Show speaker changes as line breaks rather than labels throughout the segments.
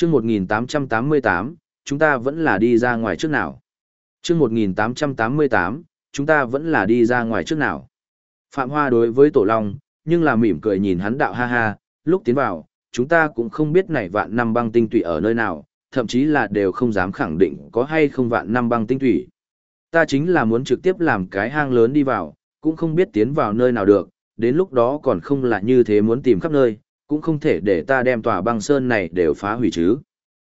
Chương 1888, chúng ta vẫn là đi ra ngoài trước nào. Chương 1888, chúng ta vẫn là đi ra ngoài trước nào. Phạm Hoa đối với Tổ Long, nhưng là mỉm cười nhìn hắn đạo ha ha, lúc tiến vào, chúng ta cũng không biết này vạn năm băng tinh tụy ở nơi nào, thậm chí là đều không dám khẳng định có hay không vạn năm băng tinh tụy. Ta chính là muốn trực tiếp làm cái hang lớn đi vào, cũng không biết tiến vào nơi nào được, đến lúc đó còn không là như thế muốn tìm khắp nơi, cũng không thể để ta đem tòa băng sơn này đều phá hủy chứ.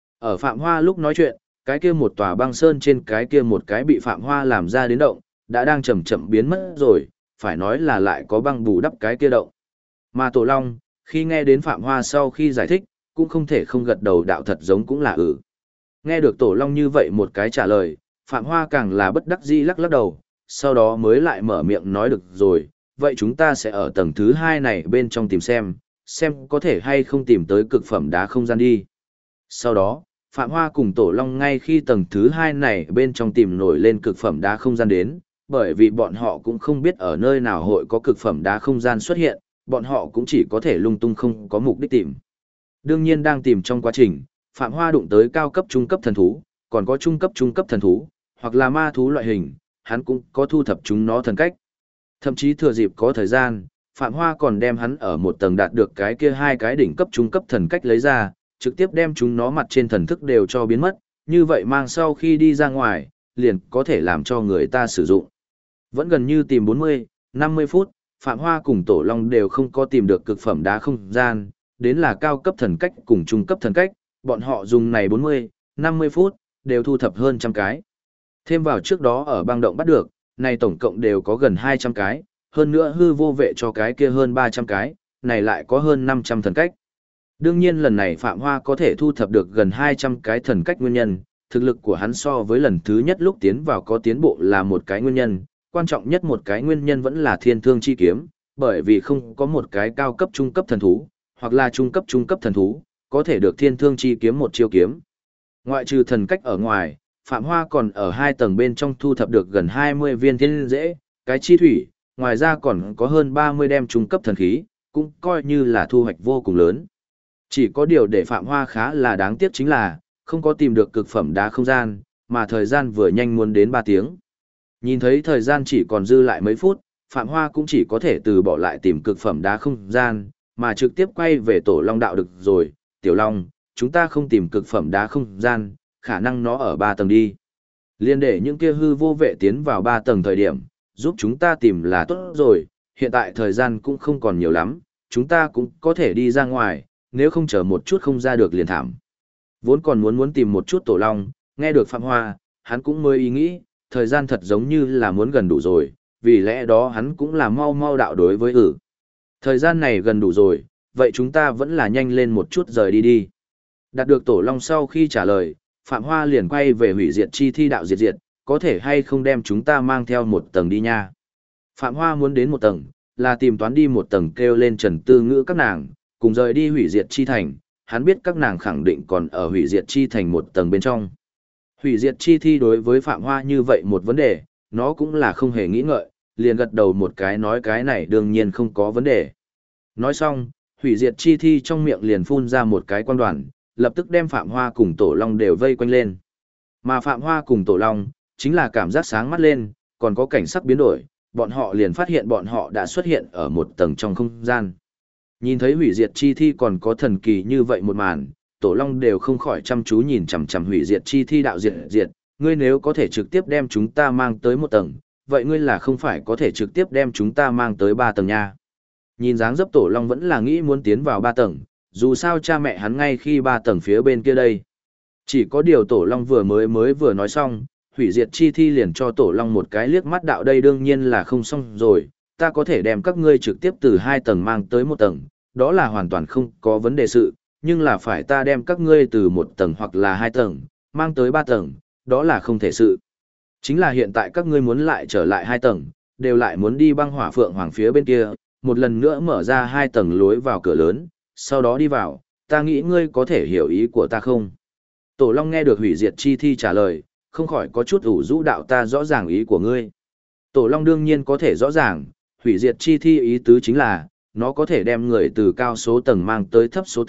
Ở Phạm Hoa lúc nói chuyện, cái kia một tòa băng sơn trên cái kia một cái bị Phạm Hoa làm ra đến động, đã đang chậm chậm biến mất rồi, phải nói là lại có băng bù đắp cái kia động. Mà Tổ Long, khi nghe đến Phạm Hoa sau khi giải thích, cũng không thể không gật đầu đạo thật giống cũng là Nghe được Tổ Long như vậy một cái trả lời, Phạm Hoa càng là bất đắc dĩ lắc lắc đầu, sau đó mới lại mở miệng nói được rồi, vậy chúng ta sẽ ở tầng thứ 2 này bên trong tìm xem có thể hay không tìm tới cực phẩm đá không gian đi. Sau đó, Phạm Hoa cùng Tổ Long ngay khi tầng thứ 2 này bên trong tìm nổi lên cực phẩm đá không gian đến, bởi vì bọn họ cũng không biết ở nơi nào hội có cực phẩm đá không gian xuất hiện, bọn họ cũng chỉ có thể lung tung không có mục đích tìm. Đương nhiên đang tìm trong quá trình, Phạm Hoa đụng tới cao cấp trung cấp thần thú, còn có trung cấp thần thú, hoặc là ma thú loại hình, hắn cũng có thu thập chúng nó thần cách. Thậm chí thừa dịp có thời gian, Phạm Hoa còn đem hắn ở một tầng đạt được cái kia hai cái đỉnh cấp trung cấp thần cách lấy ra, trực tiếp đem chúng nó mặt trên thần thức đều cho biến mất, như vậy mang sau khi đi ra ngoài, liền có thể làm cho người ta sử dụng. Vẫn gần như tìm 40, 50 phút, Phạm Hoa cùng Tổ Long đều không có tìm được cực phẩm đá không gian, đến là cao cấp thần cách cùng trung cấp thần cách, bọn họ dùng này 40, 50 phút, đều thu thập hơn trăm cái. Thêm vào trước đó ở băng động bắt được, này tổng cộng đều có gần 200 cái, hơn nữa hư vô vệ cho cái kia hơn 300 cái, này lại có hơn 500 thần cách. Đương nhiên lần này Phạm Hoa có thể thu thập được gần 200 cái thần cách nguyên nhân, thực lực của hắn so với lần thứ nhất lúc tiến vào có tiến bộ là một cái nguyên nhân, quan trọng nhất một cái nguyên nhân vẫn là thiên thương chi kiếm, bởi vì không có một cái cao cấp trung cấp thần thú, hoặc là trung cấp thần thú, có thể được thiên thương chi kiếm một chiêu kiếm. Ngoại trừ thần cách ở ngoài, Phạm Hoa còn ở 2 tầng bên trong thu thập được gần 20 viên thiên dễ, cái chi thủy, ngoài ra còn có hơn 30 đem trung cấp thần khí, cũng coi như là thu hoạch vô cùng lớn. Chỉ có điều để Phạm Hoa khá là đáng tiếc chính là, không có tìm được cực phẩm đá không gian, mà thời gian vừa nhanh muốn đến 3 tiếng. Nhìn thấy thời gian chỉ còn dư lại mấy phút, Phạm Hoa cũng chỉ có thể từ bỏ lại tìm cực phẩm đá không gian, mà trực tiếp quay về Tổ Long đạo được rồi. Tiểu Long, chúng ta không tìm cực phẩm đá không gian, khả năng nó ở 3 tầng đi. Liên để những kia hư vô vệ tiến vào 3 tầng thời điểm, giúp chúng ta tìm là tốt rồi, hiện tại thời gian cũng không còn nhiều lắm, chúng ta cũng có thể đi ra ngoài, nếu không chờ một chút không ra được liền thảm. Vốn còn muốn tìm một chút Tổ Long, nghe được Phạm Hoa, hắn cũng mới ý nghĩ, thời gian thật giống như là muốn gần đủ rồi, vì lẽ đó hắn cũng là mau đạo đối với Thời gian này gần đủ rồi, vậy chúng ta vẫn là nhanh lên một chút rời đi. Đạt được Tổ Long sau khi trả lời, Phạm Hoa liền quay về hủy diệt chi thi đạo diệt, có thể hay không đem chúng ta mang theo một tầng đi nha. Phạm Hoa muốn đến một tầng, là tìm toán đi một tầng kêu lên Trần Tư Ngữ các nàng, cùng rời đi hủy diệt chi thành, hắn biết các nàng khẳng định còn ở hủy diệt chi thành một tầng bên trong. Hủy diệt chi thi đối với Phạm Hoa như vậy một vấn đề, nó cũng là không hề nghĩ ngợi, liền gật đầu một cái nói cái này đương nhiên không có vấn đề. Nói xong, hủy diệt chi thi trong miệng liền phun ra một cái quan đoàn, lập tức đem Phạm Hoa cùng Tổ Long đều vây quanh lên. Mà Phạm Hoa cùng Tổ Long, chính là cảm giác sáng mắt lên, còn có cảnh sắc biến đổi, bọn họ liền phát hiện bọn họ đã xuất hiện ở một tầng trong không gian. Nhìn thấy hủy diệt chi thi còn có thần kỳ như vậy một màn, Tổ Long đều không khỏi chăm chú nhìn chằm chằm hủy diệt chi thi đạo diệt, ngươi nếu có thể trực tiếp đem chúng ta mang tới một tầng, vậy ngươi là không phải có thể trực tiếp đem chúng ta mang tới 3 tầng nha. Nhìn dáng dấp Tổ Long vẫn là nghĩ muốn tiến vào 3 tầng, dù sao cha mẹ hắn ngay khi 3 tầng phía bên kia đây. Chỉ có điều Tổ Long vừa nói xong, hủy diệt chi thi liền cho Tổ Long một cái liếc mắt đạo đây đương nhiên là không xong rồi, ta có thể đem các ngươi trực tiếp từ 2 tầng mang tới 1 tầng, đó là hoàn toàn không có vấn đề sự, nhưng là phải ta đem các ngươi từ 1 tầng hoặc là 2 tầng, mang tới 3 tầng, đó là không thể sự. Chính là hiện tại các ngươi muốn lại trở lại 2 tầng, đều lại muốn đi băng hỏa phượng hoàng phía bên kia, một lần nữa mở ra 2 tầng lối vào cửa lớn, sau đó đi vào, ta nghĩ ngươi có thể hiểu ý của ta không? Tổ Long nghe được hủy diệt chi thi trả lời, không khỏi có chút ủ rũ đạo ta rõ ràng ý của ngươi. Tổ Long đương nhiên có thể rõ ràng, hủy diệt chi thi ý tứ chính là, nó có thể đem người từ cao số tầng mang tới thấp số tầng,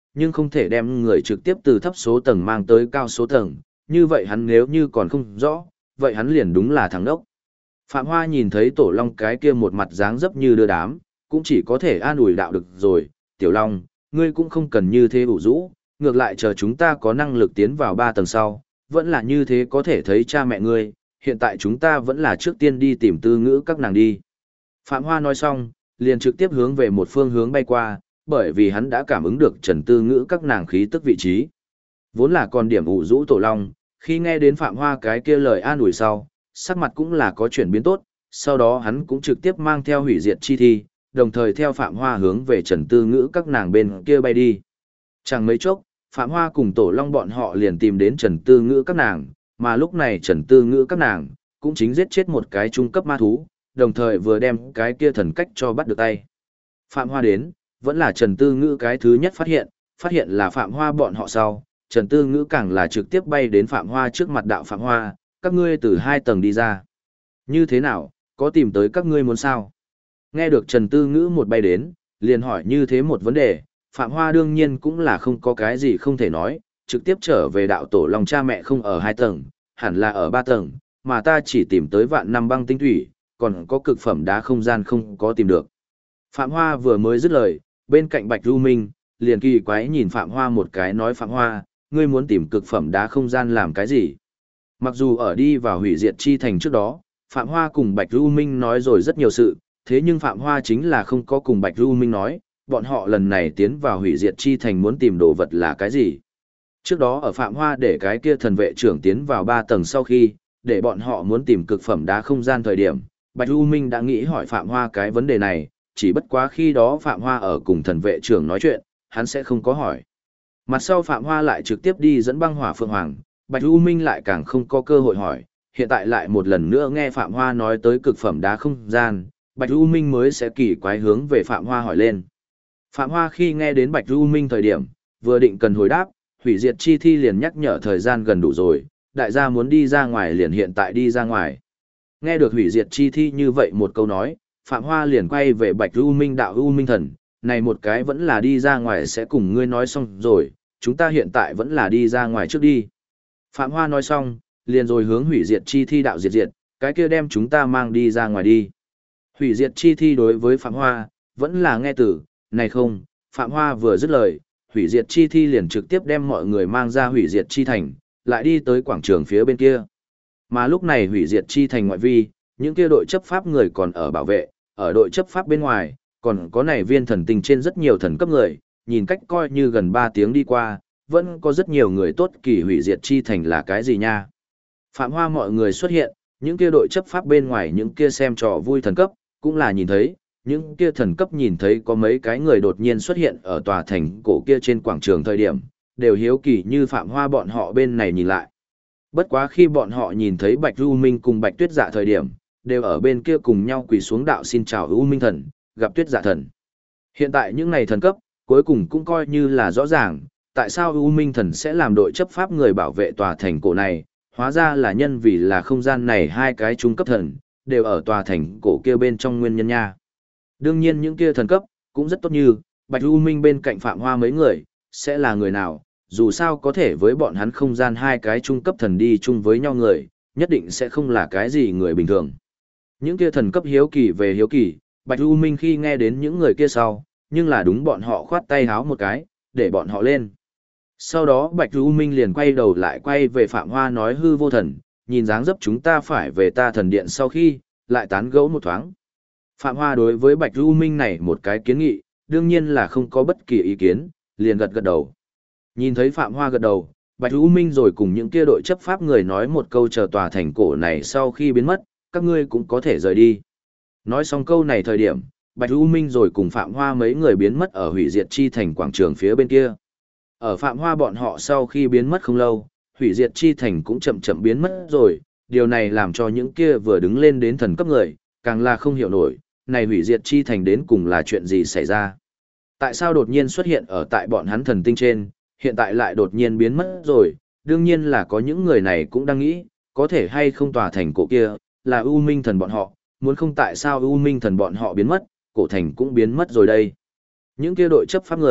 nhưng không thể đem người trực tiếp từ thấp số tầng mang tới cao số tầng, như vậy hắn nếu như còn không rõ, vậy hắn liền đúng là thằng đốc. Phạm Hoa nhìn thấy Tổ Long cái kia một mặt dáng dấp như đưa đám, cũng chỉ có thể an ủi đạo được rồi, Tiểu Long, ngươi cũng không cần như thế ủ rũ, ngược lại chờ chúng ta có năng lực tiến vào 3 tầng sau, vẫn là như thế có thể thấy cha mẹ ngươi, hiện tại chúng ta vẫn là trước tiên đi tìm Tư Ngữ các nàng đi. Phạm Hoa nói xong, liền trực tiếp hướng về một phương hướng bay qua, bởi vì hắn đã cảm ứng được Trần Tư Ngữ các nàng khí tức vị trí. Vốn là còn điểm ủ rũ Tổ Long, khi nghe đến Phạm Hoa cái kia lời an ủi sau, sắc mặt cũng là có chuyển biến tốt, sau đó hắn cũng trực tiếp mang theo hủy diệt chi thi, đồng thời theo Phạm Hoa hướng về Trần Tư Ngữ các nàng bên kia bay đi. Chẳng mấy chốc, Phạm Hoa cùng Tổ Long bọn họ liền tìm đến Trần Tư Ngữ các nàng, mà lúc này Trần Tư Ngữ các nàng cũng chính giết chết một cái trung cấp ma thú, đồng thời vừa đem cái kia thần cách cho bắt được tay. Phạm Hoa đến, vẫn là Trần Tư Ngữ cái thứ nhất phát hiện là Phạm Hoa bọn họ sau, Trần Tư Ngữ càng là trực tiếp bay đến Phạm Hoa trước mặt đạo Phạm Hoa, các ngươi từ 2 tầng đi ra. Như thế nào, có tìm tới các ngươi muốn sao? Nghe được Trần Tư Ngữ một bay đến, liền hỏi như thế một vấn đề, Phạm Hoa đương nhiên cũng là không có cái gì không thể nói, trực tiếp trở về đạo Tổ Long cha mẹ không ở 2 tầng, hẳn là ở 3 tầng, mà ta chỉ tìm tới vạn năm băng tinh thủy, còn có cực phẩm đá không gian không có tìm được. Phạm Hoa vừa mới dứt lời, bên cạnh Bạch Du Minh, liền kỳ quái nhìn Phạm Hoa một cái nói Phạm Hoa, ngươi muốn tìm cực phẩm đá không gian làm cái gì? Mặc dù ở đi vào hủy diệt chi thành trước đó, Phạm Hoa cùng Bạch Du Minh nói rồi rất nhiều sự, thế nhưng Phạm Hoa chính là không có cùng Bạch Du Minh nói, bọn họ lần này tiến vào hủy diệt chi thành muốn tìm đồ vật là cái gì. Trước đó ở Phạm Hoa để cái kia thần vệ trưởng tiến vào 3 tầng sau khi, để bọn họ muốn tìm cực phẩm đá không gian thời điểm, Bạch Du Minh đã nghĩ hỏi Phạm Hoa cái vấn đề này, chỉ bất quá khi đó Phạm Hoa ở cùng thần vệ trưởng nói chuyện, hắn sẽ không có hỏi. Mặt sau Phạm Hoa lại trực tiếp đi dẫn băng hỏa Phượng Hoàng, Bạch Du Minh lại càng không có cơ hội hỏi, hiện tại lại một lần nữa nghe Phạm Hoa nói tới cực phẩm đá không gian, Bạch Du Minh mới sẽ kỳ quái hướng về Phạm Hoa hỏi lên. Phạm Hoa khi nghe đến Bạch Du Minh thời điểm, vừa định cần hồi đáp, hủy diệt chi thi liền nhắc nhở thời gian gần đủ rồi, đại gia muốn đi ra ngoài liền hiện tại đi ra ngoài. Nghe được hủy diệt chi thi như vậy một câu nói, Phạm Hoa liền quay về Bạch Du Minh đạo U Minh Thần, này một cái vẫn là đi ra ngoài sẽ cùng ngươi nói xong rồi, chúng ta hiện tại vẫn là đi ra ngoài trước đi. Phạm Hoa nói xong, liền rồi hướng hủy diệt chi thi đạo diệt diệt, cái kia đem chúng ta mang đi ra ngoài đi. Hủy diệt chi thi đối với Phạm Hoa, vẫn là nghe từ, này không, Phạm Hoa vừa dứt lời, hủy diệt chi thi liền trực tiếp đem mọi người mang ra hủy diệt chi thành, lại đi tới quảng trường phía bên kia. Mà lúc này hủy diệt chi thành ngoại vi, những kia đội chấp pháp người còn ở bảo vệ, ở đội chấp pháp bên ngoài, còn có này viên thần tinh trên rất nhiều thần cấp người, nhìn cách coi như gần 3 tiếng đi qua, vẫn có rất nhiều người tốt kỳ hủy diệt chi thành là cái gì nha. Phạm Hoa mọi người xuất hiện, những kia đội chấp pháp bên ngoài những kia xem trò vui thần cấp, cũng là nhìn thấy, những kia thần cấp nhìn thấy có mấy cái người đột nhiên xuất hiện ở tòa thành cổ kia trên quảng trường thời điểm, đều hiếu kỳ như Phạm Hoa bọn họ bên này nhìn lại. Bất quá khi bọn họ nhìn thấy Bạch Du Minh cùng Bạch Tuyết Dạ thời điểm, đều ở bên kia cùng nhau quỳ xuống đạo xin chào U Minh Thần, gặp Tuyết Dạ Thần. Hiện tại những này thần cấp, cuối cùng cũng coi như là rõ ràng, tại sao U Minh Thần sẽ làm đội chấp pháp người bảo vệ tòa thành cổ này, hóa ra là nhân vì là không gian này 2 cái trung cấp thần, đều ở tòa thành cổ kia bên trong nguyên nhân nha. Đương nhiên những kia thần cấp, cũng rất tốt như, Bạch U Minh bên cạnh Phạm Hoa mấy người, sẽ là người nào, dù sao có thể với bọn hắn không gian 2 cái trung cấp thần đi chung với nhau người, nhất định sẽ không là cái gì người bình thường. Những kia thần cấp hiếu kỳ về hiếu kỳ, Bạch U Minh khi nghe đến những người kia sau, nhưng là đúng bọn họ khoát tay háo một cái, để bọn họ lên. Sau đó Bạch U Minh liền quay đầu lại quay về Phạm Hoa nói hư vô thần, nhìn dáng dấp chúng ta phải về ta thần điện sau khi, lại tán gẫu một thoáng. Phạm Hoa đối với Bạch U Minh này một cái kiến nghị, đương nhiên là không có bất kỳ ý kiến, liền gật gật đầu. Nhìn thấy Phạm Hoa gật đầu, Bạch U Minh rồi cùng những kia đội chấp pháp người nói một câu chờ tòa thành cổ này sau khi biến mất, các ngươi cũng có thể rời đi. Nói xong câu này thời điểm, Bạch U Minh rồi cùng Phạm Hoa mấy người biến mất ở hủy diệt chi thành quảng trường phía bên kia. Ở Phạm Hoa bọn họ sau khi biến mất không lâu, hủy diệt chi thành cũng chậm chậm biến mất rồi, điều này làm cho những kia vừa đứng lên đến thần cấp người, càng là không hiểu nổi, này hủy diệt chi thành đến cùng là chuyện gì xảy ra. Tại sao đột nhiên xuất hiện ở tại bọn hắn thần tinh trên, hiện tại lại đột nhiên biến mất rồi, đương nhiên là có những người này cũng đang nghĩ, có thể hay không tòa thành cổ kia, là U Minh thần bọn họ, muốn không tại sao U Minh thần bọn họ biến mất, cổ thành cũng biến mất rồi đây. Những kia đội chấp pháp người,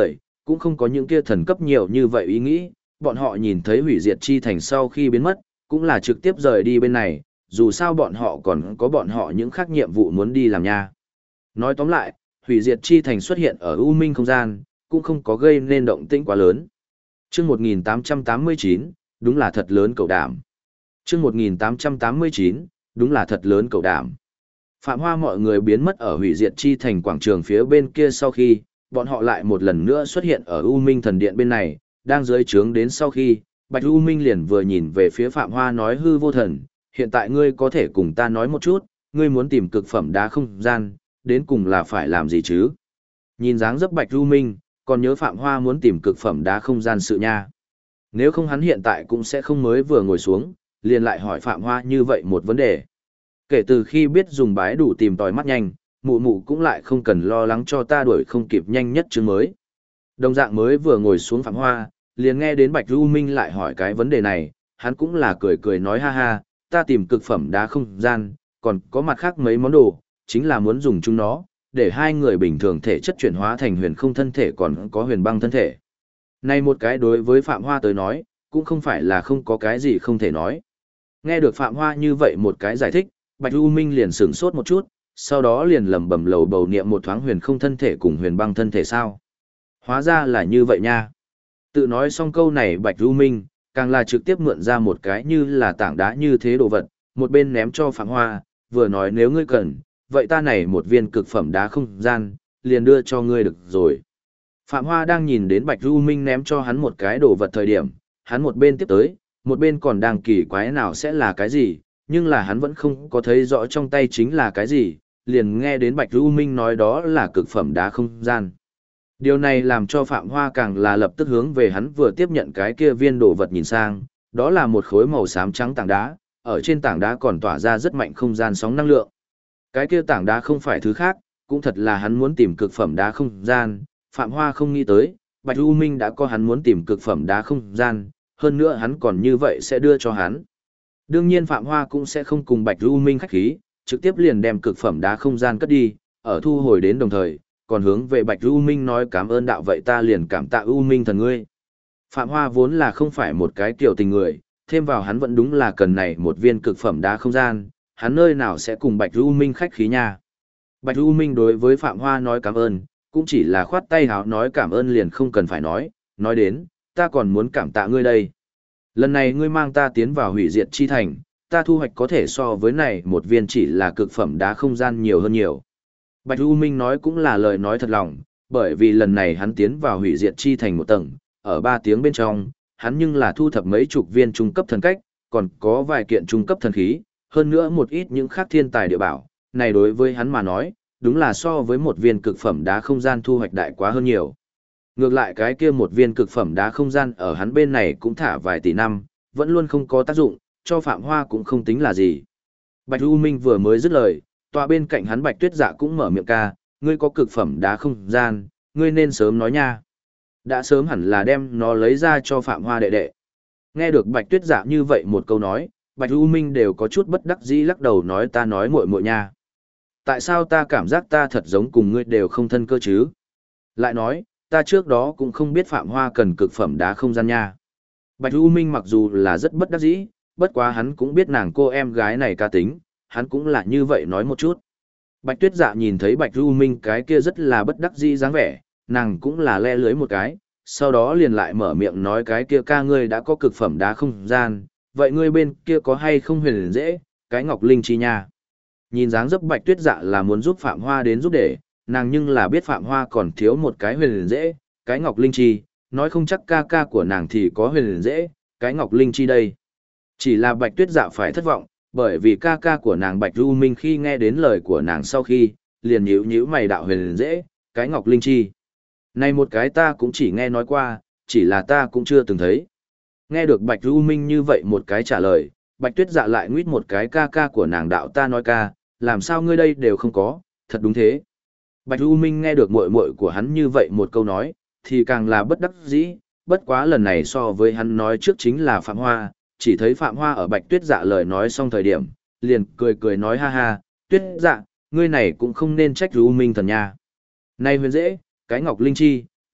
cũng không có những kia thần cấp nhiều như vậy ý nghĩ, bọn họ nhìn thấy hủy diệt chi thành sau khi biến mất, cũng là trực tiếp rời đi bên này, dù sao bọn họ còn có bọn họ những khác nhiệm vụ muốn đi làm nha. Nói tóm lại, hủy diệt chi thành xuất hiện ở U Minh không gian, cũng không có gây nên động tĩnh quá lớn. Chương 1889, đúng là thật lớn cầu đảm. Chương 1889, đúng là thật lớn cầu đảm. Phạm Hoa mọi người biến mất ở hủy diệt chi thành quảng trường phía bên kia sau khi, bọn họ lại một lần nữa xuất hiện ở U Minh thần điện bên này, đang dưới trướng đến sau khi, Bạch U Minh liền vừa nhìn về phía Phạm Hoa nói hư vô thần, hiện tại ngươi có thể cùng ta nói một chút, ngươi muốn tìm cực phẩm đá không gian, đến cùng là phải làm gì chứ? Nhìn dáng dấp Bạch U Minh, còn nhớ Phạm Hoa muốn tìm cực phẩm đá không gian sự nha. Nếu không hắn hiện tại cũng sẽ không mới vừa ngồi xuống, liền lại hỏi Phạm Hoa như vậy một vấn đề. Kể từ khi biết dùng bái đủ tìm tòi mắt nhanh, mụ mụ cũng lại không cần lo lắng cho ta đuổi không kịp nhanh nhất chương mới. Đồng dạng mới vừa ngồi xuống Phạm Hoa, liền nghe đến Bạch Du Minh lại hỏi cái vấn đề này, hắn cũng là cười cười nói ha ha, ta tìm cực phẩm đá không gian, còn có mặt khác mấy món đồ, chính là muốn dùng chúng nó, để hai người bình thường thể chất chuyển hóa thành huyền không thân thể còn có huyền băng thân thể. Này một cái đối với Phạm Hoa tới nói, cũng không phải là không có cái gì không thể nói. Nghe được Phạm Hoa như vậy một cái giải thích, Bạch Du Minh liền sửng sốt một chút, sau đó liền lẩm bẩm lầu bầu niệm một thoáng huyền không thân thể cùng huyền băng thân thể sao. Hóa ra là như vậy nha. Tự nói xong câu này Bạch Du Minh, càng là trực tiếp mượn ra một cái như là tảng đá như thế đồ vật, một bên ném cho Phạm Hoa, vừa nói nếu ngươi cần, vậy ta này một viên cực phẩm đá không gian, liền đưa cho ngươi được rồi. Phạm Hoa đang nhìn đến Bạch Du Minh ném cho hắn một cái đồ vật thời điểm, hắn một bên tiếp tới, một bên còn đang kỳ quái nào sẽ là cái gì, nhưng là hắn vẫn không có thấy rõ trong tay chính là cái gì, liền nghe đến Bạch Du Minh nói đó là cực phẩm đá không gian. Điều này làm cho Phạm Hoa càng là lập tức hướng về hắn vừa tiếp nhận cái kia viên đồ vật nhìn sang, đó là một khối màu xám trắng tảng đá, ở trên tảng đá còn tỏa ra rất mạnh không gian sóng năng lượng. Cái kia tảng đá không phải thứ khác, cũng thật là hắn muốn tìm cực phẩm đá không gian, Phạm Hoa không nghĩ tới, Bạch U Minh đã có hắn muốn tìm cực phẩm đá không gian, hơn nữa hắn còn như vậy sẽ đưa cho hắn. Đương nhiên Phạm Hoa cũng sẽ không cùng Bạch U Minh khách khí, trực tiếp liền đem cực phẩm đá không gian cất đi, ở thu hồi đến đồng thời, còn hướng về Bạch U Minh nói cảm ơn đạo vậy ta liền cảm tạ U Minh thần ngươi. Phạm Hoa vốn là không phải một cái kiểu tình người, thêm vào hắn vẫn đúng là cần này một viên cực phẩm đá không gian, hắn nơi nào sẽ cùng Bạch U Minh khách khí nha. Bạch U Minh đối với Phạm Hoa nói cảm ơn, cũng chỉ là khoát tay háo nói cảm ơn liền không cần phải nói đến, ta còn muốn cảm tạ ngươi đây. Lần này ngươi mang ta tiến vào hủy diệt chi thành, ta thu hoạch có thể so với này một viên chỉ là cực phẩm đá không gian nhiều hơn nhiều. Bạch U Minh nói cũng là lời nói thật lòng, bởi vì lần này hắn tiến vào hủy diệt chi thành một tầng, ở 3 tiếng bên trong, hắn nhưng là thu thập mấy chục viên trung cấp thần cách, còn có vài kiện trung cấp thần khí, hơn nữa một ít những khác thiên tài địa bảo, này đối với hắn mà nói, đúng là so với một viên cực phẩm đá không gian thu hoạch đại quá hơn nhiều. Ngược lại cái kia một viên cực phẩm đá không gian ở hắn bên này cũng thả vài tỷ năm, vẫn luôn không có tác dụng, cho Phạm Hoa cũng không tính là gì. Bạch U Minh vừa mới dứt lời, tòa bên cạnh hắn Bạch Tuyết Dạ cũng mở miệng ca, ngươi có cực phẩm đá không gian, ngươi nên sớm nói nha. Đã sớm hẳn là đem nó lấy ra cho Phạm Hoa đệ đệ. Nghe được Bạch Tuyết Dạ như vậy một câu nói, Bạch U Minh đều có chút bất đắc dĩ lắc đầu nói ta nói muội muội nha. Tại sao ta cảm giác ta thật giống cùng ngươi đều không thân cơ chứ? Lại nói, ta trước đó cũng không biết Phạm Hoa cần cực phẩm đá không gian nha. Bạch U Minh mặc dù là rất bất đắc dĩ, bất quá hắn cũng biết nàng cô em gái này ca tính, hắn cũng là như vậy nói một chút. Bạch Tuyết Dạ nhìn thấy Bạch U Minh cái kia rất là bất đắc dĩ dáng vẻ, nàng cũng là le lưới một cái, sau đó liền lại mở miệng nói cái kia ca ngươi đã có cực phẩm đá không gian, vậy ngươi bên kia có hay không huyền dễ, cái ngọc linh chi nha. Nhìn dáng dấp Bạch Tuyết Dạ là muốn giúp Phạm Hoa đến giúp để, nàng nhưng là biết Phạm Hoa còn thiếu một cái huyền dễ, cái ngọc linh chi, nói không chắc ca ca của nàng thì có huyền dễ, cái ngọc linh chi đây. Chỉ là Bạch Tuyết Dạ phải thất vọng, bởi vì ca ca của nàng Bạch Du Minh khi nghe đến lời của nàng sau khi, liền nhíu nhíu mày đạo huyền dễ, cái ngọc linh chi. Này một cái ta cũng chỉ nghe nói qua, chỉ là ta cũng chưa từng thấy. Nghe được Bạch Du Minh như vậy một cái trả lời, Bạch Tuyết Dạ lại nguyết một cái ca ca của nàng đạo ta nói ca, làm sao ngươi đây đều không có, thật đúng thế. Bạch Du Minh nghe được muội muội của hắn như vậy một câu nói, thì càng là bất đắc dĩ, bất quá lần này so với hắn nói trước chính là Phạm Hoa, chỉ thấy Phạm Hoa ở Bạch Tuyết Dạ lời nói xong thời điểm, liền cười cười nói ha ha, Tuyết Dạ, ngươi này cũng không nên trách Du Minh thần nha. Này huyền dễ, cái ngọc linh chi,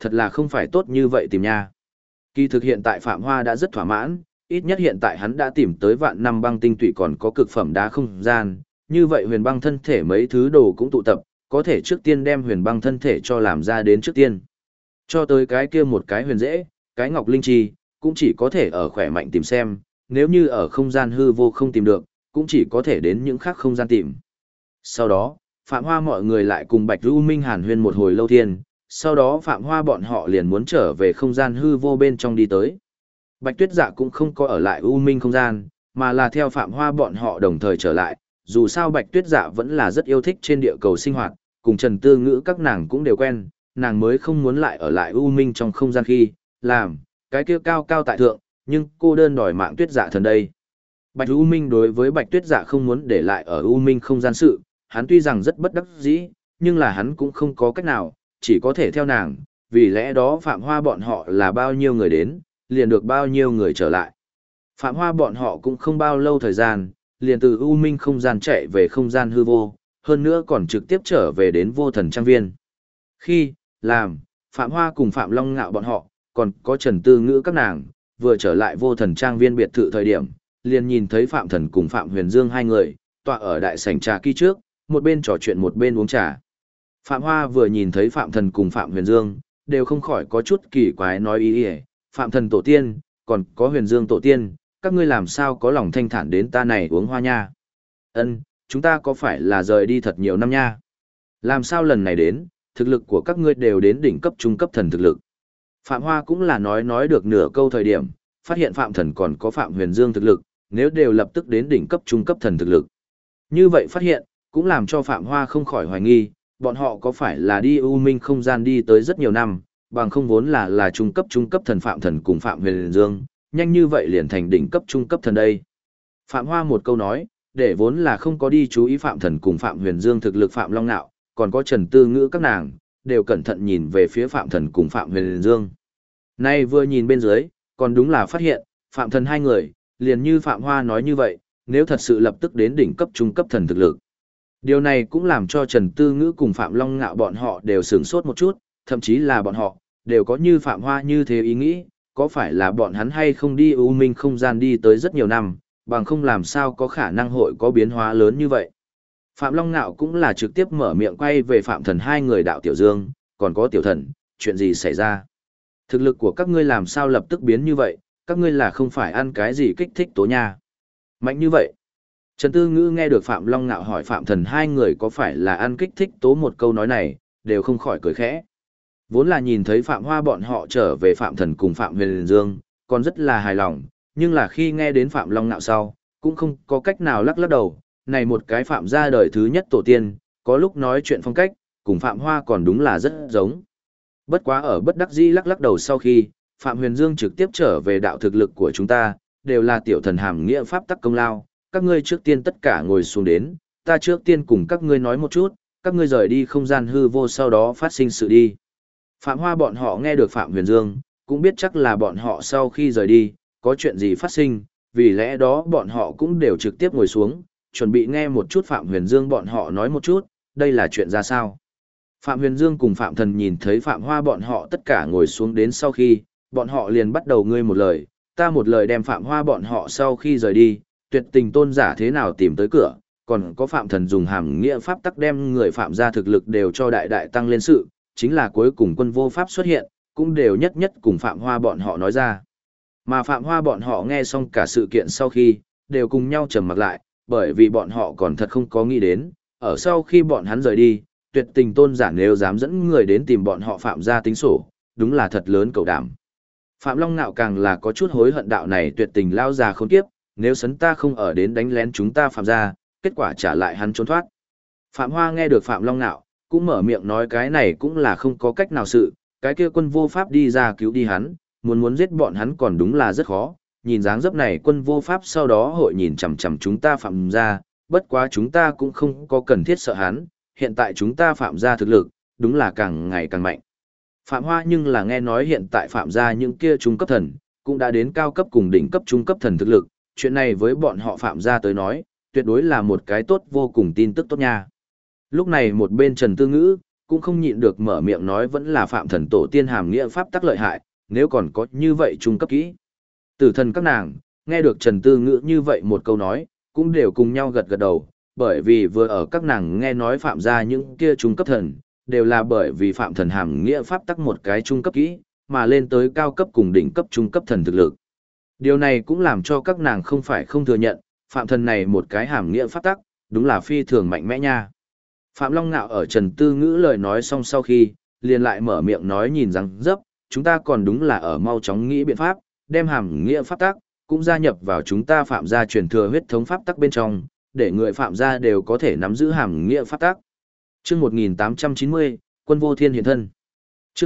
thật là không phải tốt như vậy tìm nha. Kỳ thực hiện tại Phạm Hoa đã rất thỏa mãn, ít nhất hiện tại hắn đã tìm tới vạn năm băng tinh tụy còn có cực phẩm đá không gian, như vậy huyền băng thân thể mấy thứ đồ cũng tụ tập, có thể trước tiên đem huyền băng thân thể cho làm ra đến trước tiên. Cho tới cái kia một cái huyền dễ, cái ngọc linh chi, cũng chỉ có thể ở khỏe mạnh tìm xem, nếu như ở không gian hư vô không tìm được, cũng chỉ có thể đến những khác không gian tìm. Sau đó, Phạm Hoa mọi người lại cùng Bạch Du Minh hàn huyên một hồi lâu thiên, sau đó Phạm Hoa bọn họ liền muốn trở về không gian hư vô bên trong đi tới. Bạch Tuyết Dạ cũng không có ở lại U Minh không gian, mà là theo Phạm Hoa bọn họ đồng thời trở lại, dù sao Bạch Tuyết Dạ vẫn là rất yêu thích trên địa cầu sinh hoạt, cùng Trần Tư Ngữ các nàng cũng đều quen, nàng mới không muốn lại ở lại U Minh trong không gian khi, làm, cái kia cao cao tại thượng, nhưng cô đơn đòi mạng Tuyết Dạ thần đây. Bạch U Minh đối với Bạch Tuyết Dạ không muốn để lại ở U Minh không gian sự, hắn tuy rằng rất bất đắc dĩ, nhưng là hắn cũng không có cách nào, chỉ có thể theo nàng, vì lẽ đó Phạm Hoa bọn họ là bao nhiêu người đến, liền được bao nhiêu người trở lại. Phạm Hoa bọn họ cũng không bao lâu thời gian, liền từ U Minh không gian chạy về không gian hư vô, hơn nữa còn trực tiếp trở về đến Vô Thần Trang Viên. Khi, làm, Phạm Hoa cùng Phạm Long Ngạo bọn họ, còn có Trần Tư Ngữ các nàng, vừa trở lại Vô Thần Trang Viên biệt thự thời điểm, liền nhìn thấy Phạm Thần cùng Phạm Huyền Dương hai người, tọa ở đại sảnh trà kỳ trước, một bên trò chuyện một bên uống trà. Phạm Hoa vừa nhìn thấy Phạm Thần cùng Phạm Huyền Dương, đều không khỏi có chút kỳ quái nói ý ý, Phạm Thần tổ tiên, còn có Huyền Dương tổ tiên, các ngươi làm sao có lòng thanh thản đến ta này uống hoa nha. Ân, chúng ta có phải là rời đi thật nhiều năm nha? Làm sao lần này đến, thực lực của các ngươi đều đến đỉnh cấp trung cấp thần thực lực. Phạm Hoa cũng là nói được nửa câu thời điểm, phát hiện Phạm Thần còn có Phạm Huyền Dương thực lực, nếu đều lập tức đến đỉnh cấp trung cấp thần thực lực. Như vậy phát hiện, cũng làm cho Phạm Hoa không khỏi hoài nghi, bọn họ có phải là đi U Minh không gian đi tới rất nhiều năm, bằng không vốn là trung cấp thần Phạm Thần cùng Phạm Huyền Dương, nhanh như vậy liền thành đỉnh cấp trung cấp thần đây. Phạm Hoa một câu nói, để vốn là không có đi chú ý Phạm Thần cùng Phạm Huyền Dương thực lực Phạm Long Nạo, còn có Trần Tư Ngữ các nàng, đều cẩn thận nhìn về phía Phạm Thần cùng Phạm Huyền Dương. Nay vừa nhìn bên dưới, còn đúng là phát hiện, Phạm Thần hai người, liền như Phạm Hoa nói như vậy, nếu thật sự lập tức đến đỉnh cấp trung cấp thần thực lực. Điều này cũng làm cho Trần Tư Ngữ cùng Phạm Long Ngạo bọn họ đều sửng sốt một chút, thậm chí là bọn họ, đều có như Phạm Hoa như thế ý nghĩ, có phải là bọn hắn hay không đi U Minh không gian đi tới rất nhiều năm, bằng không làm sao có khả năng hội có biến hóa lớn như vậy. Phạm Long Ngạo cũng là trực tiếp mở miệng quay về Phạm Thần hai người đạo Tiểu Dương, còn có Tiểu Thần, chuyện gì xảy ra? Thực lực của các ngươi làm sao lập tức biến như vậy, các ngươi là không phải ăn cái gì kích thích tố nha. Mạnh như vậy. Trần Tư Ngữ nghe được Phạm Long Ngạo hỏi Phạm Thần hai người có phải là ăn kích thích tố một câu nói này, đều không khỏi cười khẽ. Vốn là nhìn thấy Phạm Hoa bọn họ trở về Phạm Thần cùng Phạm Huyền Dương, còn rất là hài lòng, nhưng là khi nghe đến Phạm Long Ngạo sau, cũng không có cách nào lắc đầu, này một cái Phạm ra đời thứ nhất tổ tiên, có lúc nói chuyện phong cách, cùng Phạm Hoa còn đúng là rất giống. Bất quá ở bất đắc dĩ lắc đầu sau khi, Phạm Huyền Dương trực tiếp trở về đạo thực lực của chúng ta, đều là tiểu thần hàm nghĩa pháp tắc công lao, các ngươi trước tiên tất cả ngồi xuống đến, ta trước tiên cùng các ngươi nói một chút, các ngươi rời đi không gian hư vô sau đó phát sinh sự đi. Phạm Hoa bọn họ nghe được Phạm Huyền Dương, cũng biết chắc là bọn họ sau khi rời đi, có chuyện gì phát sinh, vì lẽ đó bọn họ cũng đều trực tiếp ngồi xuống, chuẩn bị nghe một chút Phạm Huyền Dương bọn họ nói một chút, đây là chuyện ra sao. Phạm Huyền Dương cùng Phạm Thần nhìn thấy Phạm Hoa bọn họ tất cả ngồi xuống đến sau khi, bọn họ liền bắt đầu ngươi một lời, ta một lời đem Phạm Hoa bọn họ sau khi rời đi, tuyệt tình tôn giả thế nào tìm tới cửa, còn có Phạm Thần dùng hàm nghĩa pháp tắc đem người Phạm ra thực lực đều cho đại đại tăng lên sự, chính là cuối cùng quân vô pháp xuất hiện, cũng đều nhất nhất cùng Phạm Hoa bọn họ nói ra. Mà Phạm Hoa bọn họ nghe xong cả sự kiện sau khi, đều cùng nhau trầm mặc lại, bởi vì bọn họ còn thật không có nghĩ đến, ở sau khi bọn hắn rời đi, tuyệt tình tôn giả nếu dám dẫn người đến tìm bọn họ Phạm ra tính sổ, đúng là thật lớn cầu đảm. Phạm Long Nạo càng là có chút hối hận đạo này tuyệt tình lao già khốn kiếp, nếu sấn ta không ở đến đánh lén chúng ta Phạm ra, kết quả trả lại hắn trốn thoát. Phạm Hoa nghe được Phạm Long Nạo, cũng mở miệng nói cái này cũng là không có cách nào sự, cái kia quân vô pháp đi ra cứu đi hắn, muốn giết bọn hắn còn đúng là rất khó, nhìn dáng dấp này quân vô pháp sau đó hội nhìn chằm chằm chúng ta Phạm ra, bất quá chúng ta cũng không có cần thiết sợ hắn, hiện tại chúng ta Phạm ra thực lực, đúng là càng ngày càng mạnh. Phạm Hoa nhưng là nghe nói hiện tại Phạm ra những kia trung cấp thần, cũng đã đến cao cấp cùng đỉnh cấp trung cấp thần thực lực, chuyện này với bọn họ Phạm ra tới nói, tuyệt đối là một cái tốt vô cùng tin tức tốt nha. Lúc này một bên Trần Tư Ngữ, cũng không nhịn được mở miệng nói vẫn là Phạm Thần tổ tiên hàm nghĩa pháp tắc lợi hại, nếu còn có như vậy trung cấp kỹ. Tử thần các nàng, nghe được Trần Tư Ngữ như vậy một câu nói, cũng đều cùng nhau gật gật đầu, bởi vì vừa ở các nàng nghe nói Phạm gia những kia trung cấp thần, đều là bởi vì Phạm Thần hàm nghĩa pháp tắc một cái trung cấp kỹ, mà lên tới cao cấp cùng đỉnh cấp trung cấp thần thực lực. Điều này cũng làm cho các nàng không phải không thừa nhận, Phạm Thần này một cái hàm nghĩa pháp tắc, đúng là phi thường mạnh mẽ nha. Phạm Long Ngạo ở Trần Tư Ngữ lời nói xong sau khi, liền lại mở miệng nói nhìn rằng dấp, chúng ta còn đúng là ở mau chóng nghĩ biện pháp, đem hàm nghĩa pháp tắc, cũng gia nhập vào chúng ta Phạm gia truyền thừa huyết thống pháp tắc bên trong, để người Phạm gia đều có thể nắm giữ hàm nghĩa pháp tắc. Chương 1890, Quân Vô Thiên hiện thân. Chương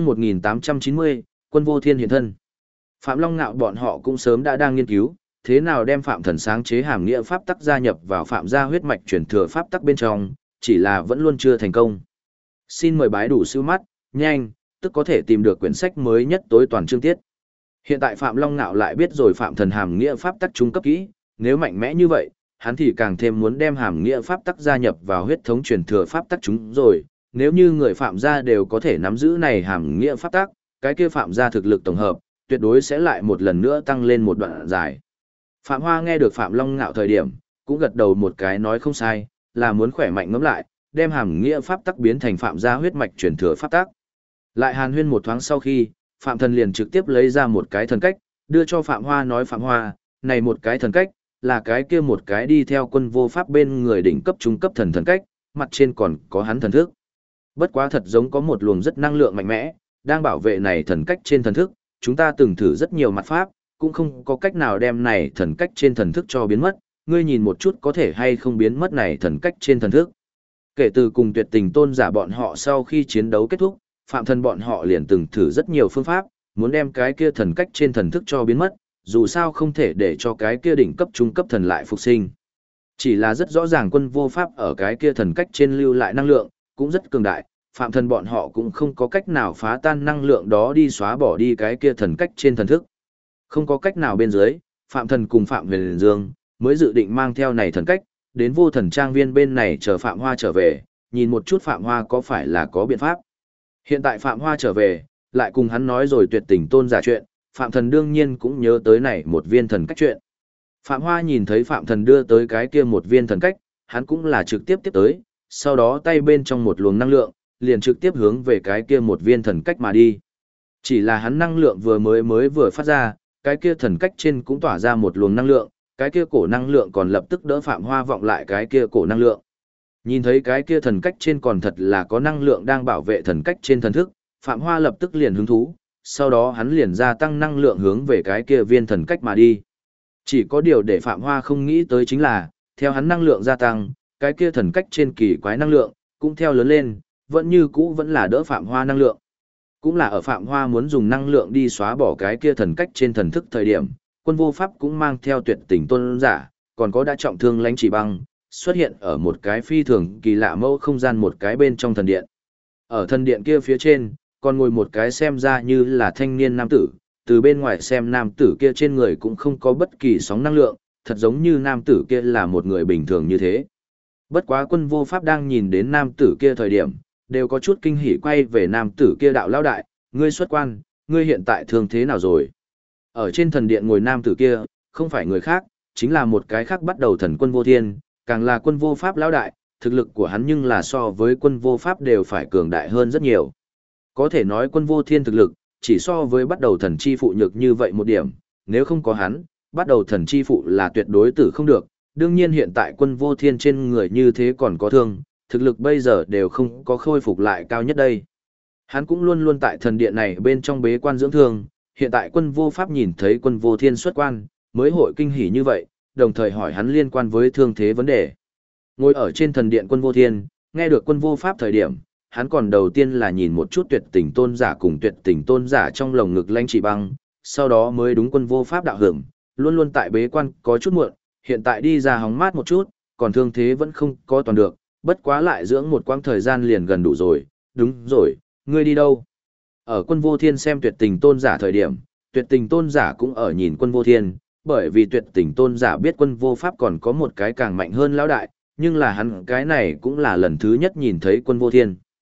1890, Quân Vô Thiên hiện thân. Phạm Long Ngạo bọn họ cũng sớm đã đang nghiên cứu, thế nào đem Phạm Thần sáng chế hàm nghĩa pháp tắc gia nhập vào Phạm gia huyết mạch truyền thừa pháp tắc bên trong, chỉ là vẫn luôn chưa thành công. Xin mời bái đủ siêu mắt, nhanh, tức có thể tìm được quyển sách mới nhất tối toàn chương tiết. Hiện tại Phạm Long Ngạo lại biết rồi Phạm Thần hàm nghĩa pháp tắc trung cấp kỹ, nếu mạnh mẽ như vậy, hắn thì càng thêm muốn đem hàm nghĩa pháp tắc gia nhập vào huyết thống truyền thừa pháp tắc chúng rồi, nếu như người Phạm gia đều có thể nắm giữ này hàm nghĩa pháp tắc, cái kia Phạm gia thực lực tổng hợp, tuyệt đối sẽ lại một lần nữa tăng lên một đoạn dài. Phạm Hoa nghe được Phạm Long Ngạo thời điểm, cũng gật đầu một cái nói không sai, là muốn khỏe mạnh ngẫm lại, đem hàm nghĩa pháp tắc biến thành Phạm gia huyết mạch truyền thừa pháp tắc. Lại hàn huyên một thoáng sau khi, Phạm Thần liền trực tiếp lấy ra một cái thần cách, đưa cho Phạm Hoa nói Phạm Hoa, này một cái thần cách, là cái kia một cái đi theo Quân Vô Pháp bên người đỉnh cấp trung cấp thần cách, mặt trên còn có hắn thần thức. Bất quá thật giống có một luồng rất năng lượng mạnh mẽ, đang bảo vệ này thần cách trên thần thức, chúng ta từng thử rất nhiều mặt pháp, cũng không có cách nào đem này thần cách trên thần thức cho biến mất, ngươi nhìn một chút có thể hay không biến mất này thần cách trên thần thức. Kể từ cùng Tuyệt Tình Tôn giả bọn họ sau khi chiến đấu kết thúc, Phạm Thần bọn họ liền từng thử rất nhiều phương pháp, muốn đem cái kia thần cách trên thần thức cho biến mất, dù sao không thể để cho cái kia đỉnh cấp trung cấp thần lại phục sinh. Chỉ là rất rõ ràng Quân Vô Pháp ở cái kia thần cách trên lưu lại năng lượng, cũng rất cường đại, Phạm Thần bọn họ cũng không có cách nào phá tan năng lượng đó đi xóa bỏ đi cái kia thần cách trên thần thức. Không có cách nào bên dưới, Phạm Thần cùng Phạm Huyền Dương mới dự định mang theo này thần cách, đến Vô Thần Trang Viên bên này chờ Phạm Hoa trở về, nhìn một chút Phạm Hoa có phải là có biện pháp. Hiện tại Phạm Hoa trở về, lại cùng hắn nói rồi Tuyệt Tình Tôn giả chuyện, Phạm Thần đương nhiên cũng nhớ tới này một viên thần cách chuyện. Phạm Hoa nhìn thấy Phạm Thần đưa tới cái kia một viên thần cách, hắn cũng là trực tiếp tiếp tới, sau đó tay bên trong một luồng năng lượng, liền trực tiếp hướng về cái kia một viên thần cách mà đi. Chỉ là hắn năng lượng vừa phát ra, cái kia thần cách trên cũng tỏa ra một luồng năng lượng, cái kia cổ năng lượng còn lập tức đỡ Phạm Hoa vọng lại cái kia cổ năng lượng. Nhìn thấy cái kia thần cách trên còn thật là có năng lượng đang bảo vệ thần cách trên thần thức, Phạm Hoa lập tức liền hứng thú, sau đó hắn liền gia tăng năng lượng hướng về cái kia viên thần cách mà đi. Chỉ có điều để Phạm Hoa không nghĩ tới chính là, theo hắn năng lượng gia tăng, cái kia thần cách trên kỳ quái năng lượng, cũng theo lớn lên, vẫn như cũ vẫn là đỡ Phạm Hoa năng lượng. Cũng là ở Phạm Hoa muốn dùng năng lượng đi xóa bỏ cái kia thần cách trên thần thức thời điểm, Quân Vô Pháp cũng mang theo Tuyệt Tình Tôn giả, còn có đã trọng thương Lãnh Chỉ Băng, xuất hiện ở một cái phi thường kỳ lạ mẫu không gian một cái bên trong thần điện. Ở thần điện kia phía trên, còn ngồi một cái xem ra như là thanh niên nam tử, từ bên ngoài xem nam tử kia trên người cũng không có bất kỳ sóng năng lượng, thật giống như nam tử kia là một người bình thường như thế. Bất quá Quân Vô Pháp đang nhìn đến nam tử kia thời điểm, đều có chút kinh hỉ quay về nam tử kia đạo lão đại, ngươi xuất quan, ngươi hiện tại thương thế nào rồi? Ở trên thần điện ngồi nam tử kia, không phải người khác, chính là một cái khác bắt đầu thần Quân Vô Thiên, càng là Quân Vô Pháp lão đại, thực lực của hắn nhưng là so với Quân Vô Pháp đều phải cường đại hơn rất nhiều. Có thể nói Quân Vô Thiên thực lực, chỉ so với bắt đầu thần chi phụ nhược như vậy một điểm, nếu không có hắn, bắt đầu thần chi phụ là tuyệt đối tử không được. Đương nhiên hiện tại Quân Vô Thiên trên người như thế còn có thương, thực lực bây giờ đều không có khôi phục lại cao nhất đây. Hắn cũng luôn luôn tại thần điện này bên trong bế quan dưỡng thương, hiện tại Quân Vô Pháp nhìn thấy Quân Vô Thiên xuất quan, mới hội kinh hỉ như vậy, đồng thời hỏi hắn liên quan với thương thế vấn đề. Ngồi ở trên thần điện Quân Vô Thiên, nghe được Quân Vô Pháp thời điểm, hắn còn đầu tiên là nhìn một chút Tuyệt Tình Tôn giả cùng Tuyệt Tình Tôn giả trong lồng ngực Lãnh Chỉ Băng, sau đó mới đúng Quân Vô Pháp đạo hưởng, luôn luôn tại bế quan có chút muộn, hiện tại đi ra hóng mát một chút, còn thương thế vẫn không có toàn được, bất quá lại dưỡng một quãng thời gian liền gần đủ rồi, đúng rồi, ngươi đi đâu? Ở Quân Vô Thiên xem Tuyệt Tình Tôn giả thời điểm, Tuyệt Tình Tôn giả cũng ở nhìn Quân Vô Thiên, bởi vì Tuyệt Tình Tôn giả biết Quân Vô Pháp còn có một cái càng mạnh hơn lão đại, nhưng là hắn cái này cũng là lần thứ nhất nhìn thấy Quân Vô Thiên.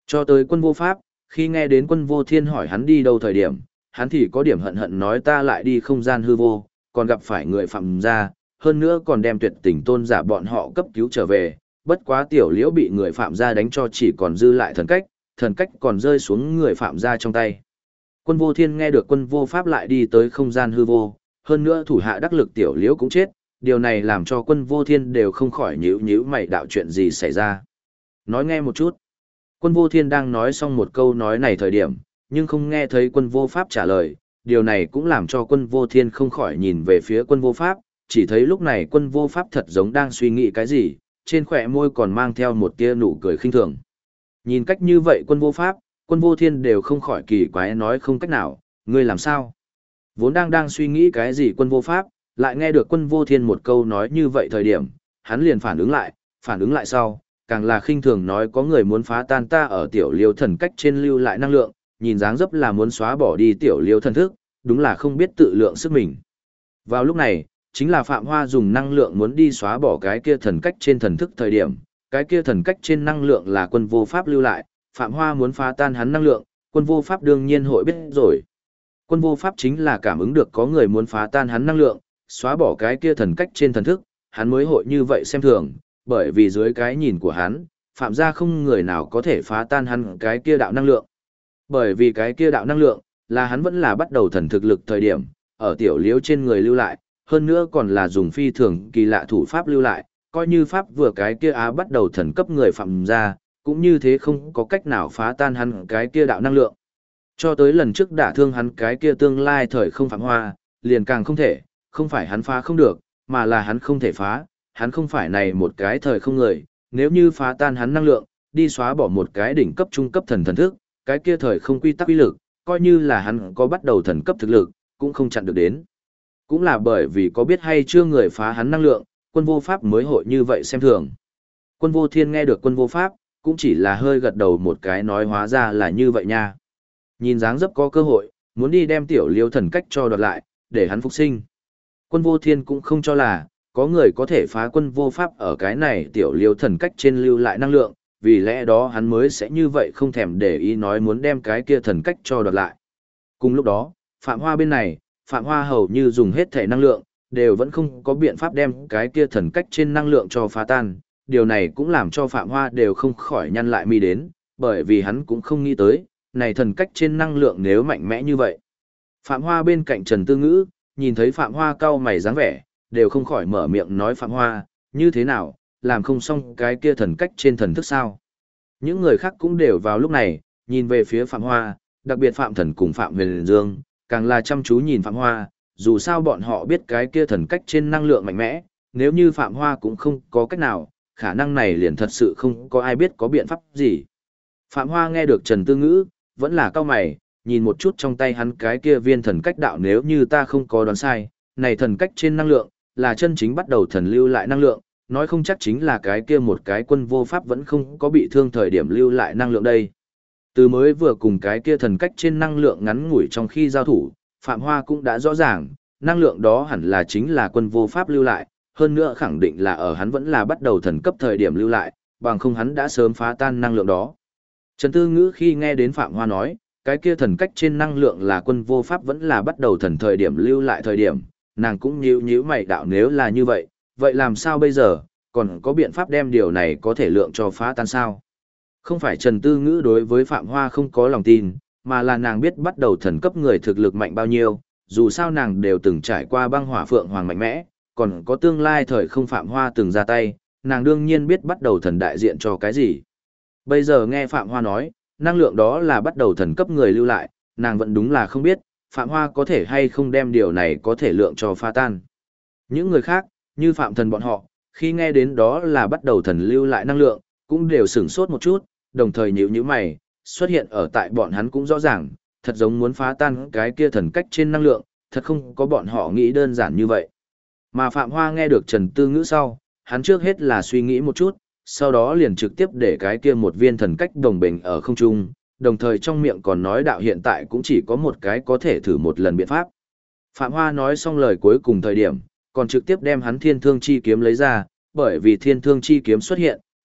Cho tới Quân Vô Pháp, khi nghe đến Quân Vô Thiên hỏi hắn đi đâu thời điểm, hắn thì có điểm hận hận nói ta lại đi không gian hư vô, còn gặp phải người phạm gia, hơn nữa còn đem tuyệt tình tôn giả bọn họ cấp cứu trở về, bất quá tiểu liễu bị người phạm gia đánh cho chỉ còn dư lại thần cách còn rơi xuống người phạm gia trong tay. Quân Vô Thiên nghe được Quân Vô Pháp lại đi tới không gian hư vô, hơn nữa thủ hạ đắc lực tiểu liễu cũng chết, điều này làm cho Quân Vô Thiên đều không khỏi nhíu mày đạo chuyện gì xảy ra. Nói nghe một chút. Quân Vô Thiên đang nói xong một câu nói này thời điểm, nhưng không nghe thấy Quân Vô Pháp trả lời, điều này cũng làm cho Quân Vô Thiên không khỏi nhìn về phía Quân Vô Pháp, chỉ thấy lúc này Quân Vô Pháp thật giống đang suy nghĩ cái gì, trên khỏe môi còn mang theo một tia nụ cười khinh thường. Nhìn cách như vậy Quân Vô Pháp, Quân Vô Thiên đều không khỏi kỳ quái nói không cách nào, ngươi làm sao? Vốn đang suy nghĩ cái gì Quân Vô Pháp, lại nghe được Quân Vô Thiên một câu nói như vậy thời điểm, hắn liền phản ứng lại sau, càng là khinh thường nói có người muốn phá tan ta ở tiểu liêu thần cách trên lưu lại năng lượng, nhìn dáng dấp là muốn xóa bỏ đi tiểu liêu thần thức, đúng là không biết tự lượng sức mình. Vào lúc này, chính là Phạm Hoa dùng năng lượng muốn đi xóa bỏ cái kia thần cách trên thần thức thời điểm, cái kia thần cách trên năng lượng là Quân Vô Pháp lưu lại, Phạm Hoa muốn phá tan hắn năng lượng, Quân Vô Pháp đương nhiên hội biết rồi. Quân Vô Pháp chính là cảm ứng được có người muốn phá tan hắn năng lượng, xóa bỏ cái kia thần cách trên thần thức, hắn mới hội như vậy xem thường, bởi vì dưới cái nhìn của hắn, Phạm gia không người nào có thể phá tan hắn cái kia đạo năng lượng. Bởi vì cái kia đạo năng lượng, là hắn vẫn là bắt đầu thần thực lực thời điểm, ở tiểu liếu trên người lưu lại, hơn nữa còn là dùng phi thường kỳ lạ thủ pháp lưu lại, coi như pháp vừa cái kia bắt đầu thần cấp người Phạm gia, cũng như thế không có cách nào phá tan hắn cái kia đạo năng lượng. Cho tới lần trước đả thương hắn cái kia tương lai thời không Phạm Hoa, liền càng không thể, không phải hắn phá không được, mà là hắn không thể phá, hắn không phải này một cái thời không người, nếu như phá tan hắn năng lượng, đi xóa bỏ một cái đỉnh cấp trung cấp thần thức, cái kia thời không quy tắc uy lực, coi như là hắn có bắt đầu thần cấp thực lực, cũng không chặn được đến. Cũng là bởi vì có biết hay chưa người phá hắn năng lượng, Quân Vô Pháp mới hội như vậy xem thường. Quân Vô Thiên nghe được Quân Vô Pháp, cũng chỉ là hơi gật đầu một cái nói hóa ra là như vậy nha. Nhìn dáng dấp có cơ hội, muốn đi đem tiểu liêu thần cách cho đoạt lại, để hắn phục sinh. Quân Vô Thiên cũng không cho là, có người có thể phá Quân Vô Pháp ở cái này tiểu liêu thần cách trên lưu lại năng lượng, vì lẽ đó hắn mới sẽ như vậy không thèm để ý nói muốn đem cái kia thần cách cho đoạt lại. Cùng lúc đó, Phạm Hoa bên này, Phạm Hoa hầu như dùng hết thể năng lượng, đều vẫn không có biện pháp đem cái kia thần cách trên năng lượng cho phá tan. Điều này cũng làm cho Phạm Hoa đều không khỏi nhăn lại mi đến, bởi vì hắn cũng không nghĩ tới, này thần cách trên năng lượng nếu mạnh mẽ như vậy. Phạm Hoa bên cạnh Trần Tư Ngữ, nhìn thấy Phạm Hoa cau mày dáng vẻ, đều không khỏi mở miệng nói Phạm Hoa, như thế nào, làm không xong cái kia thần cách trên thần thức sao. Những người khác cũng đều vào lúc này, nhìn về phía Phạm Hoa, đặc biệt Phạm Thần cùng Phạm Huyền Dương, càng là chăm chú nhìn Phạm Hoa, dù sao bọn họ biết cái kia thần cách trên năng lượng mạnh mẽ, nếu như Phạm Hoa cũng không có cách nào, khả năng này liền thật sự không có ai biết có biện pháp gì. Phạm Hoa nghe được Trần Tư Ngữ, vẫn là cau mày, nhìn một chút trong tay hắn cái kia viên thần cách đạo nếu như ta không có đoán sai, này thần cách trên năng lượng, là chân chính bắt đầu thần lưu lại năng lượng, nói không chắc chính là cái kia một cái Quân Vô Pháp vẫn không có bị thương thời điểm lưu lại năng lượng đây. Từ mới vừa cùng cái kia thần cách trên năng lượng ngắn ngủi trong khi giao thủ, Phạm Hoa cũng đã rõ ràng, năng lượng đó hẳn là chính là Quân Vô Pháp lưu lại, hơn nữa khẳng định là ở hắn vẫn là bắt đầu thần cấp thời điểm lưu lại, bằng không hắn đã sớm phá tan năng lượng đó. Trần Tư Ngữ khi nghe đến Phạm Hoa nói, cái kia thần cách trên năng lượng là Quân Vô Pháp vẫn là bắt đầu thần thời điểm lưu lại thời điểm, nàng cũng nhíu mày đạo nếu là như vậy, vậy làm sao bây giờ, còn có biện pháp đem điều này có thể lượng cho phá tan sao? Không phải Trần Tư Ngữ đối với Phạm Hoa không có lòng tin, mà là nàng biết bắt đầu thần cấp người thực lực mạnh bao nhiêu, dù sao nàng đều từng trải qua băng hỏa phượng hoàng mạnh mẽ, còn có tương lai thời không Phạm Hoa từng ra tay, nàng đương nhiên biết bắt đầu thần đại diện cho cái gì. Bây giờ nghe Phạm Hoa nói, năng lượng đó là bắt đầu thần cấp người lưu lại, nàng vẫn đúng là không biết, Phạm Hoa có thể hay không đem điều này có thể lượng cho phá tan. Những người khác, như Phạm Thần bọn họ, khi nghe đến đó là bắt đầu thần lưu lại năng lượng, cũng đều sửng sốt một chút, đồng thời nhíu mày, xuất hiện ở tại bọn hắn cũng rõ ràng, thật giống muốn phá tan cái kia thần cách trên năng lượng, thật không có bọn họ nghĩ đơn giản như vậy. Mà Phạm Hoa nghe được Trần Tư Ngữ sau, hắn trước hết là suy nghĩ một chút, sau đó liền trực tiếp để cái kia một viên thần cách đồng bình ở không trung, đồng thời trong miệng còn nói đạo hiện tại cũng chỉ có một cái có thể thử một lần biện pháp. Phạm Hoa nói xong lời cuối cùng thời điểm, còn trực tiếp đem hắn thiên thương chi kiếm lấy ra, bởi vì thiên thương chi kiếm xuất hiện,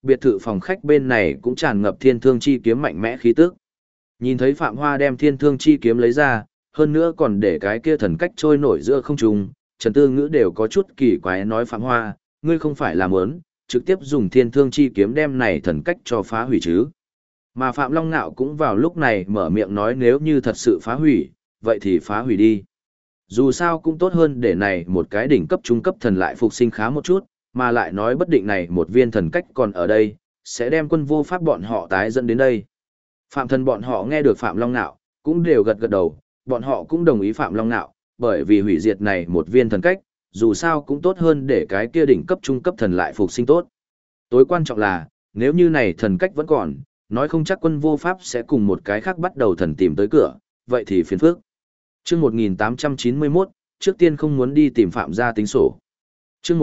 biệt thự phòng khách bên này cũng tràn ngập thiên thương chi kiếm mạnh mẽ khí tức. Nhìn thấy Phạm Hoa đem thiên thương chi kiếm lấy ra, hơn nữa còn để cái kia thần cách trôi nổi giữa không trung, Trần Tư Ngữ đều có chút kỳ quái nói Phạm Hoa, ngươi không phải làm ớn, trực tiếp dùng thiên thương chi kiếm đem này thần cách cho phá hủy chứ. Mà Phạm Long Nạo cũng vào lúc này mở miệng nói nếu như thật sự phá hủy, vậy thì phá hủy đi. Dù sao cũng tốt hơn để này một cái đỉnh cấp trung cấp thần lại phục sinh khá một chút, mà lại nói bất định này một viên thần cách còn ở đây, sẽ đem quân vô pháp bọn họ tái dẫn đến đây. Phạm thần bọn họ nghe được Phạm Long Nạo, cũng đều gật gật đầu, bọn họ cũng đồng ý Phạm Long Nạo, bởi vì hủy diệt này một viên thần cách, dù sao cũng tốt hơn để cái kia đỉnh cấp trung cấp thần lại phục sinh tốt. Tối quan trọng là, nếu như này thần cách vẫn còn, nói không chắc quân vô pháp sẽ cùng một cái khác bắt đầu thần tìm tới cửa, vậy thì phiền phức. Chương 1891, trước tiên không muốn đi tìm Phạm gia tính sổ. Chương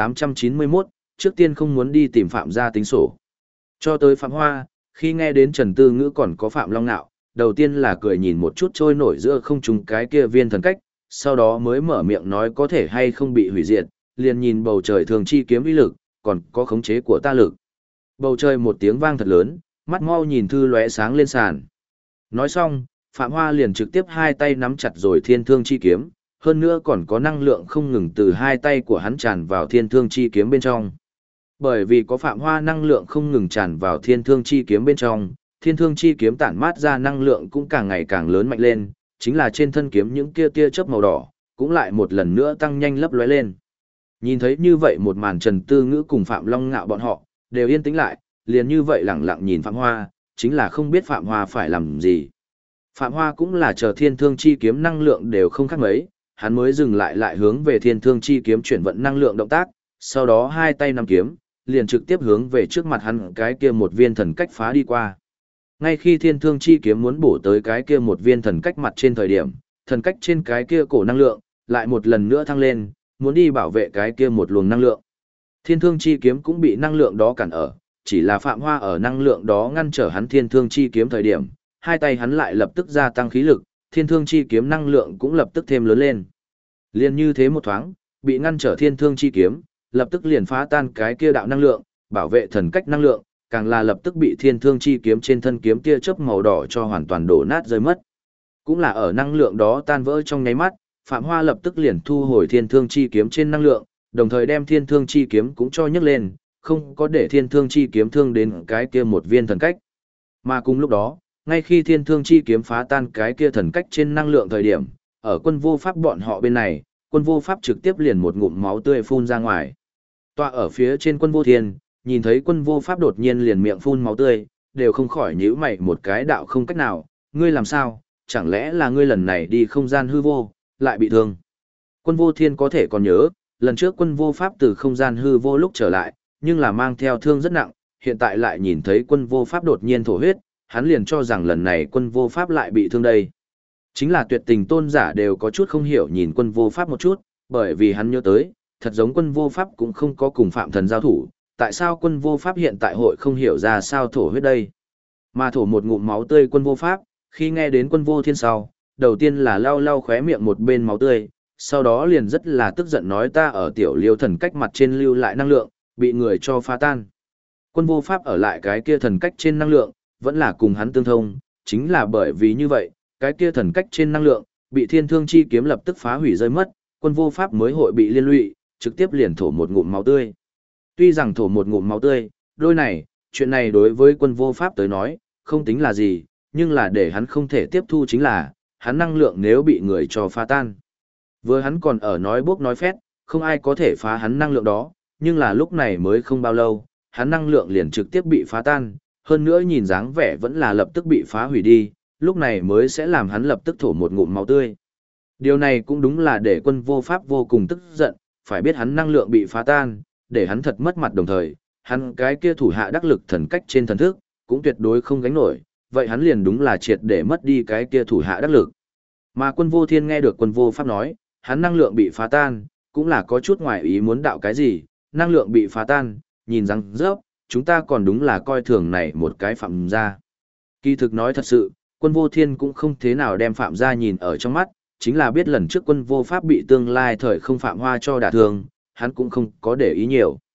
1891, trước tiên không muốn đi tìm Phạm gia tính sổ. Cho tới Phạm Hoa, khi nghe đến Trần Tư Ngữ còn có Phạm Long Nạo, đầu tiên là cười nhìn một chút trôi nổi giữa không trung cái kia viên thần cách, sau đó mới mở miệng nói có thể hay không bị hủy diệt, liền nhìn bầu trời thường chi kiếm uy lực, còn có khống chế của ta lực. Bầu trời một tiếng vang thật lớn, mắt mau nhìn thư lóe sáng lên sàn. Nói xong, Phạm Hoa liền trực tiếp hai tay nắm chặt rồi thiên thương chi kiếm, hơn nữa còn có năng lượng không ngừng từ hai tay của hắn tràn vào thiên thương chi kiếm bên trong. Bởi vì có Phạm Hoa năng lượng không ngừng tràn vào thiên thương chi kiếm bên trong, thiên thương chi kiếm tản mát ra năng lượng cũng càng ngày càng lớn mạnh lên, chính là trên thân kiếm những kia tia chớp màu đỏ, cũng lại một lần nữa tăng nhanh lấp lóe lên. Nhìn thấy như vậy một màn Trần Tư Ngữ cùng Phạm Long Ngạo bọn họ, đều yên tĩnh lại, liền như vậy lẳng lặng nhìn Phạm Hoa, chính là không biết Phạm Hoa phải làm gì. Phạm Hoa cũng là chờ thiên thương chi kiếm năng lượng đều không khác mấy, hắn mới dừng lại hướng về thiên thương chi kiếm chuyển vận năng lượng động tác, sau đó hai tay nắm kiếm, liền trực tiếp hướng về trước mặt hắn cái kia một viên thần cách phá đi qua. Ngay khi thiên thương chi kiếm muốn bổ tới cái kia một viên thần cách mặt trên thời điểm, thần cách trên cái kia cổ năng lượng, lại một lần nữa thăng lên, muốn đi bảo vệ cái kia một luồng năng lượng. Thiên thương chi kiếm cũng bị năng lượng đó cản ở, chỉ là Phạm Hoa ở năng lượng đó ngăn trở hắn thiên thương chi kiếm thời điểm, hai tay hắn lại lập tức gia tăng khí lực, thiên thương chi kiếm năng lượng cũng lập tức thêm lớn lên. Liên như thế một thoáng, bị ngăn trở thiên thương chi kiếm, lập tức liền phá tan cái kia đạo năng lượng, bảo vệ thần cách năng lượng, càng là lập tức bị thiên thương chi kiếm trên thân kiếm tia chớp màu đỏ cho hoàn toàn đổ nát rơi mất. Cũng là ở năng lượng đó tan vỡ trong nháy mắt, Phạm Hoa lập tức liền thu hồi thiên thương chi kiếm trên năng lượng, đồng thời đem thiên thương chi kiếm cũng cho nhấc lên, không có để thiên thương chi kiếm thương đến cái kia một viên thần cách. Mà cùng lúc đó, ngay khi thiên thương chi kiếm phá tan cái kia thần cách trên năng lượng thời điểm, ở quân vô pháp bọn họ bên này, quân vô pháp trực tiếp liền một ngụm máu tươi phun ra ngoài. Tọa ở phía trên quân vô thiên, nhìn thấy quân vô pháp đột nhiên liền miệng phun máu tươi, đều không khỏi nhíu mày một cái đạo không cách nào, ngươi làm sao, chẳng lẽ là ngươi lần này đi không gian hư vô, lại bị thương. Quân vô thiên có thể còn nhớ, lần trước quân vô pháp từ không gian hư vô lúc trở lại, nhưng là mang theo thương rất nặng, hiện tại lại nhìn thấy quân vô pháp đột nhiên thổ huyết, hắn liền cho rằng lần này quân vô pháp lại bị thương đây. Chính là tuyệt tình tôn giả đều có chút không hiểu nhìn quân vô pháp một chút, bởi vì hắn nhớ tới, thật giống quân vô pháp cũng không có cùng phạm thần giao thủ, tại sao quân vô pháp hiện tại hội không hiểu ra sao thổ huyết đây. Mà thổ một ngụm máu tươi quân vô pháp, khi nghe đến quân vô thiên sau, đầu tiên là lau lau khóe miệng một bên máu tươi, sau đó liền rất là tức giận nói ta ở tiểu liêu thần cách mặt trên lưu lại năng lượng, bị người cho phá tan. Quân vô pháp ở lại cái kia thần cách trên năng lượng, vẫn là cùng hắn tương thông, chính là bởi vì như vậy, cái kia thần cách trên năng lượng, bị thiên thương chi kiếm lập tức phá hủy rơi mất, quân vô pháp mới hội bị liên lụy, trực tiếp liền thổ một ngụm máu tươi. Tuy rằng thổ một ngụm máu tươi, đôi này, chuyện này đối với quân vô pháp tới nói, không tính là gì, nhưng là để hắn không thể tiếp thu chính là, hắn năng lượng nếu bị người cho phá tan. Vừa hắn còn ở nói bốc nói phét, không ai có thể phá hắn năng lượng đó, nhưng là lúc này mới không bao lâu, hắn năng lượng liền trực tiếp bị phá tan, hơn nữa nhìn dáng vẻ vẫn là lập tức bị phá hủy đi, lúc này mới sẽ làm hắn lập tức thổ một ngụm máu tươi. Điều này cũng đúng là để quân vô pháp vô cùng tức giận, phải biết hắn năng lượng bị phá tan, để hắn thật mất mặt đồng thời, hắn cái kia thủ hạ đắc lực thần cách trên thần thức, cũng tuyệt đối không gánh nổi, vậy hắn liền đúng là triệt để mất đi cái kia thủ hạ đắc lực. Mà quân vô thiên nghe được quân vô pháp nói, hắn năng lượng bị phá tan, cũng là có chút ngoài ý muốn đạo cái gì, năng lượng bị phá tan, nhìn rằng rớp, chúng ta còn đúng là coi thường này một cái phạm gia. Kỳ thực nói thật sự, quân vô thiên cũng không thế nào đem phạm gia nhìn ở trong mắt, chính là biết lần trước quân vô pháp bị tương lai thời không phạm hoa cho đả thương, hắn cũng không có để ý nhiều.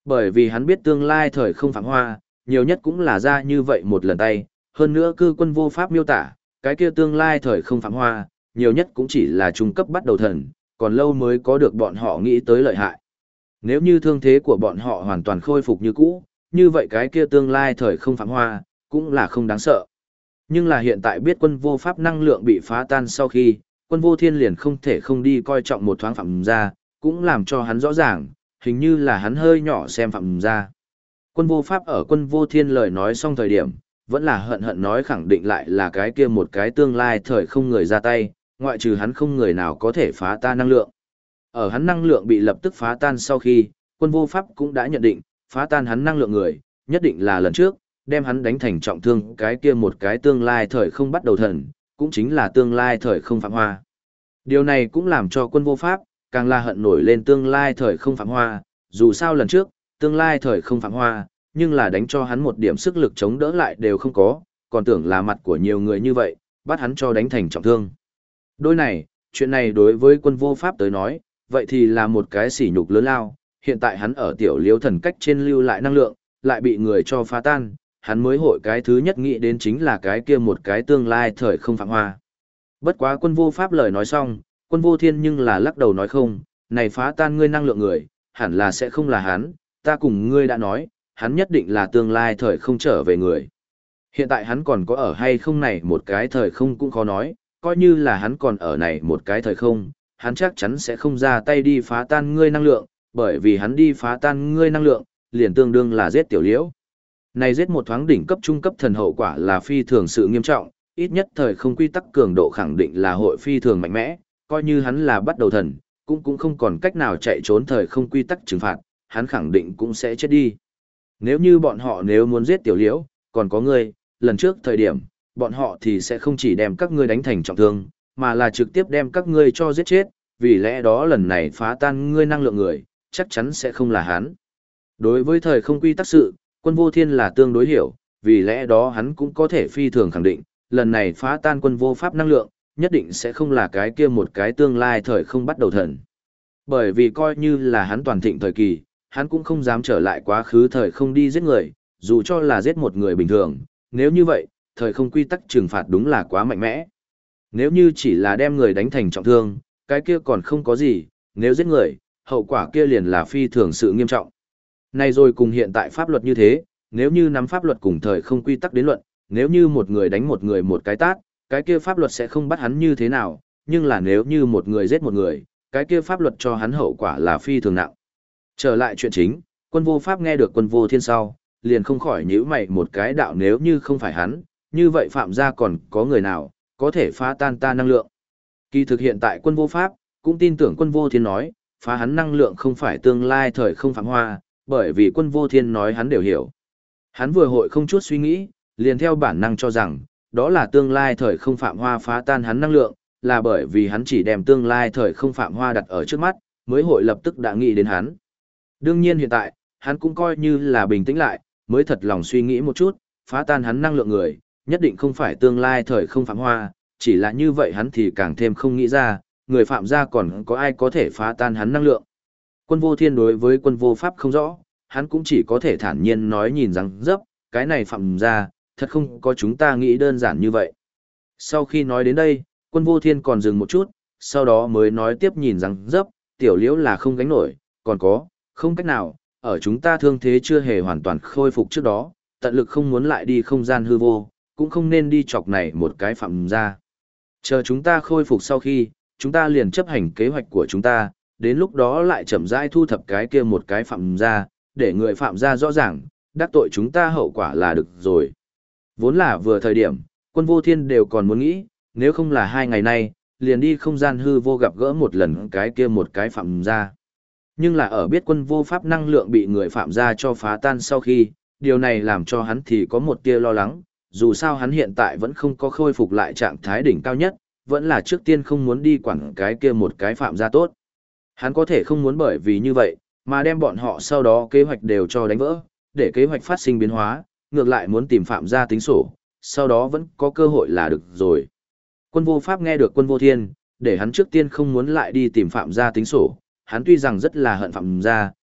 Bởi vì hắn biết tương lai thời không Phạm Hoa, nhiều nhất cũng là ra như vậy một lần tay, hơn nữa cư quân vô pháp miêu tả, cái kia tương lai thời không Phạm Hoa, nhiều nhất cũng chỉ là trung cấp bắt đầu thần, còn lâu mới có được bọn họ nghĩ tới lợi hại. Nếu như thương thế của bọn họ hoàn toàn khôi phục như cũ, như vậy cái kia tương lai thời không Phạm Hoa, cũng là không đáng sợ. Nhưng là hiện tại biết quân vô pháp năng lượng bị phá tan sau khi, quân vô thiên liền không thể không đi coi trọng một thoáng Phạm gia, cũng làm cho hắn rõ ràng, hình như là hắn hơi nhỏ xem Phạm gia. Quân vô pháp ở quân vô thiên lời nói xong thời điểm, vẫn là hận hận nói khẳng định lại là cái kia một cái tương lai thời không người ra tay, ngoại trừ hắn không người nào có thể phá tan năng lượng. Ở hắn năng lượng bị lập tức phá tan sau khi, quân vô pháp cũng đã nhận định, phá tan hắn năng lượng người, nhất định là lần trước, đem hắn đánh thành trọng thương cái kia một cái tương lai thời không bắt đầu thần, cũng chính là tương lai thời không Phạm Hoa. Điều này cũng làm cho quân vô pháp, càng là hận nổi lên tương lai thời không Phạm Hoa, dù sao lần trước, tương lai thời không Phạm Hoa, nhưng là đánh cho hắn một điểm sức lực chống đỡ lại đều không có, còn tưởng là mặt của nhiều người như vậy, bắt hắn cho đánh thành trọng thương. Đôi này, chuyện này đối với quân vô pháp tới nói, vậy thì là một cái sỉ nhục lớn lao, hiện tại hắn ở tiểu liếu thần cách trên lưu lại năng lượng, lại bị người cho phá tan, hắn mới hội cái thứ nhất nghĩ đến chính là cái kia một cái tương lai thời không Phạm Hoa. Bất quá quân vô pháp lời nói xong, quân vô thiên nhưng là lắc đầu nói không, này phá tan ngươi năng lượng người, hẳn là sẽ không là hắn, ta cùng ngươi đã nói, hắn nhất định là tương lai thời không trở về người. Hiện tại hắn còn có ở hay không này một cái thời không cũng khó nói, coi như là hắn còn ở này một cái thời không, hắn chắc chắn sẽ không ra tay đi phá tan ngươi năng lượng, bởi vì hắn đi phá tan ngươi năng lượng, liền tương đương là giết tiểu liễu. Này giết một thoáng đỉnh cấp trung cấp thần hậu quả là phi thường sự nghiêm trọng, ít nhất thời không quy tắc cường độ khẳng định là hội phi thường mạnh mẽ, coi như hắn là bắt đầu thần, cũng không còn cách nào chạy trốn thời không quy tắc trừng phạt, hắn khẳng định cũng sẽ chết đi. Nếu như bọn họ nếu muốn giết tiểu liễu, còn có ngươi, lần trước thời điểm, bọn họ thì sẽ không chỉ đem các ngươi đánh thành trọng thương, mà là trực tiếp đem các ngươi cho giết chết, vì lẽ đó lần này phá tan ngươi năng lượng người, chắc chắn sẽ không là hắn. Đối với thời không quy tắc sự, quân vô thiên là tương đối hiểu, vì lẽ đó hắn cũng có thể phi thường khẳng định, lần này phá tan quân vô pháp năng lượng, nhất định sẽ không là cái kia một cái tương lai thời không bắt đầu thần. Bởi vì coi như là hắn toàn thịnh thời kỳ, hắn cũng không dám trở lại quá khứ thời không đi giết người, dù cho là giết một người bình thường, nếu như vậy, thời không quy tắc trừng phạt đúng là quá mạnh mẽ. Nếu như chỉ là đem người đánh thành trọng thương, cái kia còn không có gì, nếu giết người, hậu quả kia liền là phi thường sự nghiêm trọng. Này rồi cùng hiện tại pháp luật như thế, nếu như nắm pháp luật cùng thời không quy tắc đến luận, nếu như một người đánh một người một cái tát, cái kia pháp luật sẽ không bắt hắn như thế nào, nhưng là nếu như một người giết một người, cái kia pháp luật cho hắn hậu quả là phi thường nặng. Trở lại chuyện chính, quân vô pháp nghe được quân vô thiên sau, liền không khỏi nhíu mày một cái đạo nếu như không phải hắn, như vậy phạm gia còn có người nào, có thể phá tan ta năng lượng. Kỳ thực hiện tại quân vô pháp, cũng tin tưởng quân vô thiên nói, phá hắn năng lượng không phải tương lai thời không Phạm Hoa, bởi vì quân vô thiên nói hắn đều hiểu. Hắn vừa hội không chút suy nghĩ, liền theo bản năng cho rằng, đó là tương lai thời không Phạm Hoa phá tan hắn năng lượng, là bởi vì hắn chỉ đem tương lai thời không Phạm Hoa đặt ở trước mắt, mới hội lập tức đã nghĩ đến hắn. Đương nhiên hiện tại, hắn cũng coi như là bình tĩnh lại, mới thật lòng suy nghĩ một chút, phá tan hắn năng lượng người, nhất định không phải tương lai thời không Phạm Hoa, chỉ là như vậy hắn thì càng thêm không nghĩ ra, người phạm gia còn có ai có thể phá tan hắn năng lượng. Quân vô thiên đối với quân vô pháp không rõ, hắn cũng chỉ có thể thản nhiên nói nhìn rằng dấp, cái này phạm gia, thật không có chúng ta nghĩ đơn giản như vậy. Sau khi nói đến đây, quân vô thiên còn dừng một chút, sau đó mới nói tiếp nhìn rằng dấp, tiểu liễu là không gánh nổi, còn có, không cách nào, ở chúng ta thương thế chưa hề hoàn toàn khôi phục trước đó, tận lực không muốn lại đi không gian hư vô, cũng không nên đi chọc này một cái phạm gia. Chờ chúng ta khôi phục sau khi, chúng ta liền chấp hành kế hoạch của chúng ta, đến lúc đó lại chậm rãi thu thập cái kia một cái phạm gia, để người phạm gia rõ ràng, đắc tội chúng ta hậu quả là được rồi. Vốn là vừa thời điểm, quân vô thiên đều còn muốn nghĩ, nếu không là 2 ngày nay, liền đi không gian hư vô gặp gỡ một lần cái kia một cái phạm gia. Nhưng là ở biết quân vô pháp năng lượng bị người phạm gia cho phá tan sau khi, điều này làm cho hắn thì có một tia lo lắng, dù sao hắn hiện tại vẫn không có khôi phục lại trạng thái đỉnh cao nhất, vẫn là trước tiên không muốn đi quản cái kia một cái phạm gia tốt. Hắn có thể không muốn bởi vì như vậy, mà đem bọn họ sau đó kế hoạch đều cho đánh vỡ, để kế hoạch phát sinh biến hóa, ngược lại muốn tìm phạm gia tính sổ, sau đó vẫn có cơ hội là được rồi. Quân vô pháp nghe được quân vô thiên, để hắn trước tiên không muốn lại đi tìm phạm gia tính sổ, hắn tuy rằng rất là hận phạm gia,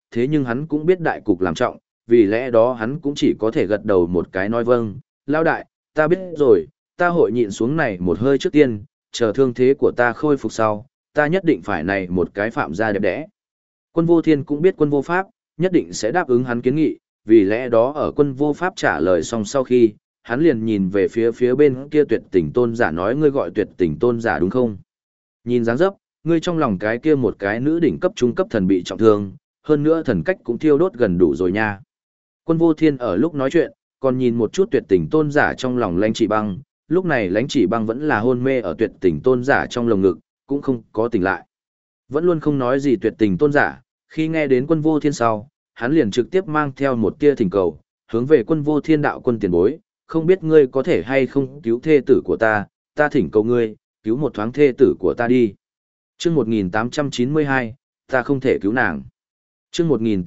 thế nhưng hắn cũng biết đại cục làm trọng, vì lẽ đó hắn cũng chỉ có thể gật đầu một cái nói vâng, lão đại, ta biết rồi, ta hội nhịn xuống này một hơi trước tiên, chờ thương thế của ta khôi phục sau, ta nhất định phải này một cái phạm gia đẹp đẽ. Quân vô thiên cũng biết quân vô pháp, nhất định sẽ đáp ứng hắn kiến nghị, vì lẽ đó ở quân vô pháp trả lời xong sau khi, hắn liền nhìn về phía bên kia tuyệt tình tôn giả nói ngươi gọi tuyệt tình tôn giả đúng không? Nhìn dáng dấp, ngươi trong lòng cái kia một cái nữ đỉnh cấp trung cấp thần bị trọng thương, hơn nữa thần cách cũng thiêu đốt gần đủ rồi nha. Quân vô thiên ở lúc nói chuyện, còn nhìn một chút tuyệt tình tôn giả trong lòng lãnh chỉ băng, lúc này lãnh chỉ băng vẫn là hôn mê ở tuyệt tình tôn giả trong lồng ngực, cũng không có tỉnh lại. Vẫn luôn không nói gì tuyệt tình tôn giả, khi nghe đến quân vô thiên sau, hắn liền trực tiếp mang theo một tia thỉnh cầu, hướng về quân vô thiên đạo quân tiền bối, không biết ngươi có thể hay không cứu thê tử của ta thỉnh cầu ngươi, cứu một thoáng thê tử của ta đi. Chương 1892, ta không thể cứu nàng. Chương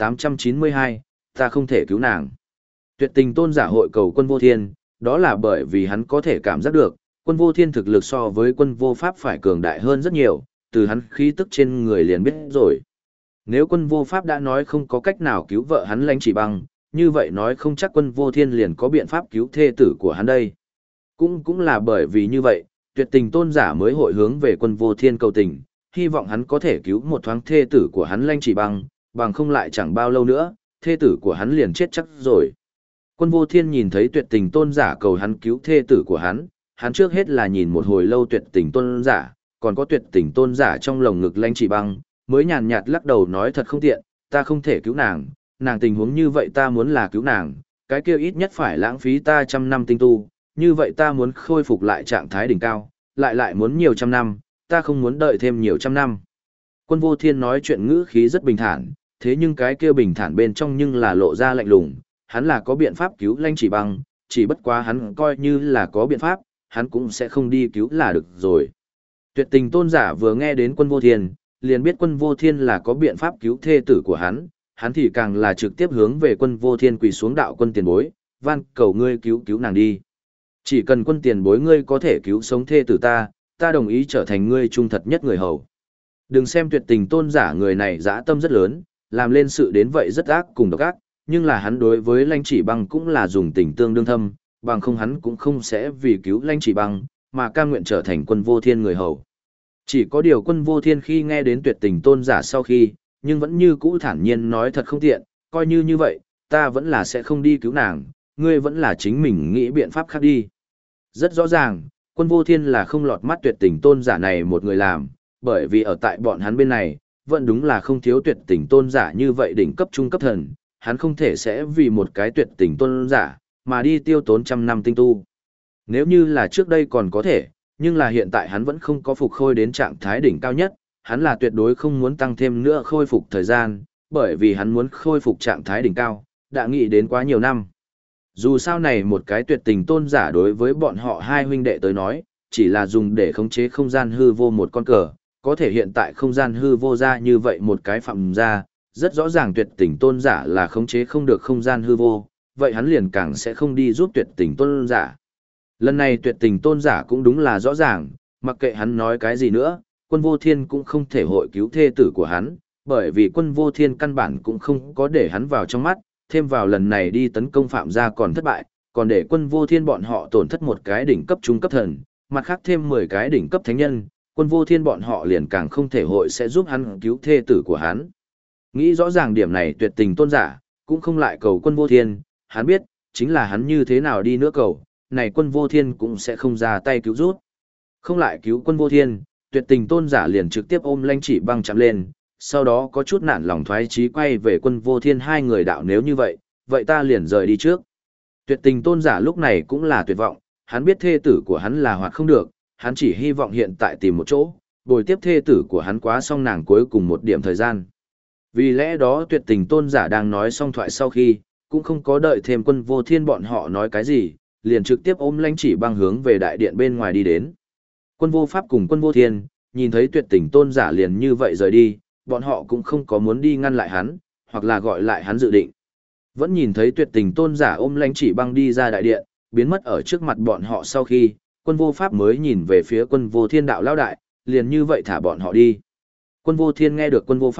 1892, ta không thể cứu nàng. Tuyệt tình tôn giả hội cầu quân vô thiên, đó là bởi vì hắn có thể cảm giác được, quân vô thiên thực lực so với quân vô pháp phải cường đại hơn rất nhiều, từ hắn khí tức trên người liền biết rồi. Nếu quân vô pháp đã nói không có cách nào cứu vợ hắn lãnh chỉ băng, như vậy nói không chắc quân vô thiên liền có biện pháp cứu thê tử của hắn đây. Cũng là bởi vì như vậy, tuyệt tình tôn giả mới hội hướng về quân vô thiên cầu tình, hy vọng hắn có thể cứu một thoáng thê tử của hắn lãnh chỉ băng, bằng không lại chẳng bao lâu nữa, thê tử của hắn liền chết chắc rồi. Quân vô thiên nhìn thấy tuyệt tình tôn giả cầu hắn cứu thê tử của hắn trước hết là nhìn một hồi lâu tuyệt tình tôn giả, còn có tuyệt tình tôn giả trong lồng ngực lãnh chỉ băng, mới nhàn nhạt lắc đầu nói thật không tiện, ta không thể cứu nàng tình huống như vậy ta muốn là cứu nàng, cái kia ít nhất phải lãng phí ta 100 năm tinh tu, như vậy ta muốn khôi phục lại trạng thái đỉnh cao, lại muốn nhiều trăm năm, ta không muốn đợi thêm nhiều trăm năm. Quân vô thiên nói chuyện ngữ khí rất bình thản, thế nhưng cái kia bình thản bên trong nhưng là lộ ra lạnh lùng, hắn là có biện pháp cứu lãnh chỉ băng, chỉ bất quá hắn coi như là có biện pháp, hắn cũng sẽ không đi cứu là được rồi. Tuyệt tình tôn giả vừa nghe đến quân vô thiên, liền biết quân vô thiên là có biện pháp cứu thê tử của hắn thì càng là trực tiếp hướng về quân vô thiên quỳ xuống đạo quân tiền bối, van cầu ngươi cứu nàng đi. Chỉ cần quân tiền bối ngươi có thể cứu sống thê tử ta đồng ý trở thành ngươi trung thật nhất người hầu. Đừng xem tuyệt tình tôn giả người này dã tâm rất lớn, làm lên sự đến vậy rất ác cùng độc ác, nhưng là hắn đối với lãnh chỉ băng cũng là dùng tình tương đương thâm, bằng không hắn cũng không sẽ vì cứu lãnh chỉ băng, mà cam nguyện trở thành quân vô thiên người hầu. Chỉ có điều quân vô thiên khi nghe đến tuyệt tình tôn giả sau khi, nhưng vẫn như cũ thản nhiên nói thật không tiện, coi như vậy, ta vẫn là sẽ không đi cứu nàng, ngươi vẫn là chính mình nghĩ biện pháp khác đi. Rất rõ ràng, quân vô thiên là không lọt mắt tuyệt tình tôn giả này một người làm, bởi vì ở tại bọn hắn bên này, vẫn đúng là không thiếu tuyệt tình tôn giả như vậy đỉnh cấp trung cấp thần, hắn không thể sẽ vì một cái tuyệt tình tôn giả, mà đi tiêu tốn 100 năm tinh tu. Nếu như là trước đây còn có thể, nhưng là hiện tại hắn vẫn không có phục khôi đến trạng thái đỉnh cao nhất, hắn là tuyệt đối không muốn tăng thêm nữa khôi phục thời gian, bởi vì hắn muốn khôi phục trạng thái đỉnh cao, đã nghĩ đến quá nhiều năm. Dù sao này một cái tuyệt tình tôn giả đối với bọn họ hai huynh đệ tới nói, chỉ là dùng để khống chế không gian hư vô một con cờ, có thể hiện tại không gian hư vô ra như vậy một cái phạm ra, rất rõ ràng tuyệt tình tôn giả là khống chế không được không gian hư vô, vậy hắn liền càng sẽ không đi giúp tuyệt tình tôn giả. Lần này tuyệt tình tôn giả cũng đúng là rõ ràng, mặc kệ hắn nói cái gì nữa, quân vô thiên cũng không thể hội cứu thê tử của hắn, bởi vì quân vô thiên căn bản cũng không có để hắn vào trong mắt, thêm vào lần này đi tấn công phạm gia còn thất bại, còn để quân vô thiên bọn họ tổn thất một cái đỉnh cấp trung cấp thần, mặt khác thêm 10 cái đỉnh cấp thánh nhân, quân vô thiên bọn họ liền càng không thể hội sẽ giúp hắn cứu thê tử của hắn. Nghĩ rõ ràng điểm này tuyệt tình tôn giả, cũng không lại cầu quân vô thiên, hắn biết, chính là hắn như thế nào đi nữa cầu, này quân vô thiên cũng sẽ không ra tay cứu rút. Không lại cứu quân vô thiên, tuyệt tình tôn giả liền trực tiếp ôm lãnh chỉ băng chạm lên, sau đó có chút nản lòng thoái chí quay về quân vô thiên hai người đạo nếu như vậy, vậy ta liền rời đi trước. Tuyệt tình tôn giả lúc này cũng là tuyệt vọng, hắn biết thê tử của hắn là hoạt không được, hắn chỉ hy vọng hiện tại tìm một chỗ, bồi tiếp thê tử của hắn quá xong nàng cuối cùng một điểm thời gian. Vì lẽ đó tuyệt tình tôn giả đang nói xong thoại sau khi, cũng không có đợi thêm quân vô thiên bọn họ nói cái gì, liền trực tiếp ôm lãnh chỉ băng hướng về đại điện bên ngoài đi đến. Quân vô pháp cùng quân vô thiên, nhìn thấy tuyệt tình tôn giả liền như vậy rời đi, bọn họ cũng không có muốn đi ngăn lại hắn, hoặc là gọi lại hắn dự định. Vẫn nhìn thấy tuyệt tình tôn giả ôm lãnh chỉ băng đi ra đại điện, biến mất ở trước mặt bọn họ sau khi, quân vô pháp mới nhìn về phía quân vô thiên đạo lao đại, liền như vậy thả bọn họ đi. Quân vô thiên nghe được quân vô pháp,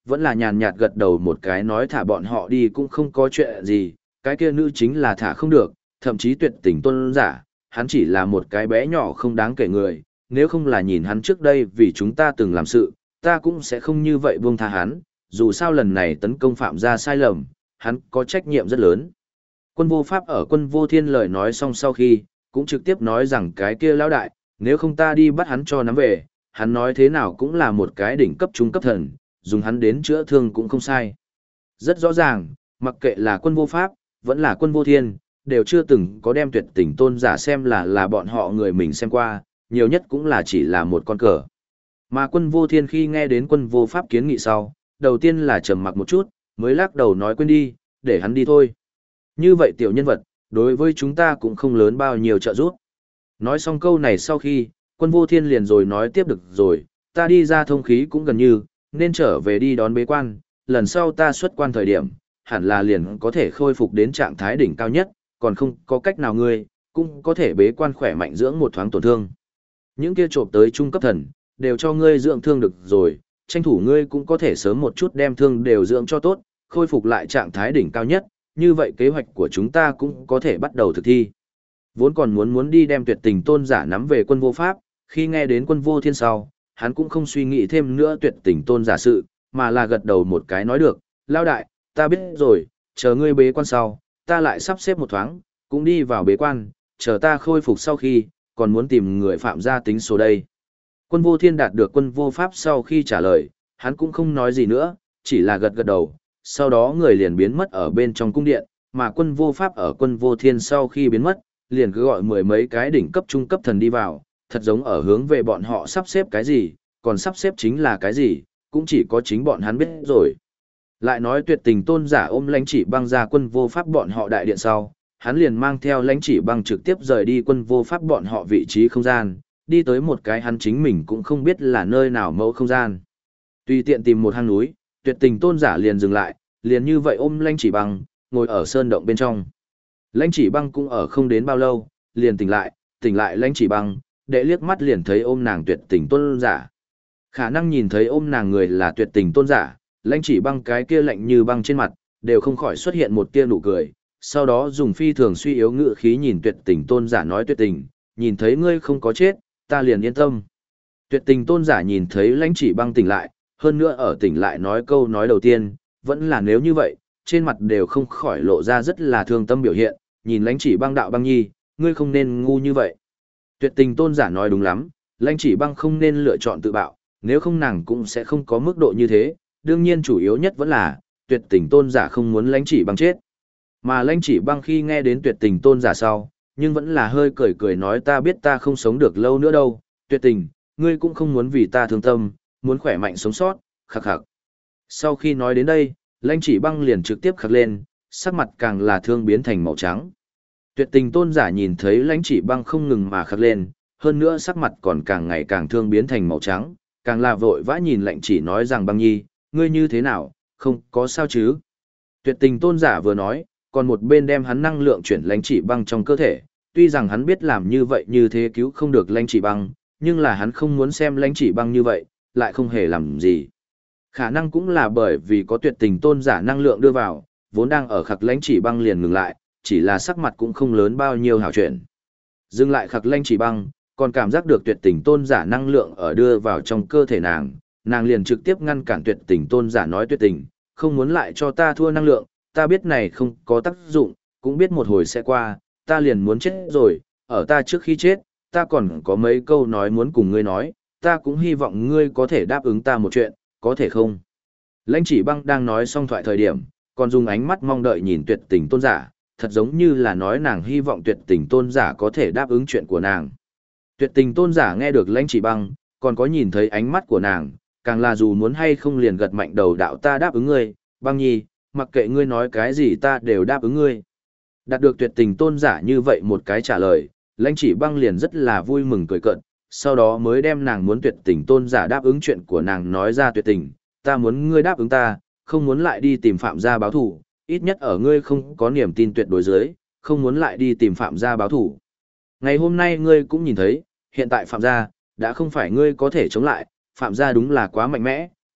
vẫn là nhàn nhạt gật đầu một cái nói thả bọn họ đi cũng không có chuyện gì, cái kia nữ chính là thả không được, thậm chí tuyệt tình tôn giả, hắn chỉ là một cái bé nhỏ không đáng kể người, nếu không là nhìn hắn trước đây vì chúng ta từng làm sự, ta cũng sẽ không như vậy buông tha hắn, dù sao lần này tấn công phạm ra sai lầm, hắn có trách nhiệm rất lớn. Quân vô pháp ở quân vô thiên lời nói xong sau khi, cũng trực tiếp nói rằng cái kia lão đại, nếu không ta đi bắt hắn cho nắm về, hắn nói thế nào cũng là một cái đỉnh cấp trung cấp thần, dùng hắn đến chữa thương cũng không sai. Rất rõ ràng, mặc kệ là quân vô pháp, vẫn là quân vô thiên, đều chưa từng có đem tuyệt tình tôn giả xem là bọn họ người mình xem qua, nhiều nhất cũng là chỉ là một con cờ. Mà quân vô thiên khi nghe đến quân vô pháp kiến nghị sau, đầu tiên là trầm mặc một chút, mới lắc đầu nói quên đi, để hắn đi thôi. Như vậy tiểu nhân vật, đối với chúng ta cũng không lớn bao nhiêu trợ giúp. Nói xong câu này sau khi, quân vô thiên liền rồi nói tiếp được rồi, ta đi ra thông khí cũng gần như, nên trở về đi đón bế quan, lần sau ta xuất quan thời điểm, hẳn là liền có thể khôi phục đến trạng thái đỉnh cao nhất, còn không có cách nào ngươi, cũng có thể bế quan khỏe mạnh dưỡng một thoáng tổn thương. Những kia trộm tới trung cấp thần, đều cho ngươi dưỡng thương được rồi, tranh thủ ngươi cũng có thể sớm một chút đem thương đều dưỡng cho tốt, khôi phục lại trạng thái đỉnh cao nhất, như vậy kế hoạch của chúng ta cũng có thể bắt đầu thực thi. Vốn còn muốn đi đem tuyệt tình tôn giả nắm về quân vô pháp, khi nghe đến quân vô thiên sau, hắn cũng không suy nghĩ thêm nữa tuyệt tình tôn giả sự, mà là gật đầu một cái nói được, lao đại, ta biết rồi, chờ ngươi bế quan sau, ta lại sắp xếp một thoáng, cũng đi vào bế quan, chờ ta khôi phục sau khi, còn muốn tìm người phạm gia tính số đây. Quân vô thiên đạt được quân vô pháp sau khi trả lời, hắn cũng không nói gì nữa, chỉ là gật gật đầu, sau đó người liền biến mất ở bên trong cung điện, mà quân vô pháp ở quân vô thiên sau khi biến mất, liền cứ gọi mười mấy cái đỉnh cấp trung cấp thần đi vào, thật giống ở hướng về bọn họ sắp xếp cái gì, còn sắp xếp chính là cái gì, cũng chỉ có chính bọn hắn biết rồi. Lại nói tuyệt tình tôn giả ôm lãnh chỉ băng ra quân vô pháp bọn họ đại điện sau, hắn liền mang theo lãnh chỉ băng trực tiếp rời đi quân vô pháp bọn họ vị trí không gian, đi tới một cái hắn chính mình cũng không biết là nơi nào mẫu không gian. Tùy tiện tìm một hang núi, tuyệt tình tôn giả liền dừng lại, liền như vậy ôm lãnh chỉ băng, ngồi ở sơn động bên trong. Lãnh chỉ băng cũng ở không đến bao lâu, liền tỉnh lại lãnh chỉ băng, để liếc mắt liền thấy ôm nàng tuyệt tình tôn giả. Khả năng nhìn thấy ôm nàng người là tuyệt tình tôn giả, lãnh chỉ băng cái kia lạnh như băng trên mặt, đều không khỏi xuất hiện một tia nụ cười, sau đó dùng phi thường suy yếu ngữ khí nhìn tuyệt tình tôn giả nói tuyệt tình, nhìn thấy ngươi không có chết, ta liền yên tâm. Tuyệt tình tôn giả nhìn thấy lãnh chỉ băng tỉnh lại, hơn nữa ở tỉnh lại nói câu nói đầu tiên, vẫn là nếu như vậy, trên mặt đều không khỏi lộ ra rất là thương tâm biểu hiện, nhìn lãnh chỉ băng đạo băng nhi, ngươi không nên ngu như vậy. Tuyệt tình tôn giả nói đúng lắm, lãnh chỉ băng không nên lựa chọn tự bạo, nếu không nàng cũng sẽ không có mức độ như thế, đương nhiên chủ yếu nhất vẫn là, tuyệt tình tôn giả không muốn lãnh chỉ băng chết. Mà lãnh chỉ băng khi nghe đến tuyệt tình tôn giả sau, nhưng vẫn là hơi cười cười nói ta biết ta không sống được lâu nữa đâu, tuyệt tình, ngươi cũng không muốn vì ta thương tâm, muốn khỏe mạnh sống sót, khắc khắc. Sau khi nói đến đây, lãnh chỉ băng liền trực tiếp khắc lên, sắc mặt càng là thương biến thành màu trắng. Tuyệt tình tôn giả nhìn thấy lãnh chỉ băng không ngừng mà khắc lên, hơn nữa sắc mặt còn càng ngày càng thương biến thành màu trắng, càng là vội vã nhìn lãnh chỉ nói rằng băng nhi, ngươi như thế nào, không có sao chứ. Tuyệt tình tôn giả vừa nói, còn một bên đem hắn năng lượng chuyển lãnh chỉ băng trong cơ thể, tuy rằng hắn biết làm như vậy như thế cứu không được lãnh chỉ băng, nhưng là hắn không muốn xem lãnh chỉ băng như vậy, lại không hề làm gì. Khả năng cũng là bởi vì có tuyệt tình tôn giả năng lượng đưa vào, vốn đang ở khắc lãnh chỉ băng liền ngừng lại, chỉ là sắc mặt cũng không lớn bao nhiêu hảo chuyện. Dừng lại khắc lãnh chỉ băng, còn cảm giác được tuyệt tình tôn giả năng lượng ở đưa vào trong cơ thể nàng liền trực tiếp ngăn cản tuyệt tình tôn giả nói tuyệt tình, không muốn lại cho ta thua năng lượng, ta biết này không có tác dụng, cũng biết một hồi sẽ qua, ta liền muốn chết rồi, ở ta trước khi chết, ta còn có mấy câu nói muốn cùng ngươi nói, ta cũng hy vọng ngươi có thể đáp ứng ta một chuyện, có thể không? Lãnh chỉ băng đang nói xong thoại thời điểm, còn dùng ánh mắt mong đợi nhìn tuyệt tình tôn giả, thật giống như là nói nàng hy vọng tuyệt tình tôn giả có thể đáp ứng chuyện của nàng. Tuyệt tình tôn giả nghe được lãnh chỉ băng, còn có nhìn thấy ánh mắt của nàng, càng là dù muốn hay không liền gật mạnh đầu đạo ta đáp ứng ngươi, băng nhi, mặc kệ ngươi nói cái gì ta đều đáp ứng ngươi. Đạt được tuyệt tình tôn giả như vậy một cái trả lời, lãnh chỉ băng liền rất là vui mừng cười cợt, sau đó mới đem nàng muốn tuyệt tình tôn giả đáp ứng chuyện của nàng nói ra tuyệt tình, ta muốn ngươi đáp ứng ta, không muốn lại đi tìm phạm gia báo thủ, ít nhất ở ngươi không có niềm tin tuyệt đối dưới, không muốn lại đi tìm phạm gia báo thủ. Ngày hôm nay ngươi cũng nhìn thấy, hiện tại phạm gia, đã không phải ngươi có thể chống lại, phạm gia đúng là quá mạnh mẽ,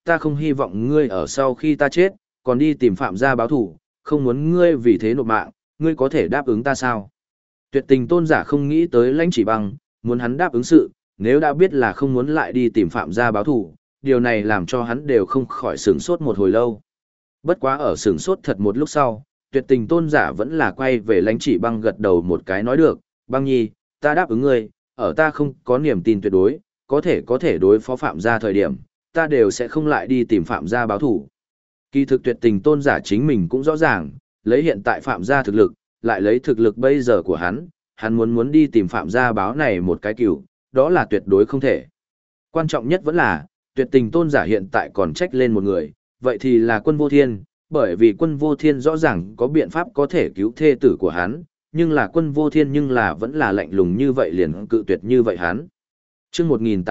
ta không hy vọng ngươi ở sau khi ta chết, còn đi tìm Phạm gia báo thù, không muốn ngươi vì thế nộp mạng, ngươi có thể đáp ứng ta sao? Tuyệt tình tôn giả không nghĩ tới Lãnh Chỉ Băng, muốn hắn đáp ứng sự, nếu đã biết là không muốn lại đi tìm Phạm gia báo thù, điều này làm cho hắn đều không khỏi sửng sốt một hồi lâu. Bất quá ở sửng sốt thật một lúc sau, tuyệt tình tôn giả vẫn là quay về Lãnh Chỉ Băng gật đầu một cái nói được, Băng nhi, ta đáp ứng ngươi, ở ta không có niềm tin tuyệt đối, có thể đối phó Phạm gia thời điểm, ta đều sẽ không lại đi tìm Phạm gia báo thù. Kỳ thực tuyệt tình tôn giả chính mình cũng rõ ràng, lấy hiện tại Phạm gia thực lực, lại lấy thực lực bây giờ của hắn muốn đi tìm Phạm gia báo này một cái cừu, đó là tuyệt đối không thể. Quan trọng nhất vẫn là, tuyệt tình tôn giả hiện tại còn trách lên một người, vậy thì là Quân Vô Thiên, bởi vì Quân Vô Thiên rõ ràng có biện pháp có thể cứu thê tử của hắn, nhưng là Quân Vô Thiên nhưng là vẫn là lạnh lùng như vậy liền cự tuyệt như vậy hắn. Chương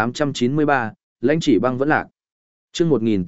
1893, Lãnh Chỉ Băng vẫn lạc. Chương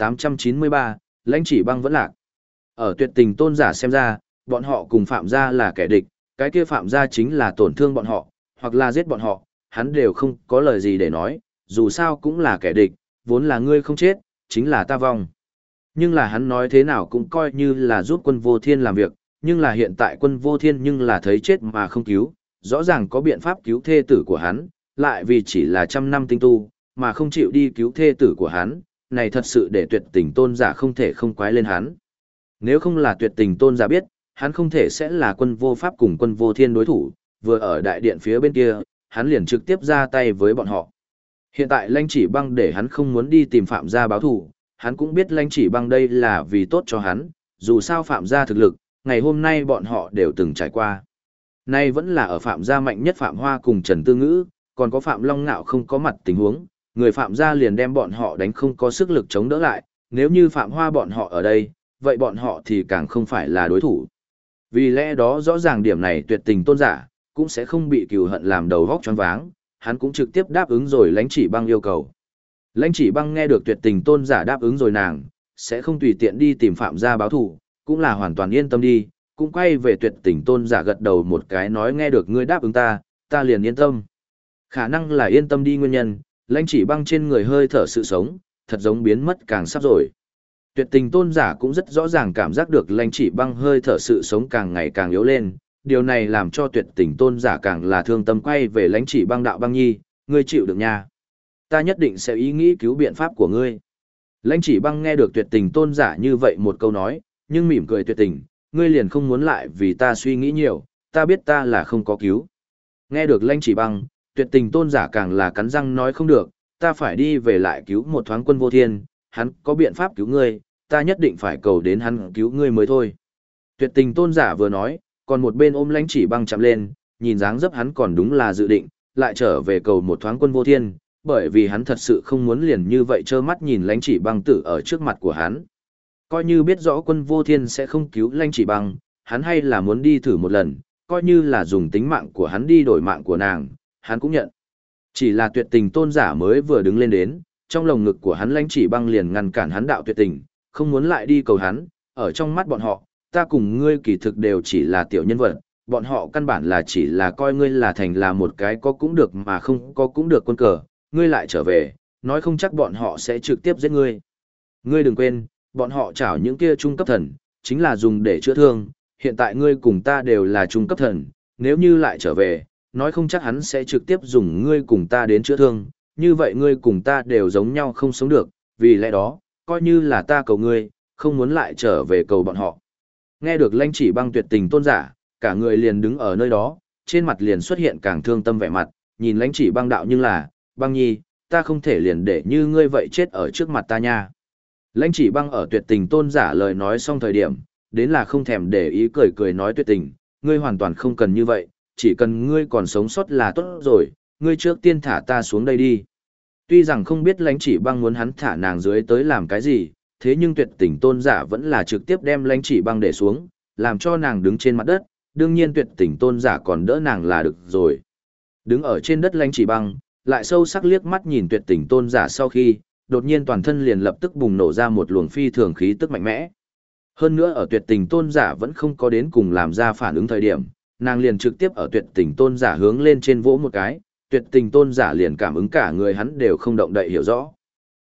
1893, Lãnh Chỉ Băng vẫn lạc. Ở tuyệt tình tôn giả xem ra, bọn họ cùng Phạm gia là kẻ địch, cái kia Phạm gia chính là tổn thương bọn họ, hoặc là giết bọn họ, hắn đều không có lời gì để nói, dù sao cũng là kẻ địch, vốn là ngươi không chết, chính là ta vong. Nhưng là hắn nói thế nào cũng coi như là giúp Quân Vô Thiên làm việc, nhưng là hiện tại Quân Vô Thiên nhưng là thấy chết mà không cứu, rõ ràng có biện pháp cứu thê tử của hắn, lại vì chỉ là trăm năm tinh tu, mà không chịu đi cứu thê tử của hắn, này thật sự để tuyệt tình tôn giả không thể không quái lên hắn. Nếu không là tuyệt tình tôn giả biết, hắn không thể sẽ là Quân Vô Pháp cùng Quân Vô Thiên đối thủ, vừa ở đại điện phía bên kia, hắn liền trực tiếp ra tay với bọn họ. Hiện tại Lãnh Chỉ Băng để hắn không muốn đi tìm Phạm gia báo thù, hắn cũng biết Lãnh Chỉ Băng đây là vì tốt cho hắn, dù sao Phạm gia thực lực, ngày hôm nay bọn họ đều từng trải qua. Nay vẫn là ở Phạm gia mạnh nhất Phạm Hoa cùng Trần Tư Ngữ, còn có Phạm Long Nạo không có mặt tình huống, người Phạm gia liền đem bọn họ đánh không có sức lực chống đỡ lại, nếu như Phạm Hoa bọn họ ở đây, vậy bọn họ thì càng không phải là đối thủ. Vì lẽ đó rõ ràng điểm này tuyệt tình tôn giả, cũng sẽ không bị cừu hận làm đầu vóc choáng váng, hắn cũng trực tiếp đáp ứng rồi Lãnh Chỉ Băng yêu cầu. Lãnh Chỉ Băng nghe được tuyệt tình tôn giả đáp ứng rồi nàng, sẽ không tùy tiện đi tìm Phạm gia báo thù, cũng là hoàn toàn yên tâm đi, cũng quay về tuyệt tình tôn giả gật đầu một cái nói nghe được ngươi đáp ứng ta liền yên tâm. Khả năng là yên tâm đi nguyên nhân, Lãnh Chỉ Băng trên người hơi thở sự sống, thật giống biến mất càng sắp rồi. Tuyệt tình tôn giả cũng rất rõ ràng cảm giác được Lãnh Chỉ Băng hơi thở sự sống càng ngày càng yếu lên, điều này làm cho tuyệt tình tôn giả càng là thương tâm quay về Lãnh Chỉ Băng đạo Băng nhi, ngươi chịu được nha. Ta nhất định sẽ ý nghĩ cứu biện pháp của ngươi. Lãnh Chỉ Băng nghe được tuyệt tình tôn giả như vậy một câu nói, nhưng mỉm cười tuyệt tình, ngươi liền không muốn lại vì ta suy nghĩ nhiều, ta biết ta là không có cứu. Nghe được Lãnh Chỉ Băng, tuyệt tình tôn giả càng là cắn răng nói không được, ta phải đi về lại cứu một thoáng Quân Vô Thiên, hắn có biện pháp cứu ngươi, ta nhất định phải cầu đến hắn cứu ngươi mới thôi. Tuyệt tình tôn giả vừa nói, còn một bên ôm Lãnh Chỉ Băng chạm lên, nhìn dáng dấp hắn còn đúng là dự định, lại trở về cầu một thoáng Quân Vô Thiên, bởi vì hắn thật sự không muốn liền như vậy trơ mắt nhìn Lãnh Chỉ Băng tử ở trước mặt của hắn. Coi như biết rõ Quân Vô Thiên sẽ không cứu Lãnh Chỉ Băng, hắn hay là muốn đi thử một lần, coi như là dùng tính mạng của hắn đi đổi mạng của nàng, hắn cũng nhận. Chỉ là tuyệt tình tôn giả mới vừa đứng lên đến, trong lồng ngực của hắn Lãnh Chỉ Băng liền ngăn cản hắn đạo tuyệt tình, không muốn lại đi cầu hắn, ở trong mắt bọn họ, ta cùng ngươi kỳ thực đều chỉ là tiểu nhân vật, bọn họ căn bản là chỉ là coi ngươi là thành là một cái có cũng được mà không có cũng được quân cờ, ngươi lại trở về, nói không chắc bọn họ sẽ trực tiếp giết ngươi. Ngươi đừng quên, bọn họ chảo những kia trung cấp thần, chính là dùng để chữa thương, hiện tại ngươi cùng ta đều là trung cấp thần, nếu như lại trở về, nói không chắc hắn sẽ trực tiếp dùng ngươi cùng ta đến chữa thương, như vậy ngươi cùng ta đều giống nhau không sống được, vì lẽ đó, coi như là ta cầu ngươi, không muốn lại trở về cầu bọn họ. Nghe được Lãnh Chỉ Băng tuyệt tình tôn giả, cả người liền đứng ở nơi đó, trên mặt liền xuất hiện càng thương tâm vẻ mặt, nhìn Lãnh Chỉ Băng đạo nhưng là, Băng nhi, ta không thể liền để như ngươi vậy chết ở trước mặt ta nha. Lãnh Chỉ Băng ở tuyệt tình tôn giả lời nói xong thời điểm, đến là không thèm để ý cười cười nói tuyệt tình, ngươi hoàn toàn không cần như vậy, chỉ cần ngươi còn sống sót là tốt rồi, ngươi trước tiên thả ta xuống đây đi. Tuy rằng không biết Lãnh Chỉ Băng muốn hắn thả nàng dưới tới làm cái gì, thế nhưng tuyệt tình tôn giả vẫn là trực tiếp đem Lãnh Chỉ Băng để xuống, làm cho nàng đứng trên mặt đất, đương nhiên tuyệt tình tôn giả còn đỡ nàng là được rồi. Đứng ở trên đất Lãnh Chỉ Băng, lại sâu sắc liếc mắt nhìn tuyệt tình tôn giả sau khi, đột nhiên toàn thân liền lập tức bùng nổ ra một luồng phi thường khí tức mạnh mẽ. Hơn nữa ở tuyệt tình tôn giả vẫn không có đến cùng làm ra phản ứng thời điểm, nàng liền trực tiếp ở tuyệt tình tôn giả hướng lên trên vỗ một cái, tuyệt tình tôn giả liền cảm ứng cả người hắn đều không động đậy hiểu rõ.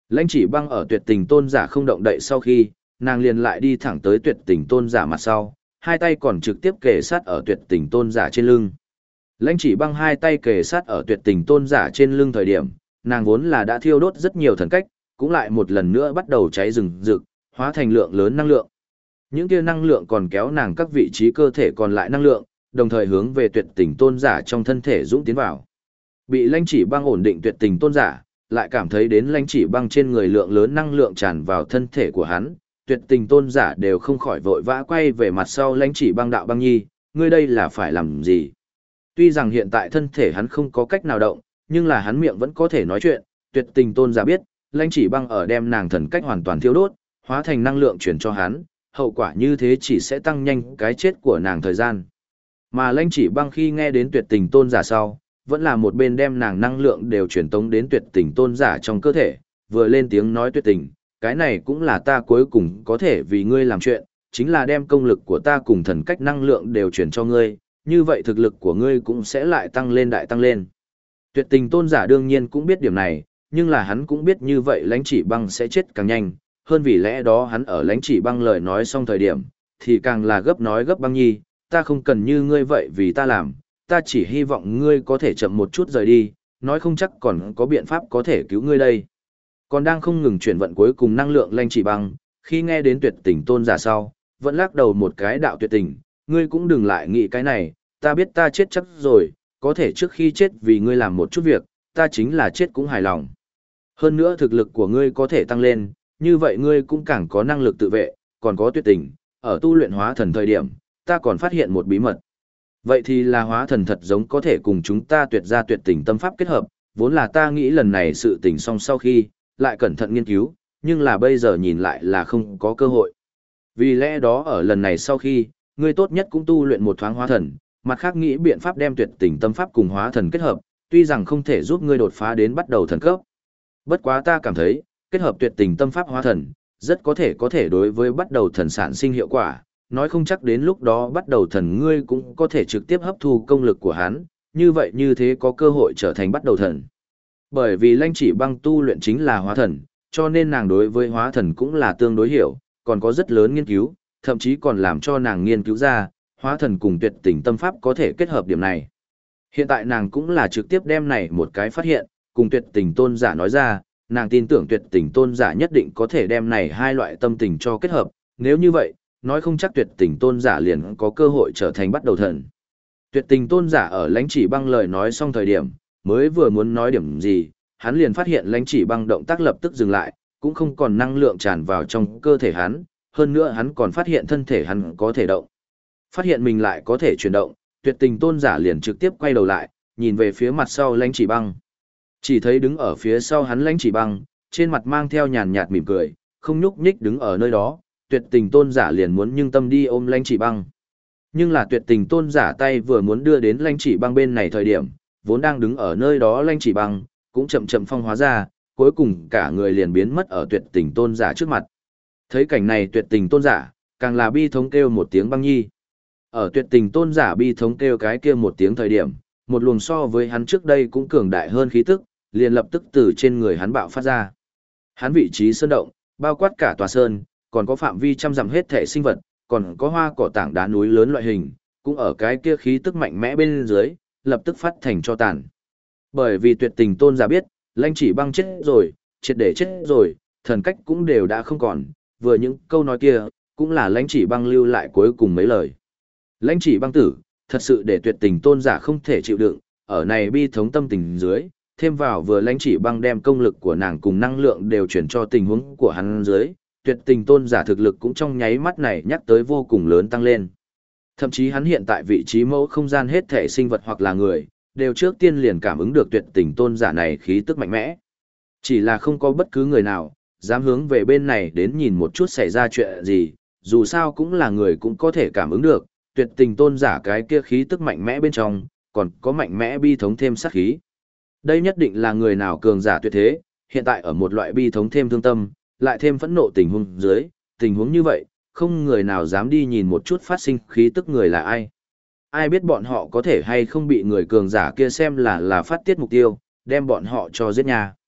Lãnh Chỉ Băng ở Tuyệt Tình Tôn giả không động đậy sau khi, nàng liền lại đi thẳng tới Tuyệt Tình Tôn giả mặt sau, hai tay còn trực tiếp kề sát ở Tuyệt Tình Tôn giả trên lưng. Lãnh Chỉ Băng hai tay kề sát ở Tuyệt Tình Tôn giả trên lưng thời điểm, nàng vốn là đã thiêu đốt rất nhiều thần cách, cũng lại một lần nữa bắt đầu cháy rừng rực, hóa thành lượng lớn năng lượng. Những kia năng lượng còn kéo nàng các vị trí cơ thể còn lại năng lượng, đồng thời hướng về Tuyệt Tình Tôn giả trong thân thể dũng tiến vào. Bị Lãnh Chỉ Băng ổn định Tuyệt Tình Tôn giả, lại cảm thấy đến Lãnh Chỉ Băng trên người lượng lớn năng lượng tràn vào thân thể của hắn, Tuyệt Tình Tôn giả đều không khỏi vội vã quay về mặt sau Lãnh Chỉ Băng, đạo băng nhi, ngươi đây là phải làm gì? Tuy rằng hiện tại thân thể hắn không có cách nào động, nhưng là hắn miệng vẫn có thể nói chuyện, Tuyệt Tình Tôn giả biết, Lãnh Chỉ Băng ở đem nàng thần cách hoàn toàn thiêu đốt, hóa thành năng lượng chuyển cho hắn, hậu quả như thế chỉ sẽ tăng nhanh cái chết của nàng thời gian. Mà Lãnh Chỉ Băng khi nghe đến Tuyệt Tình Tôn giả sau, vẫn là một bên đem nàng năng lượng đều truyền tống đến Tuyệt Tình Tôn giả trong cơ thể, vừa lên tiếng nói Tuyệt Tình, cái này cũng là ta cuối cùng có thể vì ngươi làm chuyện, chính là đem công lực của ta cùng thần cách năng lượng đều truyền cho ngươi, như vậy thực lực của ngươi cũng sẽ lại tăng lên đại tăng lên. Tuyệt Tình Tôn giả đương nhiên cũng biết điểm này, nhưng là hắn cũng biết như vậy Lãnh Chỉ Băng sẽ chết càng nhanh, hơn vì lẽ đó hắn ở Lãnh Chỉ Băng lời nói xong thời điểm, thì càng là gấp nói gấp Băng nhi, ta không cần như ngươi vậy vì ta làm, ta chỉ hy vọng ngươi có thể chậm một chút rời đi, nói không chắc còn có biện pháp có thể cứu ngươi đây. Còn đang không ngừng chuyển vận cuối cùng năng lượng Lãnh Chỉ Băng, khi nghe đến Tuyệt Tình Tôn giả sau, vẫn lắc đầu một cái, đạo Tuyệt Tình, ngươi cũng đừng lại nghĩ cái này, ta biết ta chết chắc rồi, có thể trước khi chết vì ngươi làm một chút việc, ta chính là chết cũng hài lòng. Hơn nữa thực lực của ngươi có thể tăng lên, như vậy ngươi cũng càng có năng lực tự vệ, còn có Tuyệt Tình, ở tu luyện hóa thần thời điểm, ta còn phát hiện một bí mật. Vậy thì là hóa thần thật giống có thể cùng chúng ta tuyệt ra tuyệt tình tâm pháp kết hợp, vốn là ta nghĩ lần này sự tình xong sau khi, lại cẩn thận nghiên cứu, nhưng là bây giờ nhìn lại là không có cơ hội. Vì lẽ đó ở lần này sau khi, ngươi tốt nhất cũng tu luyện một thoáng hóa thần, mặt khác nghĩ biện pháp đem tuyệt tình tâm pháp cùng hóa thần kết hợp, tuy rằng không thể giúp ngươi đột phá đến bắt đầu thần cấp. Bất quá ta cảm thấy, kết hợp tuyệt tình tâm pháp hóa thần, rất có thể đối với bắt đầu thần sản sinh hiệu quả, nói không chắc đến lúc đó bắt đầu thần ngươi cũng có thể trực tiếp hấp thu công lực của hắn, như vậy như thế có cơ hội trở thành bắt đầu thần. Bởi vì Lãnh Chỉ Băng tu luyện chính là hóa thần, cho nên nàng đối với hóa thần cũng là tương đối hiểu, còn có rất lớn nghiên cứu, thậm chí còn làm cho nàng nghiên cứu ra, hóa thần cùng tuyệt tình tâm pháp có thể kết hợp điểm này. Hiện tại nàng cũng là trực tiếp đem này một cái phát hiện, cùng tuyệt tình tôn giả nói ra, nàng tin tưởng tuyệt tình tôn giả nhất định có thể đem này hai loại tâm tình cho kết hợp, nếu như vậy, nói không chắc tuyệt tình tôn giả liền có cơ hội trở thành bắt đầu thần. Tuyệt tình tôn giả ở Lãnh Chỉ Băng lời nói xong thời điểm, mới vừa muốn nói điểm gì, hắn liền phát hiện Lãnh Chỉ Băng động tác lập tức dừng lại, cũng không còn năng lượng tràn vào trong cơ thể hắn, hơn nữa hắn còn phát hiện thân thể hắn có thể động. Phát hiện mình lại có thể chuyển động, tuyệt tình tôn giả liền trực tiếp quay đầu lại, nhìn về phía mặt sau Lãnh Chỉ Băng. Chỉ thấy đứng ở phía sau hắn Lãnh Chỉ Băng, trên mặt mang theo nhàn nhạt mỉm cười, không nhúc nhích đứng ở nơi đó, tuyệt tình tôn giả liền muốn nhưng tâm đi ôm Lãnh Chỉ Băng. Nhưng là tuyệt tình tôn giả tay vừa muốn đưa đến Lãnh Chỉ Băng bên này thời điểm, vốn đang đứng ở nơi đó Lãnh Chỉ Băng, cũng chậm chậm phong hóa ra, cuối cùng cả người liền biến mất ở tuyệt tình tôn giả trước mặt. Thấy cảnh này tuyệt tình tôn giả, càng là bi thống kêu một tiếng Băng nhi. Ở tuyệt tình tôn giả bi thống kêu cái kia một tiếng thời điểm, một luồng so với hắn trước đây cũng cường đại hơn khí tức, liền lập tức từ trên người hắn bạo phát ra. Hắn vị trí sơn động, bao quát cả tòa sơn, còn có phạm vi trăm dặm hết thể sinh vật, còn có hoa cỏ tảng đá núi lớn loại hình, cũng ở cái kia khí tức mạnh mẽ bên dưới, lập tức phát thành cho tàn. Bởi vì tuyệt tình tôn giả biết, Lãnh Chỉ Băng chết rồi, triệt để chết rồi, thần cách cũng đều đã không còn, vừa những câu nói kia, cũng là Lãnh Chỉ Băng lưu lại cuối cùng mấy lời. Lãnh Chỉ Băng tử, thật sự để tuyệt tình tôn giả không thể chịu đựng, ở này bi thống tâm tình dưới, thêm vào vừa Lãnh Chỉ Băng đem công lực của nàng cùng năng lượng đều chuyển cho tình huống của hắn dưới, tuyệt tình tôn giả thực lực cũng trong nháy mắt này nhắc tới vô cùng lớn tăng lên. Thậm chí hắn hiện tại vị trí mẫu không gian hết thể sinh vật hoặc là người, đều trước tiên liền cảm ứng được tuyệt tình tôn giả này khí tức mạnh mẽ. Chỉ là không có bất cứ người nào, dám hướng về bên này đến nhìn một chút xảy ra chuyện gì, dù sao cũng là người cũng có thể cảm ứng được, tuyệt tình tôn giả cái kia khí tức mạnh mẽ bên trong, còn có mạnh mẽ bi thống thêm sát khí. Đây nhất định là người nào cường giả tuyệt thế, hiện tại ở một loại bi thống thêm thương tâm, lại thêm phẫn nộ tình huống dưới, tình huống như vậy, không người nào dám đi nhìn một chút phát sinh khí tức người là ai. Ai biết bọn họ có thể hay không bị người cường giả kia xem là phát tiết mục tiêu, đem bọn họ cho giết nhà.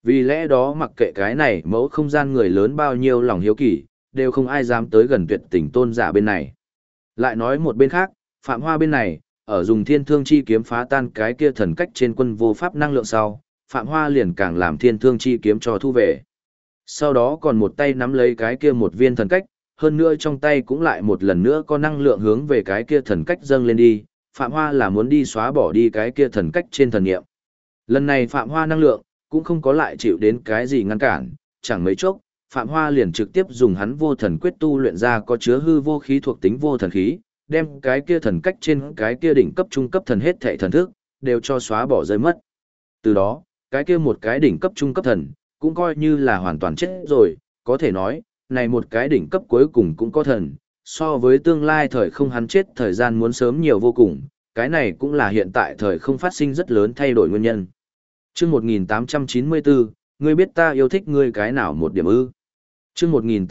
Vì lẽ đó mặc kệ cái này mẫu không gian người lớn bao nhiêu lòng hiếu kỳ, đều không ai dám tới gần tuyệt tình tôn giả bên này. Lại nói một bên khác, Phạm Hoa bên này, ở dùng thiên thương chi kiếm phá tan cái kia thần cách trên quân vô pháp năng lượng sau, Phạm Hoa liền càng làm thiên thương chi kiếm cho thu về. Sau đó còn một tay nắm lấy cái kia một viên thần cách, hơn nữa trong tay cũng lại một lần nữa có năng lượng hướng về cái kia thần cách dâng lên đi, Phạm Hoa là muốn đi xóa bỏ đi cái kia thần cách trên thần nghiệm. Lần này Phạm Hoa năng lượng, cũng không có lại chịu đến cái gì ngăn cản, chẳng mấy chốc, Phạm Hoa liền trực tiếp dùng hắn vô thần quyết tu luyện ra có chứa hư vô khí thuộc tính vô thần khí, đem cái kia thần cách trên cái kia đỉnh cấp trung cấp thần hết thảy thần thức, đều cho xóa bỏ rơi mất. Từ đó, cái kia một cái đỉnh cấp trung cấp thần, cũng coi như là hoàn toàn chết rồi, có thể nói, này một cái đỉnh cấp cuối cùng cũng có thần, so với tương lai thời không hắn chết thời gian muốn sớm nhiều vô cùng, cái này cũng là hiện tại thời không phát sinh rất lớn thay đổi nguyên nhân. Chương 1894, ngươi biết ta yêu thích ngươi cái nào một điểm ư? Chương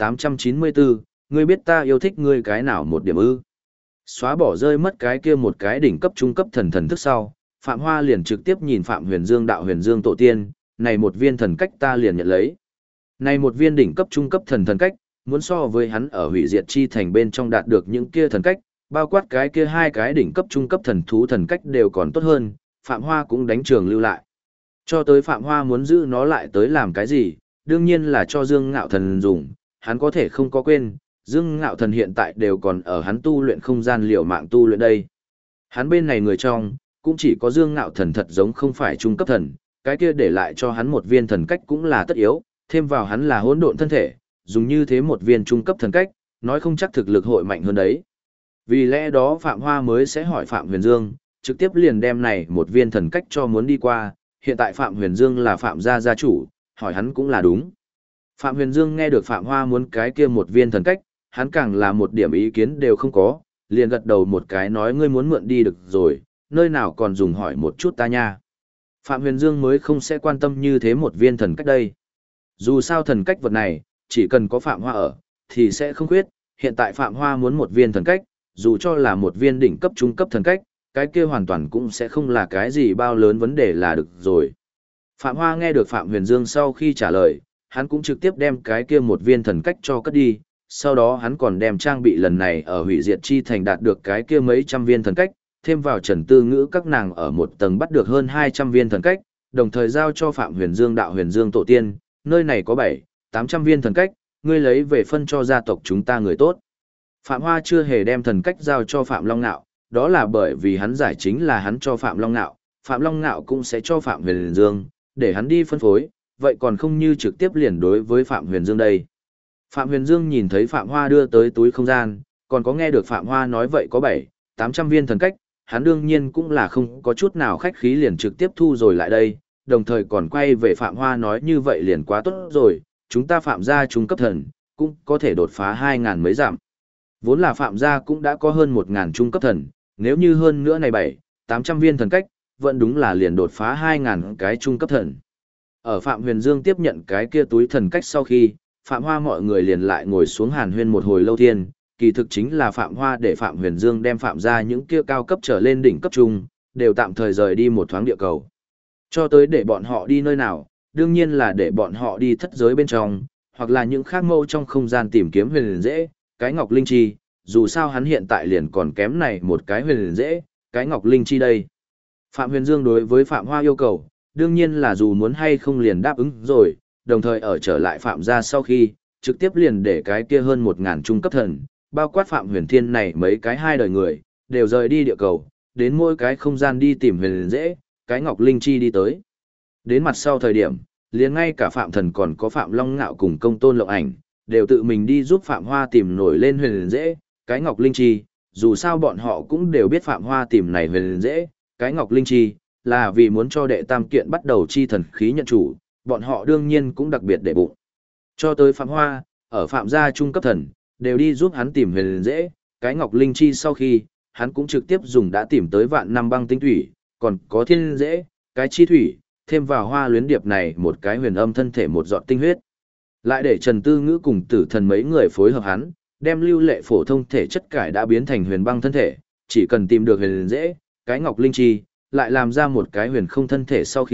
1894, ngươi biết ta yêu thích ngươi cái nào một điểm ư? Xóa bỏ rơi mất cái kia một cái đỉnh cấp trung cấp thần thần thức sau, Phạm Hoa liền trực tiếp nhìn Phạm Huyền Dương đạo Huyền Dương tổ tiên, này một viên thần cách ta liền nhận lấy. Này một viên đỉnh cấp trung cấp thần thần cách, muốn so với hắn ở hủy diệt chi thành bên trong đạt được những kia thần cách, bao quát cái kia hai cái đỉnh cấp trung cấp thần thú thần cách đều còn tốt hơn, Phạm Hoa cũng đánh trường lưu lại. Cho tới Phạm Hoa muốn giữ nó lại tới làm cái gì, đương nhiên là cho Dương Ngạo Thần dùng, hắn có thể không có quên, Dương Ngạo Thần hiện tại đều còn ở hắn tu luyện không gian liều mạng tu luyện đây. Hắn bên này người trong, cũng chỉ có Dương Ngạo Thần thật giống không phải trung cấp thần, cái kia để lại cho hắn một viên thần cách cũng là tất yếu, thêm vào hắn là hỗn độn thân thể, dùng như thế một viên trung cấp thần cách, nói không chắc thực lực hội mạnh hơn đấy. Vì lẽ đó Phạm Hoa mới sẽ hỏi Phạm Huyền Dương, trực tiếp liền đem này một viên thần cách cho muốn đi qua, hiện tại Phạm Huyền Dương là Phạm gia gia chủ, hỏi hắn cũng là đúng. Phạm Huyền Dương nghe được Phạm Hoa muốn cái kia một viên thần cách, hắn càng là một điểm ý kiến đều không có, liền gật đầu một cái nói ngươi muốn mượn đi được rồi, nơi nào còn dùng hỏi một chút ta nha. Phạm Huyền Dương mới không sẽ quan tâm như thế một viên thần cách đây. Dù sao thần cách vật này, chỉ cần có Phạm Hoa ở, thì sẽ không khuyết, hiện tại Phạm Hoa muốn một viên thần cách, dù cho là một viên đỉnh cấp trung cấp thần cách, cái kia hoàn toàn cũng sẽ không là cái gì bao lớn vấn đề là được rồi. Phạm Hoa nghe được Phạm Huyền Dương sau khi trả lời, hắn cũng trực tiếp đem cái kia một viên thần cách cho cất đi, sau đó hắn còn đem trang bị lần này ở hủy diệt chi thành đạt được cái kia mấy trăm viên thần cách, thêm vào Trần Tư Ngữ các nàng ở một tầng bắt được hơn 200 viên thần cách, đồng thời giao cho Phạm Huyền Dương đạo Huyền Dương tổ tiên, nơi này có 700-800 viên thần cách, ngươi lấy về phân cho gia tộc chúng ta người tốt. Phạm Hoa chưa hề đem thần cách giao cho Phạm Long Nạo, đó là bởi vì hắn giải chính là hắn cho Phạm Long Nạo, Phạm Long Nạo cũng sẽ cho Phạm Huyền Dương, để hắn đi phân phối, vậy còn không như trực tiếp liền đối với Phạm Huyền Dương đây. Phạm Huyền Dương nhìn thấy Phạm Hoa đưa tới túi không gian, còn có nghe được Phạm Hoa nói vậy có 700-800 viên thần cách, hắn đương nhiên cũng là không có chút nào khách khí liền trực tiếp thu rồi lại đây, đồng thời còn quay về Phạm Hoa nói như vậy liền quá tốt rồi, chúng ta Phạm gia trung cấp thần, cũng có thể đột phá 2.000 mấy giảm. Vốn là Phạm gia cũng đã có hơn 1.000 trung cấp thần, nếu như hơn nữa này 700-800 viên thần cách, vẫn đúng là liền đột phá 2.000 cái trung cấp thần. Ở Phạm Huyền Dương tiếp nhận cái kia túi thần cách sau khi, Phạm Hoa mọi người liền lại ngồi xuống hàn huyên một hồi lâu thiên, kỳ thực chính là Phạm Hoa để Phạm Huyền Dương đem Phạm ra những kia cao cấp trở lên đỉnh cấp trung, đều tạm thời rời đi một thoáng địa cầu. Cho tới để bọn họ đi nơi nào, đương nhiên là để bọn họ đi thất giới bên trong, hoặc là những khác mâu trong không gian tìm kiếm huyền liền dễ, cái ngọc linh chi, dù sao hắn hiện tại liền còn kém này một cái huyền liền dễ, cái ngọc linh chi đây. Phạm Huyền Dương đối với Phạm Hoa yêu cầu, đương nhiên là dù muốn hay không liền đáp ứng rồi, đồng thời ở trở lại Phạm gia sau khi, trực tiếp liền để cái kia hơn 1.000 trung cấp thần, bao quát Phạm Huyền Thiên này mấy cái hai đời người, đều rời đi địa cầu, đến mỗi cái không gian đi tìm huyền liền dễ, cái ngọc linh chi đi tới. Đến mặt sau thời điểm, liền ngay cả Phạm Thần còn có Phạm Long Ngạo cùng Công Tôn Lộng Ảnh, đều tự mình đi giúp Phạm Hoa tìm nổi lên huyền liền dễ, cái ngọc linh chi, dù sao bọn họ cũng đều biết Phạm Hoa tìm này huyền liền dễ, cái ngọc linh chi, là vì muốn cho đệ tam kiện bắt đầu chi thần khí nhận chủ, bọn họ đương nhiên cũng đặc biệt để bụng. Cho tới Phạm Hoa, ở Phạm gia trung cấp thần, đều đi giúp hắn tìm huyền liền dễ, cái ngọc linh chi sau khi, hắn cũng trực tiếp dùng đã tìm tới vạn năm băng tinh thủy, còn có thiên dễ, cái chi thủy, thêm vào Hoa Luyến Điệp này một cái huyền âm thân thể một giọt tinh huyết. Lại để Trần Tư Ngữ cùng Tử Thần mấy người phối hợp hắn, đem lưu lệ phổ thông thể chất cải đã biến thành huyền băng thân thể, chỉ cần tìm được huyền liền dễ, cái ngọc linh chi, lại làm ra một cái huyền không thân thể sau khi,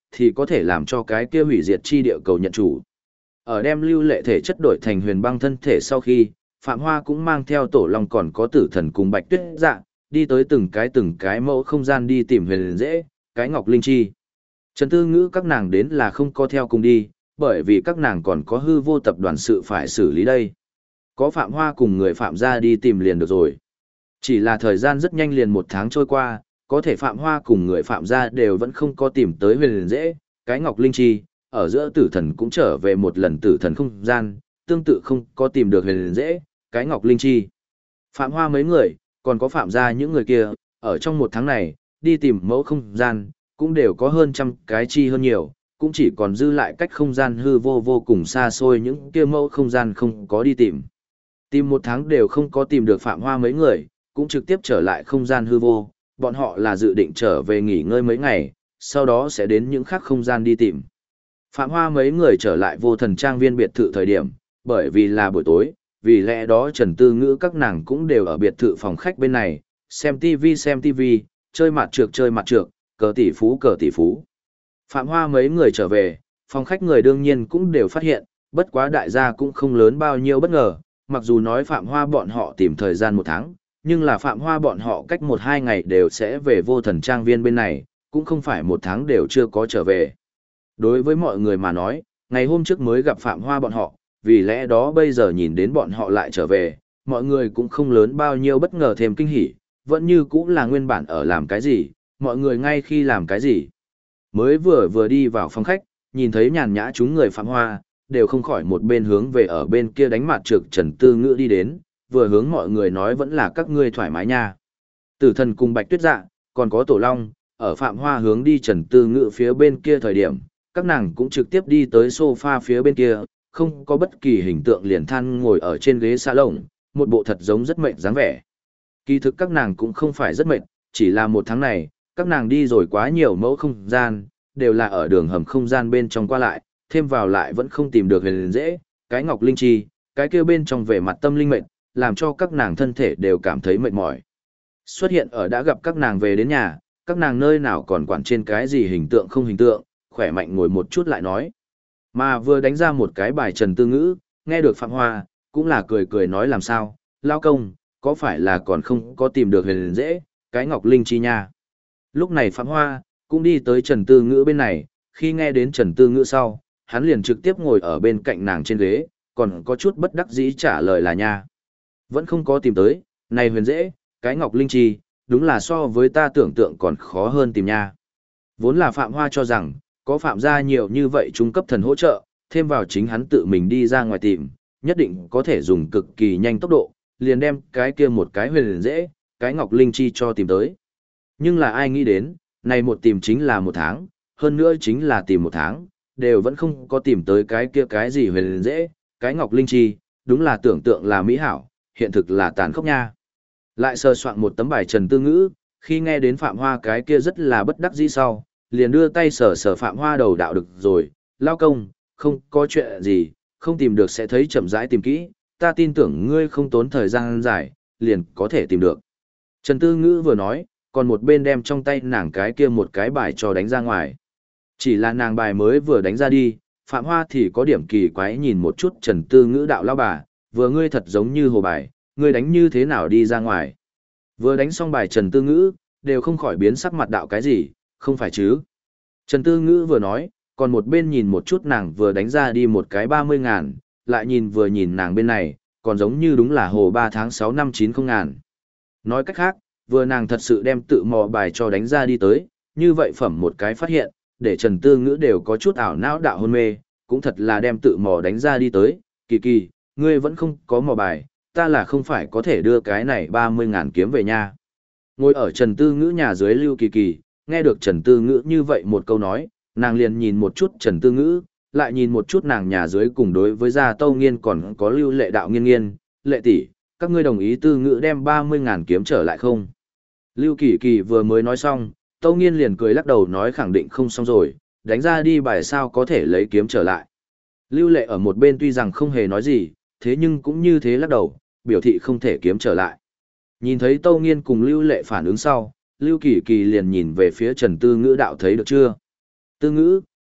thì có thể làm cho cái kia hủy diệt chi địa cầu nhận chủ. Ở đem lưu lệ thể chất đổi thành huyền băng thân thể sau khi, Phạm Hoa cũng mang theo Tổ Long còn có Tử Thần cùng Bạch Tuyết Dạ, đi tới từng cái mẫu không gian đi tìm huyền dễ, cái ngọc linh chi. Trần Tư Ngữ các nàng đến là không có theo cùng đi, bởi vì các nàng còn có hư vô tập đoàn sự phải xử lý đây. Có Phạm Hoa cùng người Phạm gia đi tìm liền được rồi. Chỉ là thời gian rất nhanh liền 1 tháng trôi qua, có thể Phạm Hoa cùng người Phạm gia đều vẫn không có tìm tới huyền dễ, cái ngọc linh chi, ở giữa Tử Thần cũng trở về một lần Tử Thần không gian, tương tự không có tìm được huyền dễ, cái ngọc linh chi. Phạm Hoa mấy người, còn có Phạm gia những người kia, ở trong 1 tháng này, đi tìm mẫu không gian, cũng đều có hơn trăm cái chi hơn nhiều, cũng chỉ còn dư lại cách không gian hư vô vô cùng xa xôi những kia mẫu không gian không có đi tìm. Tìm 1 tháng đều không có tìm được Phạm Hoa mấy người, cũng trực tiếp trở lại không gian hư vô, bọn họ là dự định trở về nghỉ ngơi mấy ngày, sau đó sẽ đến những khác không gian đi tìm. Phạm Hoa mấy người trở lại Vô Thần Trang viên biệt thự thời điểm, bởi vì là buổi tối, vì lẽ đó Trần Tư Ngữ các nàng cũng đều ở biệt thự phòng khách bên này, xem TV, chơi mặt trược, cờ tỷ phú. Phạm Hoa mấy người trở về, phòng khách người đương nhiên cũng đều phát hiện, bất quá đại gia cũng không lớn bao nhiêu bất ngờ, mặc dù nói Phạm Hoa bọn họ tìm thời gian 1 tháng, nhưng là Phạm Hoa bọn họ cách 1-2 ngày đều sẽ về Vô Thần Trang viên bên này, cũng không phải 1 tháng đều chưa có trở về. Đối với mọi người mà nói, ngày hôm trước mới gặp Phạm Hoa bọn họ, vì lẽ đó bây giờ nhìn đến bọn họ lại trở về, mọi người cũng không lớn bao nhiêu bất ngờ thêm kinh hỉ, vẫn như cũng là nguyên bản ở làm cái gì, mọi người ngay khi làm cái gì. Mới vừa đi vào phòng khách, nhìn thấy nhàn nhã chúng người Phạm Hoa, đều không khỏi một bên hướng về ở bên kia đánh mặt trược Trần Tư Ngữ đi đến, vừa hướng mọi người nói vẫn là các ngươi thoải mái nha. Tử Thần cùng Bạch Tuyết Dạ, còn có Tổ Long, ở Phạm Hoa hướng đi Trần Tư Ngữ phía bên kia thời điểm, các nàng cũng trực tiếp đi tới sofa phía bên kia, không có bất kỳ hình tượng liền than ngồi ở trên ghế salon, một bộ thật giống rất mệt dáng vẻ. Kỳ thực các nàng cũng không phải rất mệt, chỉ là 1 tháng này, các nàng đi rồi quá nhiều mẫu không gian, đều là ở đường hầm không gian bên trong qua lại, thêm vào lại vẫn không tìm được huyền dễ, cái ngọc linh chi, cái kia bên trong về mặt tâm linh mệt, làm cho các nàng thân thể đều cảm thấy mệt mỏi. Xuất hiện ở đã gặp các nàng về đến nhà, các nàng nơi nào còn quản trên cái gì hình tượng không hình tượng, khỏe mạnh ngồi một chút lại nói. Mà vừa đánh ra một cái bài Trần Tư Ngữ, nghe được Phạm Hoa, cũng là cười nói làm sao, lao công, có phải là còn không có tìm được huyền dễ, cái ngọc linh chi nha. Lúc này Phạm Hoa, cũng đi tới Trần Tư Ngữ bên này, khi nghe đến Trần Tư Ngữ sau, hắn liền trực tiếp ngồi ở bên cạnh nàng trên ghế, còn có chút bất đắc dĩ trả lời là nha. Vẫn không có tìm tới, này huyền dễ, cái ngọc linh chi, đúng là so với ta tưởng tượng còn khó hơn tìm nha. Vốn là Phạm Hoa cho rằng, có Phạm gia nhiều như vậy trung cấp thần hỗ trợ, thêm vào chính hắn tự mình đi ra ngoài tìm, nhất định có thể dùng cực kỳ nhanh tốc độ, liền đem cái kia một cái huyền dễ, cái ngọc linh chi cho tìm tới. Nhưng là ai nghĩ đến, này một tìm chính là 1 tháng, hơn nữa chính là tìm 1 tháng, đều vẫn không có tìm tới cái kia cái gì huyền dễ, cái ngọc linh chi, đúng là tưởng tượng là mỹ hảo, hiện thực là tàn khốc nha. Lại sơ soạn một tấm bài Trần Tư Ngữ, khi nghe đến Phạm Hoa cái kia rất là bất đắc dĩ sau, liền đưa tay sờ Phạm Hoa đầu đạo được rồi, lao công, không có chuyện gì, không tìm được sẽ thấy chậm rãi tìm kỹ, ta tin tưởng ngươi không tốn thời gian dài, liền có thể tìm được. Trần Tư Ngữ vừa nói, còn một bên đem trong tay nàng cái kia một cái bài cho đánh ra ngoài. Chỉ là nàng bài mới vừa đánh ra đi, Phạm Hoa thì có điểm kỳ quái nhìn một chút Trần Tư Ngữ đạo lao bà, vừa ngươi thật giống như hồ bài, ngươi đánh như thế nào đi ra ngoài. Vừa đánh xong bài Trần Tư Ngữ, đều không khỏi biến sắc mặt đạo cái gì, không phải chứ. Trần Tư Ngữ vừa nói, còn một bên nhìn một chút nàng vừa đánh ra đi một cái 30.000, lại vừa nhìn nàng bên này, còn giống như đúng là hồ 3 tháng 6 năm 90 ngàn. Nói cách khác, vừa nàng thật sự đem tự mò bài cho đánh ra đi tới, như vậy phẩm một cái phát hiện, để Trần Tư Ngữ đều có chút ảo não đạo hôn mê, cũng thật là đem tự mò đánh ra đi tới, kỳ kỳ, ngươi vẫn không có mò bài, ta là không phải có thể đưa cái này 30.000 kiếm về nha. Ngồi ở Trần Tư Ngữ nhà dưới Lưu Kỳ Kỳ, nghe được Trần Tư Ngữ như vậy một câu nói, nàng liền nhìn một chút Trần Tư Ngữ, lại nhìn một chút nàng nhà dưới cùng đối với Gia Tâu Nghiên còn có Lưu Lệ Đạo Nghiên, Lệ tỷ, các ngươi đồng ý Tư Ngữ đem 30.000 kiếm trở lại không? Lưu Kỳ Kỳ vừa mới nói xong, Tâu Nghiên liền cười lắc đầu nói khẳng định không xong rồi, đánh ra đi bài sao có thể lấy kiếm trở lại. Lưu Lệ ở một bên tuy rằng không hề nói gì, thế nhưng cũng như thế lắc đầu, biểu thị không thể kiếm trở lại. Nhìn thấy Tâu Nghiên cùng Lưu Lệ phản ứng sau, Lưu Kỳ Kỳ liền nhìn về phía Trần Tư Ngữ đạo thấy được chưa? Tư Ngữ,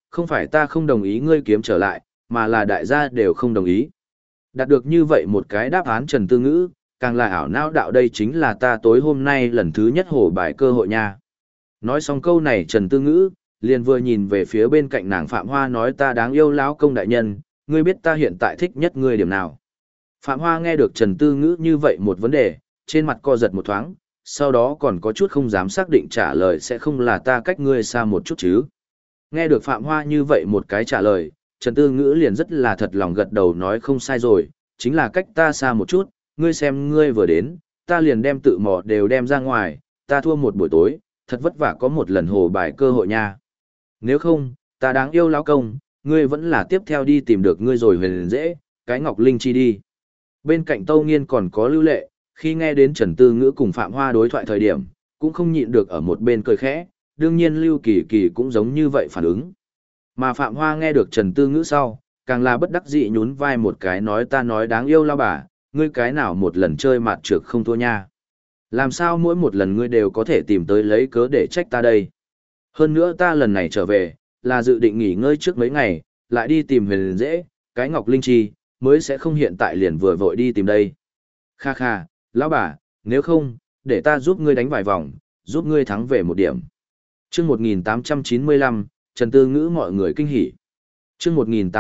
không phải ta không đồng ý ngươi kiếm trở lại, mà là đại gia đều không đồng ý. Đạt được như vậy một cái đáp án Trần Tư Ngữ, càng là ảo não đạo đây chính là ta tối hôm nay lần thứ nhất hổ bài cơ hội nha. Nói xong câu này Trần Tư Ngữ, liền vừa nhìn về phía bên cạnh nàng Phạm Hoa nói ta đáng yêu lão công đại nhân, ngươi biết ta hiện tại thích nhất ngươi điểm nào. Phạm Hoa nghe được Trần Tư Ngữ như vậy một vấn đề, trên mặt co giật một thoáng, sau đó còn có chút không dám xác định trả lời sẽ không là ta cách ngươi xa một chút chứ. Nghe được Phạm Hoa như vậy một cái trả lời, Trần Tư Ngữ liền rất là thật lòng gật đầu nói không sai rồi, chính là cách ta xa một chút, ngươi xem ngươi vừa đến, ta liền đem tự mò đều đem ra ngoài, ta thua một buổi tối, thật vất vả có một lần hồ bài cơ hội nha. Nếu không, ta đáng yêu lão công, ngươi vẫn là tiếp theo đi tìm được ngươi rồi huyền dễ, cái Ngọc Linh chi đi. Bên cạnh Tâu Nghiên còn có Lưu Lệ, khi nghe đến Trần Tư Ngữ cùng Phạm Hoa đối thoại thời điểm, cũng không nhịn được ở một bên cười khẽ, đương nhiên Lưu Kỳ Kỳ cũng giống như vậy phản ứng. Mà Phạm Hoa nghe được Trần Tư Ngữ sau, càng là bất đắc dĩ nhún vai một cái nói ta nói đáng yêu lao bà, ngươi cái nào một lần chơi mạt trược không thua nha. Làm sao mỗi một lần ngươi đều có thể tìm tới lấy cớ để trách ta đây. Hơn nữa ta lần này trở về, là dự định nghỉ ngơi trước mấy ngày, lại đi tìm huyền dễ, cái Ngọc Linh Chi, mới sẽ không hiện tại liền vừa vội đi tìm đây. Kha kha, lão bà, nếu không, để ta giúp ngươi đánh vài vòng, giúp ngươi thắng về một điểm. Chương 1895, Trần Tư Ngữ mọi người kinh hỉ. Chương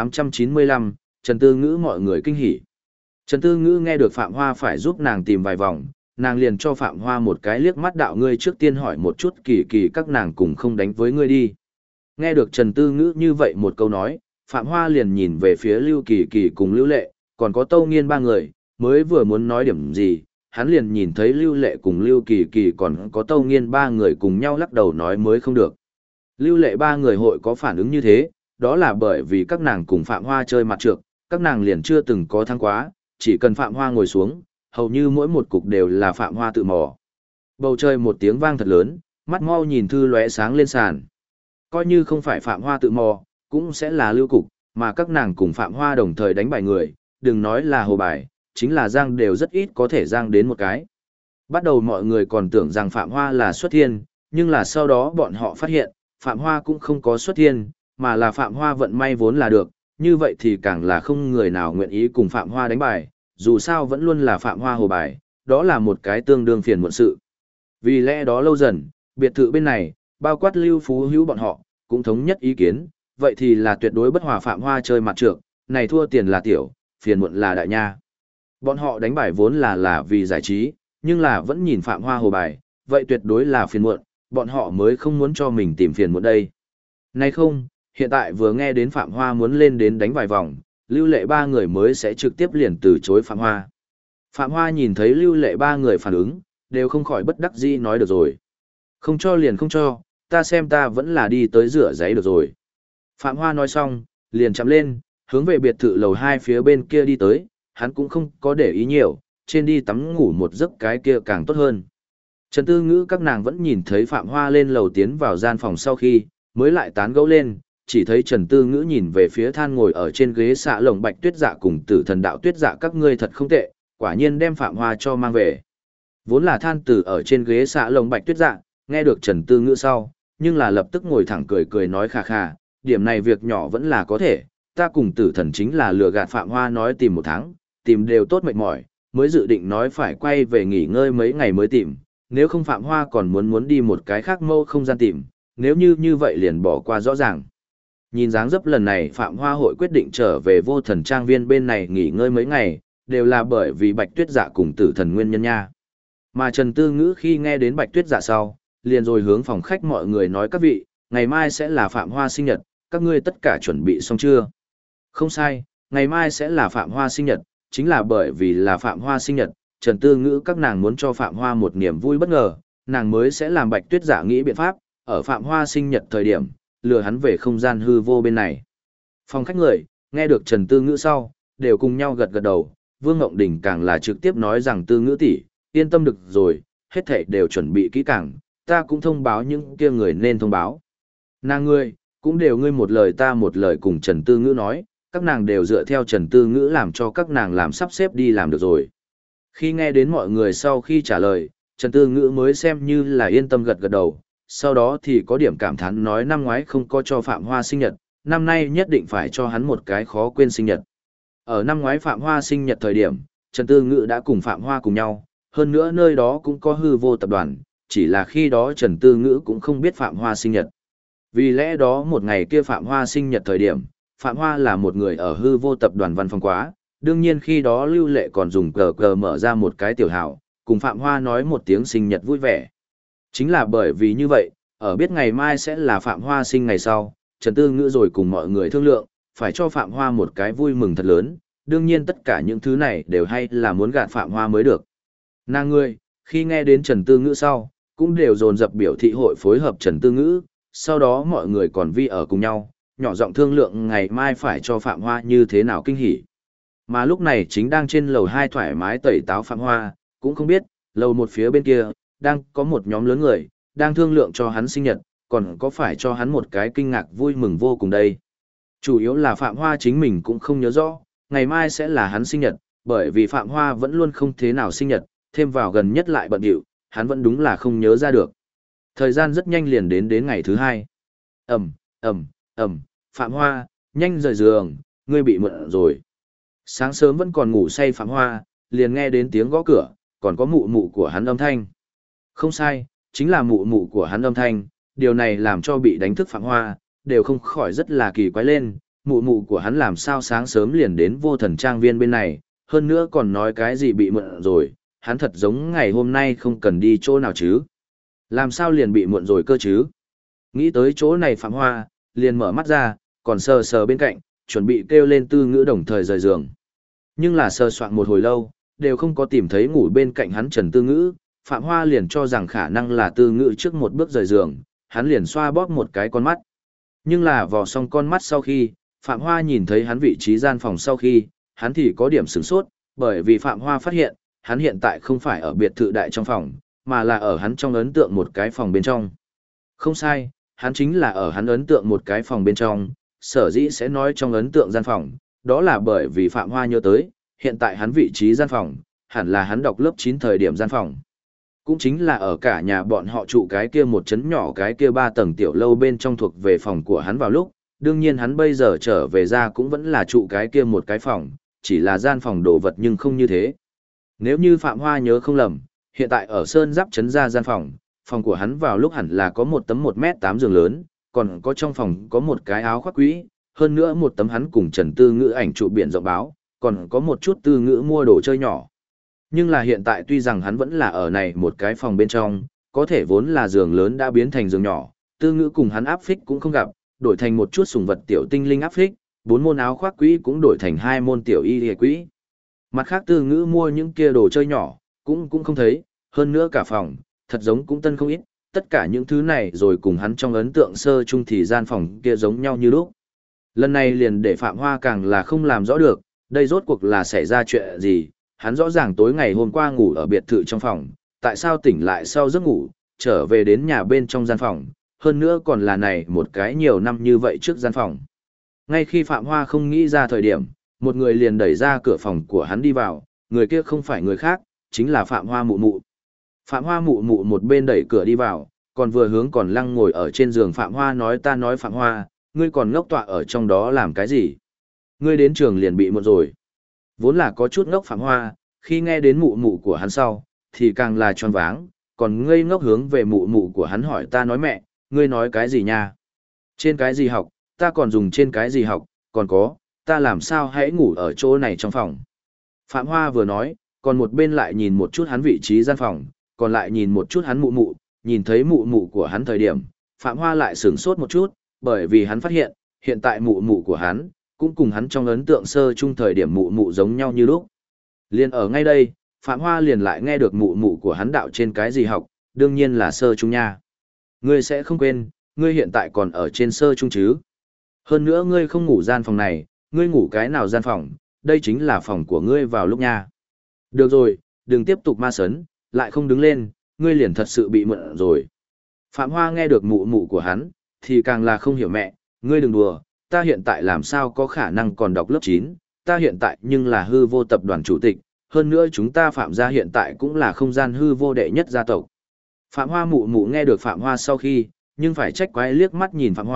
1895, Trần Tư Ngữ mọi người kinh hỉ. Trần Tư Ngữ nghe được Phạm Hoa phải giúp nàng tìm vài vòng, nàng liền cho Phạm Hoa một cái liếc mắt đạo ngươi trước tiên hỏi một chút Kỳ Kỳ các nàng cùng không đánh với ngươi đi. Nghe được Trần Tư Ngữ như vậy một câu nói, Phạm Hoa liền nhìn về phía Lưu Kỳ Kỳ cùng Lưu Lệ, còn có Tâu Nghiên ba người, mới vừa muốn nói điểm gì, hắn liền nhìn thấy Lưu Lệ cùng Lưu Kỳ Kỳ còn có Tâu Nghiên ba người cùng nhau lắc đầu nói mới không được. Lưu Lệ ba người hội có phản ứng như thế, đó là bởi vì các nàng cùng Phạm Hoa chơi mặt trược, các nàng liền chưa từng có thắng quá, chỉ cần Phạm Hoa ngồi xuống, hầu như mỗi một cục đều là Phạm Hoa tự mò. Bầu trời một tiếng vang thật lớn, mắt mau nhìn thư lóe sáng lên sàn. Coi như không phải Phạm Hoa tự mò, cũng sẽ là lưu cục, mà các nàng cùng Phạm Hoa đồng thời đánh bài người, đừng nói là hồ bài, chính là giang đều rất ít có thể giang đến một cái. Bắt đầu mọi người còn tưởng rằng Phạm Hoa là xuất thiên, nhưng là sau đó bọn họ phát hiện, Phạm Hoa cũng không có xuất thiên, mà là Phạm Hoa vận may vốn là được, như vậy thì càng là không người nào nguyện ý cùng Phạm Hoa đánh bài, dù sao vẫn luôn là Phạm Hoa hồ bài, đó là một cái tương đương phiền muộn sự. Vì lẽ đó lâu dần, biệt thự bên này, bao quát Lưu Phú Hữu bọn họ, cũng thống nhất ý kiến, vậy thì là tuyệt đối bất hòa Phạm Hoa chơi mặt trược, này thua tiền là tiểu, phiền muộn là đại nha. Bọn họ đánh bài vốn là vì giải trí, nhưng là vẫn nhìn Phạm Hoa hồ bài, vậy tuyệt đối là phiền muộn, bọn họ mới không muốn cho mình tìm phiền muộn đây. Này không, hiện tại vừa nghe đến Phạm Hoa muốn lên đến đánh vài vòng, Lưu Lệ ba người mới sẽ trực tiếp liền từ chối Phạm Hoa. Phạm Hoa nhìn thấy Lưu Lệ ba người phản ứng, đều không khỏi bất đắc dĩ nói được rồi. Không cho liền không cho, ta xem ta vẫn là đi tới rửa giấy được rồi. Phạm Hoa nói xong, liền chạm lên, hướng về biệt thự lầu 2 phía bên kia đi tới, hắn cũng không có để ý nhiều, trên đi tắm ngủ một giấc cái kia càng tốt hơn. Trần Tư Ngữ các nàng vẫn nhìn thấy Phạm Hoa lên lầu tiến vào gian phòng sau khi, mới lại tán gẫu lên, chỉ thấy Trần Tư Ngữ nhìn về phía than ngồi ở trên ghế xạ lồng Bạch Tuyết Dạ cùng Tử Thần Đạo Tuyết Dạ các ngươi thật không tệ, quả nhiên đem Phạm Hoa cho mang về. Vốn là than tử ở trên ghế xạ lồng Bạch Tuyết Dạ, nghe được Trần Tư Ngữ sau, nhưng là lập tức ngồi thẳng cười cười nói khà khà, điểm này việc nhỏ vẫn là có thể, ta cùng Tử Thần chính là lừa gạt Phạm Hoa nói tìm một tháng, tìm đều tốt mệt mỏi, mới dự định nói phải quay về nghỉ ngơi mấy ngày mới tìm, nếu không Phạm Hoa còn muốn đi một cái khác mâu không gian tìm, nếu như vậy liền bỏ qua rõ ràng. Nhìn dáng dấp lần này Phạm Hoa hội quyết định trở về Vô Thần Trang Viên bên này nghỉ ngơi mấy ngày, đều là bởi vì Bạch Tuyết Dạ cùng Tử Thần nguyên nhân nha. Mà Trần Tư Ngữ khi nghe đến Bạch Tuyết Dạ sau, liền rồi hướng phòng khách mọi người nói các vị, ngày mai sẽ là Phạm Hoa sinh nhật, các ngươi tất cả chuẩn bị xong chưa? Không sai, ngày mai sẽ là Phạm Hoa sinh nhật, chính là bởi vì là Phạm Hoa sinh nhật, Trần Tư Ngữ các nàng muốn cho Phạm Hoa một niềm vui bất ngờ, nàng mới sẽ làm Bạch Tuyết Dạ nghĩ biện pháp, ở Phạm Hoa sinh nhật thời điểm, lừa hắn về không gian hư vô bên này. Phòng khách người, nghe được Trần Tư Ngữ sau, đều cùng nhau gật gật đầu, Vương Ngộng Đình càng là trực tiếp nói rằng Tư Ngữ tỷ, yên tâm được rồi, hết thảy đều chuẩn bị kỹ càng, ta cũng thông báo những kia người nên thông báo. Nàng ngươi, cũng đều ngươi một lời ta một lời cùng Trần Tư Ngữ nói, các nàng đều dựa theo Trần Tư Ngữ làm cho các nàng làm sắp xếp đi làm được rồi. Khi nghe đến mọi người sau khi trả lời, Trần Tư Ngữ mới xem như là yên tâm gật gật đầu, sau đó thì có điểm cảm thán nói năm ngoái không có cho Phạm Hoa sinh nhật, năm nay nhất định phải cho hắn một cái khó quên sinh nhật. Ở năm ngoái Phạm Hoa sinh nhật thời điểm, Trần Tư Ngữ đã cùng Phạm Hoa cùng nhau, hơn nữa nơi đó cũng có hư vô tập đoàn, chỉ là khi đó Trần Tư Ngữ cũng không biết Phạm Hoa sinh nhật. Vì lẽ đó một ngày kia Phạm Hoa sinh nhật thời điểm, Phạm Hoa là một người ở hư vô tập đoàn văn phòng quá, đương nhiên khi đó Lưu Lệ còn dùng cờ mở ra một cái tiểu hào, cùng Phạm Hoa nói một tiếng sinh nhật vui vẻ. Chính là bởi vì như vậy, ở biết ngày mai sẽ là Phạm Hoa sinh ngày sau, Trần Tư Ngữ rồi cùng mọi người thương lượng, phải cho Phạm Hoa một cái vui mừng thật lớn, đương nhiên tất cả những thứ này đều hay là muốn gạt Phạm Hoa mới được. Nàng ngươi, khi nghe đến Trần Tư Ngữ sau, cũng đều dồn dập biểu thị hội phối hợp Trần Tư Ngữ, sau đó mọi người còn vi ở cùng nhau, nhỏ giọng thương lượng ngày mai phải cho Phạm Hoa như thế nào kinh hỉ. Mà lúc này chính đang trên lầu 2 thoải mái tẩy táo Phạm Hoa, cũng không biết, lầu một phía bên kia, đang có một nhóm lớn người, đang thương lượng cho hắn sinh nhật, còn có phải cho hắn một cái kinh ngạc vui mừng vô cùng đây. Chủ yếu là Phạm Hoa chính mình cũng không nhớ rõ, ngày mai sẽ là hắn sinh nhật, bởi vì Phạm Hoa vẫn luôn không thế nào sinh nhật, thêm vào gần nhất lại bận điệu, hắn vẫn đúng là không nhớ ra được. Thời gian rất nhanh liền đến ngày thứ hai. Phạm Hoa, nhanh rời giường, ngươi bị mượn rồi. Sáng sớm vẫn còn ngủ say Phạm Hoa, liền nghe đến tiếng gõ cửa, còn có mụ mụ của hắn âm thanh. Không sai, chính là mụ mụ của hắn âm thanh, điều này làm cho bị đánh thức Phạm Hoa, đều không khỏi rất là kỳ quái lên, mụ mụ của hắn làm sao sáng sớm liền đến Vô Thần Trang Viên bên này, hơn nữa còn nói cái gì bị mượn rồi, hắn thật giống ngày hôm nay không cần đi chỗ nào chứ. Làm sao liền bị muộn rồi cơ chứ? Nghĩ tới chỗ này Phạm Hoa, liền mở mắt ra, còn sờ sờ bên cạnh, chuẩn bị kêu lên Tư Ngữ đồng thời rời giường. Nhưng là sờ soạn một hồi lâu, đều không có tìm thấy ngủ bên cạnh hắn Trần Tư Ngữ, Phạm Hoa liền cho rằng khả năng là Tư Ngữ trước một bước rời giường, hắn liền xoa bóp một cái con mắt. Nhưng là vò xong con mắt sau khi, Phạm Hoa nhìn thấy hắn vị trí gian phòng sau khi, hắn thì có điểm sửng sốt, bởi vì Phạm Hoa phát hiện, hắn hiện tại không phải ở biệt thự đại trong phòng, mà là ở hắn trong ấn tượng một cái phòng bên trong. Không sai, hắn chính là ở hắn ấn tượng một cái phòng bên trong, sở dĩ sẽ nói trong ấn tượng gian phòng, đó là bởi vì Phạm Hoa nhớ tới, hiện tại hắn vị trí gian phòng, hẳn là hắn đọc lớp 9 thời điểm gian phòng. Cũng chính là ở cả nhà bọn họ trụ cái kia một chấn nhỏ cái kia 3 tầng tiểu lâu bên trong thuộc về phòng của hắn vào lúc, đương nhiên hắn bây giờ trở về ra cũng vẫn là trụ cái kia một cái phòng, chỉ là gian phòng đồ vật nhưng không như thế. Nếu như Phạm Hoa nhớ không lầm, hiện tại ở Sơn Giáp trấn ra gian phòng, phòng của hắn vào lúc hẳn là có một tấm 1m8 giường lớn, còn có trong phòng có một cái áo khoác quỹ, hơn nữa một tấm hắn cùng Trần Tư Ngữ ảnh trụ biển rộng báo, còn có một chút Tư Ngữ mua đồ chơi nhỏ. Nhưng là hiện tại tuy rằng hắn vẫn là ở này một cái phòng bên trong, có thể vốn là giường lớn đã biến thành giường nhỏ, Tư Ngữ cùng hắn áp phích cũng không gặp, đổi thành một chút sùng vật tiểu tinh linh áp phích, 4 môn áo khoác quỹ cũng đổi thành 2 môn tiểu y quỹ. Mặt khác Tư Ngữ mua những kia đồ chơi nhỏ, cũng không thấy, hơn nữa cả phòng, thật giống cũng tân không ít, tất cả những thứ này rồi cùng hắn trong ấn tượng sơ chung thì gian phòng kia giống nhau như lúc. Lần này liền để Phạm Hoa càng là không làm rõ được, đây rốt cuộc là xảy ra chuyện gì, hắn rõ ràng tối ngày hôm qua ngủ ở biệt thự trong phòng, tại sao tỉnh lại sau giấc ngủ, trở về đến nhà bên trong gian phòng, hơn nữa còn là này một cái nhiều năm như vậy trước gian phòng. Ngay khi Phạm Hoa không nghĩ ra thời điểm, một người liền đẩy ra cửa phòng của hắn đi vào, người kia không phải người khác, chính là Phạm Hoa mụ mụ. Phạm Hoa mụ mụ một bên đẩy cửa đi vào, còn vừa hướng còn lăng ngồi ở trên giường Phạm Hoa nói ta nói Phạm Hoa, ngươi còn ngốc tọa ở trong đó làm cái gì? Ngươi đến trường liền bị muộn rồi. Vốn là có chút ngốc Phạm Hoa, khi nghe đến mụ mụ của hắn sau, thì càng là choáng váng, còn ngây ngốc hướng về mụ mụ của hắn hỏi ta nói mẹ, ngươi nói cái gì nha? Trên cái gì học, ta còn dùng trên cái gì học, còn có, ta làm sao hãy ngủ ở chỗ này trong phòng. Phạm Hoa vừa nói, còn một bên lại nhìn một chút hắn vị trí gian phòng, còn lại nhìn một chút hắn mụ mụ, nhìn thấy mụ mụ của hắn thời điểm, Phạm Hoa lại sửng sốt một chút, bởi vì hắn phát hiện, hiện tại mụ mụ của hắn, cũng cùng hắn trong ấn tượng sơ chung thời điểm mụ mụ giống nhau như lúc. Liền ở ngay đây, Phạm Hoa liền lại nghe được mụ mụ của hắn đạo trên cái gì học, đương nhiên là sơ chung nha. Ngươi sẽ không quên, ngươi hiện tại còn ở trên sơ chung chứ. Hơn nữa ngươi không ngủ gian phòng này, ngươi ngủ cái nào gian phòng, đây chính là phòng của ngươi vào lúc nha. Được rồi, đừng tiếp tục ma sấn, lại không đứng lên, ngươi liền thật sự bị mượn rồi. Phạm Hoa nghe được mụ mụ của hắn, thì càng là không hiểu mẹ, ngươi đừng đùa, ta hiện tại làm sao có khả năng còn đọc lớp 9, ta hiện tại nhưng là hư vô tập đoàn chủ tịch, hơn nữa chúng ta Phạm gia hiện tại cũng là không gian hư vô đệ nhất gia tộc. Phạm Hoa mụ mụ nghe được Phạm Hoa sau khi, nhưng phải trách quái liếc mắt nhìn Phạm Hoa,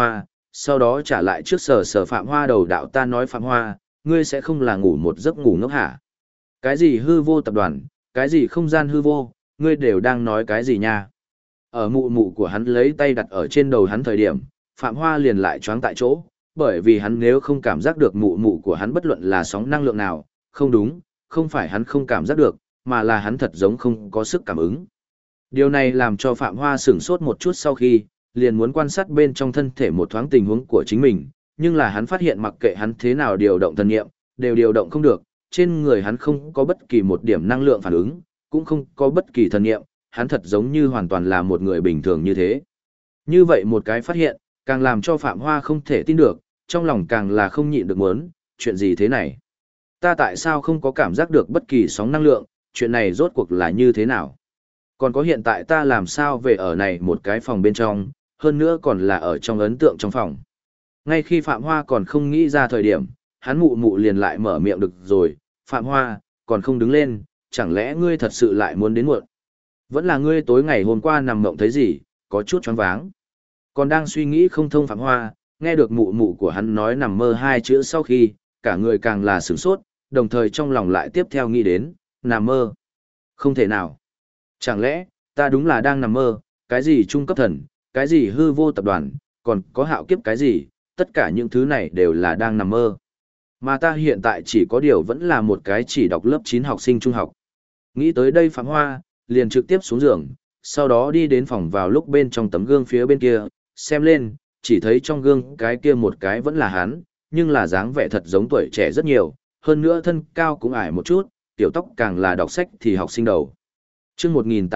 sau đó trả lại trước sờ sờ Phạm Hoa đầu đạo ta nói Phạm Hoa, ngươi sẽ không là ngủ một giấc ngủ ngốc hả? Cái gì hư vô tập đoàn, cái gì không gian hư vô, ngươi đều đang nói cái gì nha? Ở mụ mụ của hắn lấy tay đặt ở trên đầu hắn thời điểm, Phạm Hoa liền lại choáng tại chỗ, bởi vì hắn nếu không cảm giác được mụ mụ của hắn bất luận là sóng năng lượng nào, không đúng, không phải hắn không cảm giác được, mà là hắn thật giống không có sức cảm ứng. Điều này làm cho Phạm Hoa sửng sốt một chút sau khi, liền muốn quan sát bên trong thân thể một thoáng tình huống của chính mình, nhưng là hắn phát hiện mặc kệ hắn thế nào điều động thần niệm, đều điều động không được, trên người hắn không có bất kỳ một điểm năng lượng phản ứng, cũng không có bất kỳ thần niệm, hắn thật giống như hoàn toàn là một người bình thường như thế. Như vậy một cái phát hiện, càng làm cho Phạm Hoa không thể tin được, trong lòng càng là không nhịn được muốn, chuyện gì thế này? Ta tại sao không có cảm giác được bất kỳ sóng năng lượng, chuyện này rốt cuộc là như thế nào? Còn có hiện tại ta làm sao về ở này một cái phòng bên trong, hơn nữa còn là ở trong ấn tượng trong phòng. Ngay khi Phạm Hoa còn không nghĩ ra thời điểm, hắn mụ mụ liền lại mở miệng được rồi, Phạm Hoa, còn không đứng lên, chẳng lẽ ngươi thật sự lại muốn đến muộn? Vẫn là ngươi tối ngày hôm qua nằm mộng thấy gì, có chút choáng váng. Còn đang suy nghĩ không thông Phạm Hoa, nghe được mụ mụ của hắn nói nằm mơ hai chữ sau khi, cả người càng là sửng sốt, đồng thời trong lòng lại tiếp theo nghĩ đến, nằm mơ. Không thể nào. Chẳng lẽ, ta đúng là đang nằm mơ, cái gì trung cấp thần, cái gì hư vô tập đoàn, còn có hạo kiếp cái gì, tất cả những thứ này đều là đang nằm mơ. Mà ta hiện tại chỉ có điều vẫn là một cái chỉ đọc lớp 9 học sinh trung học. Nghĩ tới đây Phạm Hoa, liền trực tiếp xuống giường, sau đó đi đến phòng vào lúc bên trong tấm gương phía bên kia, xem lên, chỉ thấy trong gương cái kia một cái vẫn là hắn, nhưng là dáng vẻ thật giống tuổi trẻ rất nhiều, hơn nữa thân cao cũng ải một chút, tiểu tóc càng là đọc sách thì học sinh đầu. Chương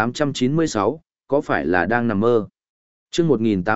1896, có phải là đang nằm mơ? Chương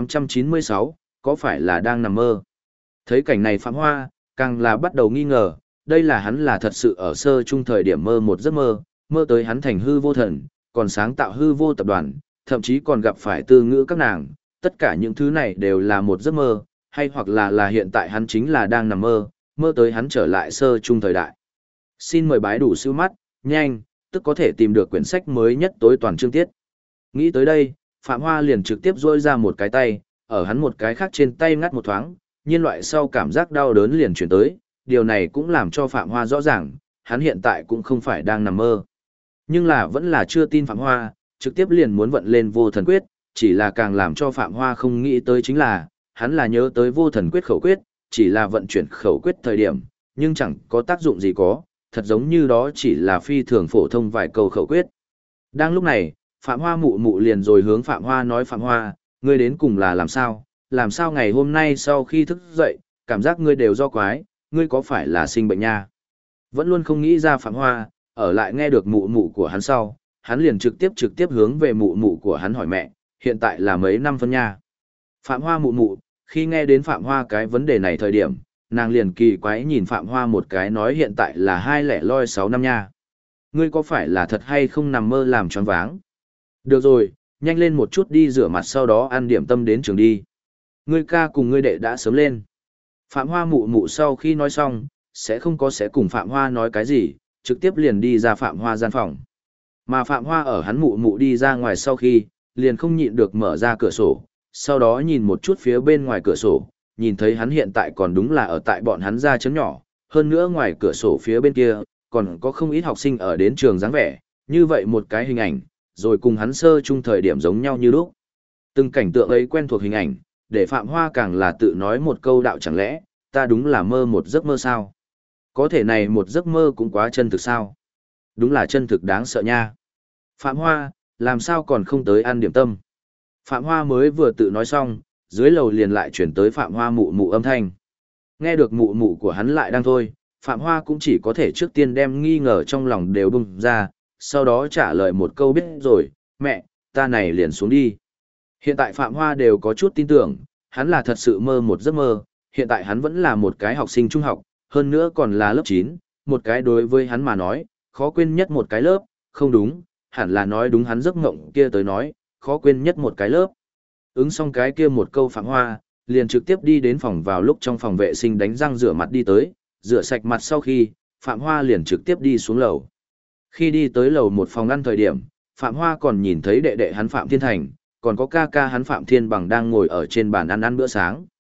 1896, có phải là đang nằm mơ? Thấy cảnh này Phạm Hoa, càng là bắt đầu nghi ngờ, đây là hắn là thật sự ở sơ trung thời điểm mơ một giấc mơ, mơ tới hắn thành hư vô thần, còn sáng tạo hư vô tập đoàn, thậm chí còn gặp phải tư ngữ các nàng, tất cả những thứ này đều là một giấc mơ, hay hoặc là hiện tại hắn chính là đang nằm mơ, mơ tới hắn trở lại sơ trung thời đại. Xin mời bái đủ siêu mắt, nhanh, tức có thể tìm được quyển sách mới nhất tối toàn chương tiết. Nghĩ tới đây, Phạm Hoa liền trực tiếp rôi ra một cái tay, ở hắn một cái khác trên tay ngắt một thoáng, nhiên loại sau cảm giác đau đớn liền chuyển tới, điều này cũng làm cho Phạm Hoa rõ ràng, hắn hiện tại cũng không phải đang nằm mơ. Nhưng là vẫn là chưa tin Phạm Hoa, trực tiếp liền muốn vận lên vô thần quyết, chỉ là càng làm cho Phạm Hoa không nghĩ tới chính là, hắn là nhớ tới vô thần quyết khẩu quyết, chỉ là vận chuyển khẩu quyết thời điểm, nhưng chẳng có tác dụng gì có, thật giống như đó chỉ là phi thường phổ thông vài câu khẩu quyết. Đang lúc này, Phạm Hoa mụ mụ liền rồi hướng Phạm Hoa nói Phạm Hoa, ngươi đến cùng là làm sao ngày hôm nay sau khi thức dậy, cảm giác ngươi đều do quái, ngươi có phải là sinh bệnh nha? Vẫn luôn không nghĩ ra Phạm Hoa, ở lại nghe được mụ mụ của hắn sau, hắn liền trực tiếp hướng về mụ mụ của hắn hỏi mẹ, hiện tại là mấy năm phân nha? Phạm Hoa mụ mụ, khi nghe đến Phạm Hoa cái vấn đề này thời điểm, nàng liền kỳ quái nhìn Phạm Hoa một cái nói hiện tại là 206 năm nha. Ngươi có phải là thật hay không nằm mơ làm choáng váng? Được rồi, nhanh lên một chút đi rửa mặt sau đó ăn điểm tâm đến trường đi. Ngươi ca cùng ngươi đệ đã sớm lên. Phạm Hoa mụ mụ sau khi nói xong, sẽ cùng Phạm Hoa nói cái gì, trực tiếp liền đi ra Phạm Hoa gian phòng. Mà Phạm Hoa ở hắn mụ mụ đi ra ngoài sau khi, liền không nhịn được mở ra cửa sổ, sau đó nhìn một chút phía bên ngoài cửa sổ, nhìn thấy hắn hiện tại còn đúng là ở tại bọn hắn ra chấn nhỏ, hơn nữa ngoài cửa sổ phía bên kia, còn có không ít học sinh ở đến trường dáng vẻ, như vậy một cái hình ảnh, rồi cùng hắn sơ chung thời điểm giống nhau như lúc. Từng cảnh tượng ấy quen thuộc hình ảnh, để Phạm Hoa càng là tự nói một câu đạo chẳng lẽ, ta đúng là mơ một giấc mơ sao? Có thể này một giấc mơ cũng quá chân thực sao? Đúng là chân thực đáng sợ nha. Phạm Hoa, làm sao còn không tới ăn điểm tâm? Phạm Hoa mới vừa tự nói xong, dưới lầu liền lại chuyển tới Phạm Hoa mụ mụ âm thanh. Nghe được mụ mụ của hắn lại đang thôi, Phạm Hoa cũng chỉ có thể trước tiên đem nghi ngờ trong lòng đều bung ra, sau đó trả lời một câu biết rồi, mẹ, ta này liền xuống đi. Hiện tại Phạm Hoa đều có chút tin tưởng, hắn là thật sự mơ một giấc mơ, hiện tại hắn vẫn là một cái học sinh trung học, hơn nữa còn là lớp 9, một cái đối với hắn mà nói, khó quên nhất một cái lớp, không đúng, hẳn là nói đúng hắn giấc mộng kia tới nói, khó quên nhất một cái lớp. Ứng xong cái kia một câu Phạm Hoa, liền trực tiếp đi đến phòng vào lúc trong phòng vệ sinh đánh răng rửa mặt đi tới, rửa sạch mặt sau khi, Phạm Hoa liền trực tiếp đi xuống lầu. Khi đi tới lầu một phòng ăn thời điểm, Phạm Hoa còn nhìn thấy đệ đệ hắn Phạm Thiên Thành, còn có ca ca hắn Phạm Thiên Bằng đang ngồi ở trên bàn ăn bữa sáng.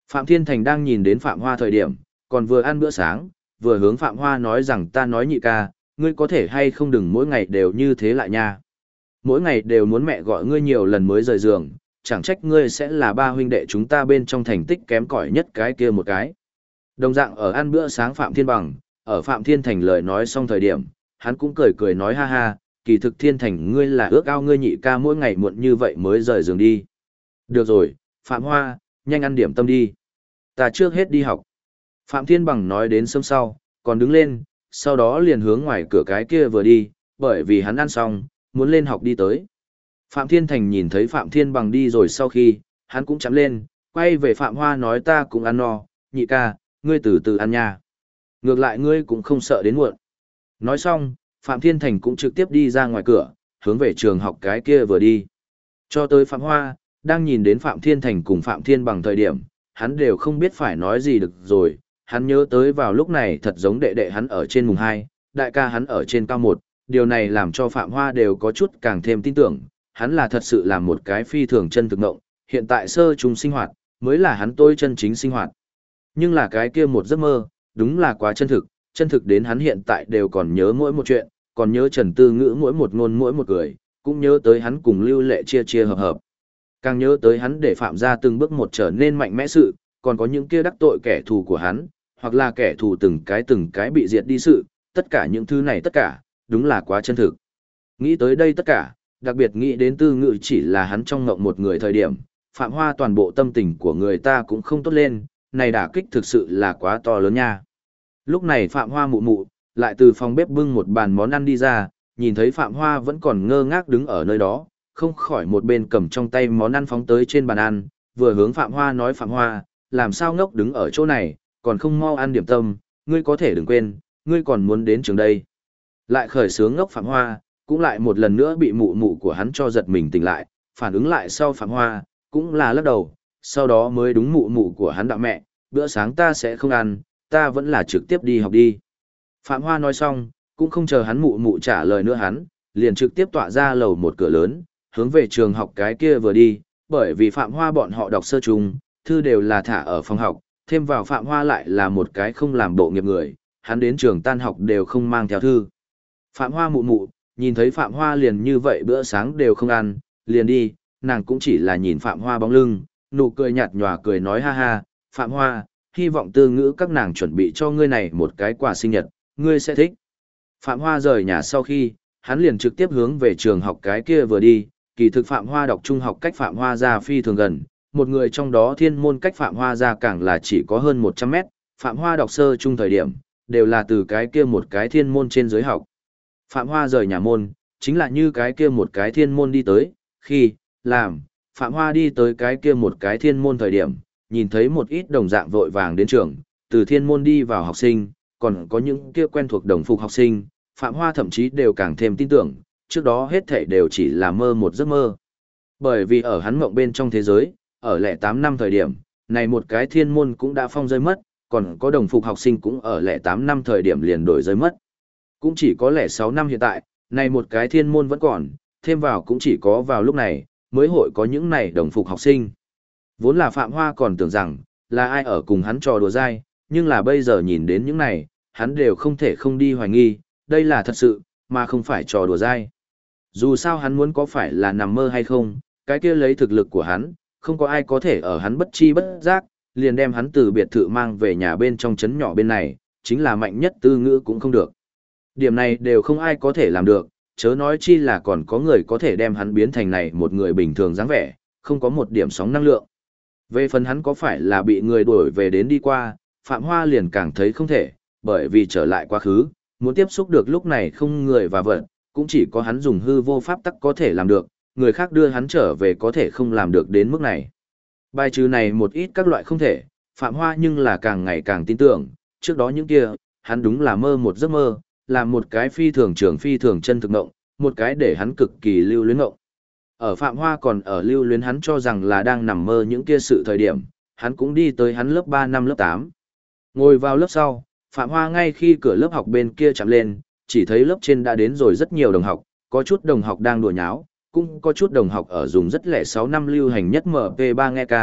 Phạm Thiên Thành đang nhìn đến Phạm Hoa thời điểm, còn vừa ăn bữa sáng, vừa hướng Phạm Hoa nói rằng ta nói nhị ca, ngươi có thể hay không đừng mỗi ngày đều như thế lại nha. Mỗi ngày đều muốn mẹ gọi ngươi nhiều lần mới rời giường, chẳng trách ngươi sẽ là ba huynh đệ chúng ta bên trong thành tích kém cỏi nhất cái kia một cái. Đồng dạng ở ăn bữa sáng Phạm Thiên Bằng, ở Phạm Thiên Thành lời nói xong thời điểm, hắn cũng cười cười nói ha ha, kỳ thực Thiên Thành ngươi là ước ao ngươi nhị ca mỗi ngày muộn như vậy mới rời giường đi. Được rồi, Phạm Hoa, nhanh ăn điểm tâm đi. Ta trước hết đi học. Phạm Thiên Bằng nói đến sớm sau, còn đứng lên, sau đó liền hướng ngoài cửa cái kia vừa đi, bởi vì hắn ăn xong, muốn lên học đi tới. Phạm Thiên Thành nhìn thấy Phạm Thiên Bằng đi rồi sau khi, hắn cũng chắm lên, quay về Phạm Hoa nói ta cũng ăn no, nhị ca, ngươi từ từ ăn nha. Ngược lại ngươi cũng không sợ đến muộn. Nói xong, Phạm Thiên Thành cũng trực tiếp đi ra ngoài cửa, hướng về trường học cái kia vừa đi. Cho tới Phạm Hoa, đang nhìn đến Phạm Thiên Thành cùng Phạm Thiên Bằng thời điểm, hắn đều không biết phải nói gì được rồi, hắn nhớ tới vào lúc này thật giống đệ đệ hắn ở trên mùng 2, đại ca hắn ở trên cao 1, điều này làm cho Phạm Hoa đều có chút càng thêm tin tưởng, hắn là thật sự làm một cái phi thường chân thực ngộng, hiện tại sơ trung sinh hoạt, mới là hắn tôi chân chính sinh hoạt. Nhưng là cái kia một giấc mơ, đúng là quá chân thực đến hắn hiện tại đều còn nhớ mỗi một chuyện, còn nhớ Trần Tư Ngữ mỗi một ngôn mỗi một cười, cũng nhớ tới hắn cùng Lưu Lệ chia chia hợp hợp. Càng nhớ tới hắn để Phạm gia từng bước một trở nên mạnh mẽ sự, còn có những kia đắc tội kẻ thù của hắn, hoặc là kẻ thù từng cái bị diệt đi sự, tất cả những thứ này tất cả, đúng là quá chân thực. Nghĩ tới đây tất cả, đặc biệt nghĩ đến Tư Ngữ chỉ là hắn trong ngộng một người thời điểm, Phạm Hoa toàn bộ tâm tình của người ta cũng không tốt lên, này đả kích thực sự là quá to lớn nha. Lúc này Phạm Hoa mụ mụ, lại từ phòng bếp bưng một bàn món ăn đi ra, nhìn thấy Phạm Hoa vẫn còn ngơ ngác đứng ở nơi đó, không khỏi một bên cầm trong tay món ăn phóng tới trên bàn ăn, vừa hướng Phạm Hoa nói Phạm Hoa, làm sao ngốc đứng ở chỗ này, còn không mau ăn điểm tâm, ngươi có thể đừng quên, ngươi còn muốn đến trường đây. Lại khởi sướng ngốc Phạm Hoa, cũng lại một lần nữa bị mụ mụ của hắn cho giật mình tỉnh lại, phản ứng lại sau Phạm Hoa, cũng là lắc đầu, sau đó mới đúng mụ mụ của hắn đạo mẹ, bữa sáng ta sẽ không ăn, ta vẫn là trực tiếp đi học đi. Phạm Hoa nói xong, cũng không chờ hắn mụ mụ trả lời nữa hắn, liền trực tiếp tọa ra lầu một cửa lớn, hướng về trường học cái kia vừa đi, bởi vì Phạm Hoa bọn họ đọc sơ trung, thư đều là thả ở phòng học, thêm vào Phạm Hoa lại là một cái không làm bộ nghiệp người, hắn đến trường tan học đều không mang theo thư. Phạm Hoa mụ mụ, nhìn thấy Phạm Hoa liền như vậy bữa sáng đều không ăn, liền đi, nàng cũng chỉ là nhìn Phạm Hoa bóng lưng, nụ cười nhạt nhòa cười nói ha ha, Phạm Hoa, hy vọng Tư Ngữ các nàng chuẩn bị cho ngươi này một cái quà sinh nhật, ngươi sẽ thích. Phạm Hoa rời nhà sau khi, hắn liền trực tiếp hướng về trường học cái kia vừa đi, kỳ thực Phạm Hoa đọc trung học cách Phạm Hoa ra phi thường gần, một người trong đó thiên môn cách Phạm Hoa ra càng là chỉ có hơn 100 mét, Phạm Hoa đọc sơ trung thời điểm, đều là từ cái kia một cái thiên môn trên dưới học. Phạm Hoa rời nhà môn, chính là như cái kia một cái thiên môn đi tới, khi, làm, Phạm Hoa đi tới cái kia một cái thiên môn thời điểm, nhìn thấy một ít đồng dạng vội vàng đến trường, từ thiên môn đi vào học sinh, còn có những kia quen thuộc đồng phục học sinh, Phạm Hoa thậm chí đều càng thêm tin tưởng, trước đó hết thảy đều chỉ là mơ một giấc mơ. Bởi vì ở hắn mộng bên trong thế giới, ở lẻ 8 năm thời điểm, này một cái thiên môn cũng đã phong rơi mất, còn có đồng phục học sinh cũng ở lẻ 8 năm thời điểm liền đổi rơi mất. Cũng chỉ có lẻ 6 năm hiện tại, này một cái thiên môn vẫn còn, thêm vào cũng chỉ có vào lúc này, mới hội có những này đồng phục học sinh. Vốn là Phạm Hoa còn tưởng rằng, là ai ở cùng hắn trò đùa dai, nhưng là bây giờ nhìn đến những này, hắn đều không thể không đi hoài nghi, đây là thật sự, mà không phải trò đùa dai. Dù sao hắn muốn có phải là nằm mơ hay không, cái kia lấy thực lực của hắn, không có ai có thể ở hắn bất chi bất giác, liền đem hắn từ biệt thự mang về nhà bên trong trấn nhỏ bên này, chính là mạnh nhất Tư Ngữ cũng không được. Điểm này đều không ai có thể làm được, chớ nói chi là còn có người có thể đem hắn biến thành này một người bình thường dáng vẻ, không có một điểm sóng năng lượng. Về phần hắn có phải là bị người đuổi về đến đi qua, Phạm Hoa liền càng thấy không thể, bởi vì trở lại quá khứ, muốn tiếp xúc được lúc này không người và vật, cũng chỉ có hắn dùng hư vô pháp tắc có thể làm được, người khác đưa hắn trở về có thể không làm được đến mức này. Bài trừ này một ít các loại không thể, Phạm Hoa nhưng là càng ngày càng tin tưởng, trước đó những kia, hắn đúng là mơ một giấc mơ, là một cái phi thường trường phi thường chân thực ngộng, một cái để hắn cực kỳ lưu luyến ngộng. Ở Phạm Hoa còn ở lưu luyến hắn cho rằng là đang nằm mơ những kia sự thời điểm, hắn cũng đi tới hắn lớp 3 năm lớp 8. Ngồi vào lớp sau, Phạm Hoa ngay khi cửa lớp học bên kia chạm lên, chỉ thấy lớp trên đã đến rồi rất nhiều đồng học, có chút đồng học đang đùa nháo, cũng có chút đồng học ở dùng rất lẻ 6 năm lưu hành nhất MP3 nghe ca,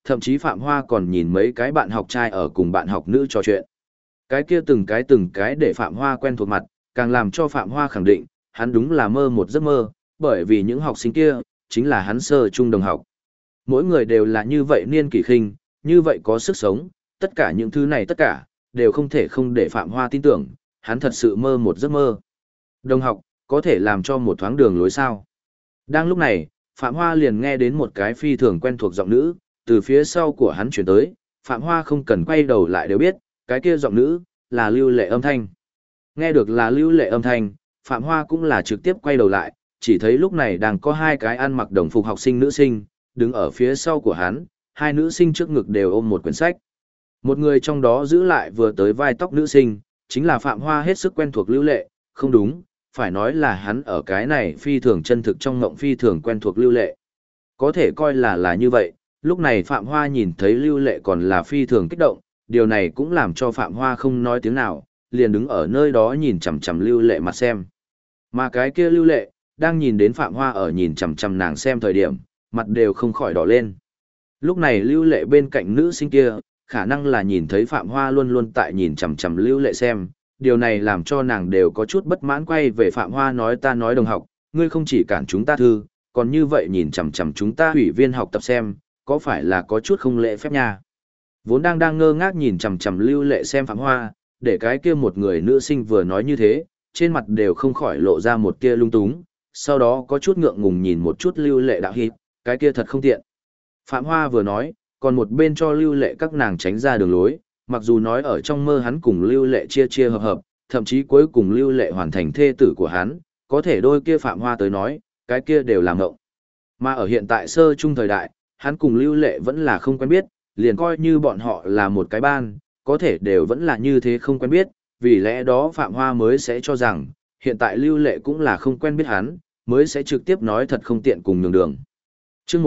thậm chí Phạm Hoa còn nhìn mấy cái bạn học trai ở cùng bạn học nữ trò chuyện. Cái kia từng cái để Phạm Hoa quen thuộc mặt, càng làm cho Phạm Hoa khẳng định, hắn đúng là mơ một giấc mơ, bởi vì những học sinh kia, chính là hắn sơ trung đồng học. Mỗi người đều là như vậy niên kỷ khinh, như vậy có sức sống, tất cả những thứ này tất cả, đều không thể không để Phạm Hoa tin tưởng, hắn thật sự mơ một giấc mơ. Đồng học, có thể làm cho một thoáng đường lối sao. Đang lúc này, Phạm Hoa liền nghe đến một cái phi thường quen thuộc giọng nữ, từ phía sau của hắn chuyển tới, Phạm Hoa không cần quay đầu lại đều biết, cái kia giọng nữ, là Lưu Lệ âm thanh. Nghe được là Lưu Lệ âm thanh, Phạm Hoa cũng là trực tiếp quay đầu lại, chỉ thấy lúc này đang có hai cái ăn mặc đồng phục học sinh nữ sinh, đứng ở phía sau của hắn, hai nữ sinh trước ngực đều ôm một quyển sách. Một người trong đó giữ lại vừa tới vai tóc nữ sinh, chính là Phạm Hoa hết sức quen thuộc Lưu Lệ, không đúng, phải nói là hắn ở cái này phi thường chân thực trong ngộng phi thường quen thuộc Lưu Lệ. Có thể coi là như vậy, lúc này Phạm Hoa nhìn thấy Lưu Lệ còn là phi thường kích động, điều này cũng làm cho Phạm Hoa không nói tiếng nào, liền đứng ở nơi đó nhìn chằm chằm Lưu Lệ mặt xem. Mà cái kia Lưu Lệ, đang nhìn đến Phạm Hoa ở nhìn chằm chằm nàng xem thời điểm, mặt đều không khỏi đỏ lên. Lúc này Lưu Lệ bên cạnh nữ sinh kia, khả năng là nhìn thấy Phạm Hoa luôn luôn tại nhìn chằm chằm Lưu Lệ xem, điều này làm cho nàng đều có chút bất mãn quay về Phạm Hoa nói ta nói đồng học, ngươi không chỉ cản chúng ta thư, còn như vậy nhìn chằm chằm chúng ta ủy viên học tập xem, có phải là có chút không lễ phép nha. Vốn đang ngơ ngác nhìn chằm chằm Lưu Lệ xem Phạm Hoa, để cái kia một người nữ sinh vừa nói như thế, trên mặt đều không khỏi lộ ra một tia lung túng, sau đó có chút ngượng ngùng nhìn một chút Lưu Lệ đạo hít, cái kia thật không tiện. Phạm Hoa vừa nói, còn một bên cho Lưu Lệ các nàng tránh ra đường lối, mặc dù nói ở trong mơ hắn cùng Lưu Lệ chia hợp, thậm chí cuối cùng Lưu Lệ hoàn thành thê tử của hắn, có thể đôi kia Phạm Hoa tới nói, cái kia đều là ngộng. Mà ở hiện tại sơ trung thời đại, hắn cùng Lưu Lệ vẫn là không quen biết, liền coi như bọn họ là một cái ban, có thể đều vẫn là như thế không quen biết, vì lẽ đó Phạm Hoa mới sẽ cho rằng, hiện tại Lưu Lệ cũng là không quen biết hắn, mới sẽ trực tiếp nói thật không tiện cùng nhường đường. Chương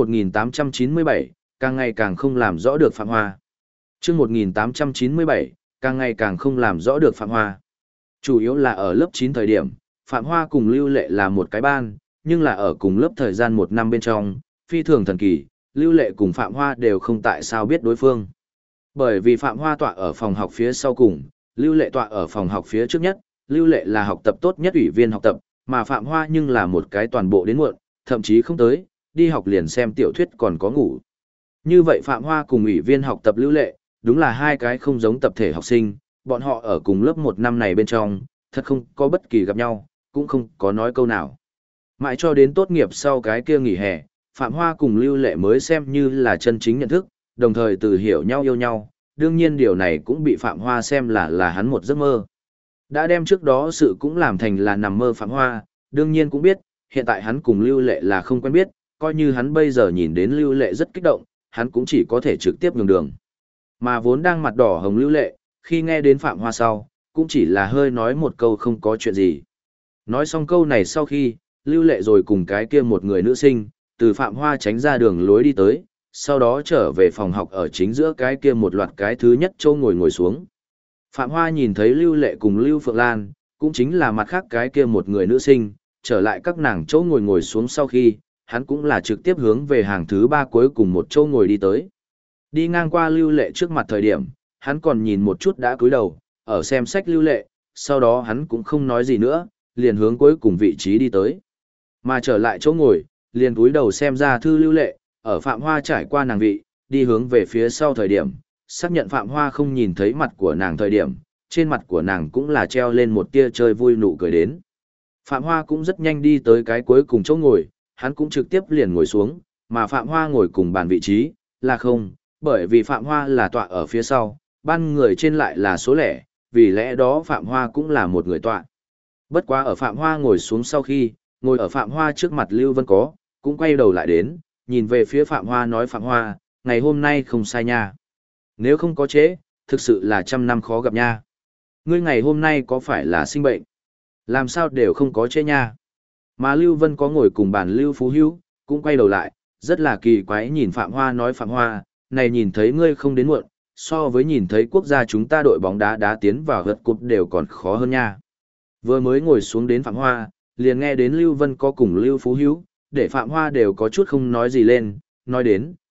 1897, càng ngày càng không làm rõ được Phạm Hoa. Chương 1897, càng ngày càng không làm rõ được Phạm Hoa. Chủ yếu là ở lớp 9 thời điểm, Phạm Hoa cùng Lưu Lệ là một cái ban, nhưng là ở cùng lớp thời gian một năm bên trong, phi thường thần kỳ, Lưu Lệ cùng Phạm Hoa đều không tại sao biết đối phương. Bởi vì Phạm Hoa tọa ở phòng học phía sau cùng, Lưu Lệ tọa ở phòng học phía trước nhất, Lưu Lệ là học tập tốt nhất ủy viên học tập, mà Phạm Hoa nhưng là một cái toàn bộ đến muộn, thậm chí không tới, đi học liền xem tiểu thuyết còn có ngủ. Như vậy Phạm Hoa cùng ủy viên học tập Lưu Lệ, đúng là hai cái không giống tập thể học sinh, bọn họ ở cùng lớp một năm này bên trong, thật không có bất kỳ gặp nhau, cũng không có nói câu nào. Mãi cho đến tốt nghiệp sau cái kia nghỉ hè, Phạm Hoa cùng Lưu Lệ mới xem như là chân chính nhận thức, đồng thời từ hiểu nhau yêu nhau, đương nhiên điều này cũng bị Phạm Hoa xem là hắn một giấc mơ. Đã đem trước đó sự cũng làm thành là nằm mơ Phạm Hoa, đương nhiên cũng biết, hiện tại hắn cùng Lưu Lệ là không quen biết, coi như hắn bây giờ nhìn đến Lưu Lệ rất kích động, hắn cũng chỉ có thể trực tiếp nhường đường. Mà vốn đang mặt đỏ hồng Lưu Lệ, khi nghe đến Phạm Hoa sau, cũng chỉ là hơi nói một câu không có chuyện gì. Nói xong câu này sau khi, Lưu Lệ rồi cùng cái kia một người nữ sinh, từ Phạm Hoa tránh ra đường lối đi tới, sau đó trở về phòng học ở chính giữa cái kia một loạt cái thứ nhất châu ngồi xuống. Phạm Hoa nhìn thấy Lưu Lệ cùng Lưu Phượng Lan, cũng chính là mặt khác cái kia một người nữ sinh, trở lại các nàng chỗ ngồi xuống sau khi, hắn cũng là trực tiếp hướng về hàng thứ ba cuối cùng một chỗ ngồi đi tới. Đi ngang qua Lưu Lệ trước mặt thời điểm, hắn còn nhìn một chút đã cúi đầu, ở xem sách Lưu Lệ, sau đó hắn cũng không nói gì nữa, liền hướng cuối cùng vị trí đi tới. Mà trở lại chỗ ngồi, liền cúi đầu xem ra thư Lưu Lệ, ở Phạm Hoa trải qua nàng vị, đi hướng về phía sau thời điểm, xác nhận Phạm Hoa không nhìn thấy mặt của nàng thời điểm, trên mặt của nàng cũng là treo lên một tia chơi vui nụ cười đến. Phạm Hoa cũng rất nhanh đi tới cái cuối cùng chỗ ngồi, hắn cũng trực tiếp liền ngồi xuống, mà Phạm Hoa ngồi cùng bàn vị trí, là không, bởi vì Phạm Hoa là tọa ở phía sau, ban người trên lại là số lẻ, vì lẽ đó Phạm Hoa cũng là một người tọa. Bất quá ở Phạm Hoa ngồi xuống sau khi, ngồi ở Phạm Hoa trước mặt Lưu Vân có, cũng quay đầu lại đến, nhìn về phía Phạm Hoa nói Phạm Hoa, ngày hôm nay không sai nha. Nếu không có chế, thực sự là trăm năm khó gặp nha. Ngươi ngày hôm nay có phải là sinh bệnh? Làm sao đều không có chế nha. Mà Lưu Vân có ngồi cùng bàn Lưu Phú Hữu, cũng quay đầu lại, rất là kỳ quái nhìn Phạm Hoa nói Phạm Hoa, này nhìn thấy ngươi không đến muộn, so với nhìn thấy quốc gia chúng ta đội bóng đá đá tiến vào gật cúp đều còn khó hơn nha. Vừa mới ngồi xuống đến Phạm Hoa, liền nghe đến Lưu Vân có cùng Lưu Phú Hữu, để Phạm Hoa đều có chút không nói gì lên, nói đến,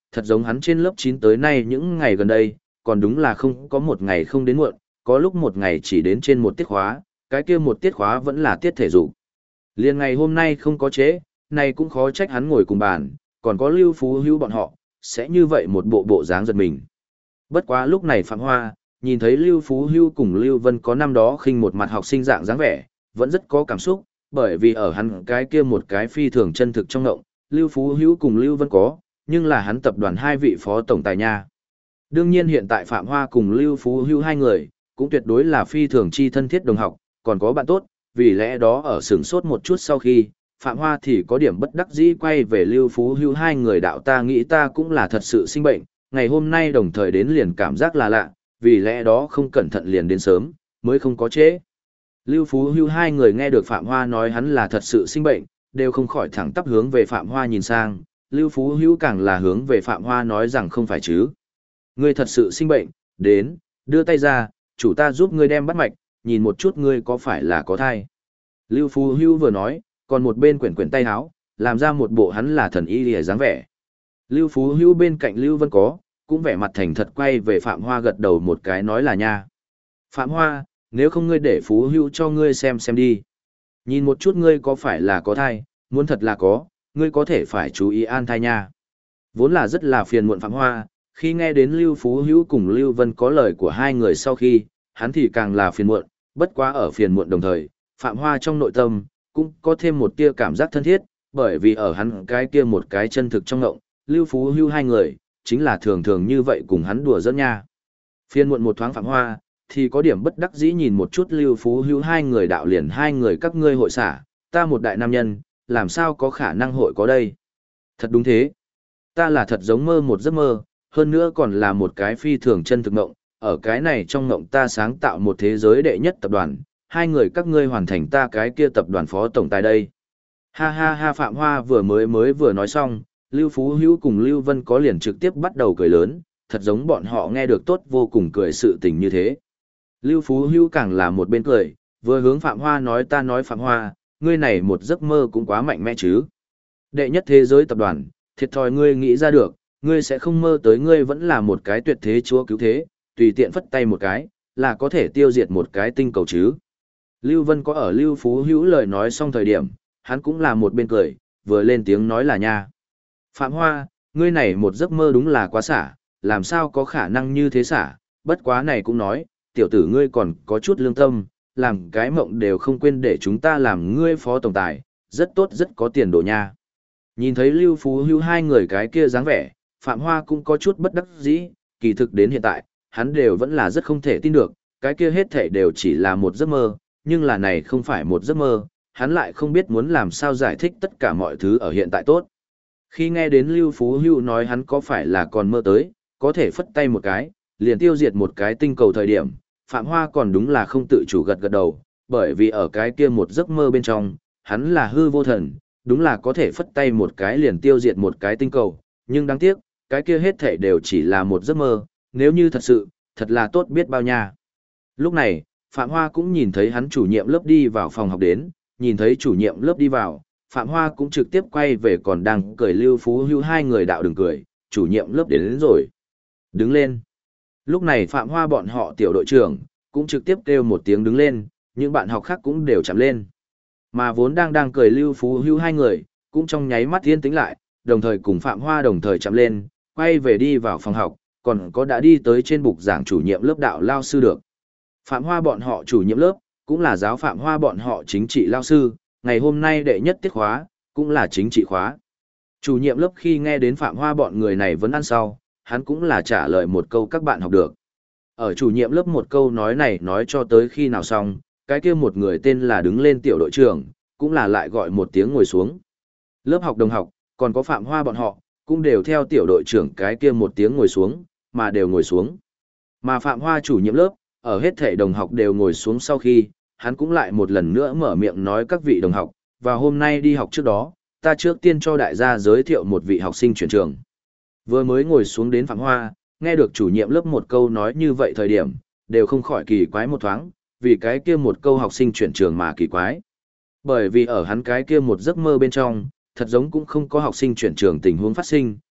thật giống hắn trên lớp 9 tới nay những ngày gần đây, còn đúng là không có một ngày không đến muộn, có lúc một ngày chỉ đến trên một tiết khóa, cái kia một tiết khóa vẫn là tiết thể dục. Liên ngày hôm nay không có chế, này cũng khó trách hắn ngồi cùng bàn, còn có Lưu Phú Hữu bọn họ, sẽ như vậy một bộ dáng giật mình. Bất quá lúc này Phạm Hoa, nhìn thấy Lưu Phú Hữu cùng Lưu Vân có năm đó khinh một mặt học sinh dạng dáng vẻ, vẫn rất có cảm xúc, bởi vì ở hắn cái kia một cái phi thường chân thực trong ngộng, Lưu Phú Hữu cùng Lưu Vân có, nhưng là hắn tập đoàn hai vị phó tổng tài nha. Đương nhiên hiện tại Phạm Hoa cùng Lưu Phú Hữu hai người, cũng tuyệt đối là phi thường chi thân thiết đồng học, còn có bạn tốt, vì lẽ đó ở sửng sốt một chút sau khi, Phạm Hoa thì có điểm bất đắc dĩ quay về Lưu Phú Hữu hai người đạo ta nghĩ ta cũng là thật sự sinh bệnh, ngày hôm nay đồng thời đến liền cảm giác là lạ, vì lẽ đó không cẩn thận liền đến sớm, mới không có trễ. Lưu Phú Hữu hai người nghe được Phạm Hoa nói hắn là thật sự sinh bệnh, đều không khỏi thẳng tắp hướng về Phạm Hoa nhìn sang, Lưu Phú Hữu càng là hướng về Phạm Hoa nói rằng không phải chứ. Ngươi thật sự sinh bệnh, đến, đưa tay ra, chủ ta giúp ngươi đem bắt mạch, nhìn một chút ngươi có phải là có thai. Lưu Phú Hữu vừa nói, còn một bên quyển tay háo, làm ra một bộ hắn là thần y lìa dáng vẻ. Lưu Phú Hữu bên cạnh Lưu Vân có, cũng vẻ mặt thành thật quay về Phạm Hoa gật đầu một cái nói là nha. Phạm Hoa, nếu không ngươi để Phú Hữu cho ngươi xem đi. Nhìn một chút ngươi có phải là có thai, muốn thật là có, ngươi có thể phải chú ý an thai nha. Vốn là rất là phiền muộn Phạm Hoa, khi nghe đến Lưu Phú Hữu cùng Lưu Vân có lời của hai người sau khi, hắn thì càng là phiền muộn, bất quá ở phiền muộn đồng thời, Phạm Hoa trong nội tâm, cũng có thêm một tia cảm giác thân thiết, bởi vì ở hắn cái kia một cái chân thực trong ngộng, Lưu Phú Hữu hai người, chính là thường thường như vậy cùng hắn đùa giỡn nha. Phiền muộn một thoáng Phạm Hoa, thì có điểm bất đắc dĩ nhìn một chút Lưu Phú Hữu hai người đạo liền hai người các ngươi hội xả, ta một đại nam nhân, làm sao có khả năng hội có đây. Thật đúng thế. Ta là thật giống mơ một giấc mơ, hơn nữa còn là một cái phi thường chân thực ngộng, ở cái này trong ngộng ta sáng tạo một thế giới đệ nhất tập đoàn, hai người các ngươi hoàn thành ta cái kia tập đoàn phó tổng tài đây. Ha ha ha Phạm Hoa vừa nói xong, Lưu Phú Hữu cùng Lưu Vân có liền trực tiếp bắt đầu cười lớn, thật giống bọn họ nghe được tốt vô cùng cười sự tình như thế. Lưu Phú Hữu càng là một bên cười, vừa hướng Phạm Hoa nói ta nói Phạm Hoa, ngươi này một giấc mơ cũng quá mạnh mẽ chứ. Đệ nhất thế giới tập đoàn, thiệt thòi ngươi nghĩ ra được, ngươi sẽ không mơ tới ngươi vẫn là một cái tuyệt thế chúa cứu thế, tùy tiện phất tay một cái, là có thể tiêu diệt một cái tinh cầu chứ. Lưu Vân có ở Lưu Phú Hữu lời nói xong thời điểm, hắn cũng là một bên cười, vừa lên tiếng nói là nha. Phạm Hoa, ngươi này một giấc mơ đúng là quá xả, làm sao có khả năng như thế xả, bất quá này cũng nói, tiểu tử ngươi còn có chút lương tâm, làm cái mộng đều không quên để chúng ta làm ngươi phó tổng tài, rất tốt rất có tiền đồ nha. Nhìn thấy Lưu Phú Hữu hai người cái kia dáng vẻ, Phạm Hoa cũng có chút bất đắc dĩ, kỳ thực đến hiện tại, hắn đều vẫn là rất không thể tin được, cái kia hết thể đều chỉ là một giấc mơ, nhưng là này không phải một giấc mơ, hắn lại không biết muốn làm sao giải thích tất cả mọi thứ ở hiện tại tốt. Khi nghe đến Lưu Phú Hữu nói hắn có phải là còn mơ tới, có thể phất tay một cái, liền tiêu diệt một cái tinh cầu thời điểm, Phạm Hoa còn đúng là không tự chủ gật đầu, bởi vì ở cái kia một giấc mơ bên trong, hắn là hư vô thần, đúng là có thể phất tay một cái liền tiêu diệt một cái tinh cầu, nhưng đáng tiếc, cái kia hết thể đều chỉ là một giấc mơ, nếu như thật sự, thật là tốt biết bao nha. Lúc này, Phạm Hoa cũng nhìn thấy hắn chủ nhiệm lớp đi vào phòng học đến, nhìn thấy chủ nhiệm lớp đi vào, Phạm Hoa cũng trực tiếp quay về còn đang cười Lưu Phú Hữu hai người đạo đừng cười, chủ nhiệm lớp đến rồi. Đứng lên. Lúc này Phạm Hoa bọn họ tiểu đội trưởng, cũng trực tiếp kêu một tiếng đứng lên, những bạn học khác cũng đều chạm lên. Mà vốn đang cười Lưu Phú Hữu hai người, cũng trong nháy mắt yên tĩnh lại, đồng thời cùng Phạm Hoa đồng thời chạm lên, quay về đi vào phòng học, còn có đã đi tới trên bục giảng chủ nhiệm lớp đạo lao sư được. Phạm Hoa bọn họ chủ nhiệm lớp, cũng là giáo Phạm Hoa bọn họ chính trị lao sư, ngày hôm nay đệ nhất tiết khóa, cũng là chính trị khóa. Chủ nhiệm lớp khi nghe đến Phạm Hoa bọn người này vẫn ăn sau, hắn cũng là trả lời một câu các bạn học được. Ở chủ nhiệm lớp một câu nói này nói cho tới khi nào xong, cái kia một người tên là đứng lên tiểu đội trưởng, cũng là lại gọi một tiếng ngồi xuống. Lớp học đồng học, còn có Phạm Hoa bọn họ, cũng đều theo tiểu đội trưởng cái kia một tiếng ngồi xuống, mà đều ngồi xuống. Mà Phạm Hoa chủ nhiệm lớp, ở hết thể đồng học đều ngồi xuống sau khi, hắn cũng lại một lần nữa mở miệng nói các vị đồng học, và hôm nay đi học trước đó, ta trước tiên cho đại gia giới thiệu một vị học sinh chuyển trường. Vừa mới ngồi xuống đến Phạm Hoa, nghe được chủ nhiệm lớp một câu nói như vậy thời điểm, đều không khỏi kỳ quái một thoáng, vì cái kia một câu học sinh chuyển trường mà kỳ quái. Bởi vì ở hắn cái kia một giấc mơ bên trong, thật giống cũng không có học sinh chuyển trường tình huống phát sinh,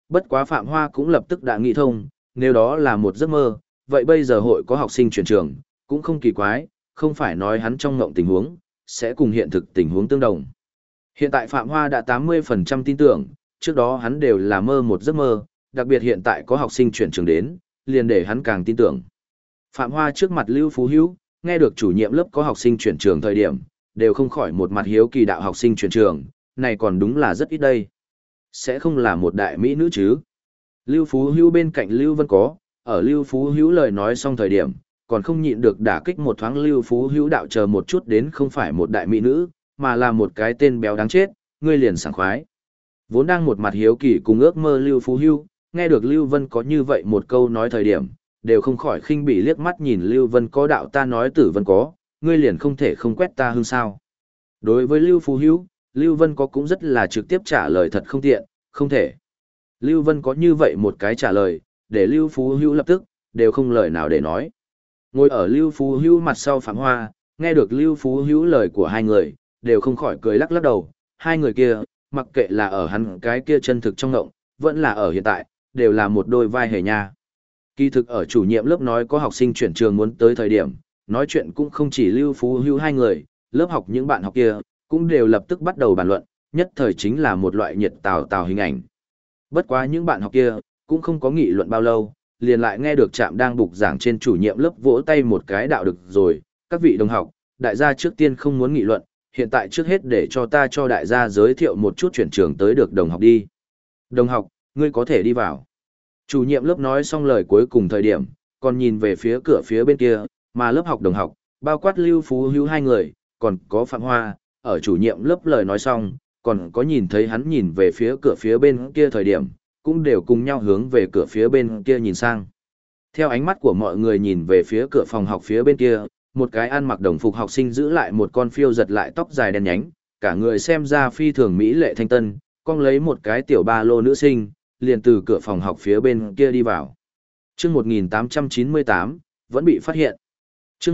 Bất quá Phạm Hoa cũng lập tức đã nghĩ thông, nếu đó là một giấc mơ, vậy bây giờ hội có học sinh chuyển trường, cũng không kỳ quái, không phải nói hắn trong ngộng tình huống, sẽ cùng hiện thực tình huống tương đồng. Hiện tại Phạm Hoa đã 80% tin tưởng, trước đó hắn đều là mơ một giấc mơ, đặc biệt hiện tại có học sinh chuyển trường đến, liền để hắn càng tin tưởng. Phạm Hoa trước mặt Lưu Phú Hữu, nghe được chủ nhiệm lớp có học sinh chuyển trường thời điểm, đều không khỏi một mặt hiếu kỳ đạo học sinh chuyển trường, này còn đúng là rất ít đây. Sẽ không là một đại mỹ nữ chứ? Lưu Phú Hữu bên cạnh Lưu Vân có, ở Lưu Phú Hữu lời nói xong thời điểm, còn không nhịn được đả kích một thoáng Lưu Phú Hữu đạo chờ một chút đến không phải một đại mỹ nữ, mà là một cái tên béo đáng chết, ngươi liền sảng khoái. Vốn đang một mặt hiếu kỳ cùng ước mơ Lưu Phú Hữu, nghe được Lưu Vân có như vậy một câu nói thời điểm, đều không khỏi khinh bỉ liếc mắt nhìn Lưu Vân có đạo ta nói Tử Vân có, ngươi liền không thể không quét ta hương sao. Đối với Lưu Phú Hữu, Lưu Vân có cũng rất là trực tiếp trả lời thật không tiện, không thể. Lưu Vân có như vậy một cái trả lời, để Lưu Phú Hữu lập tức, đều không lời nào để nói. Ngồi ở Lưu Phú Hữu mặt sau Phạm Hoa, nghe được Lưu Phú Hữu lời của hai người, đều không khỏi cười lắc lắc đầu, hai người kia, mặc kệ là ở hắn cái kia chân thực trong ngộng, vẫn là ở hiện tại, đều là một đôi vai hề nha. Kỳ thực ở chủ nhiệm lớp nói có học sinh chuyển trường muốn tới thời điểm, nói chuyện cũng không chỉ Lưu Phú Hữu hai người, lớp học những bạn học kia, cũng đều lập tức bắt đầu bàn luận, nhất thời chính là một loại nhiệt tào tào hình ảnh. Bất quá những bạn học kia, cũng không có nghị luận bao lâu, liền lại nghe được Trạm đang bục giảng trên chủ nhiệm lớp vỗ tay một cái đạo được rồi, các vị đồng học, đại gia trước tiên không muốn nghị luận, hiện tại trước hết để cho ta cho đại gia giới thiệu một chút chuyển trường tới được đồng học đi. Đồng học, ngươi có thể đi vào. Chủ nhiệm lớp nói xong lời cuối cùng thời điểm, còn nhìn về phía cửa phía bên kia, mà lớp học đồng học, bao quát Lưu Phú Hữu hai người, còn có Phạm Hoa, ở chủ nhiệm lớp lời nói xong, còn có nhìn thấy hắn nhìn về phía cửa phía bên kia thời điểm, cũng đều cùng nhau hướng về cửa phía bên kia nhìn sang. Theo ánh mắt của mọi người nhìn về phía cửa phòng học phía bên kia, một cái ăn mặc đồng phục học sinh giữ lại một con phiêu giật lại tóc dài đen nhánh, cả người xem ra phi thường mỹ lệ thanh tân, con lấy một cái tiểu ba lô nữ sinh, liền từ cửa phòng học phía bên kia đi vào. Chương 1898, vẫn bị phát hiện. Chương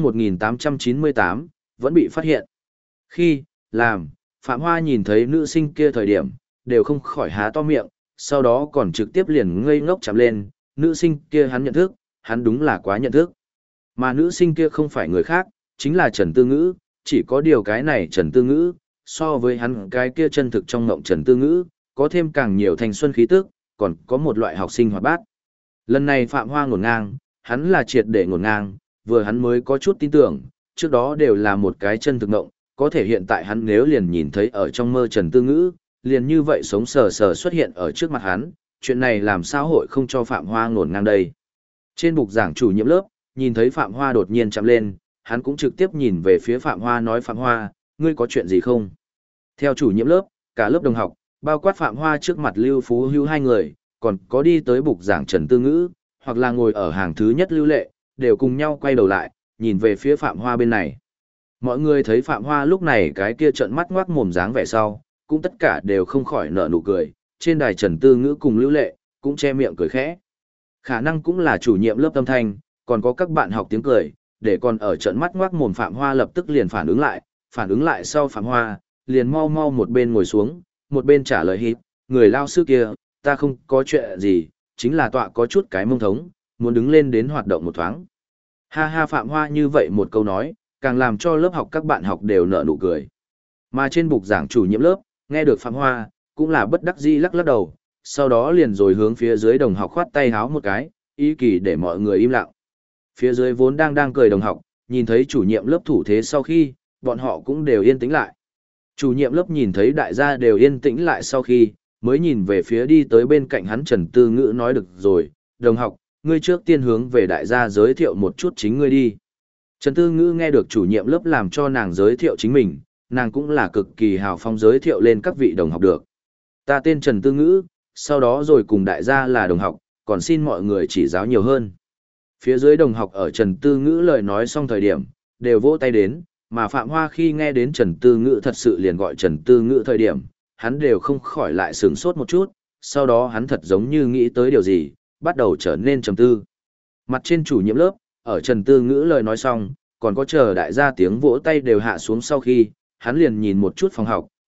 1898, vẫn bị phát hiện. Khi, làm, Phạm Hoa nhìn thấy nữ sinh kia thời điểm, đều không khỏi há to miệng, sau đó còn trực tiếp liền ngây ngốc chạm lên, nữ sinh kia hắn nhận thức, hắn đúng là quá nhận thức. Mà nữ sinh kia không phải người khác, chính là Trần Tư Ngữ, chỉ có điều cái này Trần Tư Ngữ, so với hắn cái kia chân thực trong ngộng Trần Tư Ngữ, có thêm càng nhiều thanh xuân khí tức, còn có một loại học sinh hoạt bát. Lần này Phạm Hoa ngổn ngang, hắn là triệt để ngổn ngang, vừa hắn mới có chút tin tưởng, trước đó đều là một cái chân thực ngộng, có thể hiện tại hắn nếu liền nhìn thấy ở trong mơ Trần Tư Ngữ, liền như vậy sống sờ sờ xuất hiện ở trước mặt hắn, chuyện này làm sao hội không cho Phạm Hoa ngổn ngang đây. Trên bục giảng chủ nhiệm lớp, nhìn thấy Phạm Hoa đột nhiên chạm lên, hắn cũng trực tiếp nhìn về phía Phạm Hoa nói Phạm Hoa, ngươi có chuyện gì không? Theo chủ nhiệm lớp, cả lớp đồng học, bao quát Phạm Hoa trước mặt Lưu Phú Hữu hai người, còn có đi tới bục giảng Trần Tư Ngữ, hoặc là ngồi ở hàng thứ nhất Lưu Lệ, đều cùng nhau quay đầu lại, nhìn về phía Phạm Hoa bên này. Mọi người thấy Phạm Hoa lúc này cái kia trợn mắt ngoác mồm dáng vẻ sau, cũng tất cả đều không khỏi nở nụ cười, trên đài Trần Tư Ngữ cùng Lưu Lệ, cũng che miệng cười khẽ. Khả năng cũng là chủ nhiệm lớp âm thanh, còn có các bạn học tiếng cười, để còn ở trận mắt ngoác mồm Phạm Hoa lập tức liền phản ứng lại sau Phạm Hoa, liền mau mau một bên ngồi xuống, một bên trả lời hít, người lao sư kia, ta không có chuyện gì, chính là tọa có chút cái mông thống, muốn đứng lên đến hoạt động một thoáng. Ha ha Phạm Hoa như vậy một câu nói, càng làm cho lớp học các bạn học đều nở nụ cười. Mà trên bục giảng chủ nhiệm lớp, nghe được Phạm Hoa, cũng là bất đắc dĩ lắc lắc đầu, sau đó liền rồi hướng phía dưới đồng học khoát tay háo một cái, ý kỳ để mọi người im lặng. Phía dưới vốn đang cười đồng học, nhìn thấy chủ nhiệm lớp thủ thế sau khi, bọn họ cũng đều yên tĩnh lại. Chủ nhiệm lớp nhìn thấy đại gia đều yên tĩnh lại sau khi, mới nhìn về phía đi tới bên cạnh hắn Trần Tư Ngữ nói được rồi, đồng học, ngươi trước tiên hướng về đại gia giới thiệu một chút chính ngươi đi. Trần Tư Ngữ nghe được chủ nhiệm lớp làm cho nàng giới thiệu chính mình, nàng cũng là cực kỳ hào phóng giới thiệu lên các vị đồng học được. Ta tên Trần Tư Ngữ, sau đó rồi cùng đại gia là đồng học, còn xin mọi người chỉ giáo nhiều hơn. Phía dưới đồng học ở Trần Tư Ngữ lời nói xong thời điểm, đều vỗ tay đến, mà Phạm Hoa khi nghe đến Trần Tư Ngữ thật sự liền gọi Trần Tư Ngữ thời điểm, hắn đều không khỏi lại sửng sốt một chút, sau đó hắn thật giống như nghĩ tới điều gì, bắt đầu trở nên trầm tư. Mặt trên chủ nhiệm lớp, ở Trần Tư Ngữ lời nói xong, còn có chờ đại gia tiếng vỗ tay đều hạ xuống sau khi, hắn liền nhìn một chút phòng học,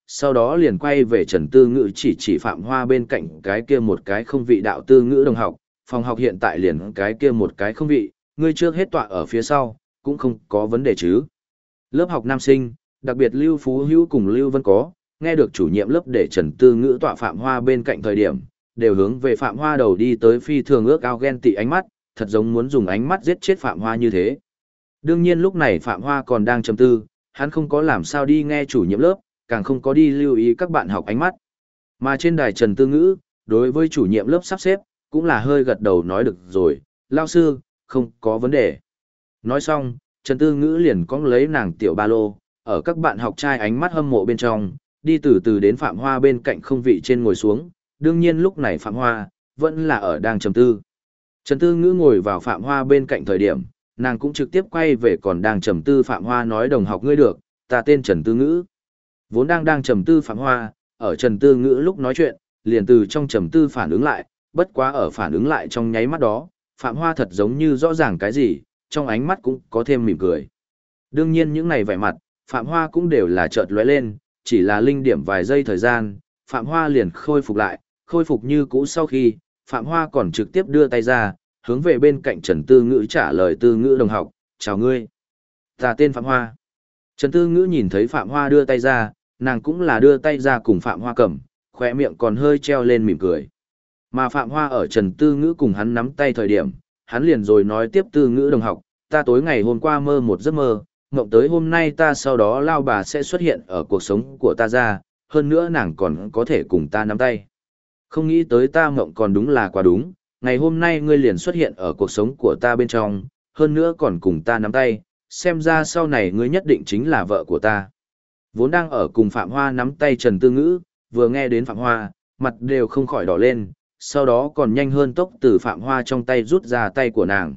sau đó liền quay về Trần Tư Ngữ chỉ Phạm Hoa bên cạnh cái kia một cái không vị đạo tư ngữ đồng học, phòng học hiện tại liền cái kia một cái không vị, ngươi trước hết tọa ở phía sau, cũng không có vấn đề chứ. Lớp học nam sinh, đặc biệt Lưu Phú Hữu cùng Lưu Vân có, nghe được chủ nhiệm lớp để Trần Tư Ngữ tọa Phạm Hoa bên cạnh thời điểm, đều hướng về Phạm Hoa đầu đi tới phi thường ước ao ghen tị ánh mắt, thật giống muốn dùng ánh mắt giết chết Phạm Hoa như thế. Đương nhiên lúc này Phạm Hoa còn đang trầm tư, hắn không có làm sao đi nghe chủ nhiệm lớp, càng không có đi lưu ý các bạn học ánh mắt. Mà trên đài Trần Tư Ngữ, đối với chủ nhiệm lớp sắp xếp, cũng là hơi gật đầu nói được rồi, lao sư, không có vấn đề. Nói xong, Trần Tư Ngữ liền cong lấy nàng tiểu ba lô, ở các bạn học trai ánh mắt hâm mộ bên trong, đi từ từ đến Phạm Hoa bên cạnh không vị trên ngồi xuống, đương nhiên lúc này Phạm Hoa, vẫn là ở đang trầm tư. Trần Tư Ngữ ngồi vào Phạm Hoa bên cạnh thời điểm, nàng cũng trực tiếp quay về còn đang trầm tư Phạm Hoa nói đồng học ngươi được, ta tên Trần Tư Ngữ. Vốn đang trầm tư Phạm Hoa, ở Trần Tư Ngữ lúc nói chuyện, liền từ trong trầm tư phản ứng lại, bất quá ở phản ứng lại trong nháy mắt đó, Phạm Hoa thật giống như rõ ràng cái gì, trong ánh mắt cũng có thêm mỉm cười. Đương nhiên những này vẻ mặt, Phạm Hoa cũng đều là chợt lóe lên, chỉ là linh điểm vài giây thời gian, Phạm Hoa liền khôi phục lại, khôi phục như cũ sau khi, Phạm Hoa còn trực tiếp đưa tay ra, hướng về bên cạnh Trần Tư Ngữ trả lời Tư Ngữ đồng học, chào ngươi. Ta tên Phạm Hoa. Trần Tư Ngữ nhìn thấy Phạm Hoa đưa tay ra, nàng cũng là đưa tay ra cùng Phạm Hoa cầm, khóe miệng còn hơi treo lên mỉm cười. Mà Phạm Hoa ở Trần Tư Ngữ cùng hắn nắm tay thời điểm, hắn liền rồi nói tiếp Tư Ngữ đồng học, ta tối ngày hôm qua mơ một giấc mơ, mộng tới hôm nay ta sau đó lao bà sẽ xuất hiện ở cuộc sống của ta ra, hơn nữa nàng còn có thể cùng ta nắm tay. Không nghĩ tới ta mộng còn đúng là quá đúng, ngày hôm nay ngươi liền xuất hiện ở cuộc sống của ta bên trong, hơn nữa còn cùng ta nắm tay, xem ra sau này ngươi nhất định chính là vợ của ta. Vốn đang ở cùng Phạm Hoa nắm tay Trần Tư Ngữ, vừa nghe đến Phạm Hoa, mặt đều không khỏi đỏ lên, sau đó còn nhanh hơn tốc từ Phạm Hoa trong tay rút ra tay của nàng.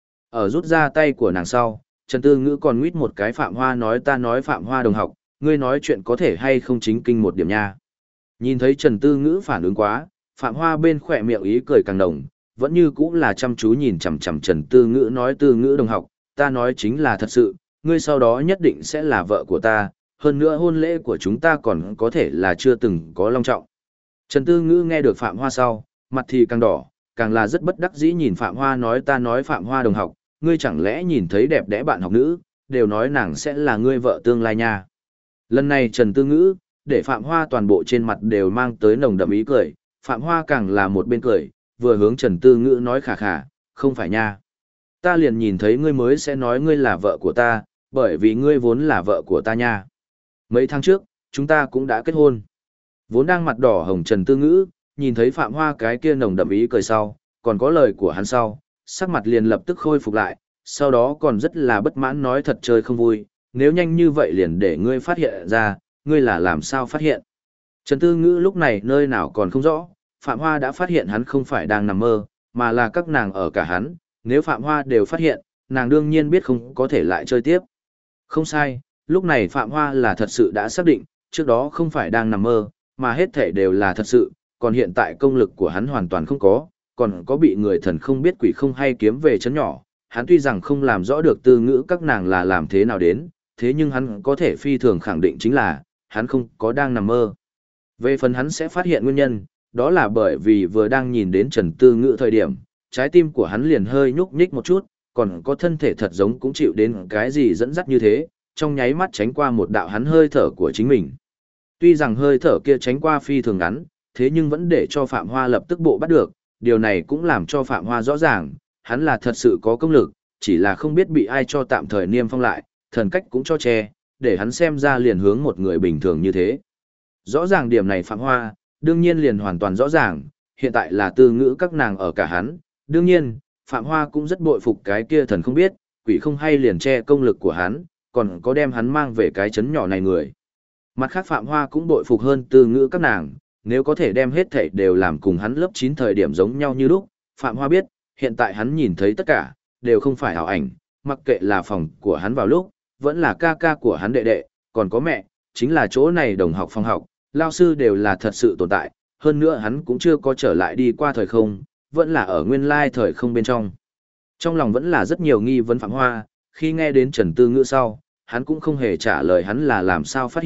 Ở rút ra tay của nàng sau, Trần Tư Ngữ còn nguyết một cái Phạm Hoa nói ta nói Phạm Hoa đồng học, ngươi nói chuyện có thể hay không chính kinh một điểm nha. Nhìn thấy Trần Tư Ngữ phản ứng quá, Phạm Hoa bên khỏe miệng ý cười càng đồng, vẫn như cũ là chăm chú nhìn chằm chằm Trần Tư Ngữ nói Tư Ngữ đồng học, ta nói chính là thật sự, ngươi sau đó nhất định sẽ là vợ của ta, hơn nữa hôn lễ của chúng ta còn có thể là chưa từng có long trọng. Trần Tư Ngữ nghe được Phạm Hoa sau, mặt thì càng đỏ, càng là rất bất đắc dĩ nhìn Phạm Hoa nói ta nói Phạm Hoa đồng học, ngươi chẳng lẽ nhìn thấy đẹp đẽ bạn học nữ, đều nói nàng sẽ là ngươi vợ tương lai nha. Lần này Trần Tư Ngữ, để Phạm Hoa toàn bộ trên mặt đều mang tới nồng đậm ý cười, Phạm Hoa càng là một bên cười, vừa hướng Trần Tư Ngữ nói khà khà, không phải nha. Ta liền nhìn thấy ngươi mới sẽ nói ngươi là vợ của ta, bởi vì ngươi vốn là vợ của ta nha. Mấy tháng trước, chúng ta cũng đã kết hôn. Vốn đang mặt đỏ hồng Trần Tư Ngữ, nhìn thấy Phạm Hoa cái kia nồng đậm ý cười sau, còn có lời của hắn sau, sắc mặt liền lập tức khôi phục lại, sau đó còn rất là bất mãn nói thật chơi không vui, nếu nhanh như vậy liền để ngươi phát hiện ra, ngươi là làm sao phát hiện. Trần Tư Ngữ lúc này nơi nào còn không rõ, Phạm Hoa đã phát hiện hắn không phải đang nằm mơ, mà là các nàng ở cả hắn, nếu Phạm Hoa đều phát hiện, nàng đương nhiên biết không có thể lại chơi tiếp. Không sai, lúc này Phạm Hoa là thật sự đã xác định, trước đó không phải đang nằm mơ, mà hết thể đều là thật sự, còn hiện tại công lực của hắn hoàn toàn không có, còn có bị người thần không biết quỷ không hay kiếm về chấn nhỏ, hắn tuy rằng không làm rõ được Tư Ngữ các nàng là làm thế nào đến, thế nhưng hắn có thể phi thường khẳng định chính là, hắn không có đang nằm mơ. Về phần hắn sẽ phát hiện nguyên nhân, đó là bởi vì vừa đang nhìn đến Trần Tư Ngữ thời điểm, trái tim của hắn liền hơi nhúc nhích một chút, còn có thân thể thật giống cũng chịu đến cái gì dẫn dắt như thế, trong nháy mắt tránh qua một đạo hắn hơi thở của chính mình. Tuy rằng hơi thở kia tránh qua phi thường ngắn, thế nhưng vẫn để cho Phạm Hoa lập tức bộ bắt được, điều này cũng làm cho Phạm Hoa rõ ràng, hắn là thật sự có công lực, chỉ là không biết bị ai cho tạm thời niêm phong lại, thần cách cũng cho che, để hắn xem ra liền hướng một người bình thường như thế. Rõ ràng điểm này Phạm Hoa, đương nhiên liền hoàn toàn rõ ràng, hiện tại là Tư Ngữ các nàng ở cả hắn, đương nhiên, Phạm Hoa cũng rất bội phục cái kia thần không biết, quỷ không hay liền che công lực của hắn, còn có đem hắn mang về cái chấn nhỏ này người. Mặt khác Phạm Hoa cũng bội phục hơn Tư Ngữ các nàng, nếu có thể đem hết thảy đều làm cùng hắn lớp 9 thời điểm giống nhau như lúc, Phạm Hoa biết, hiện tại hắn nhìn thấy tất cả, đều không phải ảo ảnh, mặc kệ là phòng của hắn vào lúc, vẫn là ca ca của hắn đệ đệ, còn có mẹ, chính là chỗ này đồng học phòng học, lao sư đều là thật sự tồn tại, hơn nữa hắn cũng chưa có trở lại đi qua thời không, vẫn là ở nguyên lai thời không bên trong. Trong lòng vẫn là rất nhiều nghi vấn Phạm Hoa, khi nghe đến Trần Tư Ngữ sau, hắn cũng không hề trả lời hắn là làm sao phát hiện,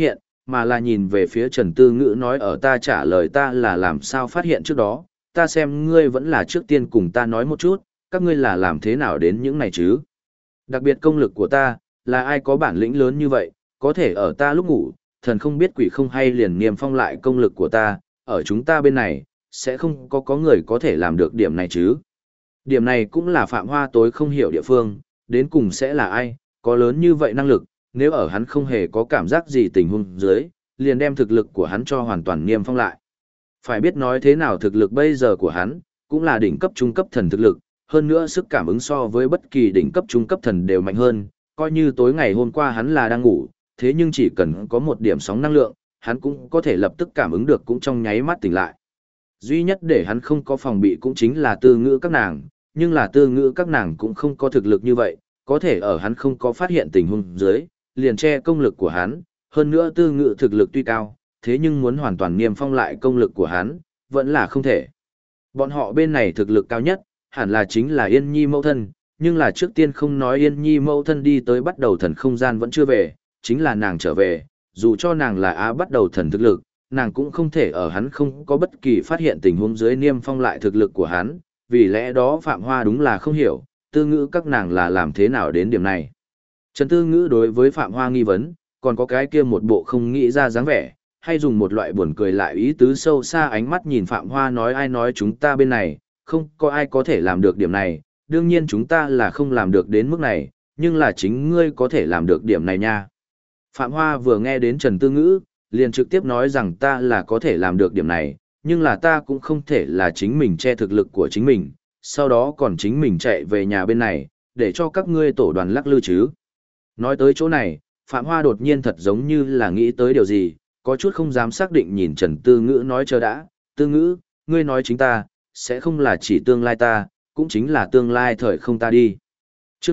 mà là nhìn về phía Trần Tư Ngữ nói ở ta trả lời ta là làm sao phát hiện trước đó, ta xem ngươi vẫn là trước tiên cùng ta nói một chút, các ngươi là làm thế nào đến những này chứ. Đặc biệt công lực của ta, là ai có bản lĩnh lớn như vậy, có thể ở ta lúc ngủ, thần không biết quỷ không hay liền niêm phong lại công lực của ta, ở chúng ta bên này, sẽ không có người có thể làm được điểm này chứ. Điểm này cũng là Phạm Hoa tối không hiểu địa phương, đến cùng sẽ là ai, có lớn như vậy năng lực, nếu ở hắn không hề có cảm giác gì tình huống dưới, liền đem thực lực của hắn cho hoàn toàn niêm phong lại. Phải biết nói thế nào thực lực bây giờ của hắn, cũng là đỉnh cấp trung cấp thần thực lực, hơn nữa sức cảm ứng so với bất kỳ đỉnh cấp trung cấp thần đều mạnh hơn, coi như tối ngày hôm qua hắn là đang ngủ, thế nhưng chỉ cần có một điểm sóng năng lượng, hắn cũng có thể lập tức cảm ứng được cũng trong nháy mắt tỉnh lại. Duy nhất để hắn không có phòng bị cũng chính là Tư Ngữ các nàng, nhưng là Tư Ngữ các nàng cũng không có thực lực như vậy, có thể ở hắn không có phát hiện tình huống dưới, liền che công lực của hắn, hơn nữa Tư Ngữ thực lực tuy cao, thế nhưng muốn hoàn toàn niêm phong lại công lực của hắn, vẫn là không thể. Bọn họ bên này thực lực cao nhất, hẳn là chính là Yên Nhi mẫu thân, nhưng là trước tiên không nói Yên Nhi mẫu thân đi tới bắt đầu thần không gian vẫn chưa về, chính là nàng trở về, dù cho nàng là Á bắt đầu thần thực lực, nàng cũng không thể ở hắn không có bất kỳ phát hiện tình huống dưới niêm phong lại thực lực của hắn, vì lẽ đó Phạm Hoa đúng là không hiểu, Tư Ngữ các nàng là làm thế nào đến điểm này. Trần Tư Ngữ đối với Phạm Hoa nghi vấn, còn có cái kia một bộ không nghĩ ra dáng vẻ, hay dùng một loại buồn cười lại ý tứ sâu xa ánh mắt nhìn Phạm Hoa nói ai nói chúng ta bên này, không có ai có thể làm được điểm này, đương nhiên chúng ta là không làm được đến mức này, nhưng là chính ngươi có thể làm được điểm này nha. Phạm Hoa vừa nghe đến Trần Tư Ngữ, liền trực tiếp nói rằng ta là có thể làm được điểm này, nhưng là ta cũng không thể là chính mình che thực lực của chính mình, sau đó còn chính mình chạy về nhà bên này, để cho các ngươi tổ đoàn lắc lư chứ. Nói tới chỗ này, Phạm Hoa đột nhiên thật giống như là nghĩ tới điều gì, có chút không dám xác định nhìn Trần Tư Ngữ nói chờ đã, Tư Ngữ, ngươi nói chính ta, sẽ không là chỉ tương lai ta, cũng chính là tương lai thời không ta đi. Chương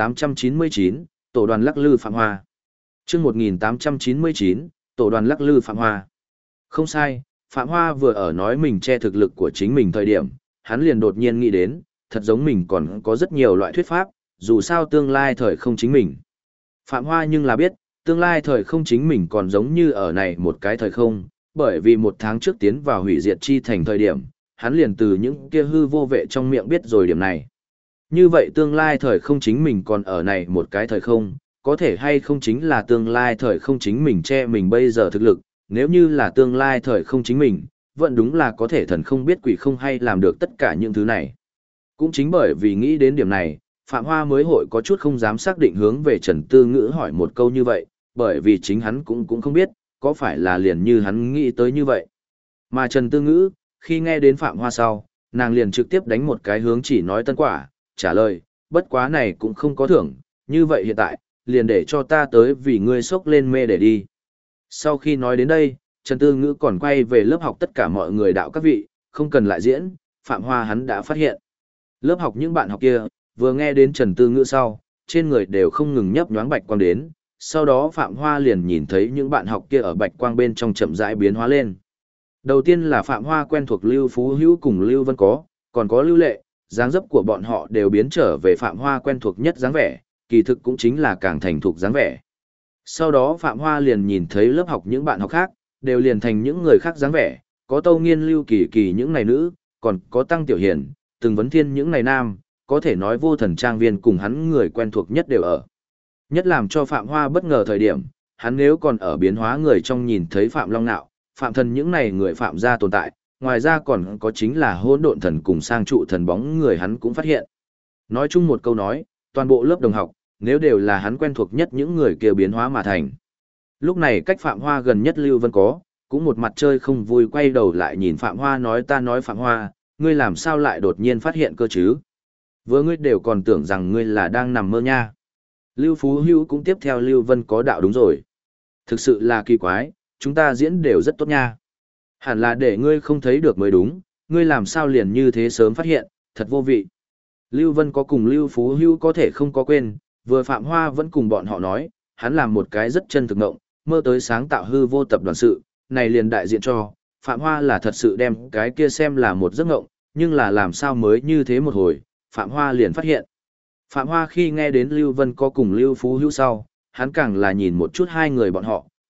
1899, Tổ đoàn lắc lư Phạm Hoa. Chương 1899, Tổ đoàn lắc lư Phạm Hoa. Không sai, Phạm Hoa vừa ở nói mình che thực lực của chính mình thời điểm, hắn liền đột nhiên nghĩ đến, thật giống mình còn có rất nhiều loại thuyết pháp, dù sao tương lai thời không chính mình. Phạm Hoa nhưng là biết, tương lai thời không chính mình còn giống như ở này một cái thời không, bởi vì một tháng trước tiến vào hủy diệt chi thành thời điểm, hắn liền từ những kia hư vô vệ trong miệng biết rồi điểm này. Như vậy tương lai thời không chính mình còn ở này một cái thời không, có thể hay không chính là tương lai thời không chính mình che mình bây giờ thực lực, nếu như là tương lai thời không chính mình, vẫn đúng là có thể thần không biết quỷ không hay làm được tất cả những thứ này. Cũng chính bởi vì nghĩ đến điểm này, Phạm Hoa mới hội có chút không dám xác định hướng về Trần Tư Ngữ hỏi một câu như vậy, bởi vì chính hắn cũng không biết, có phải là liền như hắn nghĩ tới như vậy. Mà Trần Tư Ngữ, khi nghe đến Phạm Hoa sau, nàng liền trực tiếp đánh một cái hướng chỉ nói tân quả, trả lời, bất quá này cũng không có thưởng, như vậy hiện tại, liền để cho ta tới vì ngươi sốc lên mê để đi. Sau khi nói đến đây, Trần Tư Ngữ còn quay về lớp học tất cả mọi người đạo các vị, không cần lại diễn, Phạm Hoa hắn đã phát hiện. Lớp học những bạn học kia, vừa nghe đến Trần Tư Ngữ sau, trên người đều không ngừng nhấp nhoáng bạch quang đến, sau đó Phạm Hoa liền nhìn thấy những bạn học kia ở bạch quang bên trong chậm rãi biến hóa lên. Đầu tiên là Phạm Hoa quen thuộc Lưu Phú Hữu cùng Lưu Vân Có, còn có Lưu Lệ, dáng dấp của bọn họ đều biến trở về Phạm Hoa quen thuộc nhất dáng vẻ, kỳ thực cũng chính là càng thành thục dáng vẻ. Sau đó Phạm Hoa liền nhìn thấy lớp học những bạn học khác, đều liền thành những người khác dáng vẻ, có Tâu Nghiên Lưu Kỳ Kỳ những này nữ, còn có Tăng Tiểu Hiền, Từng Vấn Thiên những này nam, có thể nói Vô Thần Trang Viên cùng hắn người quen thuộc nhất đều ở. Nhất làm cho Phạm Hoa bất ngờ thời điểm, hắn nếu còn ở biến hóa người trong nhìn thấy Phạm Long Nạo, Phạm Thần những này người Phạm gia tồn tại, ngoài ra còn có chính là Hỗn Độn Thần cùng Sang Trụ Thần bóng người hắn cũng phát hiện. Nói chung một câu nói, toàn bộ lớp đồng học, nếu đều là hắn quen thuộc nhất những người kia biến hóa mà thành. Lúc này cách Phạm Hoa gần nhất Lưu Vân Có, cũng một mặt chơi không vui quay đầu lại nhìn Phạm Hoa nói ta nói Phạm Hoa, ngươi làm sao lại đột nhiên phát hiện cơ chứ? Vừa ngươi đều còn tưởng rằng ngươi là đang nằm mơ nha. Lưu Phú Hữu cũng tiếp theo Lưu Vân Có đạo đúng rồi. Thực sự là kỳ quái, chúng ta diễn đều rất tốt nha. Hẳn là để ngươi không thấy được mới đúng, ngươi làm sao liền như thế sớm phát hiện, thật vô vị. Lưu Vân Có cùng Lưu Phú Hữu có thể không có quên, vừa Phạm Hoa vẫn cùng bọn họ nói, hắn làm một cái rất chân thực ngộng, mơ tới sáng tạo hư vô tập đoàn sự, này liền đại diện cho, Phạm Hoa là thật sự đem cái kia xem là một giấc ngộng, nhưng là làm sao mới như thế một hồi, Phạm Hoa liền phát hiện. Phạm Hoa khi nghe đến Lưu Vân Có cùng Lưu Phú Hữu sau, hắn càng là nhìn một chút hai người bọn họ,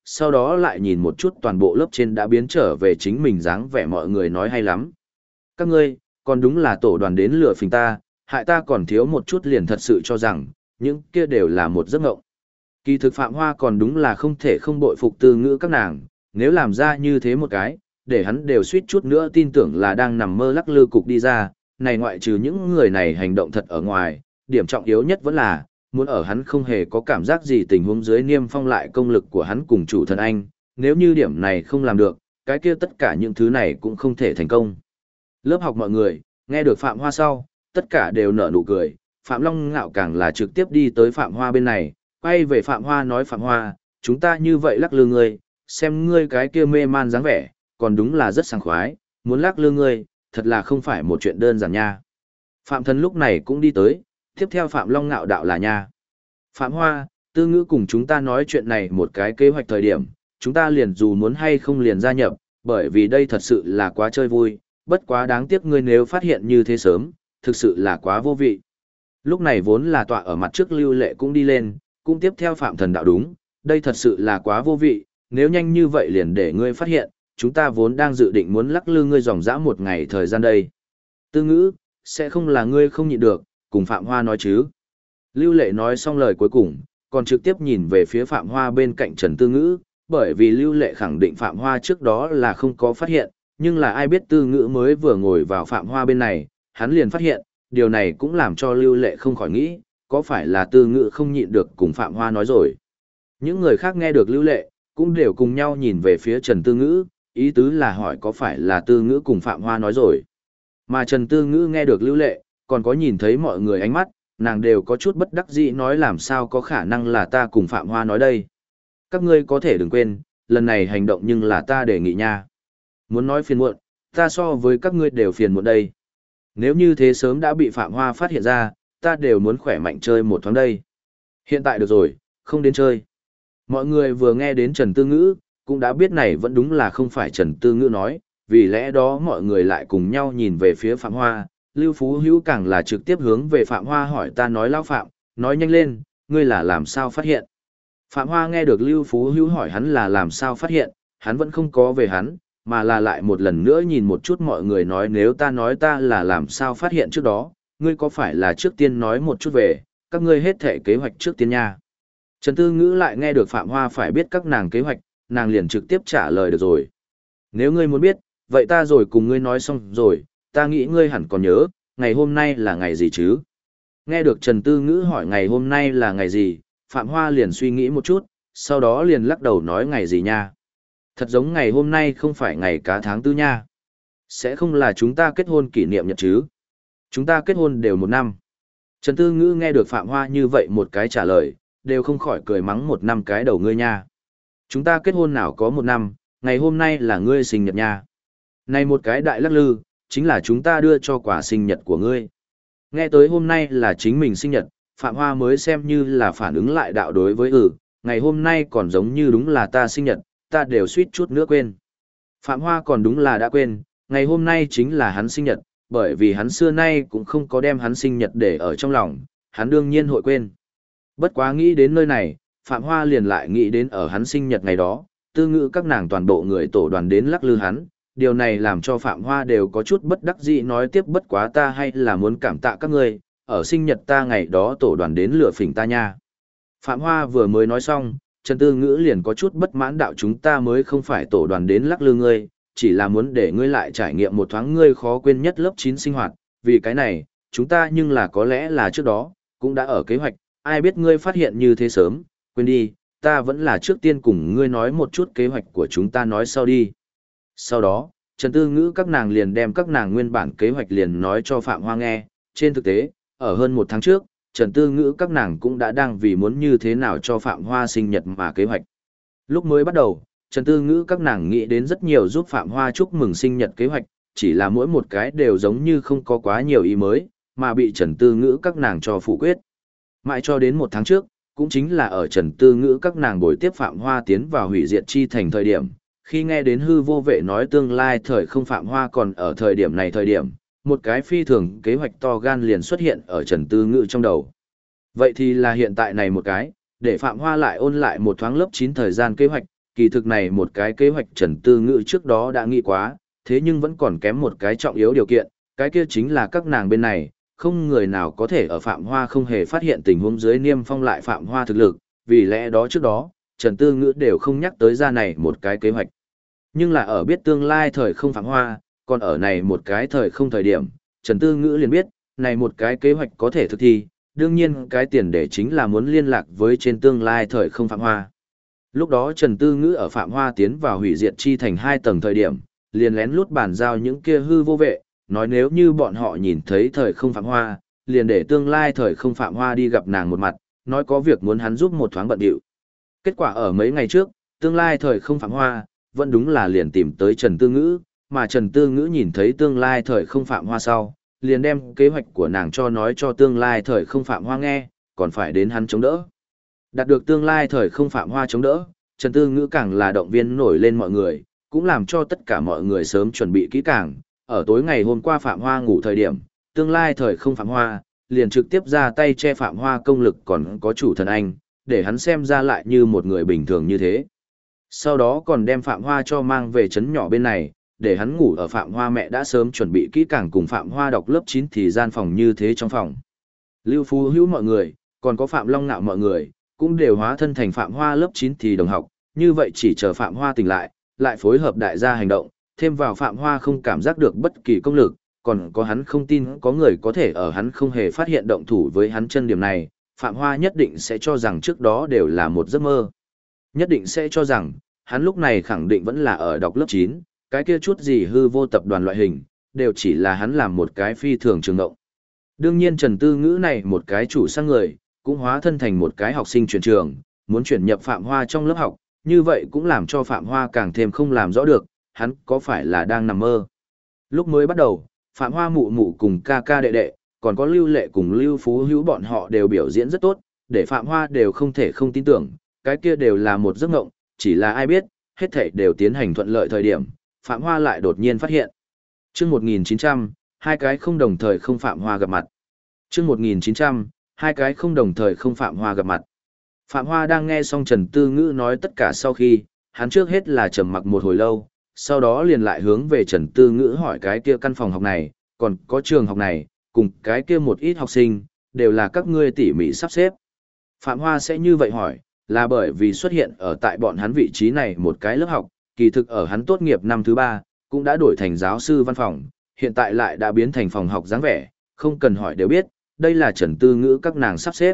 sau đó lại nhìn một chút toàn bộ lớp trên đã biến trở về chính mình dáng vẻ mọi người nói hay lắm. Các ngươi, còn đúng là tổ đoàn đến lừa phình ta, hại ta còn thiếu một chút liền thật sự cho rằng, những kia đều là một giấc mộng. Kỳ thực Phạm Hoa còn đúng là không thể không bội phục Tư Ngữ các nàng, nếu làm ra như thế một cái, để hắn đều suýt chút nữa tin tưởng là đang nằm mơ lắc lư cục đi ra, này ngoại trừ những người này hành động thật ở ngoài, điểm trọng yếu nhất vẫn là, muốn ở hắn không hề có cảm giác gì tình huống dưới niêm phong lại công lực của hắn cùng chủ thần anh, nếu như điểm này không làm được, cái kia tất cả những thứ này cũng không thể thành công. Lớp học mọi người, nghe được Phạm Hoa sau, tất cả đều nở nụ cười, Phạm Long Ngạo càng là trực tiếp đi tới Phạm Hoa bên này, quay về Phạm Hoa nói Phạm Hoa, chúng ta như vậy lắc lư ngươi, xem ngươi cái kia mê man dáng vẻ, còn đúng là rất sảng khoái, muốn lắc lư ngươi, thật là không phải một chuyện đơn giản nha. Phạm Thần lúc này cũng đi tới, tiếp theo Phạm Long Ngạo đạo là nha. Phạm Hoa, Tư Ngữ cùng chúng ta nói chuyện này một cái kế hoạch thời điểm, chúng ta liền dù muốn hay không liền gia nhập, bởi vì đây thật sự là quá chơi vui, bất quá đáng tiếc ngươi nếu phát hiện như thế sớm, thực sự là quá vô vị. Lúc này vốn là tọa ở mặt trước Lưu Lệ cũng đi lên, cũng tiếp theo Phạm Thần đạo đúng, đây thật sự là quá vô vị, nếu nhanh như vậy liền để ngươi phát hiện, chúng ta vốn đang dự định muốn lắc lư ngươi dòng dã một ngày thời gian đây. Tư Ngữ, sẽ không là ngươi không nhịn được, cùng Phạm Hoa nói chứ. Lưu Lệ nói xong lời cuối cùng, còn trực tiếp nhìn về phía Phạm Hoa bên cạnh Trần Tư Ngữ, bởi vì Lưu Lệ khẳng định Phạm Hoa trước đó là không có phát hiện, nhưng là ai biết Tư Ngữ mới vừa ngồi vào Phạm Hoa bên này, hắn liền phát hiện, điều này cũng làm cho Lưu Lệ không khỏi nghĩ, có phải là Tư Ngữ không nhịn được cùng Phạm Hoa nói rồi. Những người khác nghe được Lưu Lệ, cũng đều cùng nhau nhìn về phía Trần Tư Ngữ, ý tứ là hỏi có phải là Tư Ngữ cùng Phạm Hoa nói rồi. Mà Trần Tư Ngữ nghe được Lưu Lệ, còn có nhìn thấy mọi người ánh mắt, nàng đều có chút bất đắc dĩ nói làm sao có khả năng là ta cùng Phạm Hoa nói đây. Các ngươi có thể đừng quên, lần này hành động nhưng là ta đề nghị nha. Muốn nói phiền muộn, ta so với các ngươi đều phiền muộn đây. Nếu như thế sớm đã bị Phạm Hoa phát hiện ra, ta đều muốn khỏe mạnh chơi một thoáng đây. Hiện tại được rồi, không đến chơi. Mọi người vừa nghe đến Trần Tư Ngữ, cũng đã biết này vẫn đúng là không phải Trần Tư Ngữ nói, vì lẽ đó mọi người lại cùng nhau nhìn về phía Phạm Hoa, Lưu Phú Hữu càng là trực tiếp hướng về Phạm Hoa hỏi ta nói lão Phạm, nói nhanh lên, ngươi là làm sao phát hiện. Phạm Hoa nghe được Lưu Phú Hữu hỏi hắn là làm sao phát hiện, hắn vẫn không có về hắn, mà là lại một lần nữa nhìn một chút mọi người nói nếu ta nói ta là làm sao phát hiện trước đó, ngươi có phải là trước tiên nói một chút về, các ngươi hết thể kế hoạch trước tiên nha. Trần Tư Ngữ lại nghe được Phạm Hoa phải biết các nàng kế hoạch, nàng liền trực tiếp trả lời được rồi. Nếu ngươi muốn biết, vậy ta rồi cùng ngươi nói xong rồi, ta nghĩ ngươi hẳn còn nhớ, ngày hôm nay là ngày gì chứ? Nghe được Trần Tư Ngữ hỏi ngày hôm nay là ngày gì, Phạm Hoa liền suy nghĩ một chút, sau đó liền lắc đầu nói ngày gì nha. Thật giống ngày hôm nay không phải ngày cá tháng tư nha. Sẽ không là chúng ta kết hôn kỷ niệm nhật chứ? Chúng ta kết hôn đều 1 năm. Trần Tư Ngữ nghe được Phạm Hoa như vậy một cái trả lời, đều không khỏi cười mắng 1 năm cái đầu ngươi nha. Chúng ta kết hôn nào có 1 năm, ngày hôm nay là ngươi sinh nhật nha. Này một cái đại lắc lư, chính là chúng ta đưa cho quà sinh nhật của ngươi. Nghe tới hôm nay là chính mình sinh nhật, Phạm Hoa mới xem như là phản ứng lại đạo đối với ngày hôm nay còn giống như đúng là ta sinh nhật, ta đều suýt chút nữa quên. Phạm Hoa còn đúng là đã quên, ngày hôm nay chính là hắn sinh nhật, bởi vì hắn xưa nay cũng không có đem hắn sinh nhật để ở trong lòng, hắn đương nhiên hội quên. Bất quá nghĩ đến nơi này, Phạm Hoa liền lại nghĩ đến ở hắn sinh nhật ngày đó, Tư Ngữ các nàng toàn bộ người tổ đoàn đến lắc lư hắn, điều này làm cho Phạm Hoa đều có chút bất đắc dĩ nói tiếp bất quá ta hay là muốn cảm tạ các ngươi, ở sinh nhật ta ngày đó tổ đoàn đến lừa phỉnh ta nha. Phạm Hoa vừa mới nói xong, Trần Tư Ngữ liền có chút bất mãn đạo chúng ta mới không phải tổ đoàn đến lắc lư ngươi, chỉ là muốn để ngươi lại trải nghiệm một thoáng ngươi khó quên nhất lớp 9 sinh hoạt, vì cái này, chúng ta nhưng là có lẽ là trước đó, cũng đã ở kế hoạch, ai biết ngươi phát hiện như thế sớm, quên đi, ta vẫn là trước tiên cùng ngươi nói một chút kế hoạch của chúng ta nói sau đi. Sau đó, Trần Tư Ngữ các nàng liền đem các nàng nguyên bản kế hoạch liền nói cho Phạm Hoa nghe, trên thực tế, ở hơn 1 tháng trước, Trần Tư Ngữ các nàng cũng đã đang vì muốn như thế nào cho Phạm Hoa sinh nhật mà kế hoạch. Lúc mới bắt đầu, Trần Tư Ngữ các nàng nghĩ đến rất nhiều giúp Phạm Hoa chúc mừng sinh nhật kế hoạch, chỉ là mỗi một cái đều giống như không có quá nhiều ý mới, mà bị Trần Tư Ngữ các nàng cho phủ quyết. Mãi cho đến 1 tháng trước, cũng chính là ở Trần Tư Ngữ các nàng buổi tiếp Phạm Hoa tiến vào hủy diệt chi thành thời điểm, khi nghe đến hư vô vệ nói tương lai thời không Phạm Hoa còn ở thời điểm này thời điểm, một cái phi thường kế hoạch to gan liền xuất hiện ở Trần Tư Ngữ trong đầu. Vậy thì là hiện tại này một cái, để Phạm Hoa lại ôn lại một thoáng lớp 9 thời gian kế hoạch, kỳ thực này một cái kế hoạch Trần Tư Ngữ trước đó đã nghĩ quá, thế nhưng vẫn còn kém một cái trọng yếu điều kiện, cái kia chính là các nàng bên này, không người nào có thể ở Phạm Hoa không hề phát hiện tình huống dưới niêm phong lại Phạm Hoa thực lực, vì lẽ đó trước đó, Trần Tư Ngữ đều không nhắc tới ra này một cái kế hoạch. Nhưng là ở biết tương lai thời không Phạm Hoa, còn ở này một cái thời không thời điểm, Trần Tư Ngữ liền biết, này một cái kế hoạch có thể thực thi, đương nhiên cái tiền để chính là muốn liên lạc với trên tương lai thời không Phạm Hoa. Lúc đó Trần Tư Ngữ ở Phạm Hoa tiến vào hủy diệt chi thành 2 tầng thời điểm, liền lén lút bàn giao những kia hư vô vệ, nói nếu như bọn họ nhìn thấy thời không Phạm Hoa, liền để tương lai thời không Phạm Hoa đi gặp nàng một mặt, nói có việc muốn hắn giúp một thoáng bận điệu. Kết quả ở mấy ngày trước, tương lai thời không Phạm Hoa, vẫn đúng là liền tìm tới Trần Tư Ngữ, mà Trần Tư Ngữ nhìn thấy tương lai thời không Phạm Hoa sau, liền đem kế hoạch của nàng cho nói cho tương lai thời không Phạm Hoa nghe, còn phải đến hắn chống đỡ. Đạt được tương lai thời không Phạm Hoa chống đỡ, Trần Tư Ngữ càng là động viên nổi lên mọi người, cũng làm cho tất cả mọi người sớm chuẩn bị kỹ càng. Ở tối ngày hôm qua Phạm Hoa ngủ thời điểm, tương lai thời không Phạm Hoa, liền trực tiếp ra tay che Phạm Hoa công lực còn có chủ thần anh, để hắn xem ra lại như một người bình thường như thế. Sau đó còn đem Phạm Hoa cho mang về trấn nhỏ bên này, để hắn ngủ ở Phạm Hoa mẹ đã sớm chuẩn bị kỹ càng cùng Phạm Hoa đọc lớp 9 thì gian phòng như thế trong phòng. Lưu Phú Hữu mọi người, còn có Phạm Long Nạo mọi người, cũng đều hóa thân thành Phạm Hoa lớp 9 thì đồng học, như vậy chỉ chờ Phạm Hoa tỉnh lại phối hợp đại gia hành động, thêm vào Phạm Hoa không cảm giác được bất kỳ công lực, còn có hắn không tin có người có thể ở hắn không hề phát hiện động thủ với hắn chân điểm này, Phạm Hoa nhất định sẽ cho rằng trước đó đều là một giấc mơ. Nhất định sẽ cho rằng, hắn lúc này khẳng định vẫn là ở đọc lớp 9, cái kia chút gì hư vô tập đoàn loại hình, đều chỉ là hắn làm một cái phi thường trường động. Đương nhiên Trần Tư Ngữ này một cái chủ sang người, cũng hóa thân thành một cái học sinh chuyển trường, muốn chuyển nhập Phạm Hoa trong lớp học, như vậy cũng làm cho Phạm Hoa càng thêm không làm rõ được, hắn có phải là đang nằm mơ. Lúc mới bắt đầu, Phạm Hoa mụ mụ cùng ca ca đệ đệ, còn có Lưu Lệ cùng Lưu Phú Hữu bọn họ đều biểu diễn rất tốt, để Phạm Hoa đều không thể không tin tưởng, cái kia đều là một giấc mộng, chỉ là ai biết, hết thảy đều tiến hành thuận lợi thời điểm, Phạm Hoa lại đột nhiên phát hiện. Chương 1900, hai cái không đồng thời không Phạm Hoa gặp mặt. Chương 1900, hai cái không đồng thời không Phạm Hoa gặp mặt. Phạm Hoa đang nghe xong Trần Tư Ngữ nói tất cả sau khi, hắn trước hết là trầm mặc một hồi lâu, sau đó liền lại hướng về Trần Tư Ngữ hỏi cái kia căn phòng học này, còn có trường học này, cùng cái kia một ít học sinh, đều là các ngươi tỉ mỉ sắp xếp. Phạm Hoa sẽ như vậy hỏi, là bởi vì xuất hiện ở tại bọn hắn vị trí này một cái lớp học, kỳ thực ở hắn tốt nghiệp năm thứ 3, cũng đã đổi thành giáo sư văn phòng, hiện tại lại đã biến thành phòng học dáng vẻ, không cần hỏi đều biết, đây là Trần Tư Ngữ các nàng sắp xếp.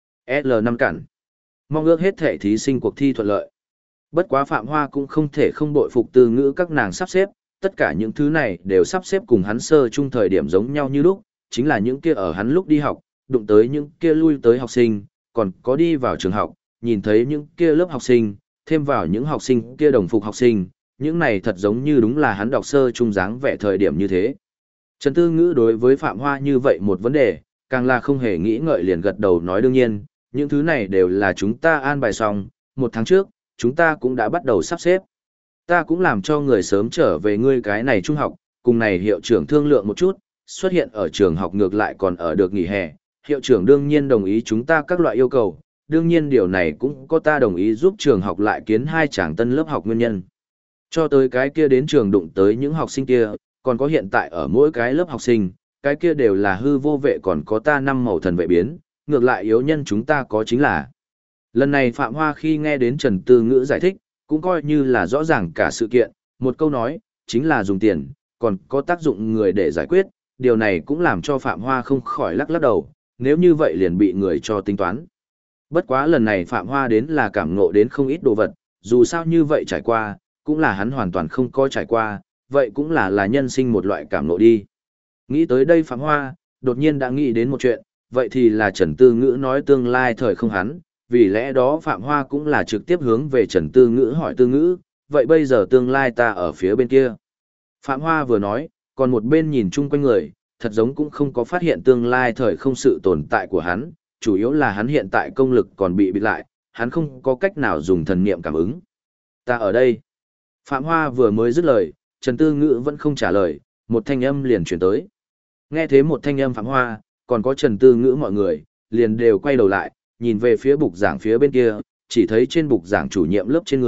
L5 cản. Mong ước hết thể thí sinh cuộc thi thuận lợi. Bất quá Phạm Hoa cũng không thể không bội phục Tư Ngữ các nàng sắp xếp, tất cả những thứ này đều sắp xếp cùng hắn sơ chung thời điểm giống nhau như lúc, chính là những kia ở hắn lúc đi học, đụng tới những kia lui tới học sinh, còn có đi vào trường học, nhìn thấy những kia lớp học sinh, thêm vào những học sinh kia đồng phục học sinh, những này thật giống như đúng là hắn đọc sơ chung dáng vẻ thời điểm như thế. Trần Tư Ngữ đối với Phạm Hoa như vậy một vấn đề, càng là không hề nghĩ ngợi liền gật đầu nói đương nhiên, những thứ này đều là chúng ta an bài xong, 1 tháng trước, chúng ta cũng đã bắt đầu sắp xếp. Ta cũng làm cho người sớm trở về ngươi cái này trung học, cùng này hiệu trưởng thương lượng một chút, xuất hiện ở trường học ngược lại còn ở được nghỉ hè, hiệu trưởng đương nhiên đồng ý chúng ta các loại yêu cầu, đương nhiên điều này cũng có ta đồng ý giúp trường học lại kiến 2 tràng tân lớp học nguyên nhân. Cho tới cái kia đến trường đụng tới những học sinh kia, còn có hiện tại ở mỗi cái lớp học sinh, cái kia đều là hư vô vệ còn có ta 5 màu thần vệ biến, ngược lại yếu nhân chúng ta có chính là. Lần này Phạm Hoa khi nghe đến Trần Tư Ngữ giải thích, cũng coi như là rõ ràng cả sự kiện, một câu nói, chính là dùng tiền, còn có tác dụng người để giải quyết, điều này cũng làm cho Phạm Hoa không khỏi lắc lắc đầu, nếu như vậy liền bị người cho tính toán. Bất quá lần này Phạm Hoa đến là cảm ngộ đến không ít đồ vật, dù sao như vậy trải qua, cũng là hắn hoàn toàn không có trải qua, vậy cũng là nhân sinh một loại cảm ngộ đi. Nghĩ tới đây Phạm Hoa, đột nhiên đã nghĩ đến một chuyện, vậy thì là Trần Tư Ngữ nói tương lai thời không hắn, vì lẽ đó Phạm Hoa cũng là trực tiếp hướng về Trần Tư Ngữ hỏi Tư Ngữ, vậy bây giờ tương lai ta ở phía bên kia. Phạm Hoa vừa nói, còn một bên nhìn chung quanh người, thật giống cũng không có phát hiện tương lai thời không sự tồn tại của hắn, chủ yếu là hắn hiện tại công lực còn bị bịt lại, hắn không có cách nào dùng thần niệm cảm ứng. Ta ở đây. Phạm Hoa vừa mới dứt lời, Trần Tư Ngữ vẫn không trả lời, một thanh âm liền chuyển tới. Nghe thế một thanh âm Phạm Hoa, còn có Trần Tư Ngữ mọi người, liền đều quay đầu lại, nhìn về phía bục giảng phía bên kia, chỉ thấy trên bục giảng chủ nhiệm lớp trên người,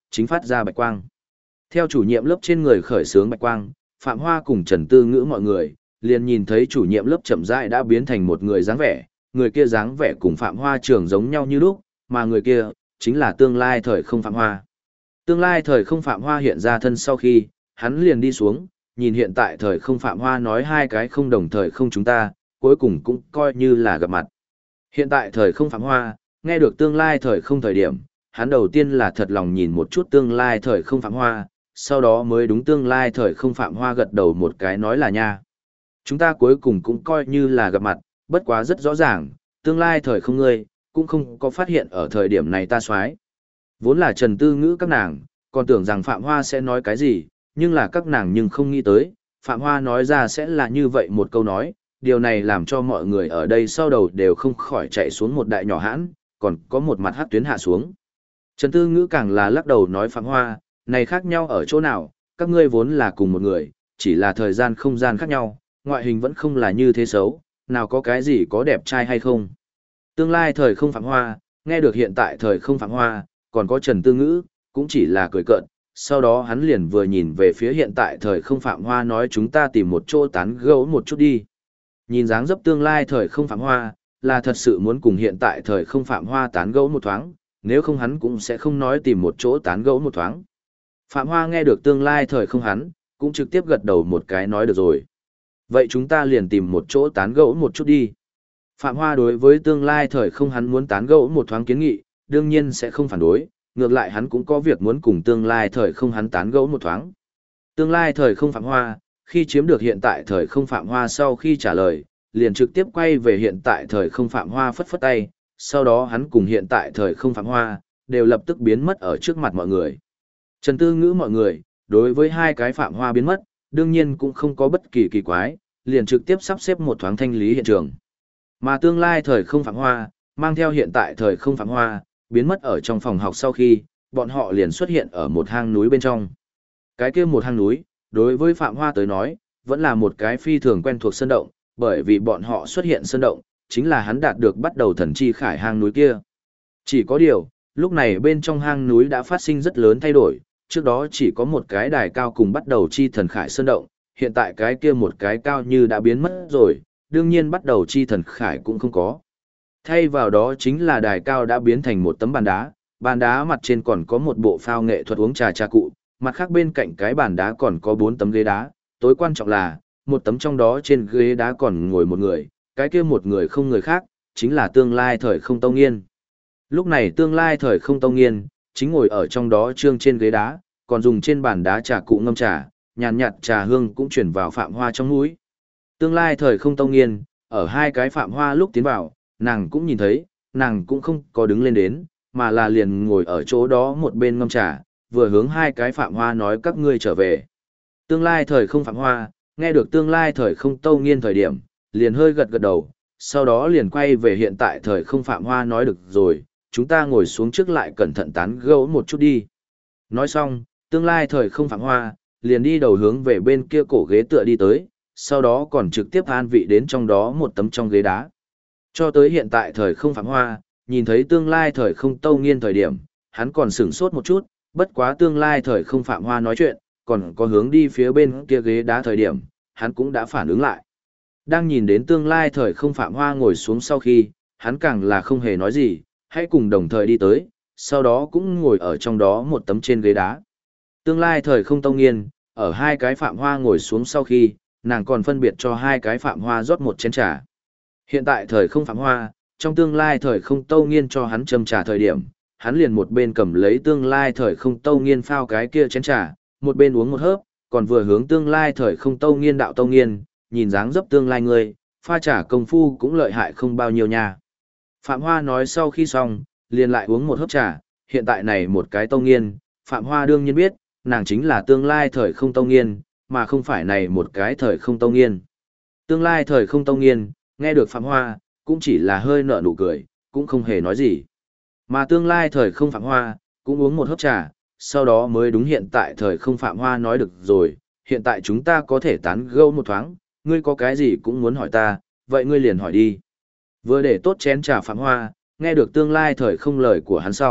chính phát ra bạch quang. Theo chủ nhiệm lớp trên người khởi xướng bạch quang, Phạm Hoa cùng Trần Tư Ngữ mọi người, liền nhìn thấy chủ nhiệm lớp chậm rãi đã biến thành một người dáng vẻ, người kia dáng vẻ cùng Phạm Hoa trường giống nhau như lúc, mà người kia, chính là tương lai thời không Phạm Hoa. Tương lai thời không Phạm Hoa hiện ra thân sau khi, hắn liền đi xuống, nhìn hiện tại thời không Phạm Hoa nói hai cái không đồng thời không chúng ta, cuối cùng cũng coi như là gặp mặt. Hiện tại thời không Phạm Hoa, nghe được tương lai thời không thời điểm, hắn đầu tiên là thật lòng nhìn một chút tương lai thời không Phạm Hoa, sau đó mới đúng tương lai thời không Phạm Hoa gật đầu một cái nói là nha. Chúng ta cuối cùng cũng coi như là gặp mặt, bất quá rất rõ ràng, tương lai thời không ngươi, cũng không có phát hiện ở thời điểm này ta xoái. Vốn là Trần Tư Ngữ các nàng, còn tưởng rằng Phạm Hoa sẽ nói cái gì, nhưng là các nàng nhưng không nghĩ tới, Phạm Hoa nói ra sẽ là như vậy một câu nói, điều này làm cho mọi người ở đây sau đầu đều không khỏi chạy xuống một đại nhỏ hãn, còn có một mặt hắc tuyến hạ xuống. Trần Tư Ngữ càng là lắc đầu nói Phạm Hoa, này khác nhau ở chỗ nào, các ngươi vốn là cùng một người, chỉ là thời gian không gian khác nhau, ngoại hình vẫn không là như thế xấu, nào có cái gì có đẹp trai hay không. Tương lai thời không Phạm Hoa, nghe được hiện tại thời không Phạm Hoa, còn có Trần Tư Ngữ, cũng chỉ là cười cợt, sau đó hắn liền vừa nhìn về phía hiện tại thời không Phạm Hoa nói chúng ta tìm một chỗ tán gẫu một chút đi. Nhìn dáng dấp tương lai thời không Phạm Hoa, là thật sự muốn cùng hiện tại thời không Phạm Hoa tán gẫu một thoáng, nếu không hắn cũng sẽ không nói tìm một chỗ tán gẫu một thoáng. Phạm Hoa nghe được tương lai thời không hắn, cũng trực tiếp gật đầu một cái nói được rồi. Vậy chúng ta liền tìm một chỗ tán gẫu một chút đi. Phạm Hoa đối với tương lai thời không hắn muốn tán gẫu một thoáng kiến nghị, đương nhiên sẽ không phản đối, ngược lại hắn cũng có việc muốn cùng tương lai thời không hắn tán gẫu một thoáng. Tương lai thời không Phạm Hoa, khi chiếm được hiện tại thời không Phạm Hoa sau khi trả lời, liền trực tiếp quay về hiện tại thời không Phạm Hoa phất phất tay, sau đó hắn cùng hiện tại thời không Phạm Hoa, đều lập tức biến mất ở trước mặt mọi người. Trần Tư Ngữ mọi người, đối với hai cái Phạm Hoa biến mất, đương nhiên cũng không có bất kỳ kỳ quái, liền trực tiếp sắp xếp một thoáng thanh lý hiện trường. Mà tương lai thời không Phạm Hoa, mang theo hiện tại thời không Phạm Hoa, biến mất ở trong phòng học sau khi, bọn họ liền xuất hiện ở một hang núi bên trong. Cái kia một hang núi, đối với Phạm Hoa tới nói, vẫn là một cái phi thường quen thuộc sơn động, bởi vì bọn họ xuất hiện sơn động, chính là hắn đạt được bắt đầu thần chi khải hang núi kia. Chỉ có điều, lúc này bên trong hang núi đã phát sinh rất lớn thay đổi, trước đó chỉ có một cái đài cao cùng bắt đầu chi thần khải sơn động, hiện tại cái kia một cái cao như đã biến mất rồi, đương nhiên bắt đầu chi thần khải cũng không có. Thay vào đó chính là đài cao đã biến thành một tấm bàn đá mặt trên còn có một bộ phao nghệ thuật uống trà cụ, mặt khác bên cạnh cái bàn đá còn có 4 tấm ghế đá, tối quan trọng là, một tấm trong đó trên ghế đá còn ngồi một người, cái kia một người không người khác, chính là tương lai thời không Tông Nghiên. Lúc này tương lai thời không Tông Nghiên, chính ngồi ở trong đó trương trên ghế đá, còn dùng trên bàn đá trà cụ ngâm trà, nhàn nhạt trà hương cũng chuyển vào Phạm Hoa trong mũi. Tương lai thời không Tông Nghiên, ở hai cái Phạm Hoa lúc tiến vào, nàng cũng nhìn thấy, nàng cũng không có đứng lên đến, mà là liền ngồi ở chỗ đó một bên ngâm trà, vừa hướng hai cái Phạm Hoa nói các ngươi trở về. Tương lai thời không Phạm Hoa, nghe được tương lai thời không Tông Nghiên thời điểm, liền hơi gật gật đầu, sau đó liền quay về hiện tại thời không Phạm Hoa nói được rồi, chúng ta ngồi xuống trước lại cẩn thận tán gẫu một chút đi. Nói xong, tương lai thời không Phạm Hoa, liền đi đầu hướng về bên kia cổ ghế tựa đi tới, sau đó còn trực tiếp an vị đến trong đó một tấm trong ghế đá. Cho tới hiện tại thời không Phạm Hoa, nhìn thấy tương lai thời không Tông Nghiên thời điểm, hắn còn sửng sốt một chút, bất quá tương lai thời không Phạm Hoa nói chuyện, còn có hướng đi phía bên kia ghế đá thời điểm, hắn cũng đã phản ứng lại. Đang nhìn đến tương lai thời không Phạm Hoa ngồi xuống sau khi, hắn càng là không hề nói gì, hãy cùng đồng thời đi tới, sau đó cũng ngồi ở trong đó một tấm trên ghế đá. Tương lai thời không Tông Nghiên, ở hai cái Phạm Hoa ngồi xuống sau khi, nàng còn phân biệt cho hai cái Phạm Hoa rót một chén trà. Hiện tại thời không Phạm Hoa, trong tương lai thời không Tông Nghiên cho hắn châm trà thời điểm, hắn liền một bên cầm lấy tương lai thời không Tông Nghiên phao cái kia chén trà, một bên uống một hớp, còn vừa hướng tương lai thời không Tông Nghiên đạo Tông Nghiên, nhìn dáng dấp tương lai ngươi, pha trà công phu cũng lợi hại không bao nhiêu nha. Phạm Hoa nói sau khi xong, liền lại uống một hớp trà, hiện tại này một cái Tông Nghiên, Phạm Hoa đương nhiên biết, nàng chính là tương lai thời không Tông Nghiên, mà không phải này một cái thời không Tông Nghiên. Tương lai thời không Tông Nghiên, nghe được Phạm Hoa, cũng chỉ là hơi nở nụ cười, cũng không hề nói gì. Mà tương lai thời không Phạm Hoa, cũng uống một hớp trà, sau đó mới đúng hiện tại thời không Phạm Hoa nói được rồi, hiện tại chúng ta có thể tán gẫu một thoáng, ngươi có cái gì cũng muốn hỏi ta, vậy ngươi liền hỏi đi. Vừa để tốt chén trà Phạm Hoa, nghe được tương lai thời không lời của hắn sau,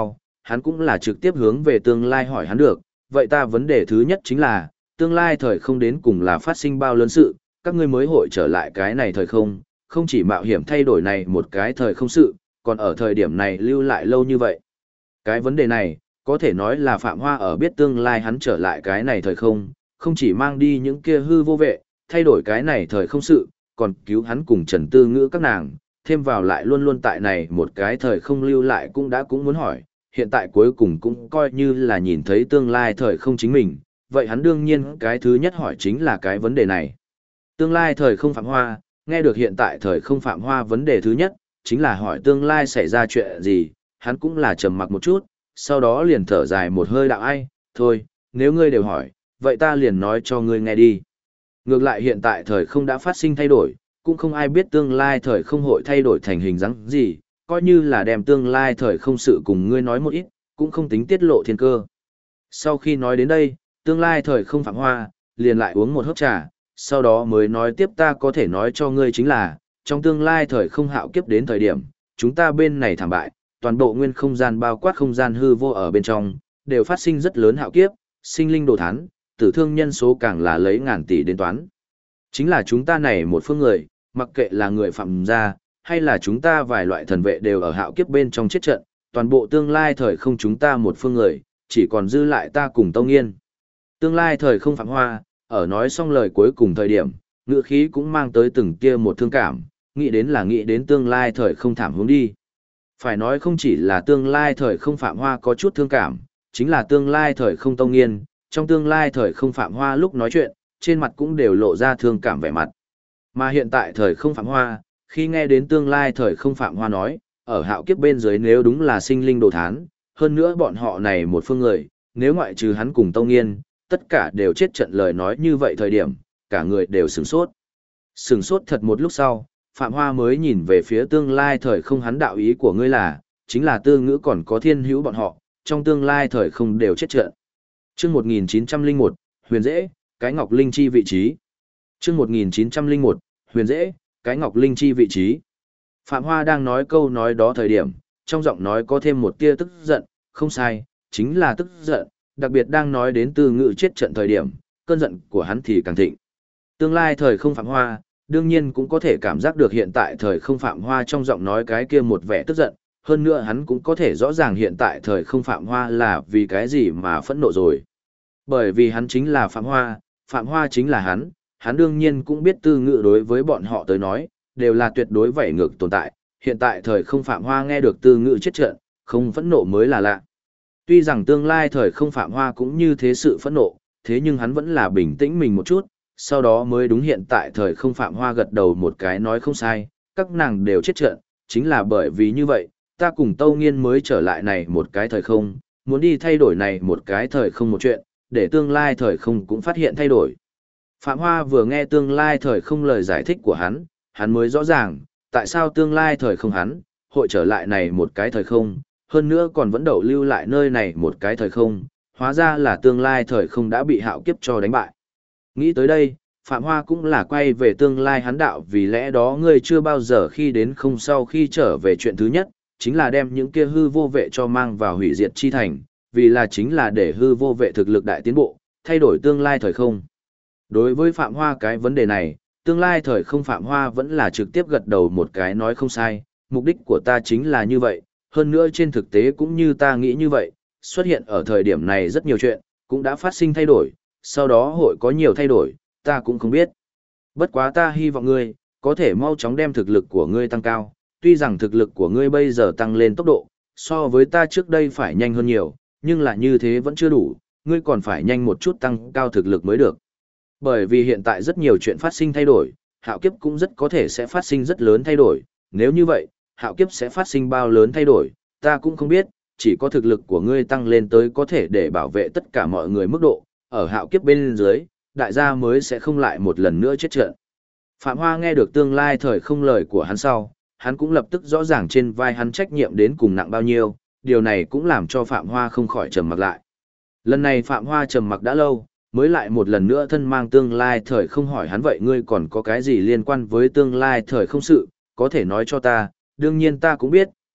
hắn cũng là trực tiếp hướng về tương lai hỏi hắn được. Vậy ta vấn đề thứ nhất chính là, tương lai thời không đến cùng là phát sinh bao lớn sự, các ngươi mới hội trở lại cái này thời không, không chỉ mạo hiểm thay đổi này một cái thời không sự, còn ở thời điểm này lưu lại lâu như vậy. Cái vấn đề này, có thể nói là Phạm Hoa ở biết tương lai hắn trở lại cái này thời không, không chỉ mang đi những kia hư vô vệ, thay đổi cái này thời không sự, còn cứu hắn cùng Trần Tư Ngữ các nàng, thêm vào lại luôn luôn tại này một cái thời không lưu lại cũng muốn hỏi, hiện tại cuối cùng cũng coi như là nhìn thấy tương lai thời không chính mình, vậy hắn đương nhiên cái thứ nhất hỏi chính là cái vấn đề này. Tương lai thời không Phạm Hoa, nghe được hiện tại thời không Phạm Hoa vấn đề thứ nhất, chính là hỏi tương lai xảy ra chuyện gì, hắn cũng là trầm mặc một chút, sau đó liền thở dài một hơi đạo ai, thôi, nếu ngươi đều hỏi, vậy ta liền nói cho ngươi nghe đi. Ngược lại hiện tại thời không đã phát sinh thay đổi, cũng không ai biết tương lai thời không hội thay đổi thành hình dáng gì, coi như là đem tương lai thời không sự cùng ngươi nói một ít, cũng không tính tiết lộ thiên cơ. Sau khi nói đến đây, tương lai thời không Phạm Hoa, liền lại uống một hớp trà, sau đó mới nói tiếp ta có thể nói cho ngươi chính là, trong tương lai thời không hạo kiếp đến thời điểm, chúng ta bên này thảm bại, toàn bộ nguyên không gian bao quát không gian hư vô ở bên trong, đều phát sinh rất lớn hạo kiếp, sinh linh đồ thán, tử thương nhân số càng là lấy ngàn tỷ đến toán. Chính là chúng ta này một phương người, mặc kệ là người phạm gia, hay là chúng ta vài loại thần vệ đều ở hạo kiếp bên trong chết trận, toàn bộ tương lai thời không chúng ta một phương người, chỉ còn dư lại ta cùng Tông Nghiên. Tương lai thời không Phạm Hoa, ở nói xong lời cuối cùng thời điểm, ngữ khí cũng mang tới từng kia một thương cảm, nghĩ đến tương lai thời không thảm hướng đi. Phải nói không chỉ là tương lai thời không Phạm Hoa có chút thương cảm, chính là tương lai thời không Tông Nghiên, trong tương lai thời không Phạm Hoa lúc nói chuyện, trên mặt cũng đều lộ ra thương cảm vẻ mặt. Mà hiện tại thời không Phạm Hoa, khi nghe đến tương lai thời không Phạm Hoa nói, ở hạo kiếp bên dưới nếu đúng là sinh linh đồ thán, hơn nữa bọn họ này một phương người, nếu ngoại trừ hắn cùng Tông Nghiên, tất cả đều chết trận lời nói như vậy thời điểm, cả người đều sửng sốt. Sửng sốt thật một lúc sau, Phạm Hoa mới nhìn về phía tương lai thời không hắn đạo ý của ngươi là, chính là Tư Ngữ còn có Thiên Hữu bọn họ, trong tương lai thời không đều chết trận. Chương 1901, Huyền Dễ, cái Ngọc Linh chi vị trí. Chương 1901, Huyền Dễ, cái Ngọc Linh chi vị trí. Phạm Hoa đang nói câu nói đó thời điểm, trong giọng nói có thêm một tia tức giận, không sai, chính là tức giận, đặc biệt đang nói đến Tư Ngữ chết trận thời điểm, cơn giận của hắn thì càng thịnh. Tương lai thời không Phạm Hoa, đương nhiên cũng có thể cảm giác được hiện tại thời không Phạm Hoa trong giọng nói cái kia một vẻ tức giận, hơn nữa hắn cũng có thể rõ ràng hiện tại thời không Phạm Hoa là vì cái gì mà phẫn nộ rồi. Bởi vì hắn chính là Phạm Hoa chính là hắn đương nhiên cũng biết Tư Ngữ đối với bọn họ tới nói, đều là tuyệt đối vảy ngược tồn tại, hiện tại thời không Phạm Hoa nghe được Tư Ngữ chết trận, không phẫn nộ mới là lạ. Tuy rằng tương lai thời không Phạm Hoa cũng như thế sự phẫn nộ, thế nhưng hắn vẫn là bình tĩnh mình một chút, sau đó mới đúng hiện tại thời không Phạm Hoa gật đầu một cái nói không sai, các nàng đều chết trận, chính là bởi vì như vậy, ta cùng Tâu Nghiên mới trở lại này một cái thời không, muốn đi thay đổi này một cái thời không một chuyện, để tương lai thời không cũng phát hiện thay đổi. Phạm Hoa vừa nghe tương lai thời không lời giải thích của hắn mới rõ ràng, tại sao tương lai thời không hắn, hội trở lại này một cái thời không, hơn nữa còn vẫn đậu lưu lại nơi này một cái thời không, hóa ra là tương lai thời không đã bị hạo kiếp cho đánh bại. Nghĩ tới đây, Phạm Hoa cũng là quay về tương lai hắn đạo vì lẽ đó ngươi chưa bao giờ khi đến không sau khi trở về chuyện thứ nhất, chính là đem những kia hư vô vệ cho mang vào hủy diệt chi thành, vì là chính là để hư vô vệ thực lực đại tiến bộ, thay đổi tương lai thời không. Đối với Phạm Hoa cái vấn đề này, tương lai thời không Phạm Hoa vẫn là trực tiếp gật đầu một cái nói không sai, mục đích của ta chính là như vậy, hơn nữa trên thực tế cũng như ta nghĩ như vậy, xuất hiện ở thời điểm này rất nhiều chuyện, cũng đã phát sinh thay đổi, sau đó hội có nhiều thay đổi, ta cũng không biết. Bất quá ta hy vọng ngươi, có thể mau chóng đem thực lực của ngươi tăng cao, tuy rằng thực lực của ngươi bây giờ tăng lên tốc độ, so với ta trước đây phải nhanh hơn nhiều, nhưng là như thế vẫn chưa đủ, ngươi còn phải nhanh một chút tăng cao thực lực mới được. Bởi vì hiện tại rất nhiều chuyện phát sinh thay đổi, hạo kiếp cũng rất có thể sẽ phát sinh rất lớn thay đổi, nếu như vậy, hạo kiếp sẽ phát sinh bao lớn thay đổi, ta cũng không biết, chỉ có thực lực của ngươi tăng lên tới có thể để bảo vệ tất cả mọi người mức độ, ở hạo kiếp bên dưới, đại gia mới sẽ không lại một lần nữa chết trận. Phạm Hoa nghe được tương lai thời không lời của hắn sau, hắn cũng lập tức rõ ràng trên vai hắn trách nhiệm đến cùng nặng bao nhiêu, điều này cũng làm cho Phạm Hoa không khỏi trầm mặc lại. Lần này Phạm Hoa trầm mặc đã lâu, mới lại một lần nữa thân mang tương lai thời không hỏi hắn vậy ngươi còn có cái gì liên quan với tương lai thời không sự, có thể nói cho ta, đương nhiên ta cũng biết,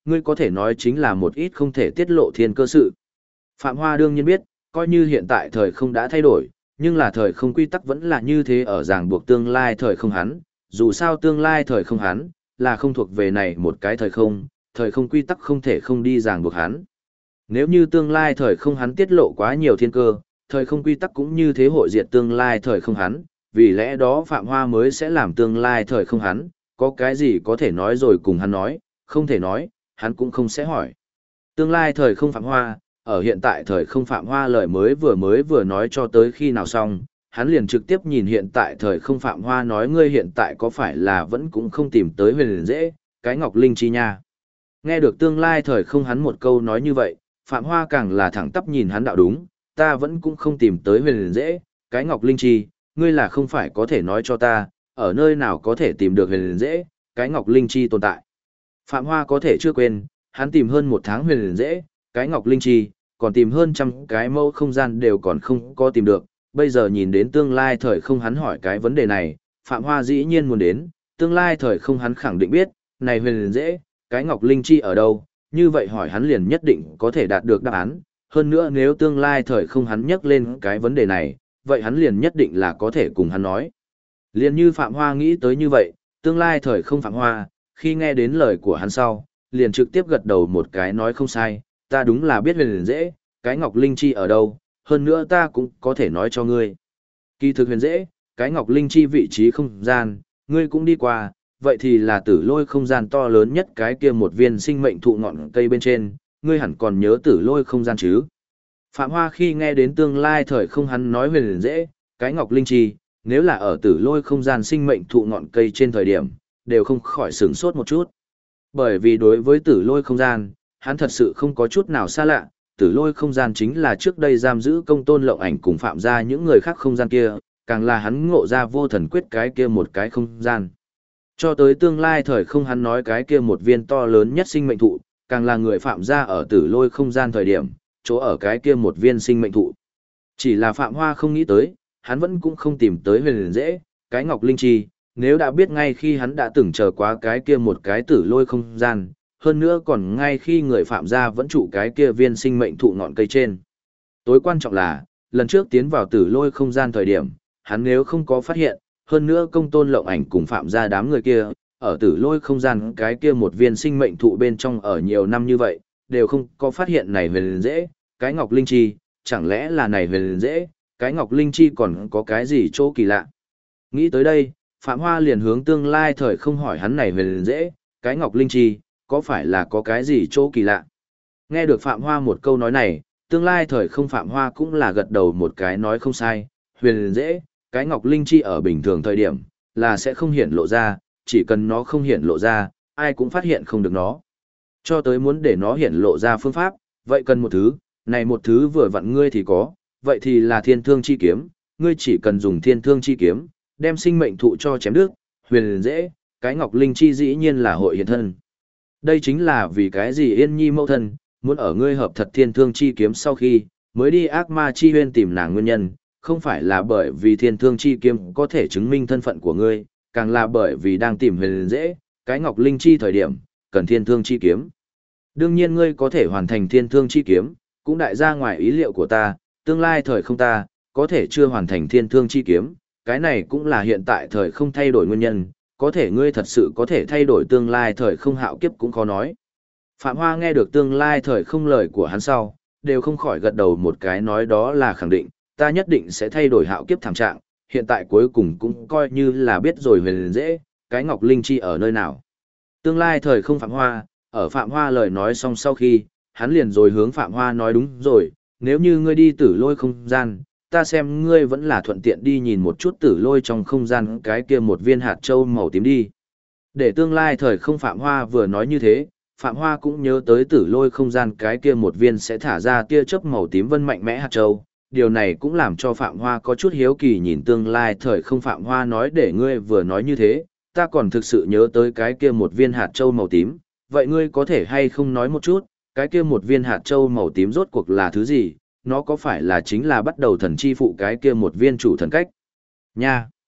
ngươi có thể nói chính là một ít không thể tiết lộ thiên cơ sự. Phạm Hoa đương nhiên biết, coi như hiện tại thời không đã thay đổi, nhưng là thời không quy tắc vẫn là như thế ở ràng buộc tương lai thời không hắn, dù sao tương lai thời không hắn, là không thuộc về này một cái thời không quy tắc không thể không đi ràng buộc hắn. Nếu như tương lai thời không hắn tiết lộ quá nhiều thiên cơ, thời không quy tắc cũng như thế hội diệt tương lai thời không hắn, vì lẽ đó Phạm Hoa mới sẽ làm tương lai thời không hắn, có cái gì có thể nói rồi cùng hắn nói, không thể nói, hắn cũng không sẽ hỏi. Tương lai thời không Phạm Hoa, ở hiện tại thời không Phạm Hoa lời mới vừa nói cho tới khi nào xong, hắn liền trực tiếp nhìn hiện tại thời không Phạm Hoa nói ngươi hiện tại có phải là vẫn cũng không tìm tới huyền liền dễ, cái Ngọc Linh chi nha. Nghe được tương lai thời không hắn một câu nói như vậy, Phạm Hoa càng là thẳng tắp nhìn hắn đạo đúng, ta vẫn cũng không tìm tới huyền liền dễ, cái Ngọc Linh chi, ngươi là không phải có thể nói cho ta, ở nơi nào có thể tìm được huyền liền dễ, cái Ngọc Linh chi tồn tại. Phạm Hoa có thể chưa quên, hắn tìm hơn một tháng huyền liền dễ, cái Ngọc Linh chi, còn tìm hơn trăm cái mẫu không gian đều còn không có tìm được. Bây giờ nhìn đến tương lai thời không hắn hỏi cái vấn đề này, Phạm Hoa dĩ nhiên muốn đến, tương lai thời không hắn khẳng định biết, này huyền liền dễ, cái Ngọc Linh chi ở đâu, như vậy hỏi hắn liền nhất định có thể đạt được đáp án. Hơn nữa nếu tương lai thời không hắn nhắc lên cái vấn đề này, vậy hắn liền nhất định là có thể cùng hắn nói. Liền như Phạm Hoa nghĩ tới như vậy, tương lai thời không Phạm Hoa, khi nghe đến lời của hắn sau, liền trực tiếp gật đầu một cái nói không sai, ta đúng là biết huyền liền dễ, cái Ngọc Linh chi ở đâu, hơn nữa ta cũng có thể nói cho ngươi. Kỳ thực huyền dễ, cái Ngọc Linh chi vị trí không gian, ngươi cũng đi qua, vậy thì là tử lôi không gian to lớn nhất cái kia một viên sinh mệnh thụ ngọn cây bên trên, ngươi hẳn còn nhớ tử lôi không gian chứ. Phạm Hoa khi nghe đến tương lai thời không hắn nói huyền liền dễ, cái Ngọc Linh chi, nếu là ở tử lôi không gian sinh mệnh thụ ngọn cây trên thời điểm, đều không khỏi sửng sốt một chút. Bởi vì đối với tử lôi không gian, hắn thật sự không có chút nào xa lạ, tử lôi không gian chính là trước đây giam giữ Công Tôn Lộng Ảnh cùng Phạm gia những người khác không gian kia, càng là hắn ngộ ra vô thần quyết cái kia một cái không gian. Cho tới tương lai thời không hắn nói cái kia một viên to lớn nhất sinh mệnh thụ, càng là người Phạm gia ở tử lôi không gian thời điểm, chỗ ở cái kia một viên sinh mệnh thụ. Chỉ là Phạm Hoa không nghĩ tới, hắn vẫn cũng không tìm tới huyền liền dễ, cái Ngọc Linh chi, nếu đã biết ngay khi hắn đã từng chờ quá cái kia một cái tử lôi không gian, hơn nữa còn ngay khi người Phạm gia vẫn trụ cái kia viên sinh mệnh thụ ngọn cây trên. Tối quan trọng là, lần trước tiến vào tử lôi không gian thời điểm, hắn nếu không có phát hiện, hơn nữa Công Tôn Lộng Ảnh cùng Phạm gia đám người kia, ở tử lôi không gian cái kia một viên sinh mệnh thụ bên trong ở nhiều năm như vậy, đều không có phát hiện này huyền liền dễ, cái Ngọc Linh chi, chẳng lẽ là này huyền liền dễ, cái Ngọc Linh chi còn có cái gì chỗ kỳ lạ. Nghĩ tới đây, Phạm Hoa liền hướng tương lai thời không hỏi hắn này huyền liền dễ, cái Ngọc Linh chi, có phải là có cái gì chỗ kỳ lạ. Nghe được Phạm Hoa một câu nói này, tương lai thời không Phạm Hoa cũng là gật đầu một cái nói không sai, huyền liền dễ, cái Ngọc Linh chi ở bình thường thời điểm, là sẽ không hiện lộ ra, chỉ cần nó không hiện lộ ra, ai cũng phát hiện không được nó. Cho tới muốn để nó hiện lộ ra phương pháp, vậy cần một thứ, này một thứ vừa vặn ngươi thì có, vậy thì là thiên thương chi kiếm, ngươi chỉ cần dùng thiên thương chi kiếm, đem sinh mệnh thụ cho chém đứt, huyền liền dễ, cái Ngọc Linh chi dĩ nhiên là hội hiện thân. Đây chính là vì cái gì Yên Nhi mẫu thân, muốn ở ngươi hợp thật thiên thương chi kiếm sau khi, mới đi ác ma chi huyên tìm nàng nguyên nhân, không phải là bởi vì thiên thương chi kiếm có thể chứng minh thân phận của ngươi, càng là bởi vì đang tìm huyền liền dễ, cái Ngọc Linh chi thời điểm, cần thiên thương chi kiếm. Đương nhiên ngươi có thể hoàn thành thiên thương chi kiếm, cũng đại ra ngoài ý liệu của ta, tương lai thời không ta, có thể chưa hoàn thành thiên thương chi kiếm, cái này cũng là hiện tại thời không thay đổi nguyên nhân, có thể ngươi thật sự có thể thay đổi tương lai thời không hạo kiếp cũng khó nói. Phạm Hoa nghe được tương lai thời không lời của hắn sau, đều không khỏi gật đầu một cái nói đó là khẳng định, ta nhất định sẽ thay đổi hạo kiếp thảm trạng, hiện tại cuối cùng cũng coi như là biết rồi huyền dễ, cái Ngọc Linh chi ở nơi nào. Tương lai thời không Phạm Hoa, ở Phạm Hoa lời nói xong sau khi, hắn liền rồi hướng Phạm Hoa nói đúng rồi, nếu như ngươi đi tử lôi không gian, ta xem ngươi vẫn là thuận tiện đi nhìn một chút tử lôi trong không gian cái kia một viên hạt châu màu tím đi. Để tương lai thời không Phạm Hoa vừa nói như thế, Phạm Hoa cũng nhớ tới tử lôi không gian cái kia một viên sẽ thả ra tia chớp màu tím vân mạnh mẽ hạt châu. Điều này cũng làm cho Phạm Hoa có chút hiếu kỳ nhìn tương lai thời không Phạm Hoa nói để ngươi vừa nói như thế, ta còn thực sự nhớ tới cái kia một viên hạt châu màu tím, vậy ngươi có thể hay không nói một chút, cái kia một viên hạt châu màu tím rốt cuộc là thứ gì, nó có phải là chính là bắt đầu thần chi phụ cái kia một viên chủ thần cách? Nha!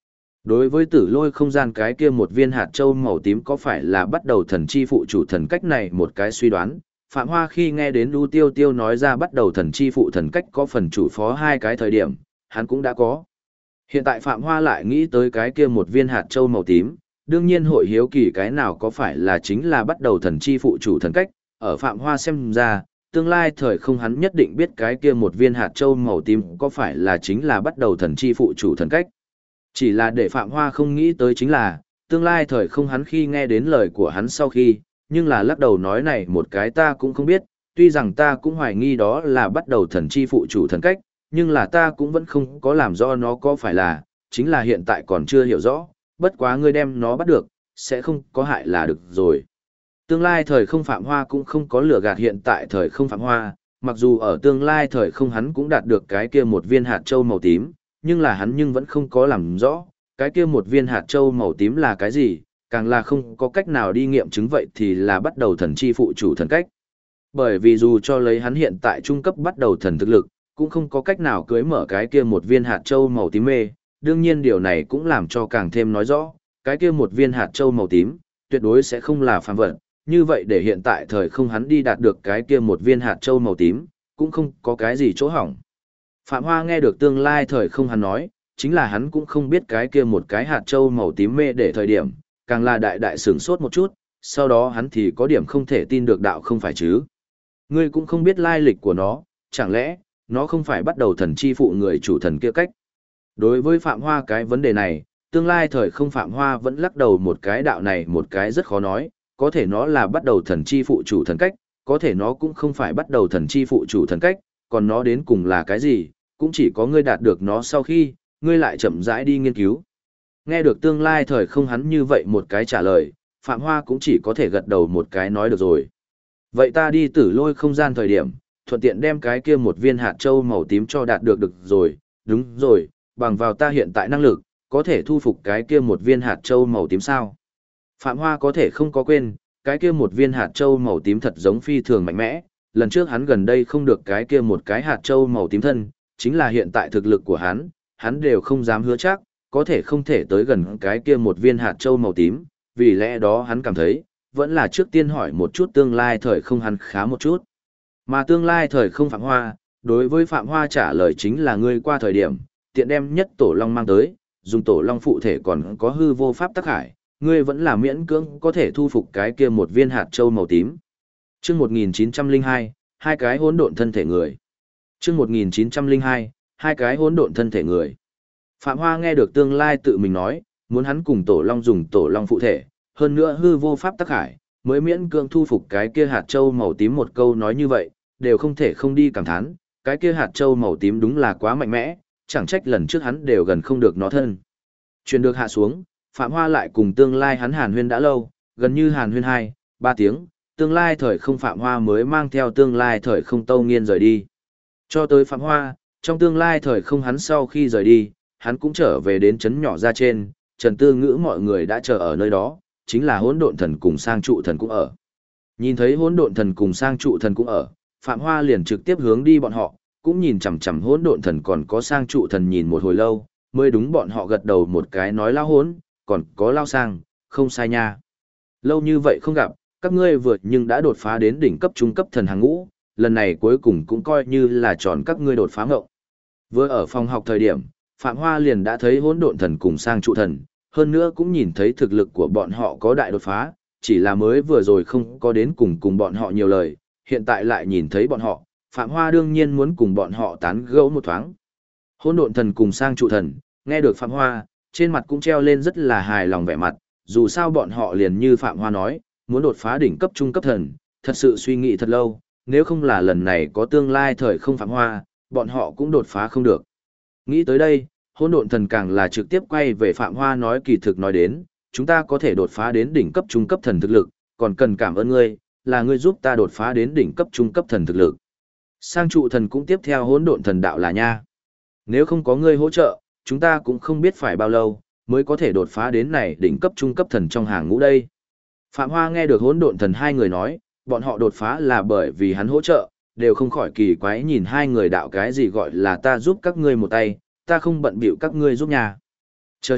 Đối với tử lôi không gian cái kia một viên hạt châu màu tím có phải là bắt đầu thần chi phụ chủ thần cách này một cái suy đoán, Phạm Hoa khi nghe đến Lưu Tiêu Tiêu nói ra bắt đầu thần chi phụ thần cách có phần chủ phó hai cái thời điểm, hắn cũng đã có. Hiện tại Phạm Hoa lại nghĩ tới cái kia một viên hạt châu màu tím, đương nhiên hội hiếu kỳ cái nào có phải là chính là bắt đầu thần chi phụ chủ thần cách, ở Phạm Hoa xem ra, tương lai thời không hắn nhất định biết cái kia một viên hạt châu màu tím có phải là chính là bắt đầu thần chi phụ chủ thần cách. Chỉ là để Phạm Hoa không nghĩ tới chính là, tương lai thời không hắn khi nghe đến lời của hắn sau khi, nhưng là lắc đầu nói này một cái ta cũng không biết, tuy rằng ta cũng hoài nghi đó là bắt đầu thần chi phụ chủ thần cách, nhưng là ta cũng vẫn không có làm rõ nó có phải là, chính là hiện tại còn chưa hiểu rõ, bất quá ngươi đem nó bắt được, sẽ không có hại là được rồi. Tương lai thời không Phạm Hoa cũng không có lừa gạt hiện tại thời không Phạm Hoa, mặc dù ở tương lai thời không hắn cũng đạt được cái kia một viên hạt châu màu tím, nhưng là hắn nhưng vẫn không có làm rõ, cái kia một viên hạt châu màu tím là cái gì, càng là không có cách nào đi nghiệm chứng vậy thì là bắt đầu thần chi phụ chủ thần cách. Bởi vì dù cho lấy hắn hiện tại trung cấp bắt đầu thần thực lực, cũng không có cách nào cưới mở cái kia một viên hạt châu màu tím mê, đương nhiên điều này cũng làm cho càng thêm nói rõ, cái kia một viên hạt châu màu tím, tuyệt đối sẽ không là phàm vật, như vậy để hiện tại thời không hắn đi đạt được cái kia một viên hạt châu màu tím, cũng không có cái gì chỗ hỏng. Phạm Hoa nghe được tương lai thời không hắn nói, chính là hắn cũng không biết cái kia một cái hạt châu màu tím mê để thời điểm, càng là đại sửng sốt một chút, sau đó hắn thì có điểm không thể tin được đạo không phải chứ. Ngươi cũng không biết lai lịch của nó, chẳng lẽ, nó không phải bắt đầu thần chi phụ người chủ thần kia cách. Đối với Phạm Hoa cái vấn đề này, tương lai thời không Phạm Hoa vẫn lắc đầu một cái đạo này một cái rất khó nói, có thể nó là bắt đầu thần chi phụ chủ thần cách, có thể nó cũng không phải bắt đầu thần chi phụ chủ thần cách, còn nó đến cùng là cái gì, cũng chỉ có ngươi đạt được nó sau khi, ngươi lại chậm rãi đi nghiên cứu. Nghe được tương lai thời không hắn như vậy một cái trả lời, Phạm Hoa cũng chỉ có thể gật đầu một cái nói được rồi. Vậy ta đi tử lôi không gian thời điểm, thuận tiện đem cái kia một viên hạt châu màu tím cho đạt được rồi, đúng rồi, bằng vào ta hiện tại năng lực, có thể thu phục cái kia một viên hạt châu màu tím sao? Phạm Hoa có thể không có quên, cái kia một viên hạt châu màu tím thật giống phi thường mạnh mẽ, lần trước hắn gần đây không được cái kia một cái hạt châu màu tím thân, chính là hiện tại thực lực của hắn đều không dám hứa chắc, có thể không thể tới gần cái kia một viên hạt châu màu tím, vì lẽ đó hắn cảm thấy, vẫn là trước tiên hỏi một chút tương lai thời không hắn khá một chút. Mà tương lai thời không Phạm Hoa, đối với Phạm Hoa trả lời chính là ngươi qua thời điểm, tiện đem nhất tổ long mang tới, dùng tổ long phụ thể còn có hư vô pháp tắc hải, ngươi vẫn là miễn cưỡng có thể thu phục cái kia một viên hạt châu màu tím. Chương 1902, hai cái hỗn độn thân thể người. Chương 1902, hai cái hỗn độn thân thể người. Phạm Hoa nghe được tương lai tự mình nói, muốn hắn cùng tổ long dùng tổ long phụ thể, hơn nữa hư vô pháp tắc hải, mới miễn cưỡng thu phục cái kia hạt châu màu tím một câu nói như vậy, đều không thể không đi cảm thán, cái kia hạt châu màu tím đúng là quá mạnh mẽ, chẳng trách lần trước hắn đều gần không được nó thân. Chuyện được hạ xuống, Phạm Hoa lại cùng tương lai hắn hàn huyên đã lâu, gần như hàn huyên 2-3 tiếng, tương lai thời không Phạm Hoa mới mang theo tương lai thời không Tâu Nghiên rời đi. Cho tới Phạm Hoa, trong tương lai thời không hắn sau khi rời đi, hắn cũng trở về đến trấn nhỏ ra trên, Trần Tư Ngữ mọi người đã chờ ở nơi đó, chính là hỗn độn thần cùng sang trụ thần cũng ở. Nhìn thấy hỗn độn thần cùng sang trụ thần cũng ở, Phạm Hoa liền trực tiếp hướng đi bọn họ, cũng nhìn chằm chằm hỗn độn thần còn có sang trụ thần nhìn một hồi lâu, mới đúng bọn họ gật đầu một cái nói lao hỗn, còn có lao sang, không sai nha. Lâu như vậy không gặp, các ngươi vượt nhưng đã đột phá đến đỉnh cấp trung cấp thần hàng ngũ, lần này cuối cùng cũng coi như là tròn các ngươi đột phá ngộng. Vừa ở phòng học thời điểm, Phạm Hoa liền đã thấy hỗn độn thần cùng sang trụ thần, hơn nữa cũng nhìn thấy thực lực của bọn họ có đại đột phá, chỉ là mới vừa rồi không có đến cùng bọn họ nhiều lời, hiện tại lại nhìn thấy bọn họ, Phạm Hoa đương nhiên muốn cùng bọn họ tán gẫu một thoáng. Hỗn độn thần cùng sang trụ thần, nghe được Phạm Hoa, trên mặt cũng treo lên rất là hài lòng vẻ mặt, dù sao bọn họ liền như Phạm Hoa nói, muốn đột phá đỉnh cấp trung cấp thần, thật sự suy nghĩ thật lâu, nếu không là lần này có tương lai thời không Phạm Hoa, bọn họ cũng đột phá không được. Nghĩ tới đây, hỗn độn thần càng là trực tiếp quay về Phạm Hoa nói kỳ thực nói đến, chúng ta có thể đột phá đến đỉnh cấp trung cấp thần thực lực, còn cần cảm ơn ngươi, là ngươi giúp ta đột phá đến đỉnh cấp trung cấp thần thực lực. Sang trụ thần cũng tiếp theo hỗn độn thần đạo là nha. Nếu không có ngươi hỗ trợ, chúng ta cũng không biết phải bao lâu, mới có thể đột phá đến này đỉnh cấp trung cấp thần trong hàng ngũ đây. Phạm Hoa nghe được hỗn độn thần hai người nói, bọn họ đột phá là bởi vì hắn hỗ trợ, đều không khỏi kỳ quái nhìn hai người đạo cái gì gọi là ta giúp các ngươi một tay, ta không bận bịu các ngươi giúp nhà. Chờ chút,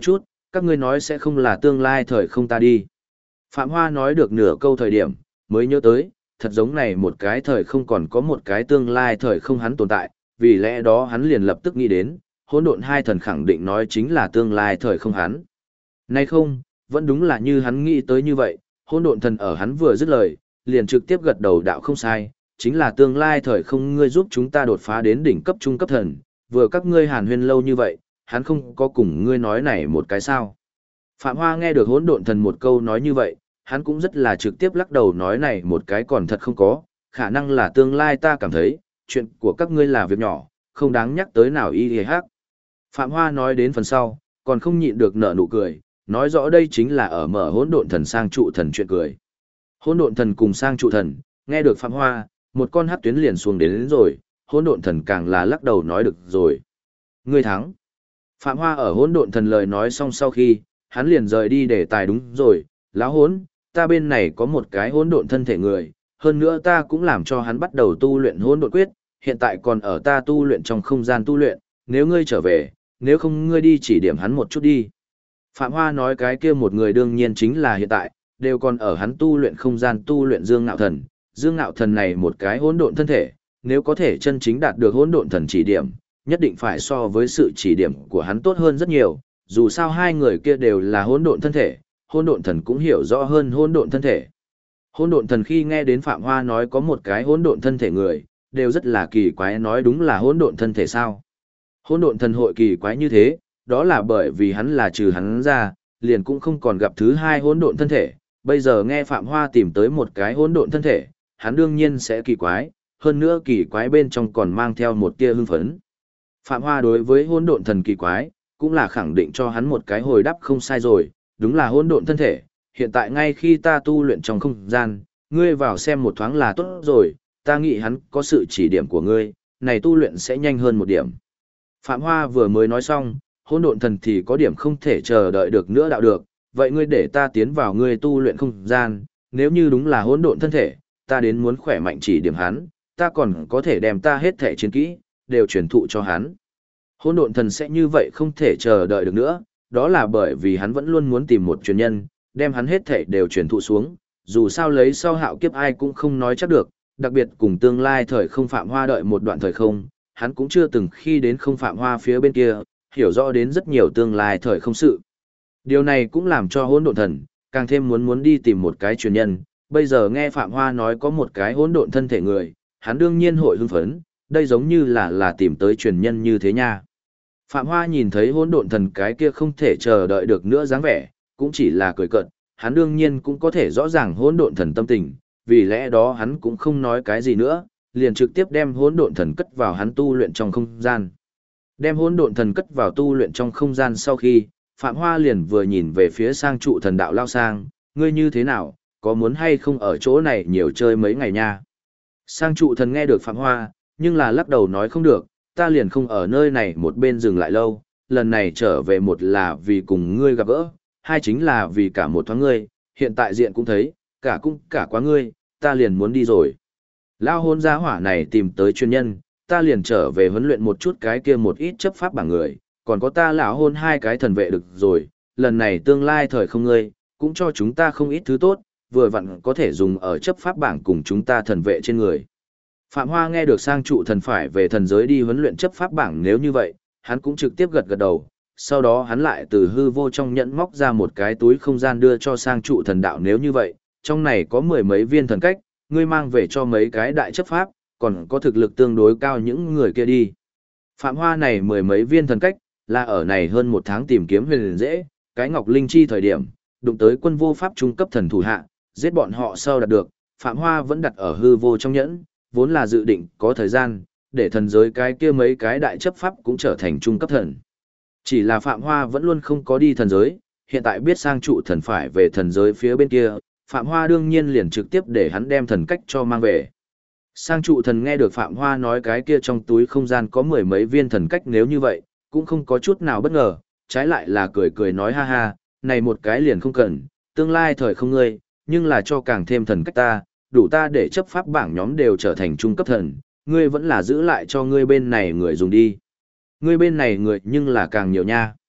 các ngươi nói sẽ không là tương lai thời không ta đi. Phạm Hoa nói được nửa câu thời điểm, mới nhớ tới, thật giống này một cái thời không còn có một cái tương lai thời không hắn tồn tại, vì lẽ đó hắn liền lập tức nghĩ đến, hỗn độn hai thần khẳng định nói chính là tương lai thời không hắn. Nay không, vẫn đúng là như hắn nghĩ tới như vậy, hỗn độn thần ở hắn vừa dứt lời, liền trực tiếp gật đầu đạo không sai, chính là tương lai thời không ngươi giúp chúng ta đột phá đến đỉnh cấp trung cấp thần, vừa các ngươi hàn huyên lâu như vậy, hắn không có cùng ngươi nói này một cái sao. Phạm Hoa nghe được hỗn độn thần một câu nói như vậy, hắn cũng rất là trực tiếp lắc đầu nói này một cái còn thật không có, khả năng là tương lai ta cảm thấy, chuyện của các ngươi là việc nhỏ, không đáng nhắc tới nào y hề hắc. Phạm Hoa nói đến phần sau, còn không nhịn được nở nụ cười, nói rõ đây chính là ở mở hỗn độn thần sang trụ thần chuyện cười. Hỗn độn thần cùng sang trụ thần, nghe được Phạm Hoa, một con hắc tuyến liền xuống đến rồi, hỗn độn thần càng là lắc đầu nói được rồi. Ngươi thắng. Phạm Hoa ở hỗn độn thần lời nói xong sau khi, hắn liền rời đi để tài đúng rồi, lão hỗn, ta bên này có một cái hỗn độn thân thể người, hơn nữa ta cũng làm cho hắn bắt đầu tu luyện hỗn độn quyết, hiện tại còn ở ta tu luyện trong không gian tu luyện, nếu ngươi trở về, nếu không ngươi đi chỉ điểm hắn một chút đi. Phạm Hoa nói cái kia một người đương nhiên chính là hiện tại, đều còn ở hắn tu luyện không gian tu luyện Dương Ngạo Thần. Dương Ngạo Thần này một cái hỗn độn thân thể, nếu có thể chân chính đạt được hỗn độn thần chỉ điểm, nhất định phải so với sự chỉ điểm của hắn tốt hơn rất nhiều, dù sao hai người kia đều là hỗn độn thân thể, hỗn độn thần cũng hiểu rõ hơn hỗn độn thân thể. Hỗn độn thần khi nghe đến Phạm Hoa nói có một cái hỗn độn thân thể người, đều rất là kỳ quái nói đúng là hỗn độn thân thể sao? Hỗn độn thần hội kỳ quái như thế, đó là bởi vì hắn là trừ hắn ra, liền cũng không còn gặp thứ hai hỗn độn thân thể, bây giờ nghe Phạm Hoa tìm tới một cái hỗn độn thân thể, hắn đương nhiên sẽ kỳ quái, hơn nữa kỳ quái bên trong còn mang theo một tia hưng phấn. Phạm Hoa đối với hỗn độn thần kỳ quái, cũng là khẳng định cho hắn một cái hồi đáp không sai rồi, đúng là hỗn độn thân thể, hiện tại ngay khi ta tu luyện trong không gian, ngươi vào xem một thoáng là tốt rồi, ta nghĩ hắn có sự chỉ điểm của ngươi, này tu luyện sẽ nhanh hơn một điểm. Phạm Hoa vừa mới nói xong, hỗn độn thần thì có điểm không thể chờ đợi được nữa đạo được, vậy ngươi để ta tiến vào ngươi tu luyện không gian, nếu như đúng là hỗn độn thân thể, ta đến muốn khỏe mạnh chỉ điểm hắn, ta còn có thể đem ta hết thể chiến kỹ, đều truyền thụ cho hắn. Hỗn độn thần sẽ như vậy không thể chờ đợi được nữa, đó là bởi vì hắn vẫn luôn muốn tìm một truyền nhân, đem hắn hết thể đều truyền thụ xuống, dù sao lấy sau hạo kiếp ai cũng không nói chắc được, đặc biệt cùng tương lai thời không Phạm Hoa đợi một đoạn thời không, hắn cũng chưa từng khi đến không Phạm Hoa phía bên kia, hiểu rõ đến rất nhiều tương lai thời không sự. Điều này cũng làm cho hỗn độn thần, càng thêm muốn đi tìm một cái truyền nhân, bây giờ nghe Phạm Hoa nói có một cái hỗn độn thân thể người, hắn đương nhiên hội hưng phấn, đây giống như là tìm tới truyền nhân như thế nha. Phạm Hoa nhìn thấy hỗn độn thần cái kia không thể chờ đợi được nữa dáng vẻ, cũng chỉ là cười cợt, hắn đương nhiên cũng có thể rõ ràng hỗn độn thần tâm tình, vì lẽ đó hắn cũng không nói cái gì nữa, liền trực tiếp đem hỗn độn thần cất vào hắn tu luyện trong không gian. Đem hỗn độn thần cất vào tu luyện trong không gian sau khi, Phạm Hoa liền vừa nhìn về phía sang trụ thần đạo lao sang, ngươi như thế nào, có muốn hay không ở chỗ này nhiều chơi mấy ngày nha. Sang trụ thần nghe được Phạm Hoa, nhưng là lắc đầu nói không được, ta liền không ở nơi này một bên dừng lại lâu, lần này trở về một là vì cùng ngươi gặp gỡ, hai chính là vì cả một thoáng ngươi, hiện tại diện cũng thấy, cả quá ngươi, ta liền muốn đi rồi. Lao hôn gia hỏa này tìm tới chuyên nhân, ta liền trở về huấn luyện một chút cái kia một ít chấp pháp bảng người, còn có ta lão hôn hai cái thần vệ được rồi, lần này tương lai thời không ngươi, cũng cho chúng ta không ít thứ tốt, vừa vặn có thể dùng ở chấp pháp bảng cùng chúng ta thần vệ trên người. Phạm Hoa nghe được sang trụ thần phải về thần giới đi huấn luyện chấp pháp bảng nếu như vậy, hắn cũng trực tiếp gật gật đầu, sau đó hắn lại từ hư vô trong nhẫn móc ra một cái túi không gian đưa cho sang trụ thần đạo nếu như vậy, trong này có mười mấy viên thần cách, ngươi mang về cho mấy cái đại chấp pháp, còn có thực lực tương đối cao những người kia đi. Phạm Hoa này mười mấy viên thần cách, là ở này hơn một tháng tìm kiếm huyền dễ, cái ngọc linh chi thời điểm, đụng tới quân vô pháp trung cấp thần thủ hạ, giết bọn họ sau đạt được, Phạm Hoa vẫn đặt ở hư vô trong nhẫn, vốn là dự định có thời gian, để thần giới cái kia mấy cái đại chấp pháp cũng trở thành trung cấp thần. Chỉ là Phạm Hoa vẫn luôn không có đi thần giới, hiện tại biết sang trụ thần phải về thần giới phía bên kia, Phạm Hoa đương nhiên liền trực tiếp để hắn đem thần cách cho mang về. Sang trụ thần nghe được Phạm Hoa nói cái kia trong túi không gian có mười mấy viên thần cách nếu như vậy, cũng không có chút nào bất ngờ, trái lại là cười cười nói ha ha, này một cái liền không cần, tương lai thời không ngươi, nhưng là cho càng thêm thần cách ta, đủ ta để chấp pháp bảng nhóm đều trở thành trung cấp thần, ngươi vẫn là giữ lại cho ngươi bên này người dùng đi. Ngươi bên này người nhưng là càng nhiều nha.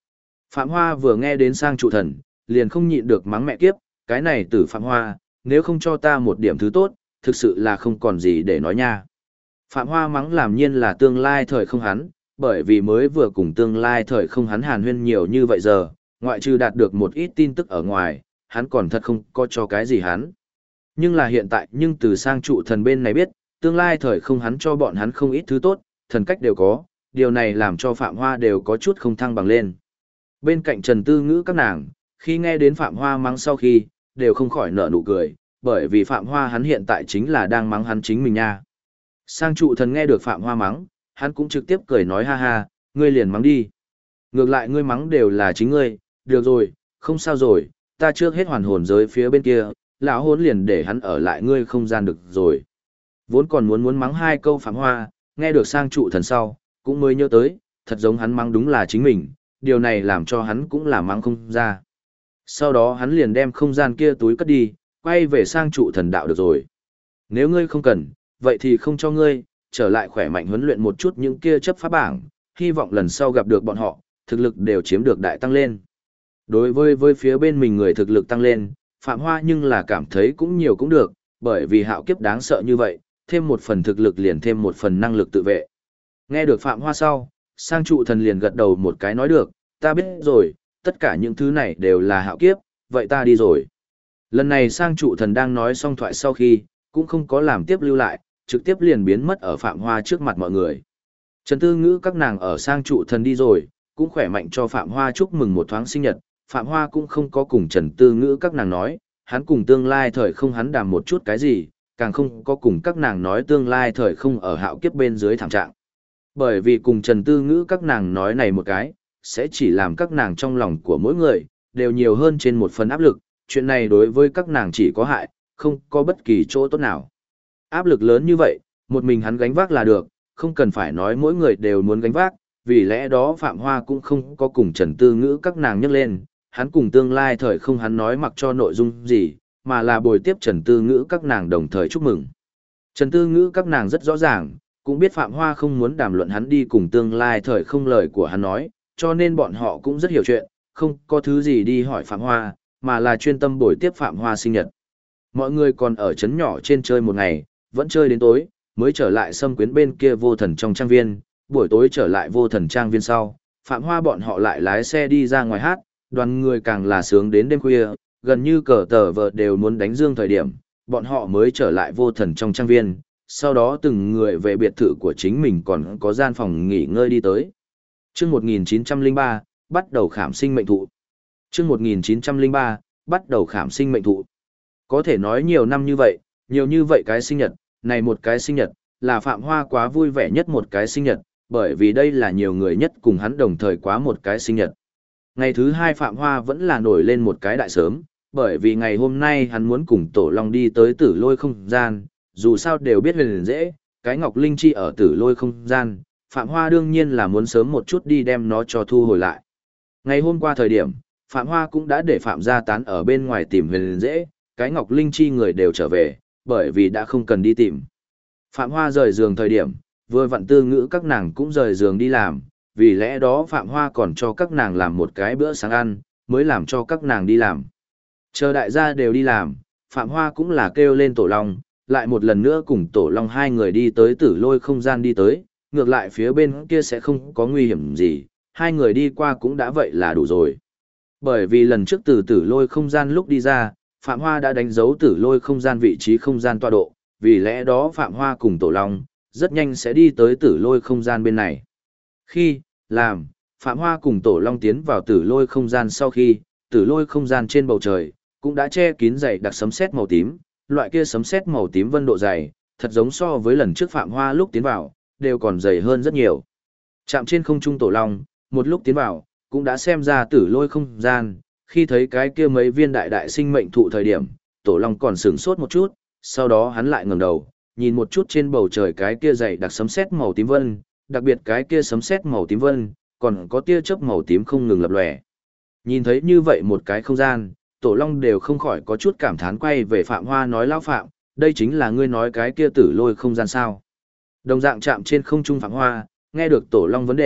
Phạm Hoa vừa nghe đến sang trụ thần, liền không nhịn được mắng mẹ kiếp, cái này tử Phạm Hoa, nếu không cho ta một điểm thứ tốt, thực sự là không còn gì để nói nha. Phạm Hoa mắng làm nhiên là tương lai thời không hắn, bởi vì mới vừa cùng tương lai thời không hắn hàn huyên nhiều như vậy giờ, ngoại trừ đạt được một ít tin tức ở ngoài, hắn còn thật không có cho cái gì hắn. Nhưng là hiện tại nhưng từ sang trụ thần bên này biết, tương lai thời không hắn cho bọn hắn không ít thứ tốt, thần cách đều có, điều này làm cho Phạm Hoa đều có chút không thăng bằng lên. Bên cạnh Trần Tư Ngữ các nàng, khi nghe đến Phạm Hoa mắng sau khi, đều không khỏi nở nụ cười, bởi vì Phạm Hoa hắn hiện tại chính là đang mắng hắn chính mình nha. Sang trụ thần nghe được Phạm Hoa mắng, hắn cũng trực tiếp cười nói ha ha, ngươi liền mắng đi. Ngược lại ngươi mắng đều là chính ngươi, được rồi, không sao rồi, ta trước hết hoàn hồn giới phía bên kia, lão hốn liền để hắn ở lại ngươi không gian được rồi. Vốn còn muốn mắng hai câu Phạm Hoa, nghe được sang trụ thần sau, cũng mới nhớ tới, thật giống hắn mắng đúng là chính mình, điều này làm cho hắn cũng là mắng không ra. Sau đó hắn liền đem không gian kia túi cất đi, quay về sang trụ thần đạo được rồi. Nếu ngươi không cần, vậy thì không cho ngươi, trở lại khỏe mạnh huấn luyện một chút những kia chấp pháp bảng, hy vọng lần sau gặp được bọn họ, thực lực đều chiếm được đại tăng lên. Đối với phía bên mình người thực lực tăng lên, Phạm Hoa nhưng là cảm thấy cũng nhiều cũng được, bởi vì hạo kiếp đáng sợ như vậy, thêm một phần thực lực liền thêm một phần năng lực tự vệ. Nghe được Phạm Hoa sau, sang trụ thần liền gật đầu một cái nói được, ta biết rồi, tất cả những thứ này đều là hạo kiếp, vậy ta đi rồi. Lần này sang trụ thần đang nói xong thoại sau khi, cũng không có làm tiếp lưu lại, trực tiếp liền biến mất ở Phạm Hoa trước mặt mọi người. Trần Tư Ngữ các nàng ở sang trụ thần đi rồi, cũng khỏe mạnh cho Phạm Hoa chúc mừng một thoáng sinh nhật, Phạm Hoa cũng không có cùng Trần Tư Ngữ các nàng nói, hắn cùng tương lai thời không hắn đàm một chút cái gì, càng không có cùng các nàng nói tương lai thời không ở hạo kiếp bên dưới thảm trạng. Bởi vì cùng Trần Tư Ngữ các nàng nói này một cái, sẽ chỉ làm các nàng trong lòng của mỗi người, đều nhiều hơn trên một phần áp lực, chuyện này đối với các nàng chỉ có hại, không có bất kỳ chỗ tốt nào. Áp lực lớn như vậy, một mình hắn gánh vác là được, không cần phải nói mỗi người đều muốn gánh vác, vì lẽ đó Phạm Hoa cũng không có cùng Trần Tư Ngữ các nàng nhắc lên, hắn cùng tương lai thời không hắn nói mặc cho nội dung gì, mà là bồi tiếp Trần Tư Ngữ các nàng đồng thời chúc mừng. Trần Tư Ngữ các nàng rất rõ ràng, cũng biết Phạm Hoa không muốn đàm luận hắn đi cùng tương lai thời không lời của hắn nói, cho nên bọn họ cũng rất hiểu chuyện, không có thứ gì đi hỏi Phạm Hoa, mà là chuyên tâm bồi tiếp Phạm Hoa sinh nhật. Mọi người còn ở trấn nhỏ trên chơi một ngày, vẫn chơi đến tối, mới trở lại Sâm Quyến bên kia vô thần trong trang viên, buổi tối trở lại vô thần trang viên sau, Phạm Hoa bọn họ lại lái xe đi ra ngoài hát, đoàn người càng là sướng đến đêm khuya, gần như cờ tờ vợ đều muốn đánh dương thời điểm, bọn họ mới trở lại vô thần trong trang viên, sau đó từng người về biệt thự của chính mình còn có gian phòng nghỉ ngơi đi tới. Chương 1903, bắt đầu khảm sinh mệnh thụ. Chương 1903, bắt đầu khảm sinh mệnh thụ. Có thể nói nhiều năm như vậy, nhiều như vậy cái sinh nhật, này một cái sinh nhật, là Phạm Hoa quá vui vẻ nhất một cái sinh nhật, bởi vì đây là nhiều người nhất cùng hắn đồng thời quá một cái sinh nhật. Ngày thứ hai Phạm Hoa vẫn là nổi lên một cái đại sớm, bởi vì ngày hôm nay hắn muốn cùng Tổ Long đi tới Tử Lôi không gian, dù sao đều biết huyền dễ, cái Ngọc Linh Chi ở Tử Lôi không gian, Phạm Hoa đương nhiên là muốn sớm một chút đi đem nó cho thu hồi lại. Ngày hôm qua thời điểm, Phạm Hoa cũng đã để Phạm Gia Tán ở bên ngoài tìm huyền dễ, cái Ngọc Linh Chi người đều trở về, bởi vì đã không cần đi tìm. Phạm Hoa rời giường thời điểm, vừa vặn Tư Ngữ các nàng cũng rời giường đi làm, vì lẽ đó Phạm Hoa còn cho các nàng làm một cái bữa sáng ăn, mới làm cho các nàng đi làm. Chờ đại gia đều đi làm, Phạm Hoa cũng là kêu lên Tổ Long, lại một lần nữa cùng Tổ Long hai người đi tới Tử Lôi không gian đi tới, ngược lại phía bên kia sẽ không có nguy hiểm gì, hai người đi qua cũng đã vậy là đủ rồi. Bởi vì lần trước từ Tử Lôi không gian lúc đi ra, Phạm Hoa đã đánh dấu Tử Lôi không gian vị trí không gian tọa độ, vì lẽ đó Phạm Hoa cùng Tổ Long rất nhanh sẽ đi tới Tử Lôi không gian bên này. Khi làm Phạm Hoa cùng Tổ Long tiến vào Tử Lôi không gian sau khi, Tử Lôi không gian trên bầu trời cũng đã che kín dày đặc sấm sét màu tím, loại kia sấm sét màu tím vân độ dày, thật giống so với lần trước Phạm Hoa lúc tiến vào, đều còn dày hơn rất nhiều. Chạm trên không trung Tổ Long, một lúc tiến vào, cũng đã xem ra Tử Lôi không gian, khi thấy cái kia mấy viên đại đại sinh mệnh thụ thời điểm, Tổ Long còn sửng sốt một chút, sau đó hắn lại ngẩng đầu, nhìn một chút trên bầu trời cái kia dày đặc sấm sét màu tím vân, đặc biệt cái kia sấm sét màu tím vân, còn có tia chớp màu tím không ngừng lập lòe. Nhìn thấy như vậy một cái không gian, Tổ Long đều không khỏi có chút cảm thán, quay về Phạm Hoa nói: lão Phạm, đây chính là ngươi nói cái kia Tử Lôi không gian sao? Đồng dạng chạm trên không trung Phạm Hoa, nghe được Tổ Long vấn đề,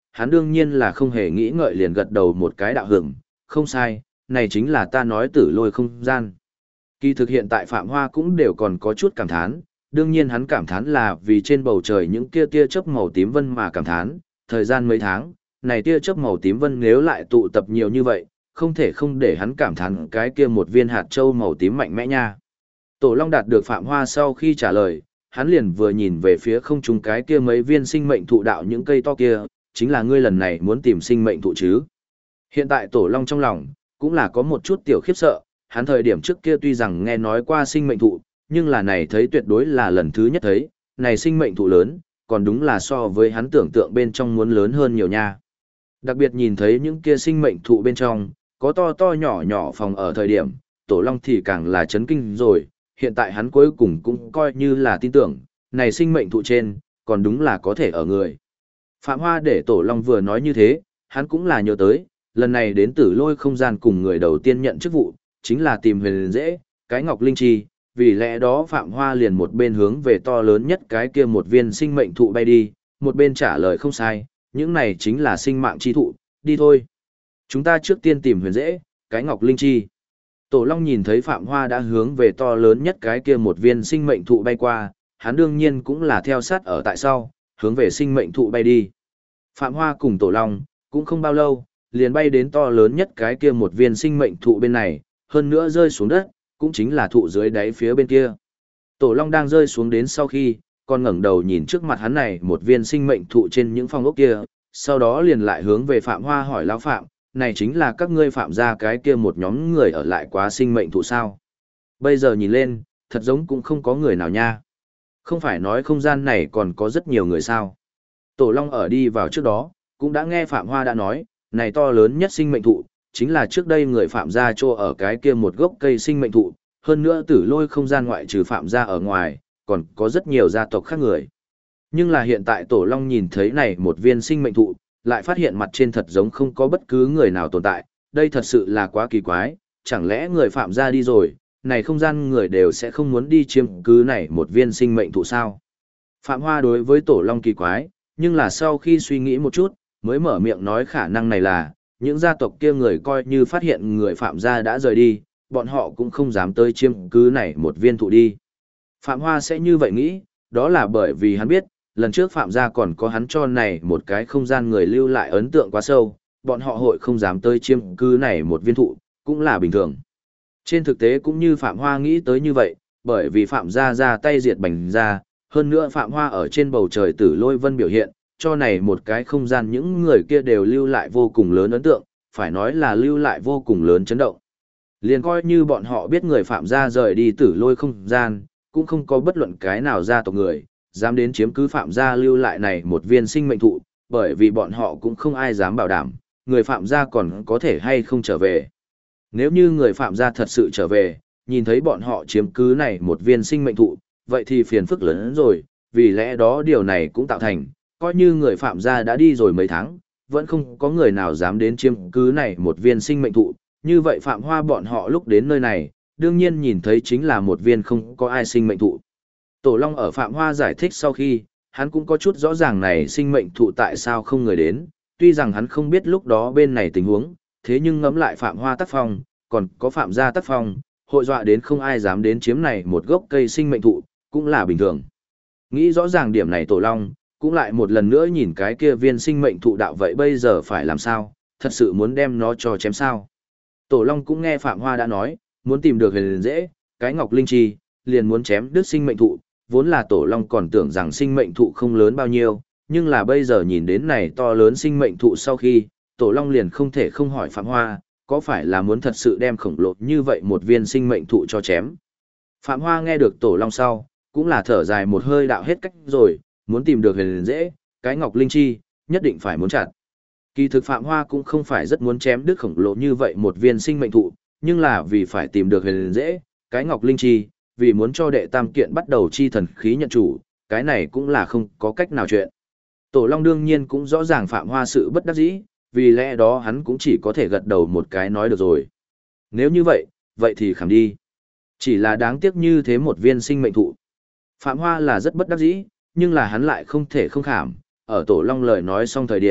hắn đương nhiên là không hề nghĩ ngợi liền gật đầu một cái đạo hưởng, không sai, này chính là ta nói tử lôi không gian. Kỳ thực hiện tại Phạm Hoa cũng đều còn có chút cảm thán, đương nhiên hắn cảm thán là vì trên bầu trời những kia tia chớp màu tím vân mà cảm thán, thời gian mấy tháng, này tia chớp màu tím vân nếu lại tụ tập nhiều như vậy, không thể không để hắn cảm thán cái kia một viên hạt châu màu tím mạnh mẽ nha. Tổ Long đạt được Phạm Hoa sau khi trả lời, hắn liền vừa nhìn về phía không trung cái kia mấy viên sinh mệnh thụ đạo những cây to kia, chính là ngươi lần này muốn tìm sinh mệnh thụ chứ. Hiện tại Tổ Long trong lòng, cũng là có một chút tiểu khiếp sợ, hắn thời điểm trước kia tuy rằng nghe nói qua sinh mệnh thụ, nhưng là này thấy tuyệt đối là lần thứ nhất thấy, này sinh mệnh thụ lớn, còn đúng là so với hắn tưởng tượng bên trong muốn lớn hơn nhiều nha. Đặc biệt nhìn thấy những kia sinh mệnh thụ bên trong, có to to nhỏ nhỏ phòng ở thời điểm, Tổ Long thì càng là chấn kinh rồi, hiện tại hắn cuối cùng cũng coi như là tin tưởng, này sinh mệnh thụ trên, còn đúng là có thể ở người. Phạm Hoa để Tổ Long vừa nói như thế, hắn cũng là nhớ tới, lần này đến Tử Lôi không gian cùng người đầu tiên nhận chức vụ, chính là tìm Huyền Dễ, cái Ngọc Linh Chi, vì lẽ đó Phạm Hoa liền một bên hướng về to lớn nhất cái kia một viên sinh mệnh thụ bay đi, một bên trả lời không sai, những này chính là sinh mạng chi thụ, đi thôi. Chúng ta trước tiên tìm Huyền Dễ, cái Ngọc Linh Chi. Tổ Long nhìn thấy Phạm Hoa đã hướng về to lớn nhất cái kia một viên sinh mệnh thụ bay qua, hắn đương nhiên cũng là theo sát ở tại sau, hướng về sinh mệnh thụ bay đi. Phạm Hoa cùng Tổ Long, cũng không bao lâu, liền bay đến to lớn nhất cái kia một viên sinh mệnh thụ bên này, hơn nữa rơi xuống đất, cũng chính là thụ dưới đáy phía bên kia. Tổ Long đang rơi xuống đến sau khi, còn ngẩng đầu nhìn trước mặt hắn này một viên sinh mệnh thụ trên những phong ốc kia, sau đó liền lại hướng về Phạm Hoa hỏi lão Phạm, này chính là các ngươi Phạm gia cái kia một nhóm người ở lại quá sinh mệnh thụ sao? Bây giờ nhìn lên, thật giống cũng không có người nào nha. Không phải nói không gian này còn có rất nhiều người sao? Tổ Long ở đi vào trước đó, cũng đã nghe Phạm Hoa đã nói, này to lớn nhất sinh mệnh thụ, chính là trước đây người Phạm gia trô ở cái kia một gốc cây sinh mệnh thụ, hơn nữa Tử Lôi không gian ngoại trừ Phạm gia ở ngoài, còn có rất nhiều gia tộc khác người. Nhưng là hiện tại Tổ Long nhìn thấy này một viên sinh mệnh thụ, lại phát hiện mặt trên thật giống không có bất cứ người nào tồn tại, đây thật sự là quá kỳ quái, chẳng lẽ người Phạm gia đi rồi, này không gian người đều sẽ không muốn đi chiếm cứ này một viên sinh mệnh thụ sao? Phạm Hoa đối với Tổ Long kỳ quái, nhưng là sau khi suy nghĩ một chút, mới mở miệng nói khả năng này là, những gia tộc kia người coi như phát hiện người Phạm gia đã rời đi, bọn họ cũng không dám tới chiếm cứ này một viên thụ đi. Phạm Hoa sẽ như vậy nghĩ, đó là bởi vì hắn biết, lần trước Phạm gia còn có hắn cho này một cái không gian người lưu lại ấn tượng quá sâu, bọn họ hội không dám tới chiếm cứ này một viên thụ, cũng là bình thường. Trên thực tế cũng như Phạm Hoa nghĩ tới như vậy, bởi vì Phạm gia ra tay diệt Bành gia, hơn nữa Phạm Hoa ở trên bầu trời Tử Lôi Vân biểu hiện, cho này một cái không gian những người kia đều lưu lại vô cùng lớn ấn tượng, phải nói là lưu lại vô cùng lớn chấn động. Liền coi như bọn họ biết người Phạm gia rời đi Tử Lôi không gian, cũng không có bất luận cái nào gia tộc người, dám đến chiếm cứ Phạm gia lưu lại này một viên sinh mệnh thụ, bởi vì bọn họ cũng không ai dám bảo đảm, người Phạm gia còn có thể hay không trở về. Nếu như người Phạm gia thật sự trở về, nhìn thấy bọn họ chiếm cứ này một viên sinh mệnh thụ, vậy thì phiền phức lớn hơn rồi, vì lẽ đó điều này cũng tạo thành, coi như người Phạm gia đã đi rồi mấy tháng, vẫn không có người nào dám đến chiếm cứ này một viên sinh mệnh thụ, như vậy Phạm Hoa bọn họ lúc đến nơi này, đương nhiên nhìn thấy chính là một viên không có ai sinh mệnh thụ. Tổ Long ở Phạm Hoa giải thích sau khi, hắn cũng có chút rõ ràng này sinh mệnh thụ tại sao không người đến, tuy rằng hắn không biết lúc đó bên này tình huống, thế nhưng ngẫm lại Phạm Hoa tác phong, còn có Phạm gia tác phong, hội dọa đến không ai dám đến chiếm này một gốc cây sinh mệnh thụ, cũng là bình thường. Nghĩ rõ ràng điểm này Tổ Long, cũng lại một lần nữa nhìn cái kia viên sinh mệnh thụ đạo vậy bây giờ phải làm sao, thật sự muốn đem nó cho chém sao. Tổ Long cũng nghe Phạm Hoa đã nói, muốn tìm được Huyền Dễ, cái Ngọc Linh Chi, liền muốn chém đứt sinh mệnh thụ, vốn là Tổ Long còn tưởng rằng sinh mệnh thụ không lớn bao nhiêu, nhưng là bây giờ nhìn đến này to lớn sinh mệnh thụ sau khi, Tổ Long liền không thể không hỏi Phạm Hoa, có phải là muốn thật sự đem khổng lồ như vậy một viên sinh mệnh thụ cho chém. Phạm Hoa nghe được Tổ Long sau, cũng là thở dài một hơi đạo hết cách rồi, muốn tìm được Huyền Dễ, cái Ngọc Linh Chi, nhất định phải muốn chặt. Kỳ thực Phạm Hoa cũng không phải rất muốn chém đứt khổng lồ như vậy một viên sinh mệnh thụ, nhưng là vì phải tìm được Huyền Dễ, cái Ngọc Linh Chi, vì muốn cho đệ tam kiện bắt đầu chi thần khí nhận chủ, cái này cũng là không có cách nào chuyện. Tổ Long đương nhiên cũng rõ ràng Phạm Hoa sự bất đắc dĩ, vì lẽ đó hắn cũng chỉ có thể gật đầu một cái nói được rồi. Nếu như vậy, vậy thì khảm đi. Chỉ là đáng tiếc như thế một viên sinh mệnh thụ. Phạm Hoa là rất bất đắc dĩ, nhưng là hắn lại không thể không khảm. Ở Tổ Long lời nói xong thời điểm,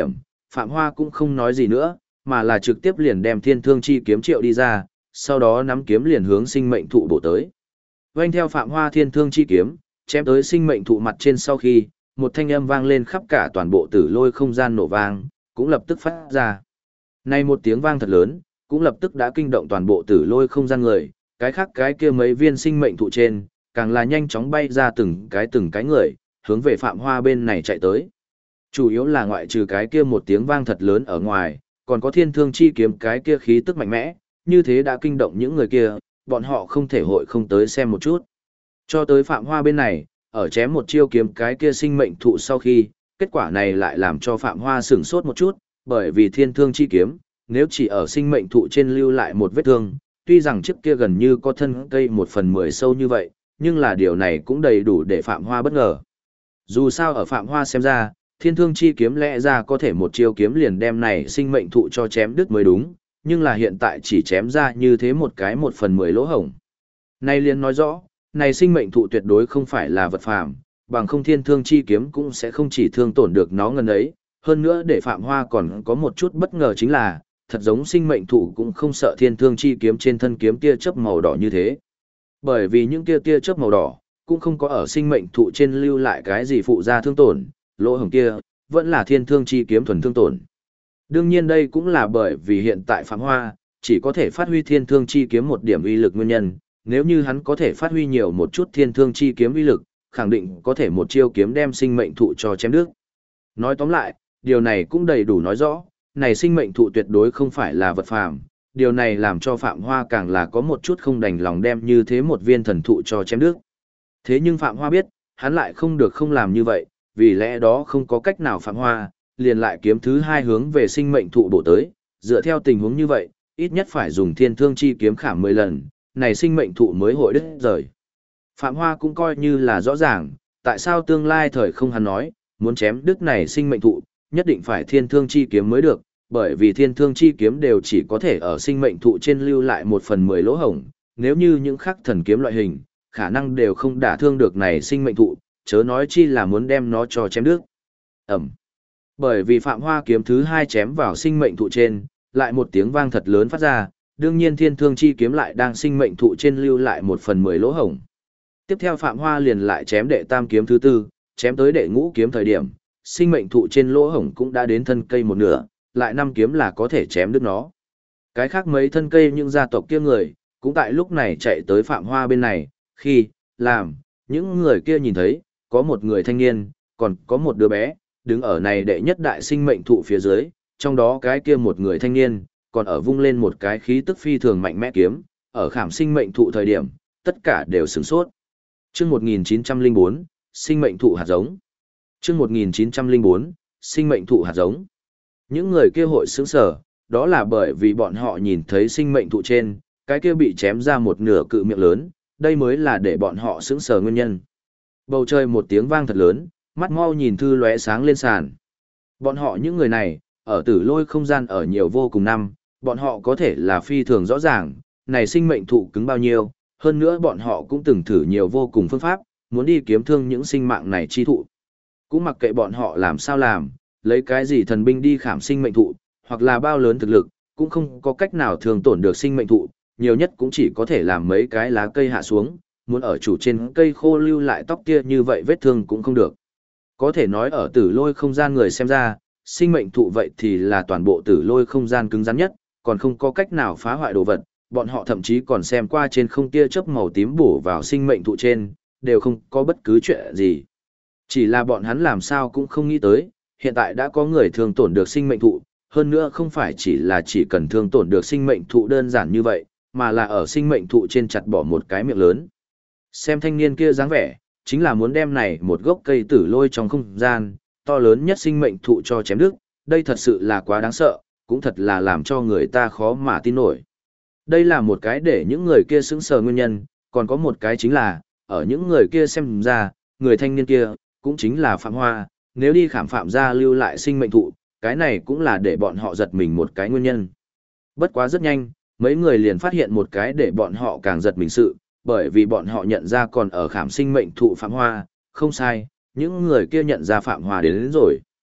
Phạm Hoa cũng không nói gì nữa, mà là trực tiếp liền đem thiên thương chi kiếm triệu đi ra, sau đó nắm kiếm liền hướng sinh mệnh thụ bổ tới. Vâng theo Phạm Hoa thiên thương chi kiếm, chém tới sinh mệnh thụ mặt trên sau khi, một thanh âm vang lên khắp cả toàn bộ tử lôi không gian nổ vang, cũng lập tức phát ra. Này một tiếng vang thật lớn, cũng lập tức đã kinh động toàn bộ tử lôi không gian người, cái khác cái kia mấy viên sinh mệnh thụ trên, càng là nhanh chóng bay ra từng cái người, hướng về Phạm Hoa bên này chạy tới. Chủ yếu là ngoại trừ cái kia một tiếng vang thật lớn ở ngoài, còn có thiên thương chi kiếm cái kia khí tức mạnh mẽ, như thế đã kinh động những người kia, bọn họ không thể hội không tới xem một chút. Cho tới Phạm Hoa bên này, ở chém một chiêu kiếm cái kia sinh mệnh thụ sau khi, kết quả này lại làm cho Phạm Hoa sửng sốt một chút, bởi vì thiên thương chi kiếm, nếu chỉ ở sinh mệnh thụ trên lưu lại một vết thương, tuy rằng trước kia gần như có thân cây 1/10 sâu như vậy, nhưng là điều này cũng đầy đủ để Phạm Hoa bất ngờ. Dù sao ở Phạm Hoa xem ra, thiên thương chi kiếm lẽ ra có thể một chiêu kiếm liền đem này sinh mệnh thụ cho chém đứt mới đúng, nhưng là hiện tại chỉ chém ra như thế một cái 1/10 lỗ hổng. Này liền nói rõ, này sinh mệnh thụ tuyệt đối không phải là vật phàm, bằng không thiên thương chi kiếm cũng sẽ không chỉ thương tổn được nó ngần ấy. Hơn nữa để Phạm Hoa còn có một chút bất ngờ chính là, thật giống sinh mệnh thụ cũng không sợ thiên thương chi kiếm trên thân kiếm tia chớp màu đỏ như thế. Bởi vì những tia chớp màu đỏ, cũng không có ở sinh mệnh thụ trên lưu lại cái gì phụ ra thương tổn, lỗ hổng kia, vẫn là thiên thương chi kiếm thuần thương tổn. Đương nhiên đây cũng là bởi vì hiện tại Phạm Hoa, chỉ có thể phát huy thiên thương chi kiếm một điểm uy lực nguyên nhân, nếu như hắn có thể phát huy nhiều một chút thiên thương chi kiếm uy lực, khẳng định có thể một chiêu kiếm đem sinh mệnh thụ cho chém đứt. Nói tóm lại, điều này cũng đầy đủ nói rõ, này sinh mệnh thụ tuyệt đối không phải là vật phàm, điều này làm cho Phạm Hoa càng là có một chút không đành lòng đem như thế một viên thần thụ cho chém đứt. Thế nhưng Phạm Hoa biết, hắn lại không được không làm như vậy, vì lẽ đó không có cách nào Phạm Hoa, liền lại kiếm thứ hai hướng về sinh mệnh thụ bổ tới, dựa theo tình huống như vậy, ít nhất phải dùng thiên thương chi kiếm khảm 10 lần, này sinh mệnh thụ mới hội đứt rời. Phạm Hoa cũng coi như là rõ ràng, tại sao tương lai thời không hắn nói, muốn chém đứt này sinh mệnh thụ, nhất định phải thiên thương chi kiếm mới được, bởi vì thiên thương chi kiếm đều chỉ có thể ở sinh mệnh thụ trên lưu lại 1/10 lỗ hổng, nếu như những khắc thần kiếm loại hình, khả năng đều không đả thương được này sinh mệnh thụ, chớ nói chi là muốn đem nó cho chém đứt. Ẩm. Bởi vì Phạm Hoa kiếm thứ hai chém vào sinh mệnh thụ trên, lại một tiếng vang thật lớn phát ra, đương nhiên thiên thương chi kiếm lại đang sinh mệnh thụ trên lưu lại 1/10 lỗ hổng. Tiếp theo Phạm Hoa liền lại chém đệ tam kiếm thứ tư, chém tới đệ ngũ kiếm thời điểm, sinh mệnh thụ trên lỗ hổng cũng đã đến thân cây một nửa, lại 5 kiếm là có thể chém đứt nó. Cái khác mấy thân cây những gia tộc kia người, cũng tại lúc này chạy tới Phạm Hoa bên này, khi, làm, những người kia nhìn thấy, có một người thanh niên, còn có một đứa bé, đứng ở này đệ nhất đại sinh mệnh thụ phía dưới, trong đó cái kia một người thanh niên, còn ở vung lên một cái khí tức phi thường mạnh mẽ kiếm, ở khảm sinh mệnh thụ thời điểm, tất cả đều sửng sốt. Chương 1904, sinh mệnh thụ hạt giống. Chương 1904, sinh mệnh thụ hạt giống. Những người kia hội sững sờ, đó là bởi vì bọn họ nhìn thấy sinh mệnh thụ trên, cái kia bị chém ra một nửa cự miệng lớn, đây mới là để bọn họ sững sờ nguyên nhân. Bầu trời một tiếng vang thật lớn, mắt mau nhìn thư lóe sáng lên sàn. Bọn họ những người này, ở tử lôi không gian ở nhiều vô cùng năm, bọn họ có thể là phi thường rõ ràng, này sinh mệnh thụ cứng bao nhiêu, hơn nữa bọn họ cũng từng thử nhiều vô cùng phương pháp, muốn đi kiếm thương những sinh mạng này chi thụ. Cũng mặc kệ bọn họ làm sao làm, lấy cái gì thần binh đi khảm sinh mệnh thụ, hoặc là bao lớn thực lực, cũng không có cách nào thường tổn được sinh mệnh thụ, nhiều nhất cũng chỉ có thể làm mấy cái lá cây hạ xuống, muốn ở chủ trên cây khô lưu lại tóc kia như vậy vết thương cũng không được. Có thể nói ở tử lôi không gian người xem ra, sinh mệnh thụ vậy thì là toàn bộ tử lôi không gian cứng rắn nhất, còn không có cách nào phá hoại đồ vật, bọn họ thậm chí còn xem qua trên không tia chớp màu tím bổ vào sinh mệnh thụ trên, đều không có bất cứ chuyện gì. Chỉ là bọn hắn làm sao cũng không nghĩ tới, hiện tại đã có người thương tổn được sinh mệnh thụ, hơn nữa không phải chỉ cần thương tổn được sinh mệnh thụ đơn giản như vậy, mà là ở sinh mệnh thụ trên chặt bỏ một cái miệng lớn. Xem thanh niên kia dáng vẻ, chính là muốn đem này một gốc cây tử lôi trong không gian, to lớn nhất sinh mệnh thụ cho chém đứt, đây thật sự là quá đáng sợ, cũng thật là làm cho người ta khó mà tin nổi. Đây là một cái để những người kia sững sờ nguyên nhân, còn có một cái chính là, ở những người kia xem ra, người thanh niên kia, cũng chính là Phạm Hoa, nếu đi khảm Phạm gia lưu lại sinh mệnh thụ, cái này cũng là để bọn họ giật mình một cái nguyên nhân. Bất quá rất nhanh, mấy người liền phát hiện một cái để bọn họ càng giật mình sự, bởi vì bọn họ nhận ra còn ở khảm sinh mệnh thụ Phạm Hoa, không sai, những người kia nhận ra Phạm Hoa đến rồi.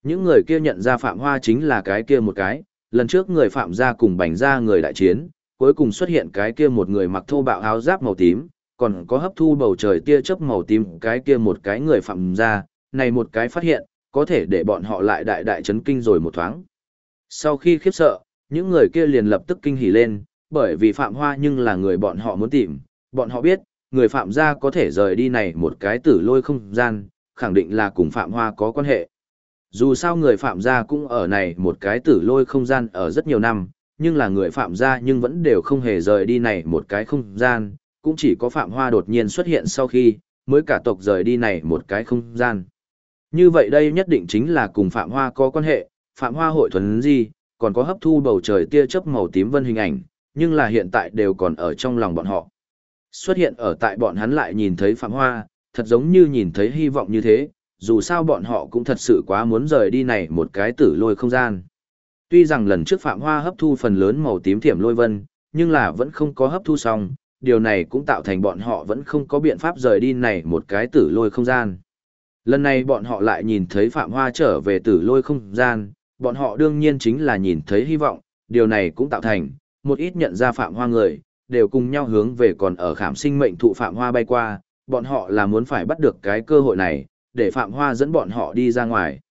Những người kia nhận ra Phạm Hoa chính là cái kia một cái, lần trước người Phạm gia cùng Bành gia người đại chiến, cuối cùng xuất hiện cái kia một người mặc thô bạo áo giáp màu tím, còn có hấp thu bầu trời tia chớp màu tím cái kia một cái người Phạm gia, này một cái phát hiện, có thể để bọn họ lại đại đại chấn kinh rồi một thoáng. Sau khi khiếp sợ, những người kia liền lập tức kinh hỉ lên, bởi vì Phạm Hoa nhưng là người bọn họ muốn tìm, bọn họ biết, người Phạm gia có thể rời đi này một cái tử lôi không gian, khẳng định là cùng Phạm Hoa có quan hệ. Dù sao người Phạm gia cũng ở này một cái tử lôi không gian ở rất nhiều năm, nhưng là người Phạm gia nhưng vẫn đều không hề rời đi này một cái không gian, cũng chỉ có Phạm Hoa đột nhiên xuất hiện sau khi, mới cả tộc rời đi này một cái không gian. Như vậy đây nhất định chính là cùng Phạm Hoa có quan hệ, Phạm Hoa hội thuần gì, còn có hấp thu bầu trời tia chớp màu tím vân hình ảnh, nhưng là hiện tại đều còn ở trong lòng bọn họ. Xuất hiện ở tại bọn hắn lại nhìn thấy Phạm Hoa, thật giống như nhìn thấy hy vọng như thế, dù sao bọn họ cũng thật sự quá muốn rời đi này một cái tử lôi không gian. Tuy rằng lần trước Phạm Hoa hấp thu phần lớn màu tím thiểm lôi vân, nhưng là vẫn không có hấp thu xong, điều này cũng tạo thành bọn họ vẫn không có biện pháp rời đi này một cái tử lôi không gian. Lần này bọn họ lại nhìn thấy Phạm Hoa trở về tử lôi không gian, bọn họ đương nhiên chính là nhìn thấy hy vọng, điều này cũng tạo thành, một ít nhận ra Phạm Hoa người, đều cùng nhau hướng về còn ở khảm sinh mệnh thụ Phạm Hoa bay qua, bọn họ là muốn phải bắt được cái cơ hội này, để Phạm Hoa dẫn bọn họ đi ra ngoài.